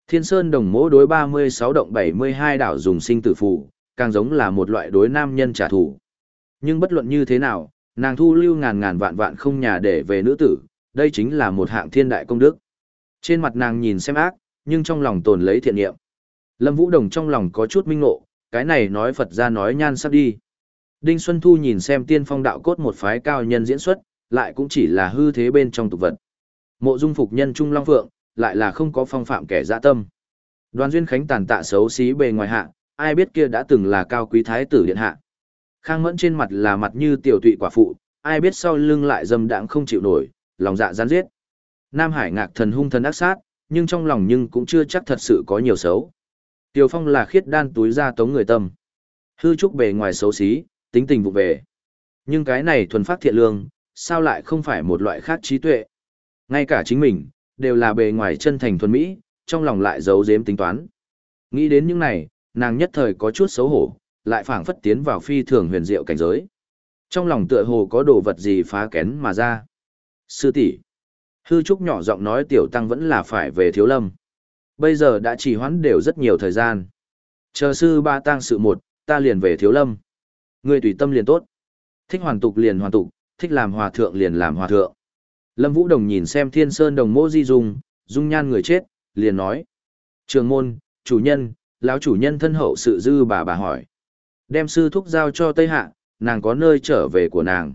Thiên Sơn Đồng Mỗ đối ba mươi sáu động bảy mươi hai đảo dùng sinh tử phù, càng giống là một loại đối nam nhân trả thù. Nhưng bất luận như thế nào, nàng thu lưu ngàn ngàn vạn vạn không nhà để về nữ tử, đây chính là một hạng thiên đại công đức. Trên mặt nàng nhìn xem ác, nhưng trong lòng tồn lấy thiện niệm. Lâm Vũ Đồng trong lòng có chút minh ngộ, cái này nói Phật ra nói nhan sắc đi. Đinh Xuân Thu nhìn xem tiên phong đạo cốt một phái cao nhân diễn xuất, lại cũng chỉ là hư thế bên trong tục vật. Mộ Dung Phục nhân Trung Long Phượng, lại là không có phong phạm kẻ dã tâm. Đoàn Duyên Khánh tàn tạ xấu xí bề ngoài hạ, ai biết kia đã từng là cao quý thái tử điện hạ. Khang Mẫn trên mặt là mặt như tiểu tụy quả phụ, ai biết sau lưng lại dâm đãng không chịu nổi, lòng dạ gián giết. Nam Hải Ngạc thần hung thần ác sát, nhưng trong lòng nhưng cũng chưa chắc thật sự có nhiều xấu. Tiêu Phong là khiết đan túi ra tống người tâm. Hư trúc bề ngoài xấu xí, tính tình vụ về. Nhưng cái này thuần phát thiện lương, sao lại không phải một loại khác trí tuệ. Ngay cả chính mình, đều là bề ngoài chân thành thuần mỹ, trong lòng lại giấu giếm tính toán. Nghĩ đến những này, nàng nhất thời có chút xấu hổ, lại phảng phất tiến vào phi thường huyền diệu cảnh giới. Trong lòng tựa hồ có đồ vật gì phá kén mà ra. Sư tỷ, hư trúc nhỏ giọng nói tiểu tăng vẫn là phải về Thiếu Lâm. Bây giờ đã trì hoãn đều rất nhiều thời gian. Chờ sư ba tang sự một, ta liền về Thiếu Lâm. Ngươi tùy tâm liền tốt. Thích hoàn tục liền hoàn tục, thích làm hòa thượng liền làm hòa thượng. Lâm Vũ Đồng nhìn xem Thiên Sơn Đồng Mỗ di dung, dung nhan người chết, liền nói: "Trường môn, chủ nhân, lão chủ nhân thân hậu sự dư bà bà hỏi. Đem sư thúc giao cho Tây Hạ, nàng có nơi trở về của nàng."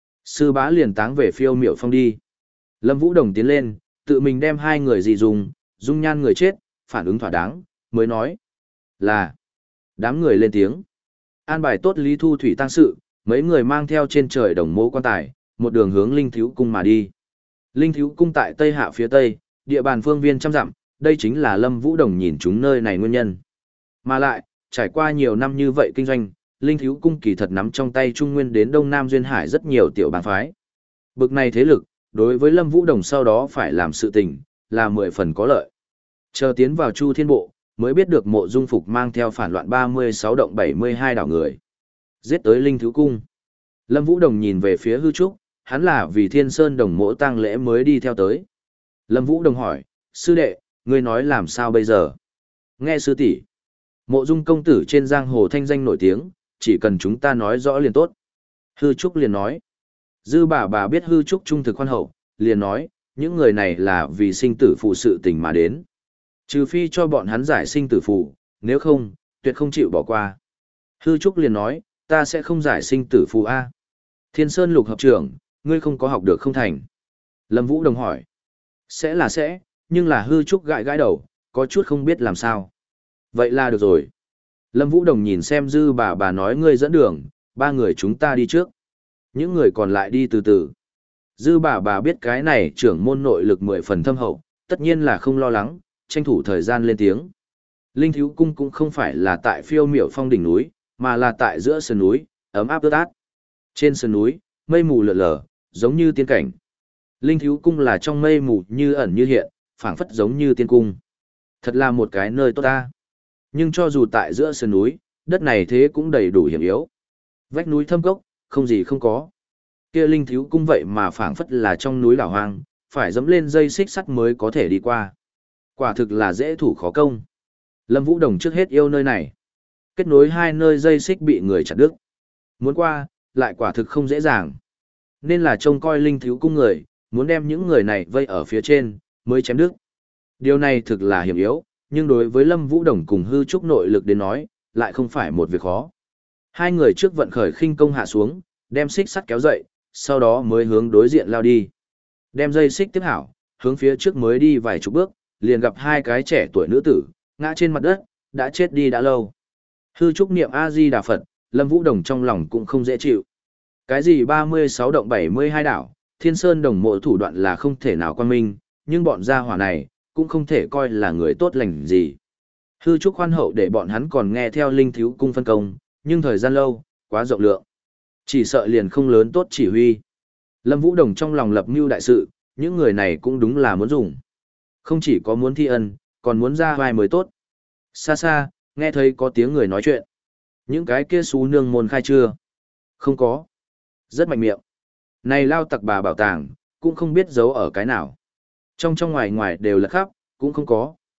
Sư bá liền táng về Phiêu Miểu Phong đi. Lâm Vũ Đồng tiến lên, tự mình đem hai người di dung, dung nhan người chết, phản ứng thỏa đáng, mới nói: "Là." Đám người lên tiếng. An bài tốt Lý Thu Thủy tang sự, mấy người mang theo trên trời Đồng Mỗ quan tài, một đường hướng Linh Thiếu Cung mà đi. Linh Thiếu Cung tại Tây Hạ phía Tây, địa bàn phương viên trăm dặm, đây chính là Lâm Vũ Đồng nhìn chúng nơi này nguyên nhân. Mà lại, trải qua nhiều năm như vậy kinh doanh, Linh Thiếu Cung kỳ thật nắm trong tay Trung Nguyên đến Đông Nam Duyên Hải rất nhiều tiểu bang phái. Bực này thế lực, đối với Lâm Vũ Đồng sau đó phải làm sự tình, là mười phần có lợi. Chờ tiến vào Chu Thiên Bộ, mới biết được Mộ Dung Phục mang theo phản loạn ba mươi sáu động bảy mươi hai đảo người. Giết tới Linh Thiếu Cung. Lâm Vũ Đồng nhìn về phía Hư Trúc, hắn là vì Thiên Sơn Đồng Mỗ tang lễ mới đi theo tới. Lâm Vũ Đồng hỏi: "Sư đệ, ngươi nói làm sao bây giờ?" "Nghe sư tỷ, Mộ Dung công tử trên giang hồ thanh danh nổi tiếng, chỉ cần chúng ta nói rõ liền tốt." Hư Trúc liền nói. Dư bà bà biết Hư Trúc trung thực khoan hậu, liền nói: "Những người này là vì sinh tử phụ sự tình mà đến. Trừ phi cho bọn hắn giải sinh tử phụ, nếu không, tuyệt không chịu bỏ qua." Hư Trúc liền nói: "Ta sẽ không giải sinh tử phụ a." Thiên Sơn Lục hợp trưởng, ngươi không có học được không thành. Lâm Vũ Đồng hỏi. Sẽ là sẽ, nhưng là Hư Trúc gãi gãi đầu, có chút không biết làm sao. Vậy là được rồi. Lâm Vũ Đồng nhìn xem dư bà bà nói ngươi dẫn đường, ba người chúng ta đi trước. Những người còn lại đi từ từ. Dư bà bà biết cái này trưởng môn nội lực mười phần thâm hậu, tất nhiên là không lo lắng, tranh thủ thời gian lên tiếng. Linh Thiếu Cung cũng không phải là tại Phiêu Miểu Phong đỉnh núi, mà là tại giữa sườn núi, ấm áp ướt át. Trên sườn núi, mây mù lượn lờ, giống như tiên cảnh. Linh Thiếu Cung là trong mây mù như ẩn như hiện, phảng phất giống như tiên cung. Thật là một cái nơi tốt ta. Nhưng cho dù tại giữa sườn núi, đất này thế cũng đầy đủ hiểm yếu. Vách núi thâm cốc, không gì không có. Kia Linh Thiếu Cung vậy mà phảng phất là trong núi đảo hoang, phải dẫm lên dây xích sắt mới có thể đi qua. Quả thực là dễ thủ khó công. Lâm Vũ Đồng trước hết yêu nơi này. Kết nối hai nơi dây xích bị người chặt đứt. Muốn qua, lại quả thực không dễ dàng. Nên là trông coi Linh Thiếu Cung người, muốn đem những người này vây ở phía trên, mới chém đứt. Điều này thực là hiểm yếu, nhưng đối với Lâm Vũ Đồng cùng Hư Trúc nội lực đến nói, lại không phải một việc khó. Hai người trước vận khởi khinh công hạ xuống, đem xích sắt kéo dậy, sau đó mới hướng đối diện lao đi. Đem dây xích tiếp hảo, hướng phía trước mới đi vài chục bước, liền gặp hai cái trẻ tuổi nữ tử, ngã trên mặt đất, đã chết đi đã lâu. Hư Trúc niệm A-di-đà Phật, Lâm Vũ Đồng trong lòng cũng không dễ chịu. Cái gì ba mươi sáu động bảy mươi hai đảo, Thiên Sơn Đồng Mộ thủ đoạn là không thể nào quan minh, nhưng bọn gia hỏa này, cũng không thể coi là người tốt lành gì. Hư Trúc khoan hậu để bọn hắn còn nghe theo Linh Thiếu Cung phân công, nhưng thời gian lâu, quá rộng lượng. Chỉ sợ liền không lớn tốt chỉ huy. Lâm Vũ Đồng trong lòng lập mưu đại sự, những người này cũng đúng là muốn dùng. Không chỉ có muốn thi ân, còn muốn ra vai mới tốt. Xa xa, nghe thấy có tiếng người nói chuyện. Những cái kia xú nương môn khai chưa? Không có. Rất mạnh miệng. Này lao tặc bà bảo tàng, cũng không biết giấu ở cái nào. Trong trong ngoài ngoài đều là khắp, cũng không có.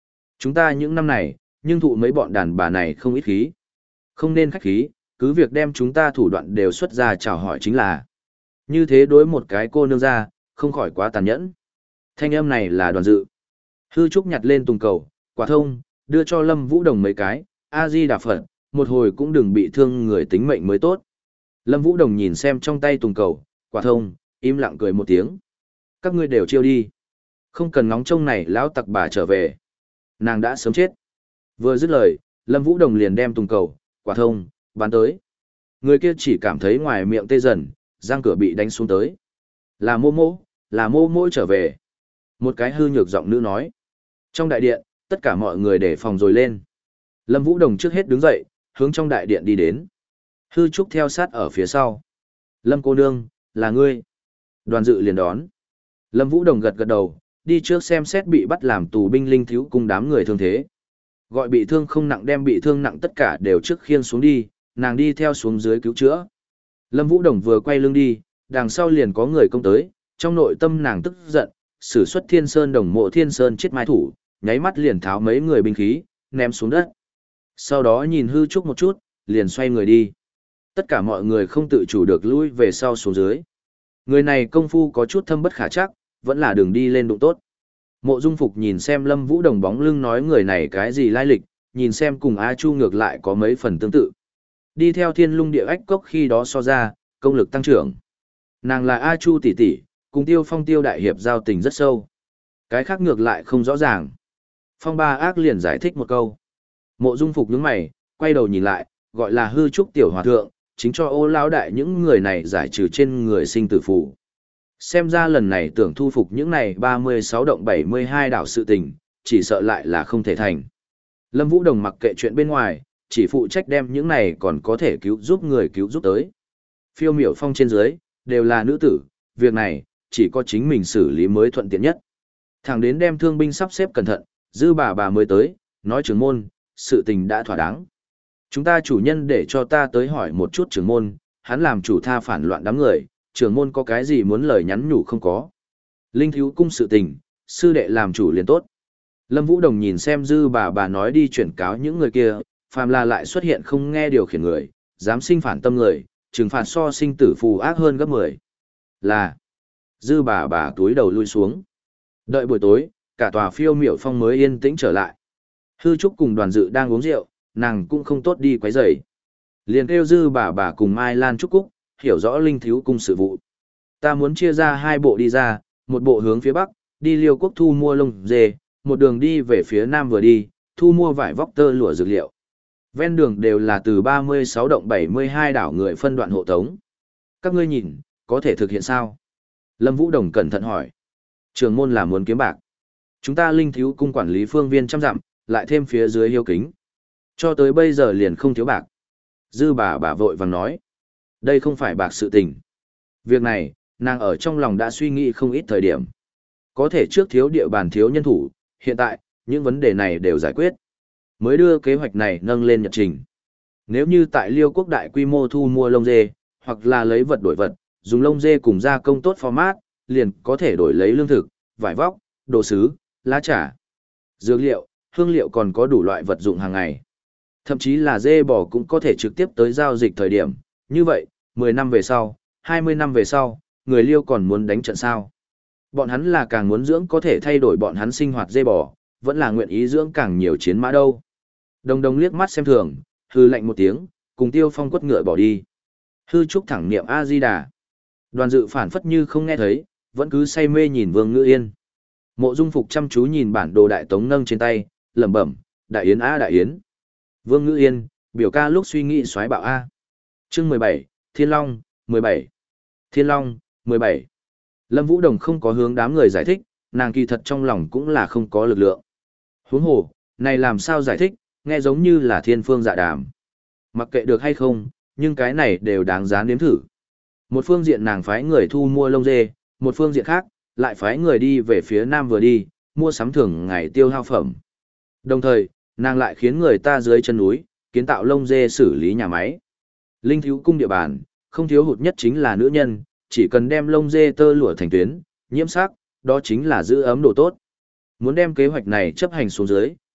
Chúng ta những năm này, nhưng thụ mấy bọn đàn bà này không ít khí. Không nên khách khí, cứ việc đem chúng ta thủ đoạn đều xuất ra chào hỏi chính là. Như thế đối một cái cô nương ra, không khỏi quá tàn nhẫn. Thanh âm này là Đoàn Dự. Hư Trúc nhặt lên tùng cầu, quả thông, đưa cho Lâm Vũ Đồng mấy cái, A-di Đà Phật, một hồi cũng đừng bị thương người tính mệnh mới tốt. Lâm Vũ Đồng nhìn xem trong tay tùng cầu, quả thông, im lặng cười một tiếng. Các ngươi đều chiêu đi. Không cần ngóng trông này lão tặc bà trở về. Nàng đã sớm chết. Vừa dứt lời, Lâm Vũ Đồng liền đem tùng cầu, quả thông, bắn tới. Người kia chỉ cảm thấy ngoài miệng tê dần, răng cửa bị đánh xuống tới. Là mô mô, là mô mô trở về. Một cái hư nhược giọng nữ nói. Trong đại điện, tất cả mọi người để phòng rồi lên. Lâm Vũ Đồng trước hết đứng dậy, hướng trong đại điện đi đến. Hư Trúc theo sát ở phía sau. Lâm cô nương, là ngươi. Đoàn Dự liền đón. Lâm Vũ Đồng gật gật đầu, đi trước xem xét bị bắt làm tù binh linh thiếu cùng đám người thương thế. Gọi bị thương không nặng đem bị thương nặng tất cả đều trước khiêng xuống đi, nàng đi theo xuống dưới cứu chữa. Lâm Vũ Đồng vừa quay lưng đi, đằng sau liền có người công tới, trong nội tâm nàng tức giận, sử xuất Thiên Sơn Đồng Mộ Thiên Sơn chết mai thủ, nháy mắt liền tháo mấy người binh khí, ném xuống đất. Sau đó nhìn Hư Trúc một chút, liền xoay người đi. Tất cả mọi người không tự chủ được lui về sau xuống dưới. Người này công phu có chút thâm bất khả chắc, vẫn là đường đi lên đụng tốt. Mộ Dung Phục nhìn xem Lâm Vũ Đồng bóng lưng nói người này cái gì lai lịch, nhìn xem cùng A Chu ngược lại có mấy phần tương tự. Đi theo Thiên Lung Địa Ách Cốc khi đó so ra, công lực tăng trưởng. Nàng là A Chu tỷ tỷ, cùng Tiêu Phong Tiêu đại hiệp giao tình rất sâu. Cái khác ngược lại không rõ ràng. Phong Ba Ác liền giải thích một câu. Mộ Dung Phục nhướng mày, quay đầu nhìn lại, gọi là Hư Trúc tiểu hòa thượng, chính cho Ô lão đại những người này giải trừ trên người sinh tử phù. Xem ra lần này tưởng thu phục những này ba mươi sáu động bảy mươi hai đảo sự tình, chỉ sợ lại là không thể thành. Lâm Vũ Đồng mặc kệ chuyện bên ngoài, chỉ phụ trách đem những này còn có thể cứu giúp người cứu giúp tới. Phiêu Miểu Phong trên dưới, đều là nữ tử, việc này, chỉ có chính mình xử lý mới thuận tiện nhất. Thẳng đến đem thương binh sắp xếp cẩn thận, dư bà bà mới tới, nói trưởng môn, sự tình đã thỏa đáng. Chúng ta chủ nhân để cho ta tới hỏi một chút trưởng môn, hắn làm chủ tha phản loạn đám người, trưởng môn có cái gì muốn lời nhắn nhủ không có. Linh thiếu cung sự tình, sư đệ làm chủ liền tốt. Lâm Vũ Đồng nhìn xem dư bà bà nói đi chuyển cáo những người kia, phàm là lại xuất hiện không nghe điều khiển người, dám sinh phản tâm người, trừng phạt so sinh tử phù ác hơn gấp mười. Là, dư bà bà túi đầu lui xuống. Đợi buổi tối, cả tòa Phiêu Miểu Phong mới yên tĩnh trở lại. Hư Trúc cùng Đoàn Dự đang uống rượu, nàng cũng không tốt đi quấy rầy. Liền kêu dư bà bà cùng Mai Lan Trúc Cúc, hiểu rõ linh thiếu cung sự vụ. Ta muốn chia ra hai bộ đi ra, một bộ hướng phía bắc, đi Liêu Quốc thu mua lông dê, một đường đi về phía nam vừa đi, thu mua vải vóc tơ lụa dược liệu. Ven đường đều là từ ba mươi sáu động bảy mươi hai đảo người phân đoạn hộ tống. Các ngươi nhìn, có thể thực hiện sao? Lâm Vũ Đồng cẩn thận hỏi. Trường môn là muốn kiếm bạc. Chúng ta linh thiếu cung quản lý phương viên trăm dặm, lại thêm phía dưới hiếu kính. Cho tới bây giờ liền không thiếu bạc. Dư bà bà vội vàng nói. Đây không phải bạc sự tình. Việc này, nàng ở trong lòng đã suy nghĩ không ít thời điểm. Có thể trước thiếu địa bàn thiếu nhân thủ, hiện tại, những vấn đề này đều giải quyết. Mới đưa kế hoạch này nâng lên nhật trình. Nếu như tại Liêu Quốc đại quy mô thu mua lông dê, hoặc là lấy vật đổi vật, dùng lông dê cùng gia công tốt format, liền có thể đổi lấy lương thực, vải vóc, đồ sứ, lá trà, dược liệu, hương liệu còn có đủ loại vật dụng hàng ngày. Thậm chí là dê bò cũng có thể trực tiếp tới giao dịch thời điểm. Như vậy, mười năm về sau, hai mươi năm về sau, người Liêu còn muốn đánh trận sao? Bọn hắn là càng muốn dưỡng có thể thay đổi bọn hắn sinh hoạt dê bò, vẫn là nguyện ý dưỡng càng nhiều chiến mã đâu. Đồng đồng liếc mắt xem thường, hư lạnh một tiếng, cùng Tiêu Phong quất ngựa bỏ đi. Hư Trúc thẳng niệm A-di-đà. Đoàn Dự phản phất như không nghe thấy, vẫn cứ say mê nhìn Vương Ngữ Yên. Mộ Dung Phục chăm chú nhìn bản đồ đại tống nâng trên tay, lẩm bẩm, đại yến a đại yến. Vương Ngữ Yên, biểu ca lúc suy nghĩ xoáy bạo a. Chương mười bảy, Thiên Long, mười bảy. Thiên Long, mười bảy. Lâm Vũ Đồng không có hướng đám người giải thích, nàng kỳ thật trong lòng cũng là không có lực lượng. Huống hồ, này làm sao giải thích, nghe giống như là thiên phương dạ đàm. Mặc kệ được hay không, nhưng cái này đều đáng giá nếm thử. Một phương diện nàng phái người thu mua lông dê, một phương diện khác, lại phái người đi về phía nam vừa đi, mua sắm thường ngày tiêu hao phẩm. Đồng thời, nàng lại khiến người ta dưới chân núi, kiến tạo lông dê xử lý nhà máy. Linh thiếu cung địa bàn, không thiếu hụt nhất chính là nữ nhân, chỉ cần đem lông dê tơ lụa thành tuyến, nhiễm sắc, đó chính là giữ ấm đồ tốt. Muốn đem kế hoạch này chấp hành xuống dưới,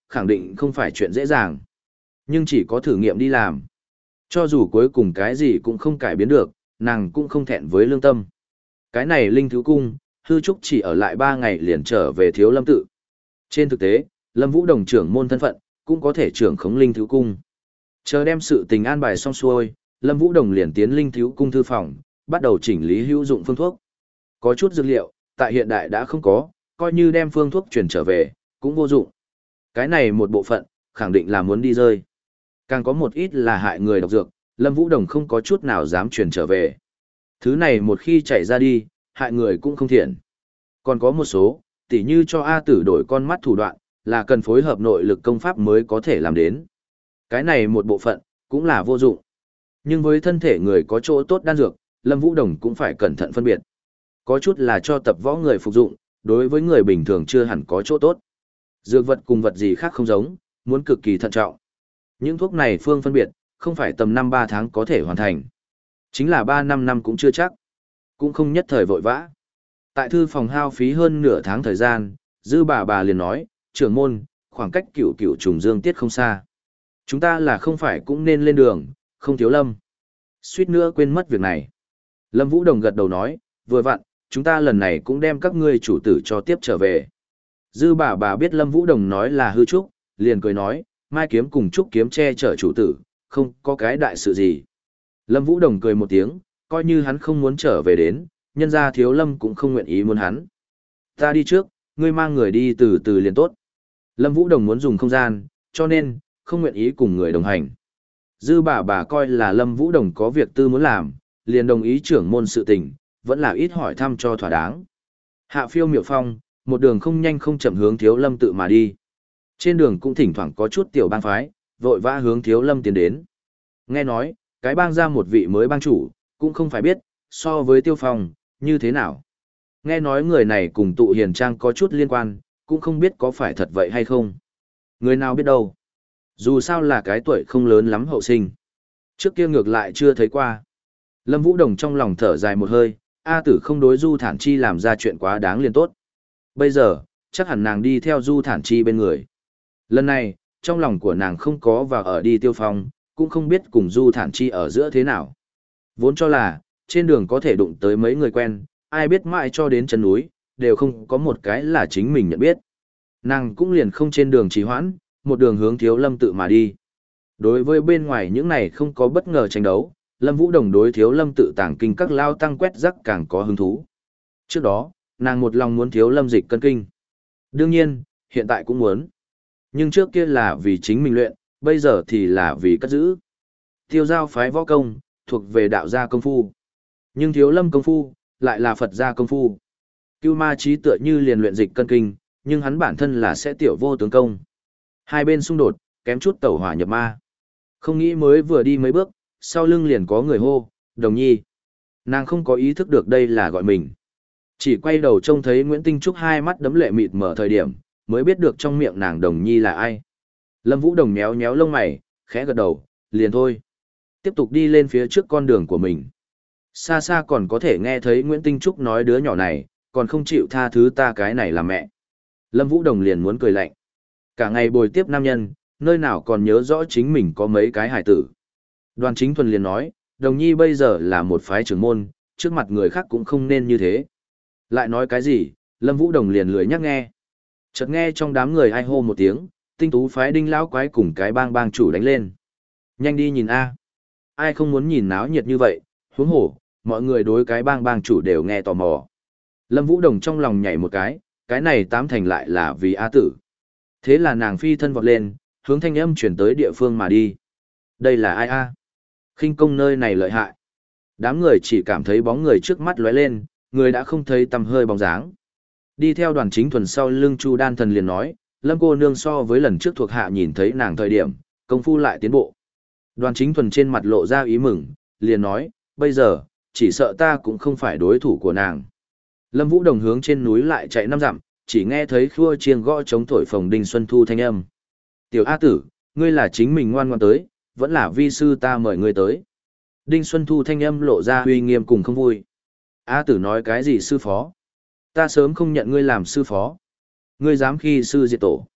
khẳng định không phải chuyện dễ dàng. Nhưng chỉ có thử nghiệm đi làm. Cho dù cuối cùng cái gì cũng không cải biến được, nàng cũng không thẹn với lương tâm. Cái này linh thứ cung, hư trúc chỉ ở lại ba ngày liền trở về thiếu lâm tự. Trên thực tế, Lâm Vũ Đồng trưởng môn thân phận, cũng có thể trưởng khống linh thứ cung. Chờ đem sự tình an bài xong xuôi, Lâm Vũ Đồng liền tiến linh thứ cung thư phòng, bắt đầu chỉnh lý hữu dụng phương thuốc. Có chút dược liệu, tại hiện đại đã không có, coi như đem phương thuốc chuyển trở về, cũng vô dụng. Cái này một bộ phận, khẳng định là muốn đi rơi. Càng có một ít là hại người độc dược, Lâm Vũ Đồng không có chút nào dám chuyển trở về. Thứ này một khi chạy ra đi, hại người cũng không thiện. Còn có một số, tỉ như cho A tử đổi con mắt thủ đoạn, là cần phối hợp nội lực công pháp mới có thể làm đến. Cái này một bộ phận, cũng là vô dụng. Nhưng với thân thể người có chỗ tốt đan dược, Lâm Vũ Đồng cũng phải cẩn thận phân biệt. Có chút là cho tập võ người phục dụng, đối với người bình thường chưa hẳn có chỗ tốt. Dược vật cùng vật gì khác không giống, muốn cực kỳ thận trọng. Những thuốc này phương phân biệt, không phải tầm năm ba tháng có thể hoàn thành. Chính là ba năm năm cũng chưa chắc. Cũng không nhất thời vội vã. Tại thư phòng hao phí hơn nửa tháng thời gian, dư bà bà liền nói, trưởng môn, khoảng cách cửu cửu trùng dương tiết không xa. Chúng ta là không phải cũng nên lên đường, không thiếu lâm. Suýt nữa quên mất việc này. Lâm Vũ Đồng gật đầu nói, vừa vặn, chúng ta lần này cũng đem các ngươi chủ tử cho tiếp trở về. Dư bà bà biết Lâm Vũ Đồng nói là hư trúc, liền cười nói, mai kiếm cùng trúc kiếm che chở chủ tử, không có cái đại sự gì. Lâm Vũ Đồng cười một tiếng, coi như hắn không muốn trở về đến, nhân ra thiếu lâm cũng không nguyện ý muốn hắn. Ta đi trước, ngươi mang người đi từ từ liền tốt. Lâm Vũ Đồng muốn dùng không gian, cho nên, không nguyện ý cùng người đồng hành. Dư bà bà coi là Lâm Vũ Đồng có việc tư muốn làm, liền đồng ý trưởng môn sự tình, vẫn là ít hỏi thăm cho thỏa đáng. Hạ phiêu miệu phong, một đường không nhanh không chậm hướng thiếu lâm tự mà đi. Trên đường cũng thỉnh thoảng có chút tiểu bang phái, vội vã hướng thiếu lâm tiến đến. Nghe nói, cái bang ra một vị mới bang chủ, cũng không phải biết, so với tiêu phong, như thế nào. Nghe nói người này cùng tụ hiền trang có chút liên quan, cũng không biết có phải thật vậy hay không. Người nào biết đâu. Dù sao là cái tuổi không lớn lắm hậu sinh. Trước kia ngược lại chưa thấy qua. Lâm Vũ Đồng trong lòng thở dài một hơi, A tử không đối Du Thản Chi làm ra chuyện quá đáng liền tốt. Bây giờ, chắc hẳn nàng đi theo Du Thản Chi bên người. Lần này, trong lòng của nàng không có và ở đi tiêu phong, cũng không biết cùng Du Thản Chi ở giữa thế nào. Vốn cho là, trên đường có thể đụng tới mấy người quen, ai biết mãi cho đến chân núi, đều không có một cái là chính mình nhận biết. Nàng cũng liền không trên đường trì hoãn, một đường hướng thiếu lâm tự mà đi. Đối với bên ngoài những này không có bất ngờ tranh đấu, Lâm Vũ Đồng đối thiếu lâm tự tàng kinh các lao tăng quét rắc càng có hứng thú. Trước đó, nàng một lòng muốn thiếu lâm dịch cân kinh. Đương nhiên, hiện tại cũng muốn. Nhưng trước kia là vì chính mình luyện, bây giờ thì là vì cất giữ. Tiêu giao phái võ công, thuộc về đạo gia công phu. Nhưng thiếu lâm công phu, lại là Phật gia công phu. Cưu ma trí tựa như liền luyện dịch cân kinh, nhưng hắn bản thân là sẽ tiểu vô tướng công. Hai bên xung đột, kém chút tẩu hỏa nhập ma. Không nghĩ mới vừa đi mấy bước, sau lưng liền có người hô, Đồng Nhi. Nàng không có ý thức được đây là gọi mình. Chỉ quay đầu trông thấy Nguyễn Tinh Trúc hai mắt đấm lệ mịt mở thời điểm, mới biết được trong miệng nàng Đồng Nhi là ai. Lâm Vũ Đồng méo méo lông mày, khẽ gật đầu, liền thôi. Tiếp tục đi lên phía trước con đường của mình. Xa xa còn có thể nghe thấy Nguyễn Tinh Trúc nói đứa nhỏ này, còn không chịu tha thứ ta cái này là mẹ. Lâm Vũ Đồng liền muốn cười lạnh. Cả ngày bồi tiếp nam nhân, nơi nào còn nhớ rõ chính mình có mấy cái hải tử. Đoàn Chính Thuần liền nói, Đồng Nhi bây giờ là một phái trưởng môn, trước mặt người khác cũng không nên như thế. Lại nói cái gì, Lâm Vũ Đồng liền lười nhắc nghe. Chợt nghe trong đám người ai hô một tiếng, tinh tú phái Đinh lão quái cùng cái bang bang chủ đánh lên. Nhanh đi nhìn a. Ai không muốn nhìn náo nhiệt như vậy, huống hổ, mọi người đối cái bang bang chủ đều nghe tò mò. Lâm Vũ Đồng trong lòng nhảy một cái, cái này tám thành lại là vì A tử. Thế là nàng phi thân vọt lên, hướng thanh âm chuyển tới địa phương mà đi. Đây là ai a? Khinh công nơi này lợi hại. Đám người chỉ cảm thấy bóng người trước mắt lóe lên, người đã không thấy tầm hơi bóng dáng. Đi theo Đoàn Chính Thuần sau lưng Chu Đan Thần liền nói, Lâm cô nương so với lần trước thuộc hạ nhìn thấy nàng thời điểm, công phu lại tiến bộ. Đoàn Chính Thuần trên mặt lộ ra ý mừng, liền nói, bây giờ, chỉ sợ ta cũng không phải đối thủ của nàng. Lâm Vũ Đồng hướng trên núi lại chạy năm dặm, chỉ nghe thấy khua chiêng gõ chống thổi phồng Đinh Xuân Thu thanh âm. Tiểu A tử, ngươi là chính mình ngoan ngoan tới, vẫn là vi sư ta mời ngươi tới. Đinh Xuân Thu thanh âm lộ ra uy nghiêm cùng không vui. A tử nói cái gì sư phó? Ta sớm không nhận ngươi làm sư phó. Ngươi dám khi sư diệt tổ.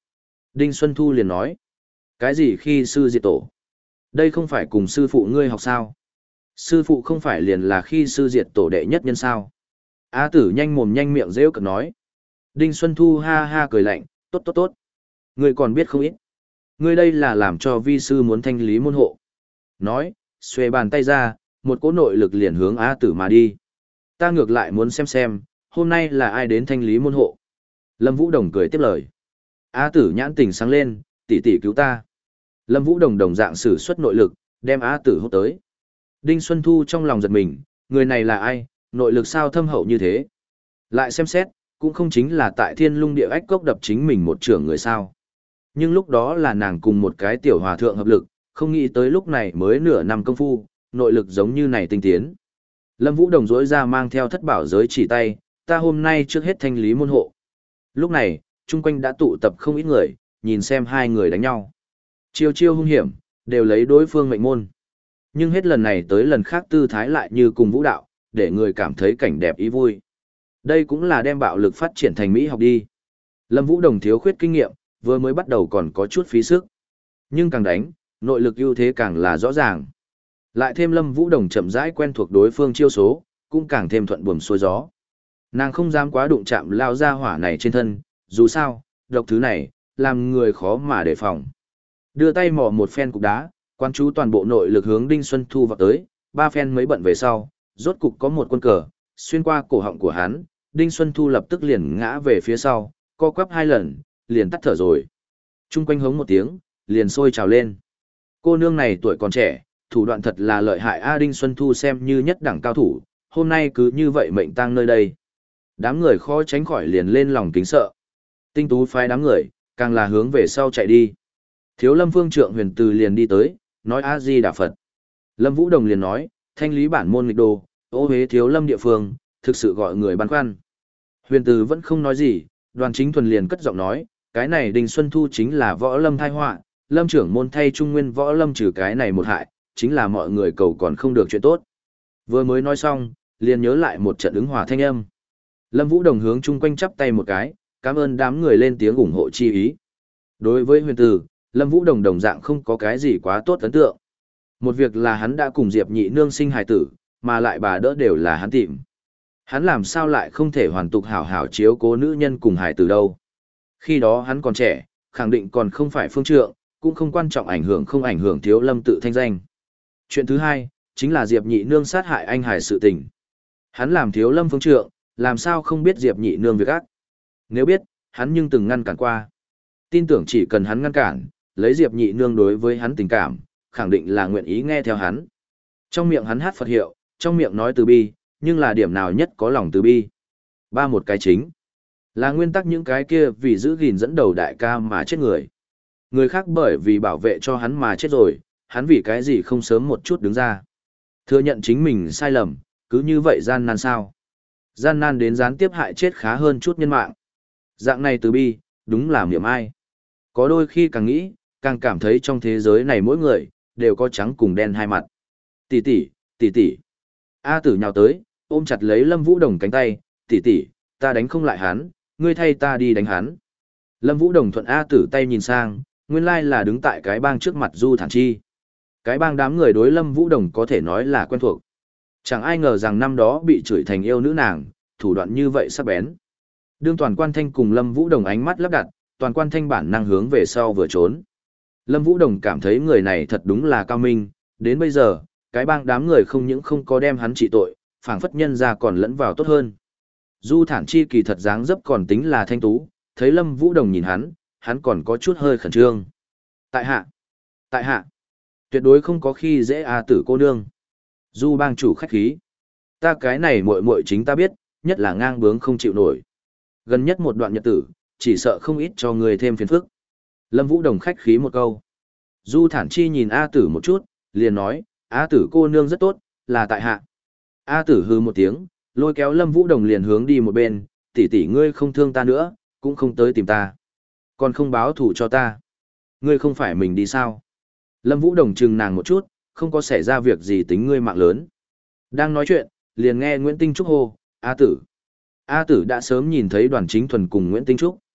Đinh Xuân Thu liền nói. Cái gì khi sư diệt tổ? Đây không phải cùng sư phụ ngươi học sao? Sư phụ không phải liền là khi sư diệt tổ đệ nhất nhân sao? A tử nhanh mồm nhanh miệng rêu cực nói. Đinh Xuân Thu ha ha cười lạnh, tốt tốt tốt. Ngươi còn biết không ít. Ngươi đây là làm cho vi sư muốn thanh lý môn hộ. Nói, xuề bàn tay ra, một cỗ nội lực liền hướng A tử mà đi. Ta ngược lại muốn xem xem, hôm nay là ai đến thanh lý môn hộ. Lâm Vũ Đồng cười tiếp lời. A tử nhãn tình sáng lên, tỷ tỷ cứu ta. Lâm Vũ Đồng đồng dạng sử xuất nội lực, đem A tử hút tới. Đinh Xuân Thu trong lòng giật mình, người này là ai, nội lực sao thâm hậu như thế. Lại xem xét, cũng không chính là tại thiên lung địa ách cốc đập chính mình một trưởng người sao. Nhưng lúc đó là nàng cùng một cái tiểu hòa thượng hợp lực, không nghĩ tới lúc này mới nửa năm công phu, nội lực giống như này tinh tiến. Lâm Vũ Đồng rỗi ra mang theo thất bảo giới chỉ tay, ta hôm nay trước hết thanh lý môn hộ. Lúc này, chung quanh đã tụ tập không ít người, nhìn xem hai người đánh nhau. Chiêu chiêu hung hiểm, đều lấy đối phương mệnh môn. Nhưng hết lần này tới lần khác tư thái lại như cùng vũ đạo, để người cảm thấy cảnh đẹp ý vui. Đây cũng là đem bạo lực phát triển thành mỹ học đi. Lâm Vũ Đồng thiếu khuyết kinh nghiệm, vừa mới bắt đầu còn có chút phí sức. Nhưng càng đánh, nội lực ưu thế càng là rõ ràng. Lại thêm Lâm Vũ Đồng chậm rãi quen thuộc đối phương chiêu số, cũng càng thêm thuận buồm xuôi gió. Nàng không dám quá đụng chạm lao ra hỏa này trên thân, dù sao, độc thứ này, làm người khó mà đề phòng. Đưa tay mò một phen cục đá, quan chú toàn bộ nội lực hướng Đinh Xuân Thu vào tới, ba phen mới bận về sau, rốt cục có một quân cờ, xuyên qua cổ họng của hắn, Đinh Xuân Thu lập tức liền ngã về phía sau, co quắp hai lần, liền tắt thở rồi. Trung quanh hống một tiếng, liền sôi trào lên. Cô nương này tuổi còn trẻ, thủ đoạn thật là lợi hại A. Đinh Xuân Thu xem như nhất đẳng cao thủ, hôm nay cứ như vậy mệnh tang nơi đây. Đám người khó tránh khỏi liền lên lòng kính sợ. Tinh tú phái đám người, càng là hướng về sau chạy đi. Thiếu Lâm Phương Trượng Huyền Từ liền đi tới, nói A Di Đà Phật. Lâm Vũ Đồng liền nói, thanh lý bản môn nghịch đồ, ô hế Thiếu Lâm địa phương, thực sự gọi người băn khoăn. Huyền Từ vẫn không nói gì, Đoàn Chính Thuần liền cất giọng nói, cái này Đinh Xuân Thu chính là võ lâm thai họa, Lâm trưởng môn thay trung nguyên võ lâm trừ cái này một hại, chính là mọi người cầu còn không được chuyện tốt. Vừa mới nói xong, liền nhớ lại một trận ứng hòa thanh âm. Lâm Vũ Đồng hướng chung quanh chắp tay một cái, cảm ơn đám người lên tiếng ủng hộ chi ý. Đối với Huyền Từ, Lâm Vũ Đồng đồng dạng không có cái gì quá tốt ấn tượng. Một việc là hắn đã cùng Diệp Nhị Nương sinh hài tử, mà lại bà đỡ đều là hắn tìm. Hắn làm sao lại không thể hoàn tục hảo hảo chiếu cố nữ nhân cùng hài tử đâu. Khi đó hắn còn trẻ, khẳng định còn không phải phương trượng, cũng không quan trọng ảnh hưởng không ảnh hưởng Thiếu Lâm tự thanh danh. Chuyện thứ hai, chính là Diệp Nhị Nương sát hại anh hài sự tình. Hắn làm Thiếu Lâm phương trượng, làm sao không biết Diệp Nhị Nương việc ác. Nếu biết, hắn nhưng từng ngăn cản qua. Tin tưởng chỉ cần hắn ngăn cản, lấy Diệp Nhị Nương đối với hắn tình cảm, khẳng định là nguyện ý nghe theo hắn. Trong miệng hắn hát Phật hiệu, trong miệng nói từ bi, nhưng là điểm nào nhất có lòng từ bi. Ba một cái chính, là nguyên tắc những cái kia vì giữ gìn dẫn đầu đại ca mà chết người. Người khác bởi vì bảo vệ cho hắn mà chết rồi, hắn vì cái gì không sớm một chút đứng ra. Thừa nhận chính mình sai lầm, cứ như vậy gian nan sao. Gian nan đến gián tiếp hại chết khá hơn chút nhân mạng. Dạng này từ bi, đúng là miệng ai. Có đôi khi càng nghĩ, càng cảm thấy trong thế giới này mỗi người, đều có trắng cùng đen hai mặt. Tỷ tỷ, tỷ tỷ. A tử nhào tới, ôm chặt lấy Lâm Vũ Đồng cánh tay, tỷ tỷ, ta đánh không lại hắn, ngươi thay ta đi đánh hắn. Lâm Vũ Đồng thuận A tử tay nhìn sang, nguyên lai là đứng tại cái bang trước mặt Du Thản Chi. Cái bang đám người đối Lâm Vũ Đồng có thể nói là quen thuộc. Chẳng ai ngờ rằng năm đó bị chửi thành yêu nữ nàng, thủ đoạn như vậy sắc bén. Đương Toàn Quan Thanh cùng Lâm Vũ Đồng ánh mắt lắp đặt, Toàn Quan Thanh bản năng hướng về sau vừa trốn. Lâm Vũ Đồng cảm thấy người này thật đúng là cao minh, đến bây giờ, cái bang đám người không những không có đem hắn trị tội, phảng phất nhân ra còn lẫn vào tốt hơn. Du Thản Chi kỳ thật dáng dấp còn tính là thanh tú, thấy Lâm Vũ Đồng nhìn hắn, hắn còn có chút hơi khẩn trương. Tại hạ, tại hạ, tuyệt đối không có khi dễ A tử cô nương. Du bang chủ khách khí. Ta cái này muội muội chính ta biết, nhất là ngang bướng không chịu nổi. Gần nhất một đoạn nhật tử, chỉ sợ không ít cho người thêm phiền phức. Lâm Vũ Đồng khách khí một câu. Du Thản Chi nhìn A tử một chút, liền nói, A tử cô nương rất tốt, là tại hạ. A tử hư một tiếng, lôi kéo Lâm Vũ Đồng liền hướng đi một bên, tỷ tỷ ngươi không thương ta nữa, cũng không tới tìm ta. Còn không báo thủ cho ta. Ngươi không phải mình đi sao? Lâm Vũ Đồng chừng nàng một chút, không có xảy ra việc gì tính ngươi mạng lớn. Đang nói chuyện, liền nghe Nguyễn Tinh Trúc hô, A tử. A tử đã sớm nhìn thấy Đoàn Chính Thuần cùng Nguyễn Tinh Trúc.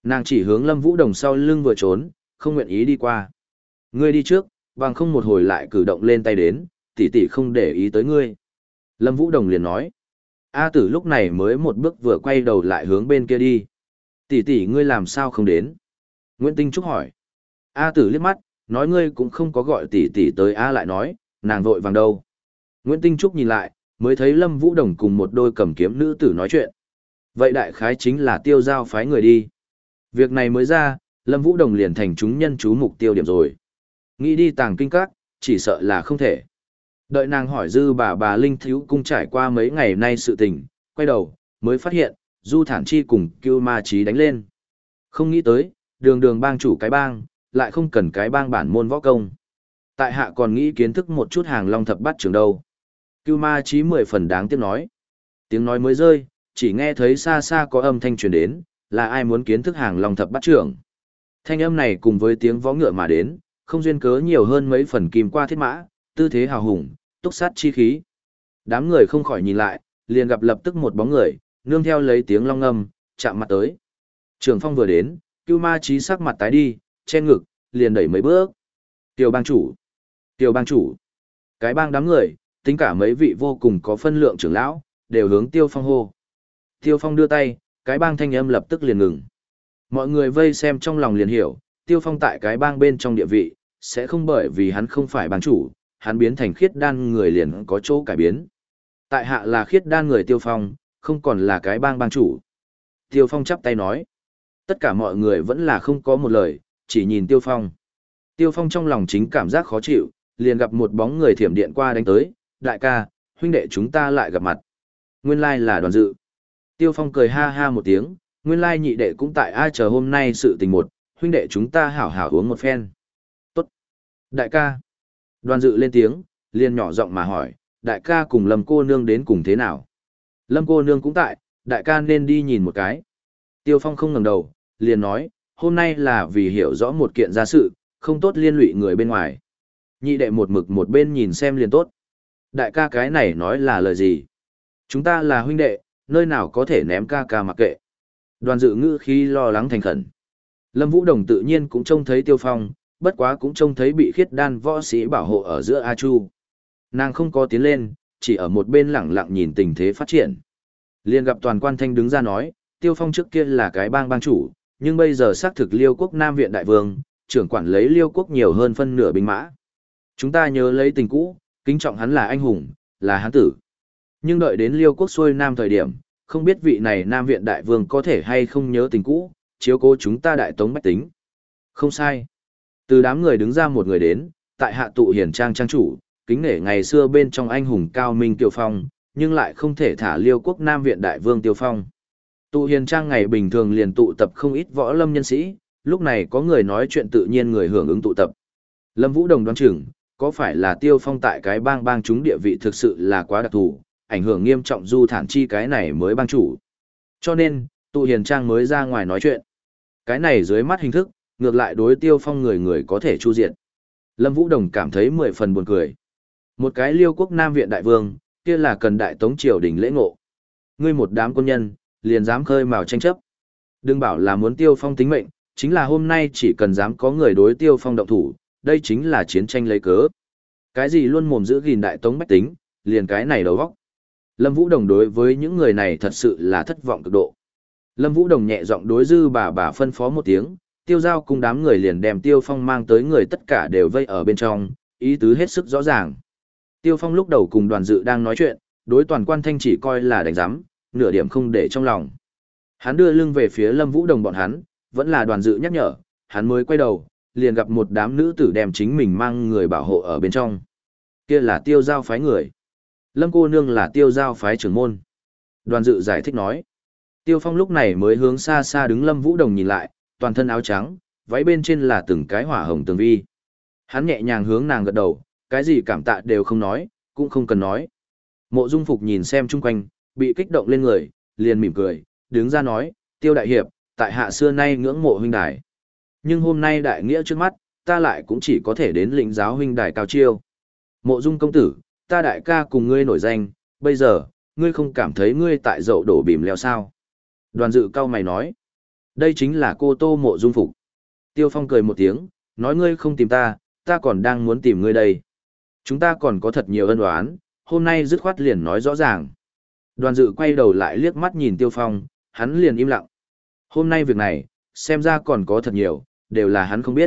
Nàng chỉ hướng Lâm Vũ Đồng sau lưng vừa trốn, không nguyện ý đi qua. Ngươi đi trước, bằng không một hồi lại cử động lên tay đến, tỷ tỷ không để ý tới ngươi. Lâm Vũ Đồng liền nói. A Tử lúc này mới một bước vừa quay đầu lại hướng bên kia đi. Tỷ tỷ ngươi làm sao không đến? Nguyễn Tinh Trúc hỏi. A Tử liếc mắt, nói ngươi cũng không có gọi tỷ tỷ tới. A lại nói, nàng vội vàng đâu. Nguyễn Tinh Trúc nhìn lại, mới thấy Lâm Vũ Đồng cùng một đôi cầm kiếm nữ tử nói chuyện. Vậy đại khái chính là tiêu giao phái người đi. Việc này mới ra, Lâm Vũ Đồng liền thành chúng nhân chú mục tiêu điểm rồi. Nghĩ đi tàng kinh các, chỉ sợ là không thể. Đợi nàng hỏi dư bà bà Linh Thiếu Cung trải qua mấy ngày nay sự tình, quay đầu, mới phát hiện, Du Thản Chi cùng Cưu Ma Chí đánh lên. Không nghĩ tới, đường đường bang chủ cái bang, lại không cần cái bang bản môn võ công. Tại hạ còn nghĩ kiến thức một chút hàng long thập bát trường đâu. Cưu Ma Chí mười phần đáng tiếc nói. Tiếng nói mới rơi, chỉ nghe thấy xa xa có âm thanh truyền đến, là ai muốn kiến thức hàng long thập bát trưởng. Thanh âm này cùng với tiếng vó ngựa mà đến, không duyên cớ nhiều hơn mấy phần kim qua thiết mã, tư thế hào hùng, túc sát chi khí. Đám người không khỏi nhìn lại, liền gặp lập tức một bóng người, nương theo lấy tiếng long ngâm, chạm mặt tới. Trường phong vừa đến, Cưu Ma Chí sắc mặt tái đi, che ngực, liền đẩy mấy bước. Tiểu bang chủ, tiểu bang chủ. Cái bang đám người, tính cả mấy vị vô cùng có phân lượng trưởng lão, đều hướng Tiêu Phong hô. Tiêu Phong đưa tay, cái bang thanh âm lập tức liền ngừng. Mọi người vây xem trong lòng liền hiểu, Tiêu Phong tại cái bang bên trong địa vị, sẽ không bởi vì hắn không phải bang chủ, hắn biến thành khiết đan người liền có chỗ cải biến. Tại hạ là khiết đan người Tiêu Phong, không còn là cái bang bang chủ. Tiêu Phong chắp tay nói. Tất cả mọi người vẫn là không có một lời, chỉ nhìn Tiêu Phong. Tiêu Phong trong lòng chính cảm giác khó chịu, liền gặp một bóng người thiểm điện qua đánh tới. Đại ca, huynh đệ chúng ta lại gặp mặt. Nguyên lai là Đoàn Dự. Tiêu Phong cười ha ha một tiếng, nguyên lai nhị đệ cũng tại ai chờ hôm nay sự tình một, huynh đệ chúng ta hảo hảo uống một phen. Tốt. Đại ca. Đoàn Dự lên tiếng, liền nhỏ giọng mà hỏi, đại ca cùng Lâm cô nương đến cùng thế nào? Lâm cô nương cũng tại, đại ca nên đi nhìn một cái. Tiêu Phong không ngẩng đầu, liền nói, hôm nay là vì hiểu rõ một kiện gia sự, không tốt liên lụy người bên ngoài. Nhị đệ một mực một bên nhìn xem liền tốt. Đại ca cái này nói là lời gì? Chúng ta là huynh đệ, nơi nào có thể ném ca ca mặc kệ. Đoàn Dự ngữ khi lo lắng thành khẩn. Lâm Vũ Đồng tự nhiên cũng trông thấy Tiêu Phong, bất quá cũng trông thấy bị khiết đan võ sĩ bảo hộ ở giữa A Chu. Nàng không có tiến lên, chỉ ở một bên lẳng lặng nhìn tình thế phát triển. Liền gặp Toàn Quan Thanh đứng ra nói, Tiêu Phong trước kia là cái bang bang chủ, nhưng bây giờ xác thực Liêu Quốc Nam Viện Đại Vương, trưởng quản lấy Liêu Quốc nhiều hơn phân nửa binh mã. Chúng ta nhớ lấy tình cũ, kính trọng hắn là anh hùng, là hán tử. Nhưng đợi đến Liêu Quốc xuôi Nam thời điểm, không biết vị này Nam Viện Đại Vương có thể hay không nhớ tình cũ, chiếu cố chúng ta đại tống bách tính. Không sai. Từ đám người đứng ra một người đến, tại hạ tụ hiển trang trang chủ, kính nể ngày xưa bên trong anh hùng cao minh Tiêu Phong, nhưng lại không thể thả Liêu Quốc Nam Viện Đại Vương Tiêu Phong. Tụ hiền trang ngày bình thường liền tụ tập không ít võ lâm nhân sĩ, lúc này có người nói chuyện tự nhiên người hưởng ứng tụ tập. Lâm Vũ Đồng đoán chừng, có phải là Tiêu Phong tại cái bang bang chúng địa vị thực sự là quá đặc thù, ảnh hưởng nghiêm trọng Du Thản Chi cái này mới bang chủ. Cho nên, tụ hiền trang mới ra ngoài nói chuyện. Cái này dưới mắt hình thức, ngược lại đối Tiêu Phong người người có thể chu diệt. Lâm Vũ Đồng cảm thấy mười phần buồn cười. Một cái Liêu Quốc Nam Viện Đại Vương, kia là cần đại tống triều đình lễ ngộ. Ngươi một đám quân nhân, liền dám khơi mào tranh chấp. Đừng bảo là muốn Tiêu Phong tính mệnh, chính là hôm nay chỉ cần dám có người đối Tiêu Phong động thủ, đây chính là chiến tranh lấy cớ. Cái gì luôn mồm giữ gìn đại tống bách tính, liền cái này đầu vóc. Lâm Vũ Đồng đối với những người này thật sự là thất vọng cực độ. Lâm Vũ Đồng nhẹ giọng đối dư bà bà phân phó một tiếng, Tiêu Giao cùng đám người liền đem Tiêu Phong mang tới người tất cả đều vây ở bên trong, ý tứ hết sức rõ ràng. Tiêu Phong lúc đầu cùng Đoàn Dự đang nói chuyện, đối Toàn Quan Thanh chỉ coi là đánh giám, nửa điểm không để trong lòng. Hắn đưa lưng về phía Lâm Vũ Đồng bọn hắn, vẫn là Đoàn Dự nhắc nhở, hắn mới quay đầu, liền gặp một đám nữ tử đem chính mình mang người bảo hộ ở bên trong. Kia là Tiêu Giao phái người. Lâm cô nương là Tiêu Giao phái trưởng môn. Đoàn Dự giải thích nói. Tiêu Phong lúc này mới hướng xa xa đứng Lâm Vũ Đồng nhìn lại, toàn thân áo trắng, váy bên trên là từng cái hỏa hồng tường vi. Hắn nhẹ nhàng hướng nàng gật đầu, cái gì cảm tạ đều không nói, cũng không cần nói. Mộ Dung Phục nhìn xem chung quanh, bị kích động lên người, liền mỉm cười, đứng ra nói, Tiêu đại hiệp, tại hạ xưa nay ngưỡng mộ huynh đài. Nhưng hôm nay đại nghĩa trước mắt, ta lại cũng chỉ có thể đến lĩnh giáo huynh đài cao chiêu. Mộ Dung công tử, ta đại ca cùng ngươi nổi danh, bây giờ, ngươi không cảm thấy ngươi tại dậu đổ bìm leo sao? Đoàn Dự cao mày nói, Đây chính là cô Tô Mộ Dung Phục. Tiêu Phong cười một tiếng, nói ngươi không tìm ta, ta còn đang muốn tìm ngươi đây. Chúng ta còn có thật nhiều ân oán, hôm nay dứt khoát liền nói rõ ràng. Đoàn dự quay đầu lại liếc mắt nhìn Tiêu Phong, hắn liền im lặng. Hôm nay việc này, xem ra còn có thật nhiều, đều là hắn không biết.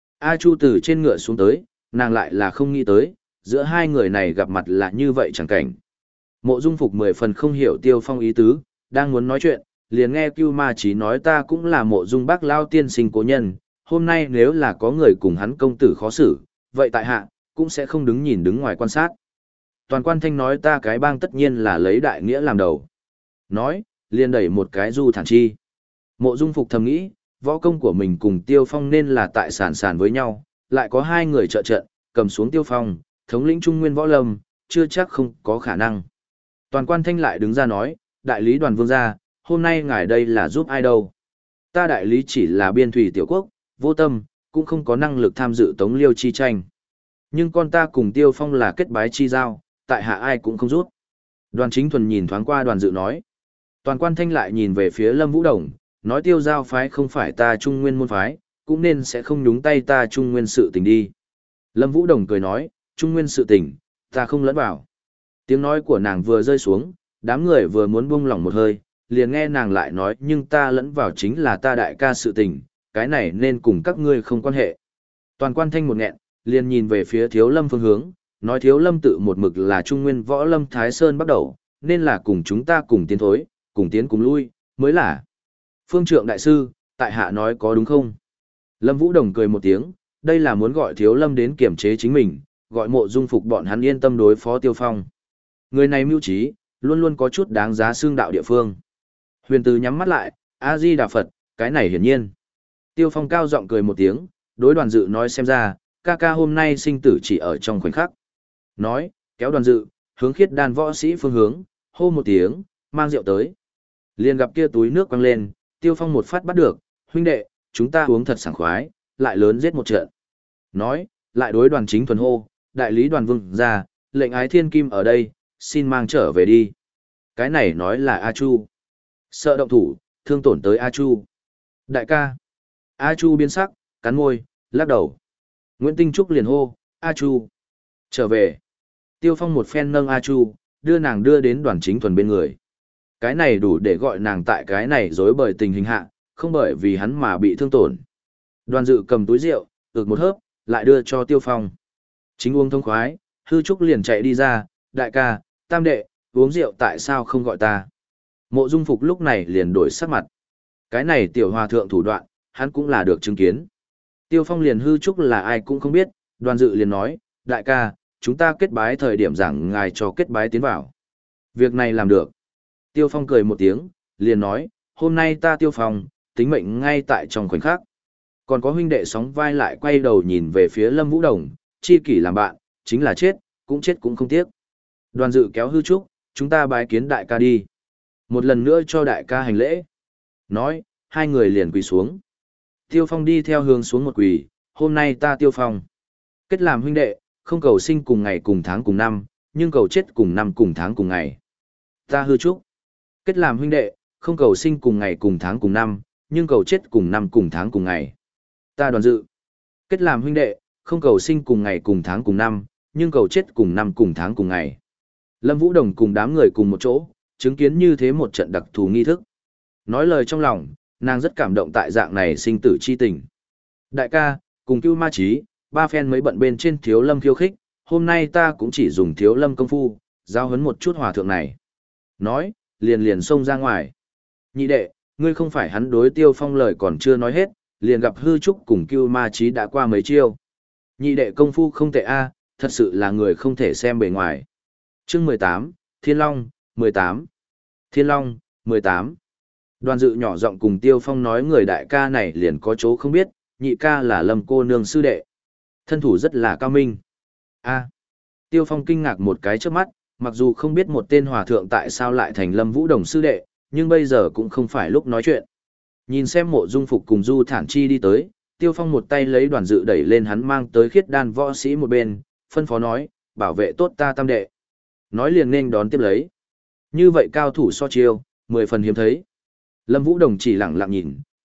A Chu từ trên ngựa xuống tới, nàng lại là không nghĩ tới, giữa hai người này gặp mặt là như vậy chẳng cảnh. Mộ Dung Phục mười phần không hiểu Tiêu Phong ý tứ, đang muốn nói chuyện, liền nghe Cưu Ma Chí nói ta cũng là Mộ Dung Bác Lao tiên sinh cố nhân, hôm nay nếu là có người cùng hắn công tử khó xử, vậy tại hạ, cũng sẽ không đứng nhìn đứng ngoài quan sát. Toàn Quan Thanh nói ta cái bang tất nhiên là lấy đại nghĩa làm đầu. Nói, liền đẩy một cái Du Thản Chi. Mộ Dung Phục thầm nghĩ, võ công của mình cùng Tiêu Phong nên là tại sản sản với nhau, lại có hai người trợ trận, cầm xuống Tiêu Phong, thống lĩnh Trung Nguyên võ lâm, chưa chắc không có khả năng. Toàn Quan Thanh lại đứng ra nói, đại lý Đoàn vương gia, hôm nay ngài đây là giúp ai đâu? Ta đại lý chỉ là biên thủy tiểu quốc, vô tâm, cũng không có năng lực tham dự tống liêu chi tranh. Nhưng con ta cùng Tiêu Phong là kết bái chi giao, tại hạ ai cũng không rút. Đoàn Chính Thuần nhìn thoáng qua Đoàn Dự nói. Toàn Quan Thanh lại nhìn về phía Lâm Vũ Đồng, nói Tiêu giao phái không phải ta Trung Nguyên môn phái, cũng nên sẽ không nhúng tay ta Trung Nguyên sự tình đi. Lâm Vũ Đồng cười nói, Trung Nguyên sự tình, ta không lẫn vào. Tiếng nói của nàng vừa rơi xuống, đám người vừa muốn buông lỏng một hơi, liền nghe nàng lại nói nhưng ta lẫn vào chính là ta đại ca sự tình, cái này nên cùng các ngươi không quan hệ. Toàn Quan Thanh một nghẹn, liền nhìn về phía Thiếu Lâm phương hướng, nói Thiếu Lâm tự một mực là Trung Nguyên võ lâm Thái Sơn bắt đầu, nên là cùng chúng ta cùng tiến thối, cùng tiến cùng lui, mới là. Phương Trượng đại sư, tại hạ nói có đúng không? Lâm Vũ Đồng cười một tiếng, đây là muốn gọi Thiếu Lâm đến kiểm chế chính mình, gọi Mộ Dung Phục bọn hắn yên tâm đối phó Tiêu Phong. Người này mưu trí, luôn luôn có chút đáng giá xương đạo địa phương. Huyền Từ nhắm mắt lại, A Di Đà Phật, cái này hiển nhiên. Tiêu Phong cao giọng cười một tiếng, đối Đoàn Dự nói xem ra, ca ca hôm nay sinh tử chỉ ở trong khoảnh khắc. Nói, kéo Đoàn Dự, hướng Khiết Đan võ sĩ phương hướng, hô một tiếng, mang rượu tới. Liền gặp kia túi nước quăng lên, Tiêu Phong một phát bắt được, huynh đệ, chúng ta uống thật sảng khoái, lại lớn giết một trận. Nói, lại đối Đoàn Chính Thuần hô, đại lý Đoàn vương ra, lệnh ái thiên kim ở đây, xin mang trở về đi. Cái này nói là A Chu. Sợ động thủ, thương tổn tới A Chu. Đại ca. A Chu biến sắc, cắn môi, lắc đầu. Nguyễn Tinh Trúc liền hô, A Chu. Trở về. Tiêu Phong một phen nâng A Chu, đưa nàng đưa đến Đoàn Chính Thuần bên người. Cái này đủ để gọi nàng tại cái này dối bởi tình hình hạ, không bởi vì hắn mà bị thương tổn. Đoàn Dự cầm túi rượu, ực một hớp, lại đưa cho Tiêu Phong. Chính uống thông khoái, Hư Trúc liền chạy đi ra, đại ca, tam đệ, uống rượu tại sao không gọi ta? Mộ Dung Phục lúc này liền đổi sắc mặt. Cái này tiểu hòa thượng thủ đoạn, hắn cũng là được chứng kiến. Tiêu Phong liền Hư Trúc là ai cũng không biết, Đoàn Dự liền nói, đại ca, chúng ta kết bái thời điểm giảng ngài cho kết bái tiến vào. Việc này làm được. Tiêu Phong cười một tiếng, liền nói, hôm nay ta Tiêu Phong, tính mệnh ngay tại trong khoảnh khắc. Còn có huynh đệ sóng vai lại quay đầu nhìn về phía Lâm Vũ Đồng, chi kỷ làm bạn, chính là chết, cũng chết cũng không tiếc. Đoàn Dự kéo Hư Trúc, chúng ta bái kiến đại ca đi. Một lần nữa cho đại ca hành lễ. Nói, hai người liền quỳ xuống. Tiêu Phong đi theo hướng xuống một quỳ, hôm nay ta Tiêu Phong. Kết làm huynh đệ, không cầu sinh cùng ngày cùng tháng cùng năm, nhưng cầu chết cùng năm cùng tháng cùng ngày. Ta Hư Trúc. Kết làm huynh đệ, không cầu sinh cùng ngày cùng tháng cùng năm, nhưng cầu chết cùng năm cùng tháng cùng ngày. Ta Đoàn Dự. Kết làm huynh đệ, không cầu sinh cùng ngày cùng tháng cùng năm, nhưng cầu chết cùng năm cùng tháng cùng ngày. Lâm Vũ Đồng cùng đám người cùng một chỗ, chứng kiến như thế một trận đặc thù nghi thức. Nói lời trong lòng, nàng rất cảm động tại dạng này sinh tử chi tình. Đại ca, cùng Cưu Ma Chí, ba phen mới bận bên trên Thiếu Lâm khiêu khích, hôm nay ta cũng chỉ dùng Thiếu Lâm công phu, giao huấn một chút hòa thượng này. Nói, liền liền xông ra ngoài. Nhị đệ, ngươi không phải hắn đối Tiêu Phong lời còn chưa nói hết, liền gặp Hư Trúc cùng Cưu Ma Chí đã qua mấy chiêu. Nhị đệ công phu không tệ a, thật sự là người không thể xem bề ngoài. Chương mười tám, Thiên Long, mười tám. Thiên Long, mười tám. Đoàn Dự nhỏ giọng cùng Tiêu Phong nói người đại ca này liền có chỗ không biết, nhị ca là Lâm cô nương sư đệ. Thân thủ rất là cao minh. A. Tiêu Phong kinh ngạc một cái trước mắt, mặc dù không biết một tên hòa thượng tại sao lại thành Lâm Vũ Đồng sư đệ, nhưng bây giờ cũng không phải lúc nói chuyện. Nhìn xem Mộ Dung Phục cùng Du Thản Chi đi tới, Tiêu Phong một tay lấy Đoàn Dự đẩy lên hắn mang tới Khiết Đan võ sĩ một bên, phân phó nói, bảo vệ tốt ta tam đệ. Nói liền nên đón tiếp lấy. Như vậy cao thủ so chiêu, mười phần hiếm thấy. Lâm Vũ Đồng chỉ lặng lặng nhìn,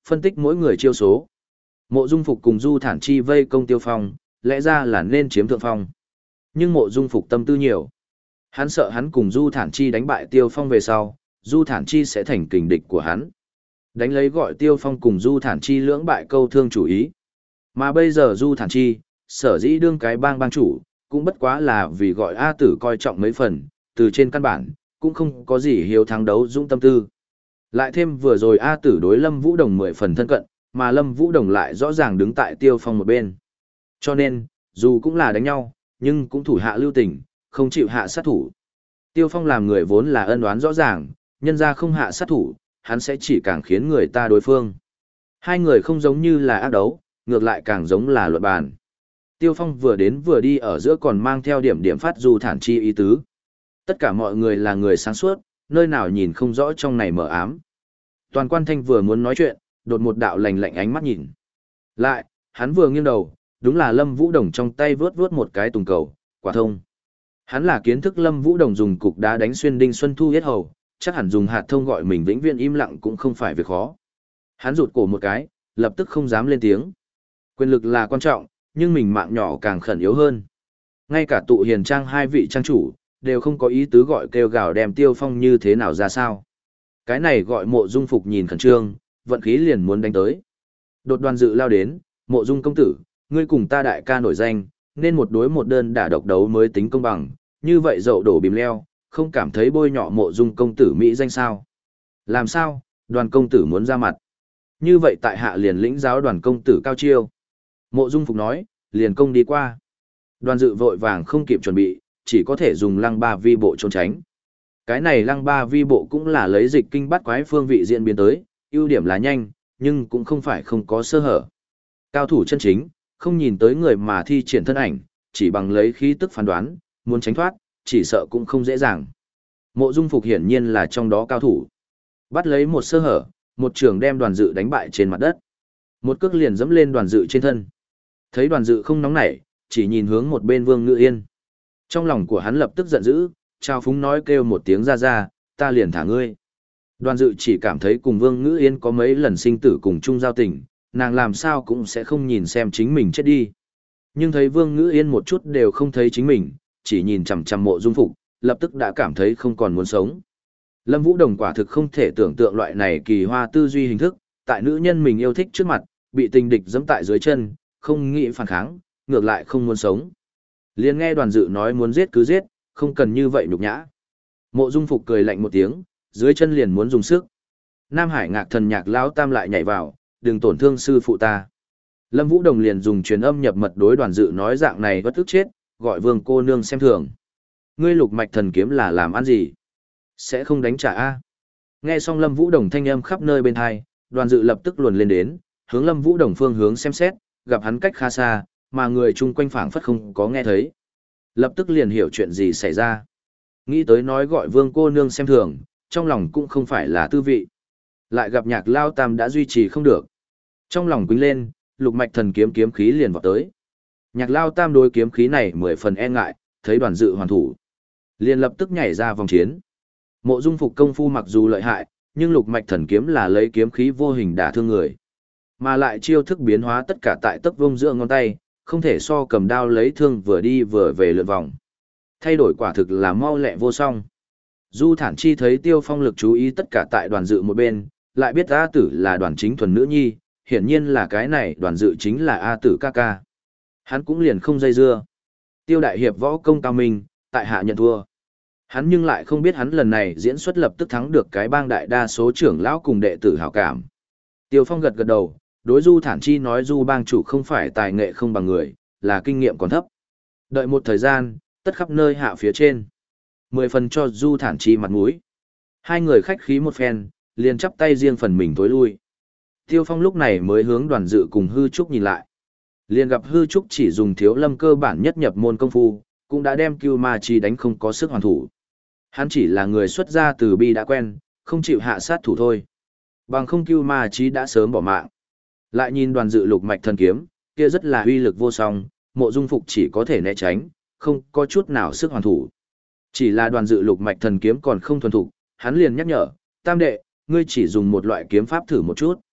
phân tích mỗi người chiêu số. Mộ Dung Phục cùng Du Thản Chi vây công Tiêu Phong, lẽ ra là nên chiếm thượng phong. Nhưng Mộ Dung Phục tâm tư nhiều. Hắn sợ hắn cùng Du Thản Chi đánh bại Tiêu Phong về sau, Du Thản Chi sẽ thành kình địch của hắn. Đánh lấy gọi Tiêu Phong cùng Du Thản Chi lưỡng bại câu thương chủ ý. Mà bây giờ Du Thản Chi, sở dĩ đương cái bang bang chủ, cũng bất quá là vì gọi A Tử coi trọng mấy phần, từ trên căn bản, cũng không có gì hiếu thắng đấu dũng tâm tư. Lại thêm vừa rồi A Tử đối Lâm Vũ Đồng mười phần thân cận, mà Lâm Vũ Đồng lại rõ ràng đứng tại Tiêu Phong một bên. Cho nên, dù cũng là đánh nhau, nhưng cũng thủ hạ lưu tình, không chịu hạ sát thủ. Tiêu Phong làm người vốn là ân oán rõ ràng, nhân ra không hạ sát thủ, hắn sẽ chỉ càng khiến người ta đối phương. Hai người không giống như là ác đấu, ngược lại càng giống là luận bàn. Tiêu Phong vừa đến vừa đi ở giữa còn mang theo điểm điểm phát Du Thản Chi ý tứ. Tất cả mọi người là người sáng suốt, nơi nào nhìn không rõ trong này mở ám. Toàn Quan Thanh vừa muốn nói chuyện, đột một đạo lạnh lạnh ánh mắt nhìn. Lại, hắn vừa nghiêng đầu, đúng là Lâm Vũ Đồng trong tay vướt vướt một cái tùng cầu, quả thông. Hắn là kiến thức Lâm Vũ Đồng dùng cục đá đánh xuyên Đinh Xuân Thu yết hầu, chắc hẳn dùng hạt thông gọi mình vĩnh viễn im lặng cũng không phải việc khó. Hắn rụt cổ một cái, lập tức không dám lên tiếng. Quyền lực là quan trọng, nhưng mình mạng nhỏ càng khẩn yếu hơn. Ngay cả tụ hiền trang hai vị trang chủ, đều không có ý tứ gọi kêu gào đem Tiêu Phong như thế nào ra sao. Cái này gọi Mộ Dung Phục nhìn khẩn trương, vận khí liền muốn đánh tới. Đột Đoàn Dự lao đến, Mộ Dung công tử, ngươi cùng ta đại ca nổi danh, nên một đối một đơn đả độc đấu mới tính công bằng, như vậy dậu đổ bìm leo, không cảm thấy bôi nhọ Mộ Dung công tử mỹ danh sao? Làm sao? Đoàn công tử muốn ra mặt. Như vậy tại hạ liền lĩnh giáo Đoàn công tử cao chiêu. Mộ Dung Phục nói, liền công đi qua. Đoàn Dự vội vàng không kịp chuẩn bị, chỉ có thể dùng lăng ba vi bộ trốn tránh. Cái này lăng ba vi bộ cũng là lấy dịch kinh bắt quái phương vị diễn biến tới, ưu điểm là nhanh, nhưng cũng không phải không có sơ hở. Cao thủ chân chính, không nhìn tới người mà thi triển thân ảnh, chỉ bằng lấy khí tức phán đoán, muốn tránh thoát, chỉ sợ cũng không dễ dàng. Mộ Dung Phục hiển nhiên là trong đó cao thủ. Bắt lấy một sơ hở, một trường đem Đoàn Dự đánh bại trên mặt đất. Một cước liền dẫm lên Đoàn Dự trên thân. Thấy Đoàn Dự không nóng nảy, chỉ nhìn hướng một bên Vương Ngự Yên. Trong lòng của hắn lập tức giận dữ, trao phúng nói kêu một tiếng ra ra, ta liền thả ngươi. Đoàn Dự chỉ cảm thấy cùng Vương Ngữ Yên có mấy lần sinh tử cùng chung giao tình, nàng làm sao cũng sẽ không nhìn xem chính mình chết đi. Nhưng thấy Vương Ngữ Yên một chút đều không thấy chính mình, chỉ nhìn chằm chằm Mộ Dung Phục, lập tức đã cảm thấy không còn muốn sống. Lâm Vũ Đồng quả thực không thể tưởng tượng loại này kỳ hoa tư duy hình thức, tại nữ nhân mình yêu thích trước mặt, bị tình địch giẫm tại dưới chân, không nghĩ phản kháng, ngược lại không muốn sống. Liền nghe Đoàn Dự nói muốn giết cứ giết, không cần như vậy nhục nhã. Mộ Dung Phục cười lạnh một tiếng, dưới chân liền muốn dùng sức. Nam Hải Ngạc Thần Nhạc lão tam lại nhảy vào, đừng tổn thương sư phụ ta. Lâm Vũ Đồng liền dùng truyền âm nhập mật đối Đoàn Dự nói dạng này bất tức chết, gọi Vương cô nương xem thường. Ngươi Lục Mạch Thần kiếm là làm ăn gì? Sẽ không đánh trả a? Nghe xong Lâm Vũ Đồng thanh âm khắp nơi bên tai, Đoàn Dự lập tức luồn lên đến, hướng Lâm Vũ Đồng phương hướng xem xét, gặp hắn cách khá xa, mà người chung quanh phảng phất không có nghe thấy. Lập tức liền hiểu chuyện gì xảy ra. Nghĩ tới nói gọi Vương cô nương xem thường, trong lòng cũng không phải là tư vị. Lại gặp Nhạc Lao Tam đã duy trì không được. Trong lòng quýnh lên, Lục Mạch Thần kiếm kiếm khí liền vọt tới. Nhạc Lao Tam đối kiếm khí này mười phần e ngại, thấy Đoàn Dự hoàn thủ, liền lập tức nhảy ra vòng chiến. Mộ Dung Phục công phu mặc dù lợi hại, nhưng Lục Mạch Thần kiếm là lấy kiếm khí vô hình đả thương người, mà lại chiêu thức biến hóa tất cả tại tấc vông giữa ngón tay, không thể so cầm đao lấy thương vừa đi vừa về lượn vòng. Thay đổi quả thực là mau lẹ vô song. Du Thản Chi thấy Tiêu Phong lực chú ý tất cả tại Đoàn Dự một bên, lại biết A Tử là Đoàn Chính thuần nữ nhi, hiển nhiên là cái này Đoàn Dự chính là A Tử ca ca. Hắn cũng liền không dây dưa. Tiêu đại hiệp võ công cao minh, tại hạ nhận thua. Hắn nhưng lại không biết hắn lần này diễn xuất lập tức thắng được cái bang đại đa số trưởng lão cùng đệ tử hảo cảm. Tiêu Phong gật gật đầu, đối Du Thản Chi nói Du bang chủ không phải tài nghệ không bằng người, là kinh nghiệm còn thấp. Đợi một thời gian, tất khắp nơi hạ phía trên. Mười phần cho Du Thản Chi mặt mũi. Hai người khách khí một phen, liền chắp tay riêng phần mình tối lui. Tiêu Phong lúc này mới hướng Đoàn Dự cùng Hư Trúc nhìn lại. Liền gặp Hư Trúc chỉ dùng thiếu lâm cơ bản nhất nhập môn công phu, cũng đã đem Cưu Ma Chi đánh không có sức hoàn thủ. Hắn chỉ là người xuất gia từ bi đã quen, không chịu hạ sát thủ thôi. Bằng không Cưu Ma Chi đã sớm bỏ mạng. Lại nhìn Đoàn Dự Lục Mạch Thần kiếm, kia rất là uy lực vô song, Mộ Dung Phục chỉ có thể né tránh, không có chút nào sức hoàn thủ. Chỉ là Đoàn Dự Lục Mạch Thần kiếm còn không thuần thục, hắn liền nhắc nhở, tam đệ, ngươi chỉ dùng một loại kiếm pháp thử một chút.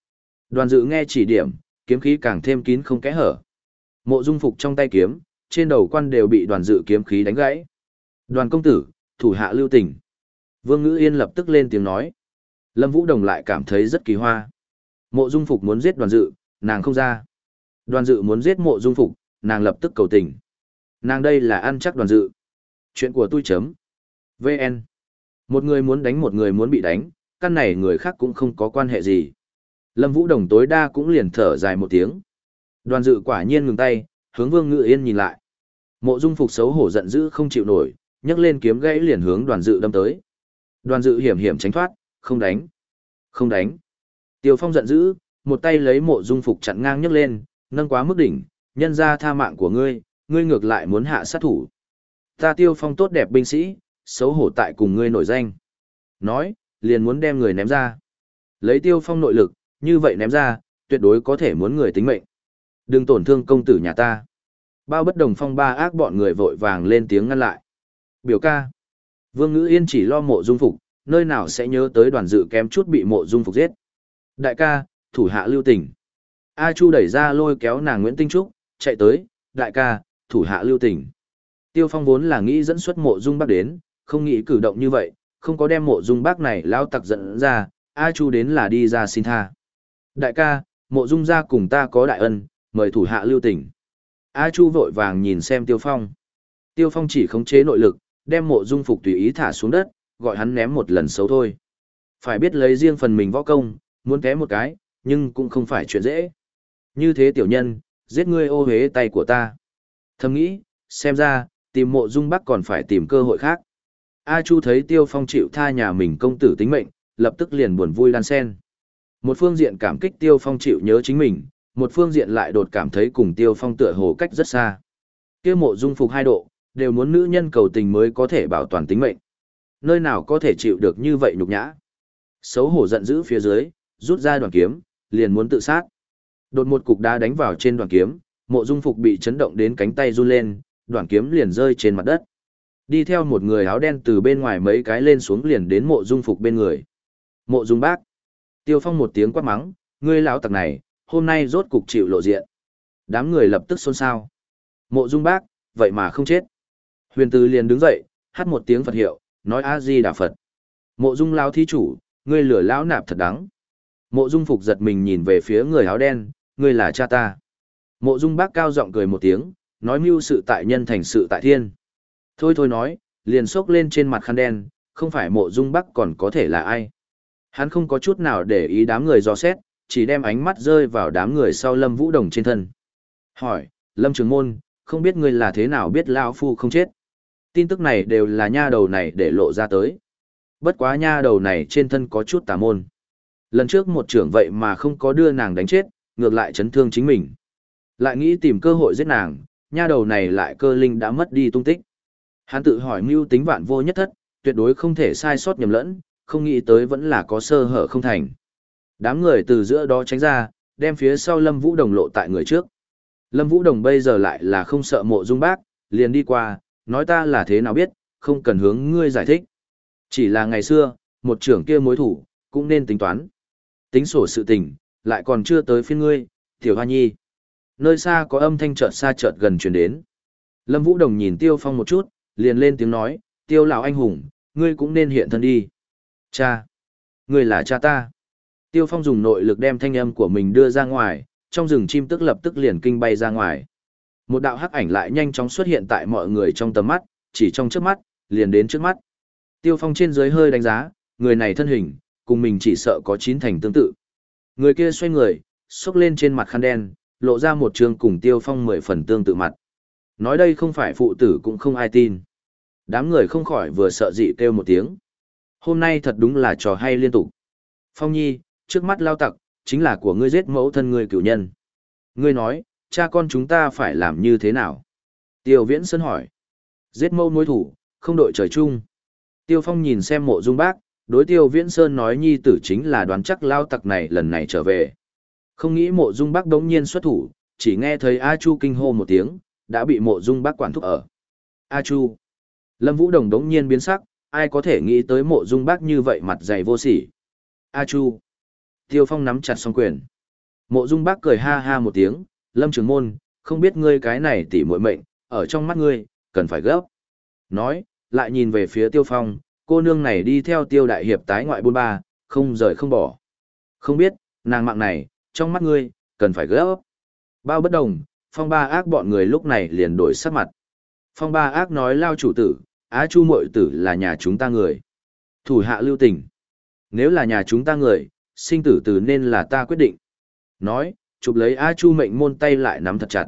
Đoàn dự nghe chỉ điểm, kiếm khí càng thêm kín không kẽ hở. Mộ Dung Phục trong tay kiếm, trên đầu quan đều bị đoàn dự kiếm khí đánh gãy. Đoàn công tử, thủ hạ lưu tình. Vương Ngữ Yên lập tức lên tiếng nói. Lâm Vũ Đồng lại cảm thấy rất kỳ hoa. Mộ Dung Phục muốn giết đoàn dự, nàng không ra. Đoàn dự muốn giết mộ Dung Phục, nàng lập tức cầu tình. Nàng đây là ăn chắc đoàn dự. Chuyện của tôi chấm. vê en. Một người muốn đánh một người muốn bị đánh, căn này người khác cũng không có quan hệ gì. Lâm Vũ Đồng tối đa cũng liền thở dài một tiếng. Đoàn dự quả nhiên ngừng tay, hướng Vương Ngự Yên nhìn lại. Mộ Dung Phục xấu hổ giận dữ không chịu nổi, nhấc lên kiếm gãy liền hướng đoàn dự đâm tới. Đoàn dự hiểm hiểm tránh thoát, không đánh. Không đánh. Tiêu Phong giận dữ, một tay lấy Mộ Dung Phục chặn ngang nhấc lên, nâng quá mức đỉnh, nhân ra tha mạng của ngươi, ngươi ngược lại muốn hạ sát thủ. Ta Tiêu Phong tốt đẹp binh sĩ, xấu hổ tại cùng ngươi nổi danh. Nói, liền muốn đem người ném ra. Lấy Tiêu Phong nội lực, như vậy ném ra, tuyệt đối có thể muốn người tính mệnh. Đừng tổn thương công tử nhà ta. Bao bất đồng phong ba ác bọn người vội vàng lên tiếng ngăn lại. Biểu ca. Vương Ngữ Yên chỉ lo Mộ Dung Phục, nơi nào sẽ nhớ tới đoàn dự kém chút bị Mộ Dung Phục giết. Đại ca, thủ hạ lưu tình. A Chu đẩy ra lôi kéo nàng Nguyễn Tinh Trúc, chạy tới, đại ca, thủ hạ lưu tình. Tiêu Phong vốn là nghĩ dẫn xuất Mộ Dung Bác đến, không nghĩ cử động như vậy, không có đem Mộ Dung Bác này lao tặc giận ra, A Chu đến là đi ra xin tha. Đại ca, Mộ Dung gia cùng ta có đại ân, mời thủ hạ lưu tình. A Chu vội vàng nhìn xem Tiêu Phong. Tiêu Phong chỉ khống chế nội lực, đem Mộ Dung Phục tùy ý thả xuống đất, gọi hắn ném một lần xấu thôi. Phải biết lấy riêng phần mình võ công, muốn té một cái, nhưng cũng không phải chuyện dễ. Như thế tiểu nhân, giết ngươi ô hế tay của ta. Thầm nghĩ, xem ra, tìm Mộ Dung Bắc còn phải tìm cơ hội khác. A Chu thấy Tiêu Phong chịu tha nhà mình công tử tính mệnh, lập tức liền buồn vui đan sen. Một phương diện cảm kích Tiêu Phong chịu nhớ chính mình, một phương diện lại đột cảm thấy cùng Tiêu Phong tựa hồ cách rất xa. Kia Mộ Dung Phục hai độ, đều muốn nữ nhân cầu tình mới có thể bảo toàn tính mệnh. Nơi nào có thể chịu được như vậy nhục nhã. Xấu hổ giận dữ phía dưới, rút ra đoàn kiếm, liền muốn tự sát. Đột một cục đá đánh vào trên đoàn kiếm, Mộ Dung Phục bị chấn động đến cánh tay run lên, đoàn kiếm liền rơi trên mặt đất. Đi theo một người áo đen từ bên ngoài mấy cái lên xuống liền đến Mộ Dung Phục bên người. Mộ Dung Bác. Tiêu Phong một tiếng quát mắng, ngươi lão tặc này, hôm nay rốt cục chịu lộ diện. Đám người lập tức xôn xao. Mộ Dung Bác, vậy mà không chết. Huyền Từ liền đứng dậy, hát một tiếng Phật hiệu, nói A Di Đà Phật. Mộ Dung lão thí chủ, ngươi lửa lão nạp thật đắng. Mộ Dung Phục giật mình nhìn về phía người áo đen, ngươi là cha ta. Mộ Dung Bác cao giọng cười một tiếng, nói mưu sự tại nhân thành sự tại thiên. Thôi thôi nói, liền xốc lên trên mặt khăn đen, không phải Mộ Dung Bác còn có thể là ai. Hắn không có chút nào để ý đám người dò xét, chỉ đem ánh mắt rơi vào đám người sau Lâm Vũ Đồng trên thân. Hỏi, Lâm Trường Môn, không biết ngươi là thế nào biết lão phu không chết? Tin tức này đều là nha đầu này để lộ ra tới. Bất quá nha đầu này trên thân có chút tà môn. Lần trước một trưởng vậy mà không có đưa nàng đánh chết, ngược lại chấn thương chính mình. Lại nghĩ tìm cơ hội giết nàng, nha đầu này lại cơ linh đã mất đi tung tích. Hắn tự hỏi mưu tính vạn vô nhất thất, tuyệt đối không thể sai sót nhầm lẫn, không nghĩ tới vẫn là có sơ hở không thành. Đám người từ giữa đó tránh ra, đem phía sau Lâm Vũ Đồng lộ tại người trước. Lâm Vũ Đồng bây giờ lại là không sợ Mộ Dung Bác, liền đi qua, nói ta là thế nào biết, không cần hướng ngươi giải thích. Chỉ là ngày xưa, một trưởng kia mối thủ, cũng nên tính toán. Tính sổ sự tình, lại còn chưa tới phiên ngươi, Tiểu Hoa Nhi. Nơi xa có âm thanh chợt xa chợt gần truyền đến. Lâm Vũ Đồng nhìn Tiêu Phong một chút, liền lên tiếng nói, Tiêu lão anh hùng, ngươi cũng nên hiện thân đi. Cha! Ngươi là cha ta. Tiêu Phong dùng nội lực đem thanh âm của mình đưa ra ngoài, trong rừng chim tức lập tức liền kinh bay ra ngoài. Một đạo hắc ảnh lại nhanh chóng xuất hiện tại mọi người trong tầm mắt, chỉ trong chớp mắt, liền đến trước mắt. Tiêu Phong trên dưới hơi đánh giá, người này thân hình, cùng mình chỉ sợ có chín thành tương tự. Người kia xoay người, xốc lên trên mặt khăn đen, lộ ra một trường cùng Tiêu Phong mười phần tương tự mặt. Nói đây không phải phụ tử cũng không ai tin. Đám người không khỏi vừa sợ dị kêu một tiếng. Hôm nay thật đúng là trò hay liên tục. Phong Nhi, trước mắt lao tặc, chính là của ngươi giết mẫu thân ngươi cửu nhân. Ngươi nói, cha con chúng ta phải làm như thế nào? Tiêu Viễn Sơn hỏi. Giết mẫu mối thủ, không đội trời chung. Tiêu Phong nhìn xem Mộ Dung Bác, đối Tiêu Viễn Sơn nói nhi tử chính là đoán chắc lao tặc này lần này trở về. Không nghĩ Mộ Dung Bác đống nhiên xuất thủ, chỉ nghe thấy A Chu kinh hô một tiếng, đã bị Mộ Dung Bác quản thúc ở. A Chu. Lâm Vũ Đồng đống nhiên biến sắc, ai có thể nghĩ tới Mộ Dung Bác như vậy mặt dày vô sỉ. A Chu. Tiêu Phong nắm chặt song quyền. Mộ Dung Bác cười ha ha một tiếng, Lâm Trường Môn, không biết ngươi cái này tỉ muội mệnh, ở trong mắt ngươi, cần phải gấp. Nói, lại nhìn về phía Tiêu Phong, cô nương này đi theo Tiêu Đại Hiệp tái ngoại bôn ba, không rời không bỏ. Không biết, nàng mạng này, trong mắt ngươi, cần phải gấp. Bao bất đồng, Phong Ba Ác bọn người lúc này liền đổi sắc mặt. Phong Ba Ác nói lao chủ tử, Á Chu muội tử là nhà chúng ta người. Thủ hạ lưu tình. Nếu là nhà chúng ta người, sinh tử từ nên là ta quyết định. Nói, chụp lấy A Chu mệnh môn tay lại nắm thật chặt.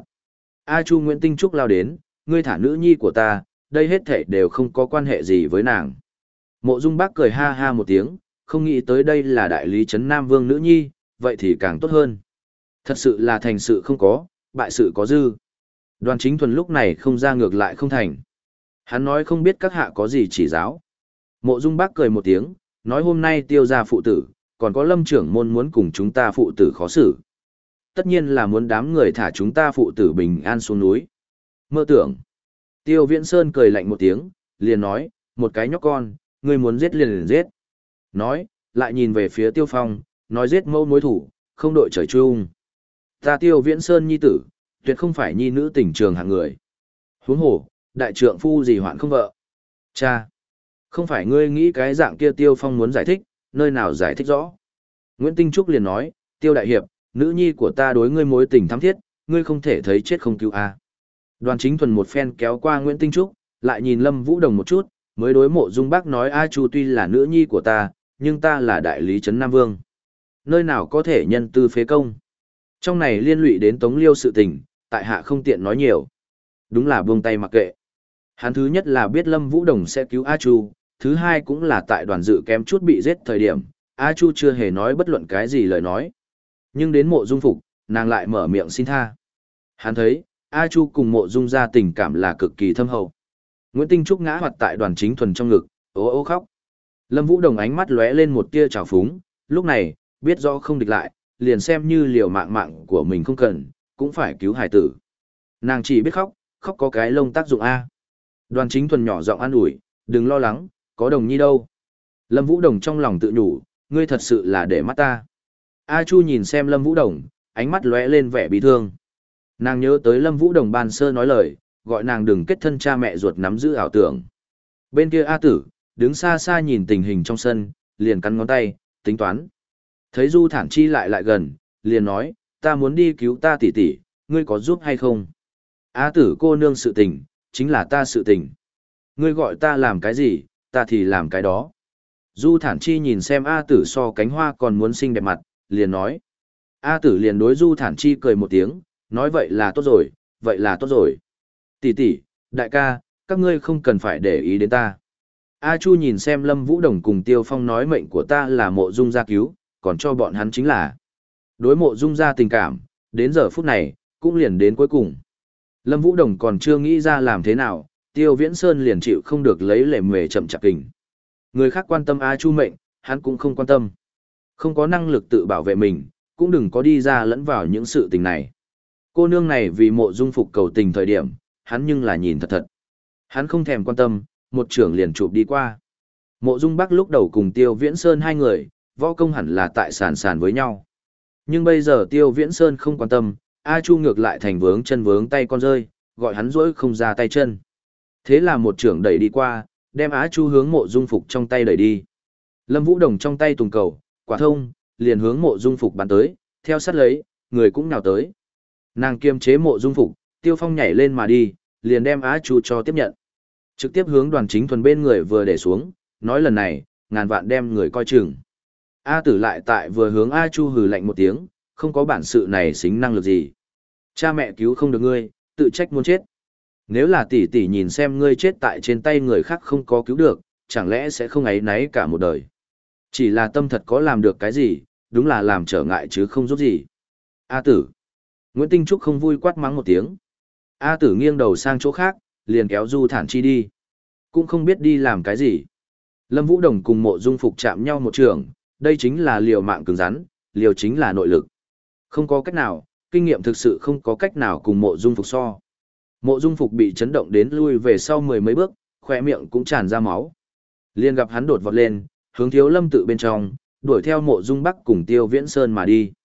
A Chu Nguyễn Tinh Trúc lao đến, ngươi thả nữ nhi của ta, đây hết thảy đều không có quan hệ gì với nàng. Mộ Dung Bác cười ha ha một tiếng, không nghĩ tới đây là đại lý trấn Nam Vương nữ nhi, vậy thì càng tốt hơn. Thật sự là thành sự không có, bại sự có dư. Đoàn Chính Thuần lúc này không ra ngược lại không thành. Hắn nói không biết các hạ có gì chỉ giáo. Mộ Dung Bác cười một tiếng, nói hôm nay Tiêu gia phụ tử, còn có Lâm trưởng môn muốn cùng chúng ta phụ tử khó xử. Tất nhiên là muốn đám người thả chúng ta phụ tử bình an xuống núi. Mơ tưởng. Tiêu Viễn Sơn cười lạnh một tiếng, liền nói, một cái nhóc con, ngươi muốn giết liền liền giết. Nói, lại nhìn về phía Tiêu Phong, nói giết mâu mối thủ, không đội trời chung. Ta Tiêu Viễn Sơn nhi tử, tuyệt không phải nhi nữ tình trường hạng người. Huống hồ, đại trượng phu gì hoạn không vợ. Cha, không phải ngươi nghĩ cái dạng kia Tiêu Phong muốn giải thích, nơi nào giải thích rõ. Nguyễn Tinh Trúc liền nói, Tiêu Đại Hiệp, nữ nhi của ta đối ngươi mối tình thắm thiết, ngươi không thể thấy chết không cứu a. Đoàn Chính Thuần một phen kéo qua Nguyễn Tinh Trúc, lại nhìn Lâm Vũ Đồng một chút, mới đối Mộ Dung Bác nói A Chu tuy là nữ nhi của ta, nhưng ta là đại lý trấn Nam Vương. Nơi nào có thể nhân tư phế công. Trong này liên lụy đến Tống Liêu sự tình, tại hạ không tiện nói nhiều. Đúng là buông tay mặc kệ. Hắn thứ nhất là biết Lâm Vũ Đồng sẽ cứu A Chu, thứ hai cũng là tại đoàn dự kém chút bị giết thời điểm, A Chu chưa hề nói bất luận cái gì lời nói. Nhưng đến Mộ Dung Phục, nàng lại mở miệng xin tha. Hắn thấy, A Chu cùng Mộ Dung ra tình cảm là cực kỳ thâm hậu. Nguyễn Tinh Trúc ngã hoạt tại Đoàn Chính Thuần trong ngực, ố ố khóc. Lâm Vũ Đồng ánh mắt lóe lên một tia trào phúng, lúc này, biết rõ không địch lại, liền xem như liều mạng mạng của mình không cần, cũng phải cứu hải tử. Nàng chỉ biết khóc, khóc có cái lông tác dụng A. Đoàn Chính Thuần nhỏ giọng an ủi, đừng lo lắng, có Đồng Nhi đâu. Lâm Vũ Đồng trong lòng tự nhủ, ngươi thật sự là để mắt ta. A Chu nhìn xem Lâm Vũ Đồng, ánh mắt lóe lên vẻ bi thương. Nàng nhớ tới Lâm Vũ Đồng ban sơ nói lời, gọi nàng đừng kết thân cha mẹ ruột nắm giữ ảo tưởng. Bên kia A Tử, đứng xa xa nhìn tình hình trong sân, liền cắn ngón tay, tính toán. Thấy Du Thản Chi lại lại gần, liền nói, ta muốn đi cứu ta tỷ tỷ, ngươi có giúp hay không? A Tử cô nương sự tình, chính là ta sự tình. Ngươi gọi ta làm cái gì, ta thì làm cái đó. Du Thản Chi nhìn xem A Tử so cánh hoa còn muốn xinh đẹp mặt, liền nói. A Tử liền đối Du Thản Chi cười một tiếng, nói vậy là tốt rồi, vậy là tốt rồi. Tỷ tỷ, đại ca, các ngươi không cần phải để ý đến ta. A Chu nhìn xem Lâm Vũ Đồng cùng Tiêu Phong nói mệnh của ta là Mộ Dung gia cứu, còn cho bọn hắn chính là đối Mộ Dung gia tình cảm, đến giờ phút này, cũng liền đến cuối cùng. Lâm Vũ Đồng còn chưa nghĩ ra làm thế nào, Tiêu Viễn Sơn liền chịu không được lấy lệ mề chậm chạp kình. Người khác quan tâm A Chu mệnh, hắn cũng không quan tâm. Không có năng lực tự bảo vệ mình, cũng đừng có đi ra lẫn vào những sự tình này. Cô nương này vì Mộ Dung Phục cầu tình thời điểm, hắn nhưng là nhìn thật thật. Hắn không thèm quan tâm, một trưởng liền chụp đi qua. Mộ Dung Bắc lúc đầu cùng Tiêu Viễn Sơn hai người, võ công hẳn là tại sàn sàn với nhau. Nhưng bây giờ Tiêu Viễn Sơn không quan tâm, A Chu ngược lại thành vướng chân vướng tay con rơi, gọi hắn rỗi không ra tay chân. Thế là một trưởng đẩy đi qua, đem A Chu hướng Mộ Dung Phục trong tay đẩy đi. Lâm Vũ Đồng trong tay tùng cầu, quả thông, liền hướng Mộ Dung Phục bắn tới, theo sát lấy, người cũng nhào tới. Nàng kiềm chế Mộ Dung Phục, Tiêu Phong nhảy lên mà đi, liền đem A Chu cho tiếp nhận. Trực tiếp hướng Đoàn Chính Thuần bên người vừa để xuống, nói lần này, ngàn vạn đem người coi chừng. A Tử lại tại vừa hướng A Chu hừ lạnh một tiếng, không có bản sự này xính năng lực gì. Cha mẹ cứu không được ngươi, tự trách muốn chết. Nếu là tỷ tỷ nhìn xem ngươi chết tại trên tay người khác không có cứu được, chẳng lẽ sẽ không áy náy cả một đời. Chỉ là tâm thật có làm được cái gì, đúng là làm trở ngại chứ không giúp gì. A Tử. Nguyễn Tinh Trúc không vui quát mắng một tiếng. A Tử nghiêng đầu sang chỗ khác, liền kéo Du Thản Chi đi. Cũng không biết đi làm cái gì. Lâm Vũ Đồng cùng Mộ Dung Phục chạm nhau một trường, đây chính là liều mạng cứng rắn, liều chính là nội lực. Không có cách nào, kinh nghiệm thực sự không có cách nào cùng Mộ Dung Phục so. Mộ Dung Phục bị chấn động đến lui về sau mười mấy bước, khóe miệng cũng tràn ra máu. Liền gặp hắn đột vọt lên, hướng Thiếu Lâm tự bên trong, đuổi theo Mộ Dung Bắc cùng Tiêu Viễn Sơn mà đi.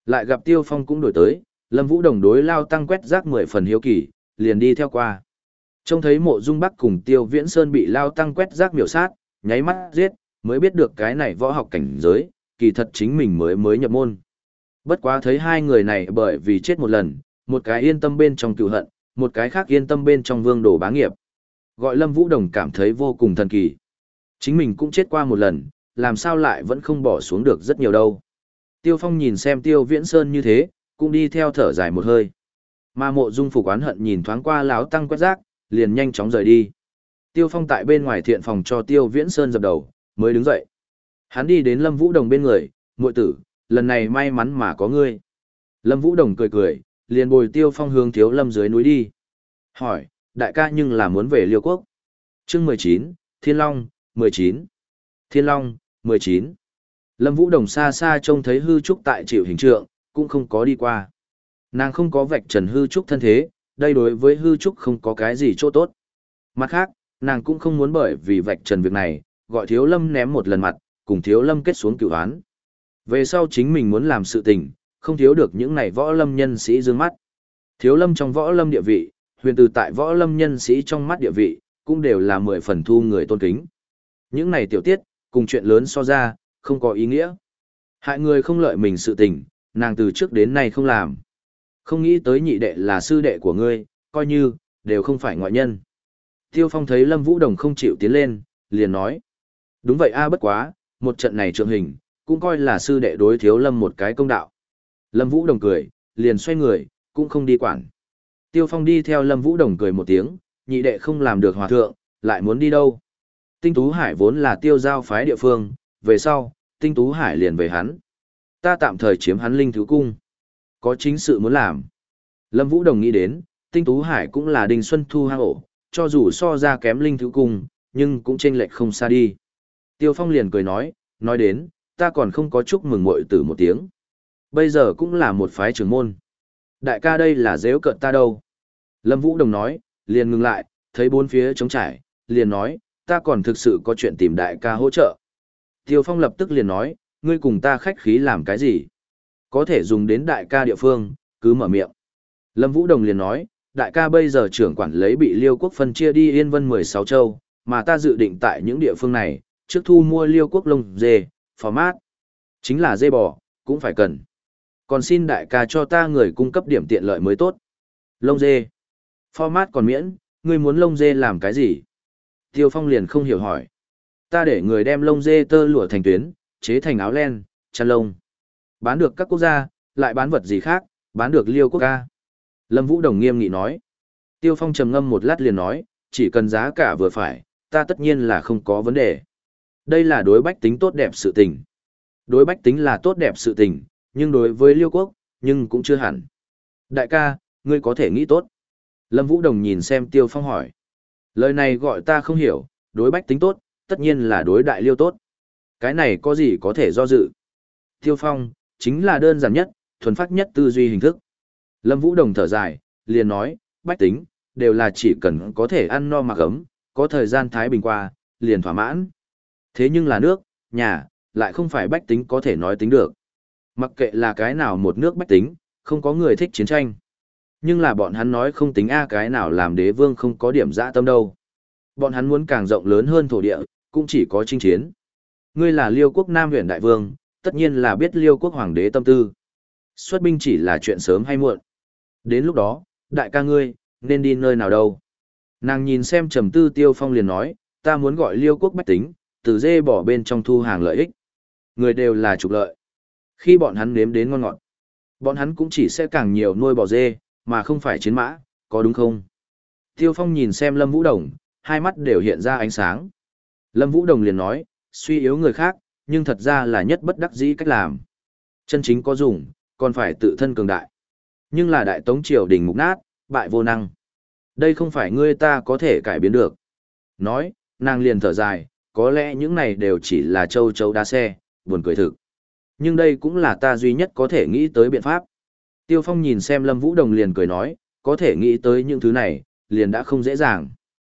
Lại gặp Tiêu Phong cũng đổi tới, Lâm Vũ Đồng đối Lao Tăng quét rác mười phần hiếu kỳ, liền đi theo qua. Trông thấy Mộ Dung Bắc cùng Tiêu Viễn Sơn bị Lao Tăng quét rác miểu sát, nháy mắt giết, mới biết được cái này võ học cảnh giới, kỳ thật chính mình mới mới nhập môn. Bất quá thấy hai người này bởi vì chết một lần, một cái yên tâm bên trong cựu hận, một cái khác yên tâm bên trong vương đồ bá nghiệp. Gọi Lâm Vũ Đồng cảm thấy vô cùng thần kỳ. Chính mình cũng chết qua một lần, làm sao lại vẫn không bỏ xuống được rất nhiều đâu. Tiêu Phong nhìn xem Tiêu Viễn Sơn như thế, cũng đi theo thở dài một hơi. Mà Mộ Dung Phục oán hận nhìn thoáng qua Lão Tăng quét rác, liền nhanh chóng rời đi. Tiêu Phong tại bên ngoài thiện phòng cho Tiêu Viễn Sơn dập đầu, mới đứng dậy. Hắn đi đến Lâm Vũ Đồng bên người, muội tử, lần này may mắn mà có ngươi. Lâm Vũ Đồng cười cười, liền bồi Tiêu Phong hướng Thiếu Lâm dưới núi đi. Hỏi, đại ca nhưng là muốn về Liêu Quốc. Chương mười chín, Thiên Long, mười chín. Thiên Long, mười chín. Lâm Vũ Đồng xa xa trông thấy hư trúc tại chịu hình trượng, cũng không có đi qua. Nàng không có vạch trần hư trúc thân thế, đây đối với hư trúc không có cái gì chỗ tốt. Mặt khác, nàng cũng không muốn bởi vì vạch trần việc này, gọi Thiếu Lâm ném một lần mặt, cùng Thiếu Lâm kết xuống cửu oán. Về sau chính mình muốn làm sự tình, không thiếu được những này võ lâm nhân sĩ dương mắt. Thiếu Lâm trong võ lâm địa vị, huyền từ tại võ lâm nhân sĩ trong mắt địa vị, cũng đều là mười phần thu người tôn kính. Những này tiểu tiết, cùng chuyện lớn so ra, không có ý nghĩa. Hại người không lợi mình sự tình, nàng từ trước đến nay không làm. Không nghĩ tới nhị đệ là sư đệ của ngươi, coi như, đều không phải ngoại nhân. Tiêu Phong thấy Lâm Vũ Đồng không chịu tiến lên, liền nói. Đúng vậy a bất quá, một trận này trượng hình, cũng coi là sư đệ đối Thiếu Lâm một cái công đạo. Lâm Vũ Đồng cười, liền xoay người, cũng không đi quản. Tiêu Phong đi theo Lâm Vũ Đồng cười một tiếng, nhị đệ không làm được hòa thượng, lại muốn đi đâu. Tinh Tú Hải vốn là tiêu giao phái địa phương, về sau, Tinh Tú Hải liền về hắn. Ta tạm thời chiếm hắn linh thứ cung. Có chính sự muốn làm. Lâm Vũ Đồng nghĩ đến, Tinh Tú Hải cũng là Đinh Xuân Thu hang ổ, cho dù so ra kém linh thứ cung, nhưng cũng chênh lệch không xa đi. Tiêu Phong liền cười nói, nói đến, ta còn không có chúc mừng muội tử một tiếng. Bây giờ cũng là một phái trưởng môn. Đại ca đây là dễu cợt ta đâu. Lâm Vũ Đồng nói, liền ngừng lại, thấy bốn phía trống trải, liền nói, ta còn thực sự có chuyện tìm đại ca hỗ trợ. Tiêu Phong lập tức liền nói, ngươi cùng ta khách khí làm cái gì? Có thể dùng đến đại ca địa phương, cứ mở miệng. Lâm Vũ Đồng liền nói, đại ca bây giờ trưởng quản lấy bị Liêu Quốc phân chia đi Yên Vân mười sáu châu, mà ta dự định tại những địa phương này, trước thu mua Liêu Quốc lông dê, format. Chính là dê bò, cũng phải cần. Còn xin đại ca cho ta người cung cấp điểm tiện lợi mới tốt. Lông dê. Format còn miễn, ngươi muốn lông dê làm cái gì? Tiêu Phong liền không hiểu hỏi. Ta để người đem lông dê tơ lụa thành tuyến, chế thành áo len, chăn lông. Bán được các quốc gia, lại bán vật gì khác, bán được Liêu Quốc ca. Lâm Vũ Đồng nghiêm nghị nói. Tiêu Phong trầm ngâm một lát liền nói, chỉ cần giá cả vừa phải, ta tất nhiên là không có vấn đề. Đây là đối bách tính tốt đẹp sự tình. Đối bách tính là tốt đẹp sự tình, nhưng đối với Liêu Quốc, nhưng cũng chưa hẳn. Đại ca, ngươi có thể nghĩ tốt. Lâm Vũ Đồng nhìn xem Tiêu Phong hỏi. Lời này gọi ta không hiểu, đối bách tính tốt, tất nhiên là đối đại Liêu tốt. Cái này có gì có thể do dự. Tiêu Phong, chính là đơn giản nhất, thuần phát nhất tư duy hình thức. Lâm Vũ Đồng thở dài, liền nói, bách tính, đều là chỉ cần có thể ăn no mặc ấm, có thời gian thái bình qua, liền thỏa mãn. Thế nhưng là nước, nhà, lại không phải bách tính có thể nói tính được. Mặc kệ là cái nào một nước bách tính, không có người thích chiến tranh. Nhưng là bọn hắn nói không tính a cái nào làm đế vương không có điểm dã tâm đâu. Bọn hắn muốn càng rộng lớn hơn thổ địa, cũng chỉ có chinh chiến. Ngươi là Liêu Quốc Nam huyện đại vương, tất nhiên là biết Liêu Quốc hoàng đế tâm tư. Xuất binh chỉ là chuyện sớm hay muộn. Đến lúc đó, đại ca ngươi, nên đi nơi nào đâu. Nàng nhìn xem trầm tư Tiêu Phong liền nói, ta muốn gọi Liêu Quốc bách tính, từ dê bỏ bên trong thu hàng lợi ích. Người đều là trục lợi. Khi bọn hắn nếm đến ngon ngọt, bọn hắn cũng chỉ sẽ càng nhiều nuôi bò dê, mà không phải chiến mã, có đúng không? Tiêu Phong nhìn xem Lâm Vũ Đồng, hai mắt đều hiện ra ánh sáng. Lâm Vũ Đồng liền nói, suy yếu người khác, nhưng thật ra là nhất bất đắc dĩ cách làm. Chân chính có dùng, còn phải tự thân cường đại. Nhưng là đại tống triều đình mục nát, bại vô năng. Đây không phải ngươi ta có thể cải biến được. Nói, nàng liền thở dài, có lẽ những này đều chỉ là châu chấu đá xe, buồn cười thực. Nhưng đây cũng là ta duy nhất có thể nghĩ tới biện pháp. Tiêu Phong nhìn xem Lâm Vũ Đồng liền cười nói, có thể nghĩ tới những thứ này, liền đã không dễ dàng.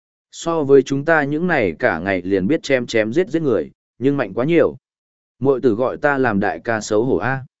So với chúng ta những này cả ngày liền biết chém chém giết giết người, nhưng mạnh quá nhiều. Muội tử gọi ta làm đại ca xấu hổ a.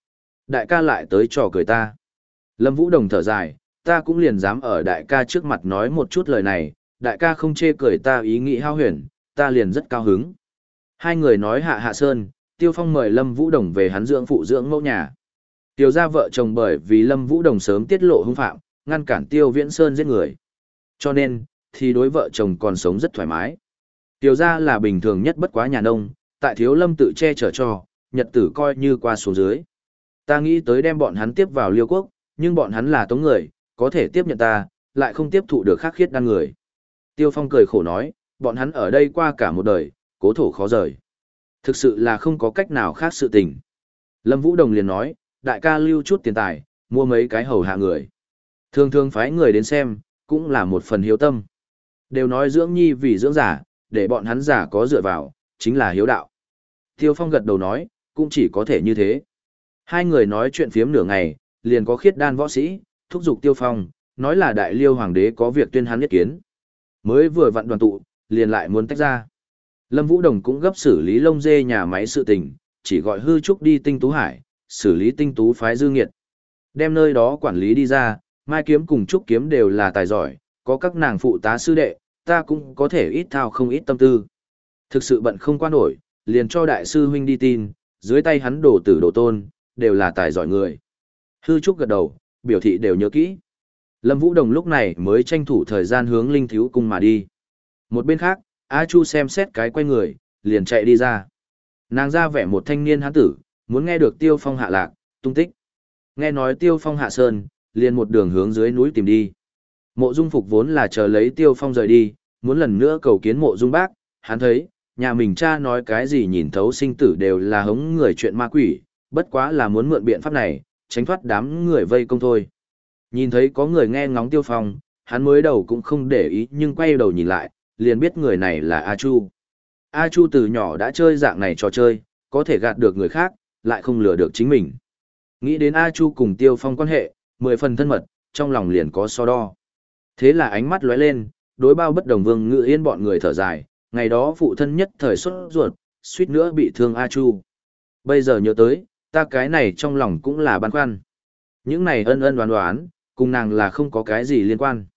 Đại ca lại tới trò cười ta. Lâm Vũ Đồng thở dài, ta cũng liền dám ở đại ca trước mặt nói một chút lời này, đại ca không chê cười ta ý nghĩ hao huyền, ta liền rất cao hứng. Hai người nói hạ hạ sơn, Tiêu Phong mời Lâm Vũ Đồng về hắn dưỡng phụ dưỡng mẫu nhà. Tiêu gia vợ chồng bởi vì Lâm Vũ Đồng sớm tiết lộ hung phạm, ngăn cản Tiêu Viễn Sơn giết người. Cho nên, thì đối vợ chồng còn sống rất thoải mái. Tiêu gia là bình thường nhất bất quá nhà nông, tại Thiếu Lâm tự che chở cho, nhật tử coi như qua xuống dưới. Ta nghĩ tới đem bọn hắn tiếp vào Liêu quốc, nhưng bọn hắn là tống người, có thể tiếp nhận ta, lại không tiếp thụ được khắc khiết đan người. Tiêu Phong cười khổ nói, bọn hắn ở đây qua cả một đời, cố thổ khó rời. Thực sự là không có cách nào khác sự tình. Lâm Vũ Đồng liền nói, đại ca lưu chút tiền tài, mua mấy cái hầu hạ người. Thường thường phái người đến xem, cũng là một phần hiếu tâm. Đều nói dưỡng nhi vì dưỡng giả, để bọn hắn giả có dựa vào, chính là hiếu đạo. Tiêu Phong gật đầu nói, cũng chỉ có thể như thế. Hai người nói chuyện phiếm nửa ngày, liền có khiết đan võ sĩ, thúc giục Tiêu Phong, nói là đại liêu hoàng đế có việc tuyên hắn nhất kiến. Mới vừa vặn đoàn tụ, liền lại muốn tách ra. Lâm Vũ Đồng cũng gấp xử lý lông dê nhà máy sự tình, chỉ gọi hư trúc đi tinh tú hải, xử lý tinh tú phái dư nghiệt. Đem nơi đó quản lý đi ra, mai kiếm cùng trúc kiếm đều là tài giỏi, có các nàng phụ tá sư đệ, ta cũng có thể ít thao không ít tâm tư. Thực sự bận không qua nổi, liền cho đại sư huynh đi tin, dưới tay hắn đổ tử đổ tôn, đều là tài giỏi người. Hư trúc gật đầu, biểu thị đều nhớ kỹ. Lâm Vũ Đồng lúc này mới tranh thủ thời gian hướng Linh Thiếu Cung mà đi. Một bên khác, A Chu xem xét cái quay người, liền chạy đi ra. Nàng ra vẻ một thanh niên hán tử, muốn nghe được Tiêu Phong hạ lạc, tung tích. Nghe nói Tiêu Phong hạ sơn, liền một đường hướng dưới núi tìm đi. Mộ Dung Phục vốn là chờ lấy Tiêu Phong rời đi, muốn lần nữa cầu kiến Mộ Dung Bác, hắn thấy, nhà mình cha nói cái gì nhìn thấu sinh tử đều là hống người chuyện ma quỷ, bất quá là muốn mượn biện pháp này, tránh thoát đám người vây công thôi. Nhìn thấy có người nghe ngóng Tiêu Phong, hắn mới đầu cũng không để ý nhưng quay đầu nhìn lại, liền biết người này là A Chu. A Chu từ nhỏ đã chơi dạng này trò chơi, có thể gạt được người khác, lại không lừa được chính mình. Nghĩ đến A Chu cùng Tiêu Phong quan hệ, mười phần thân mật, trong lòng liền có so đo. Thế là ánh mắt lóe lên, đối bao bất đồng Vương Ngự Yên bọn người thở dài, ngày đó phụ thân nhất thời xuất ruột, suýt nữa bị thương A Chu. Bây giờ nhớ tới, ta cái này trong lòng cũng là băn khoăn. Những này ân ân đoán đoán, cùng nàng là không có cái gì liên quan.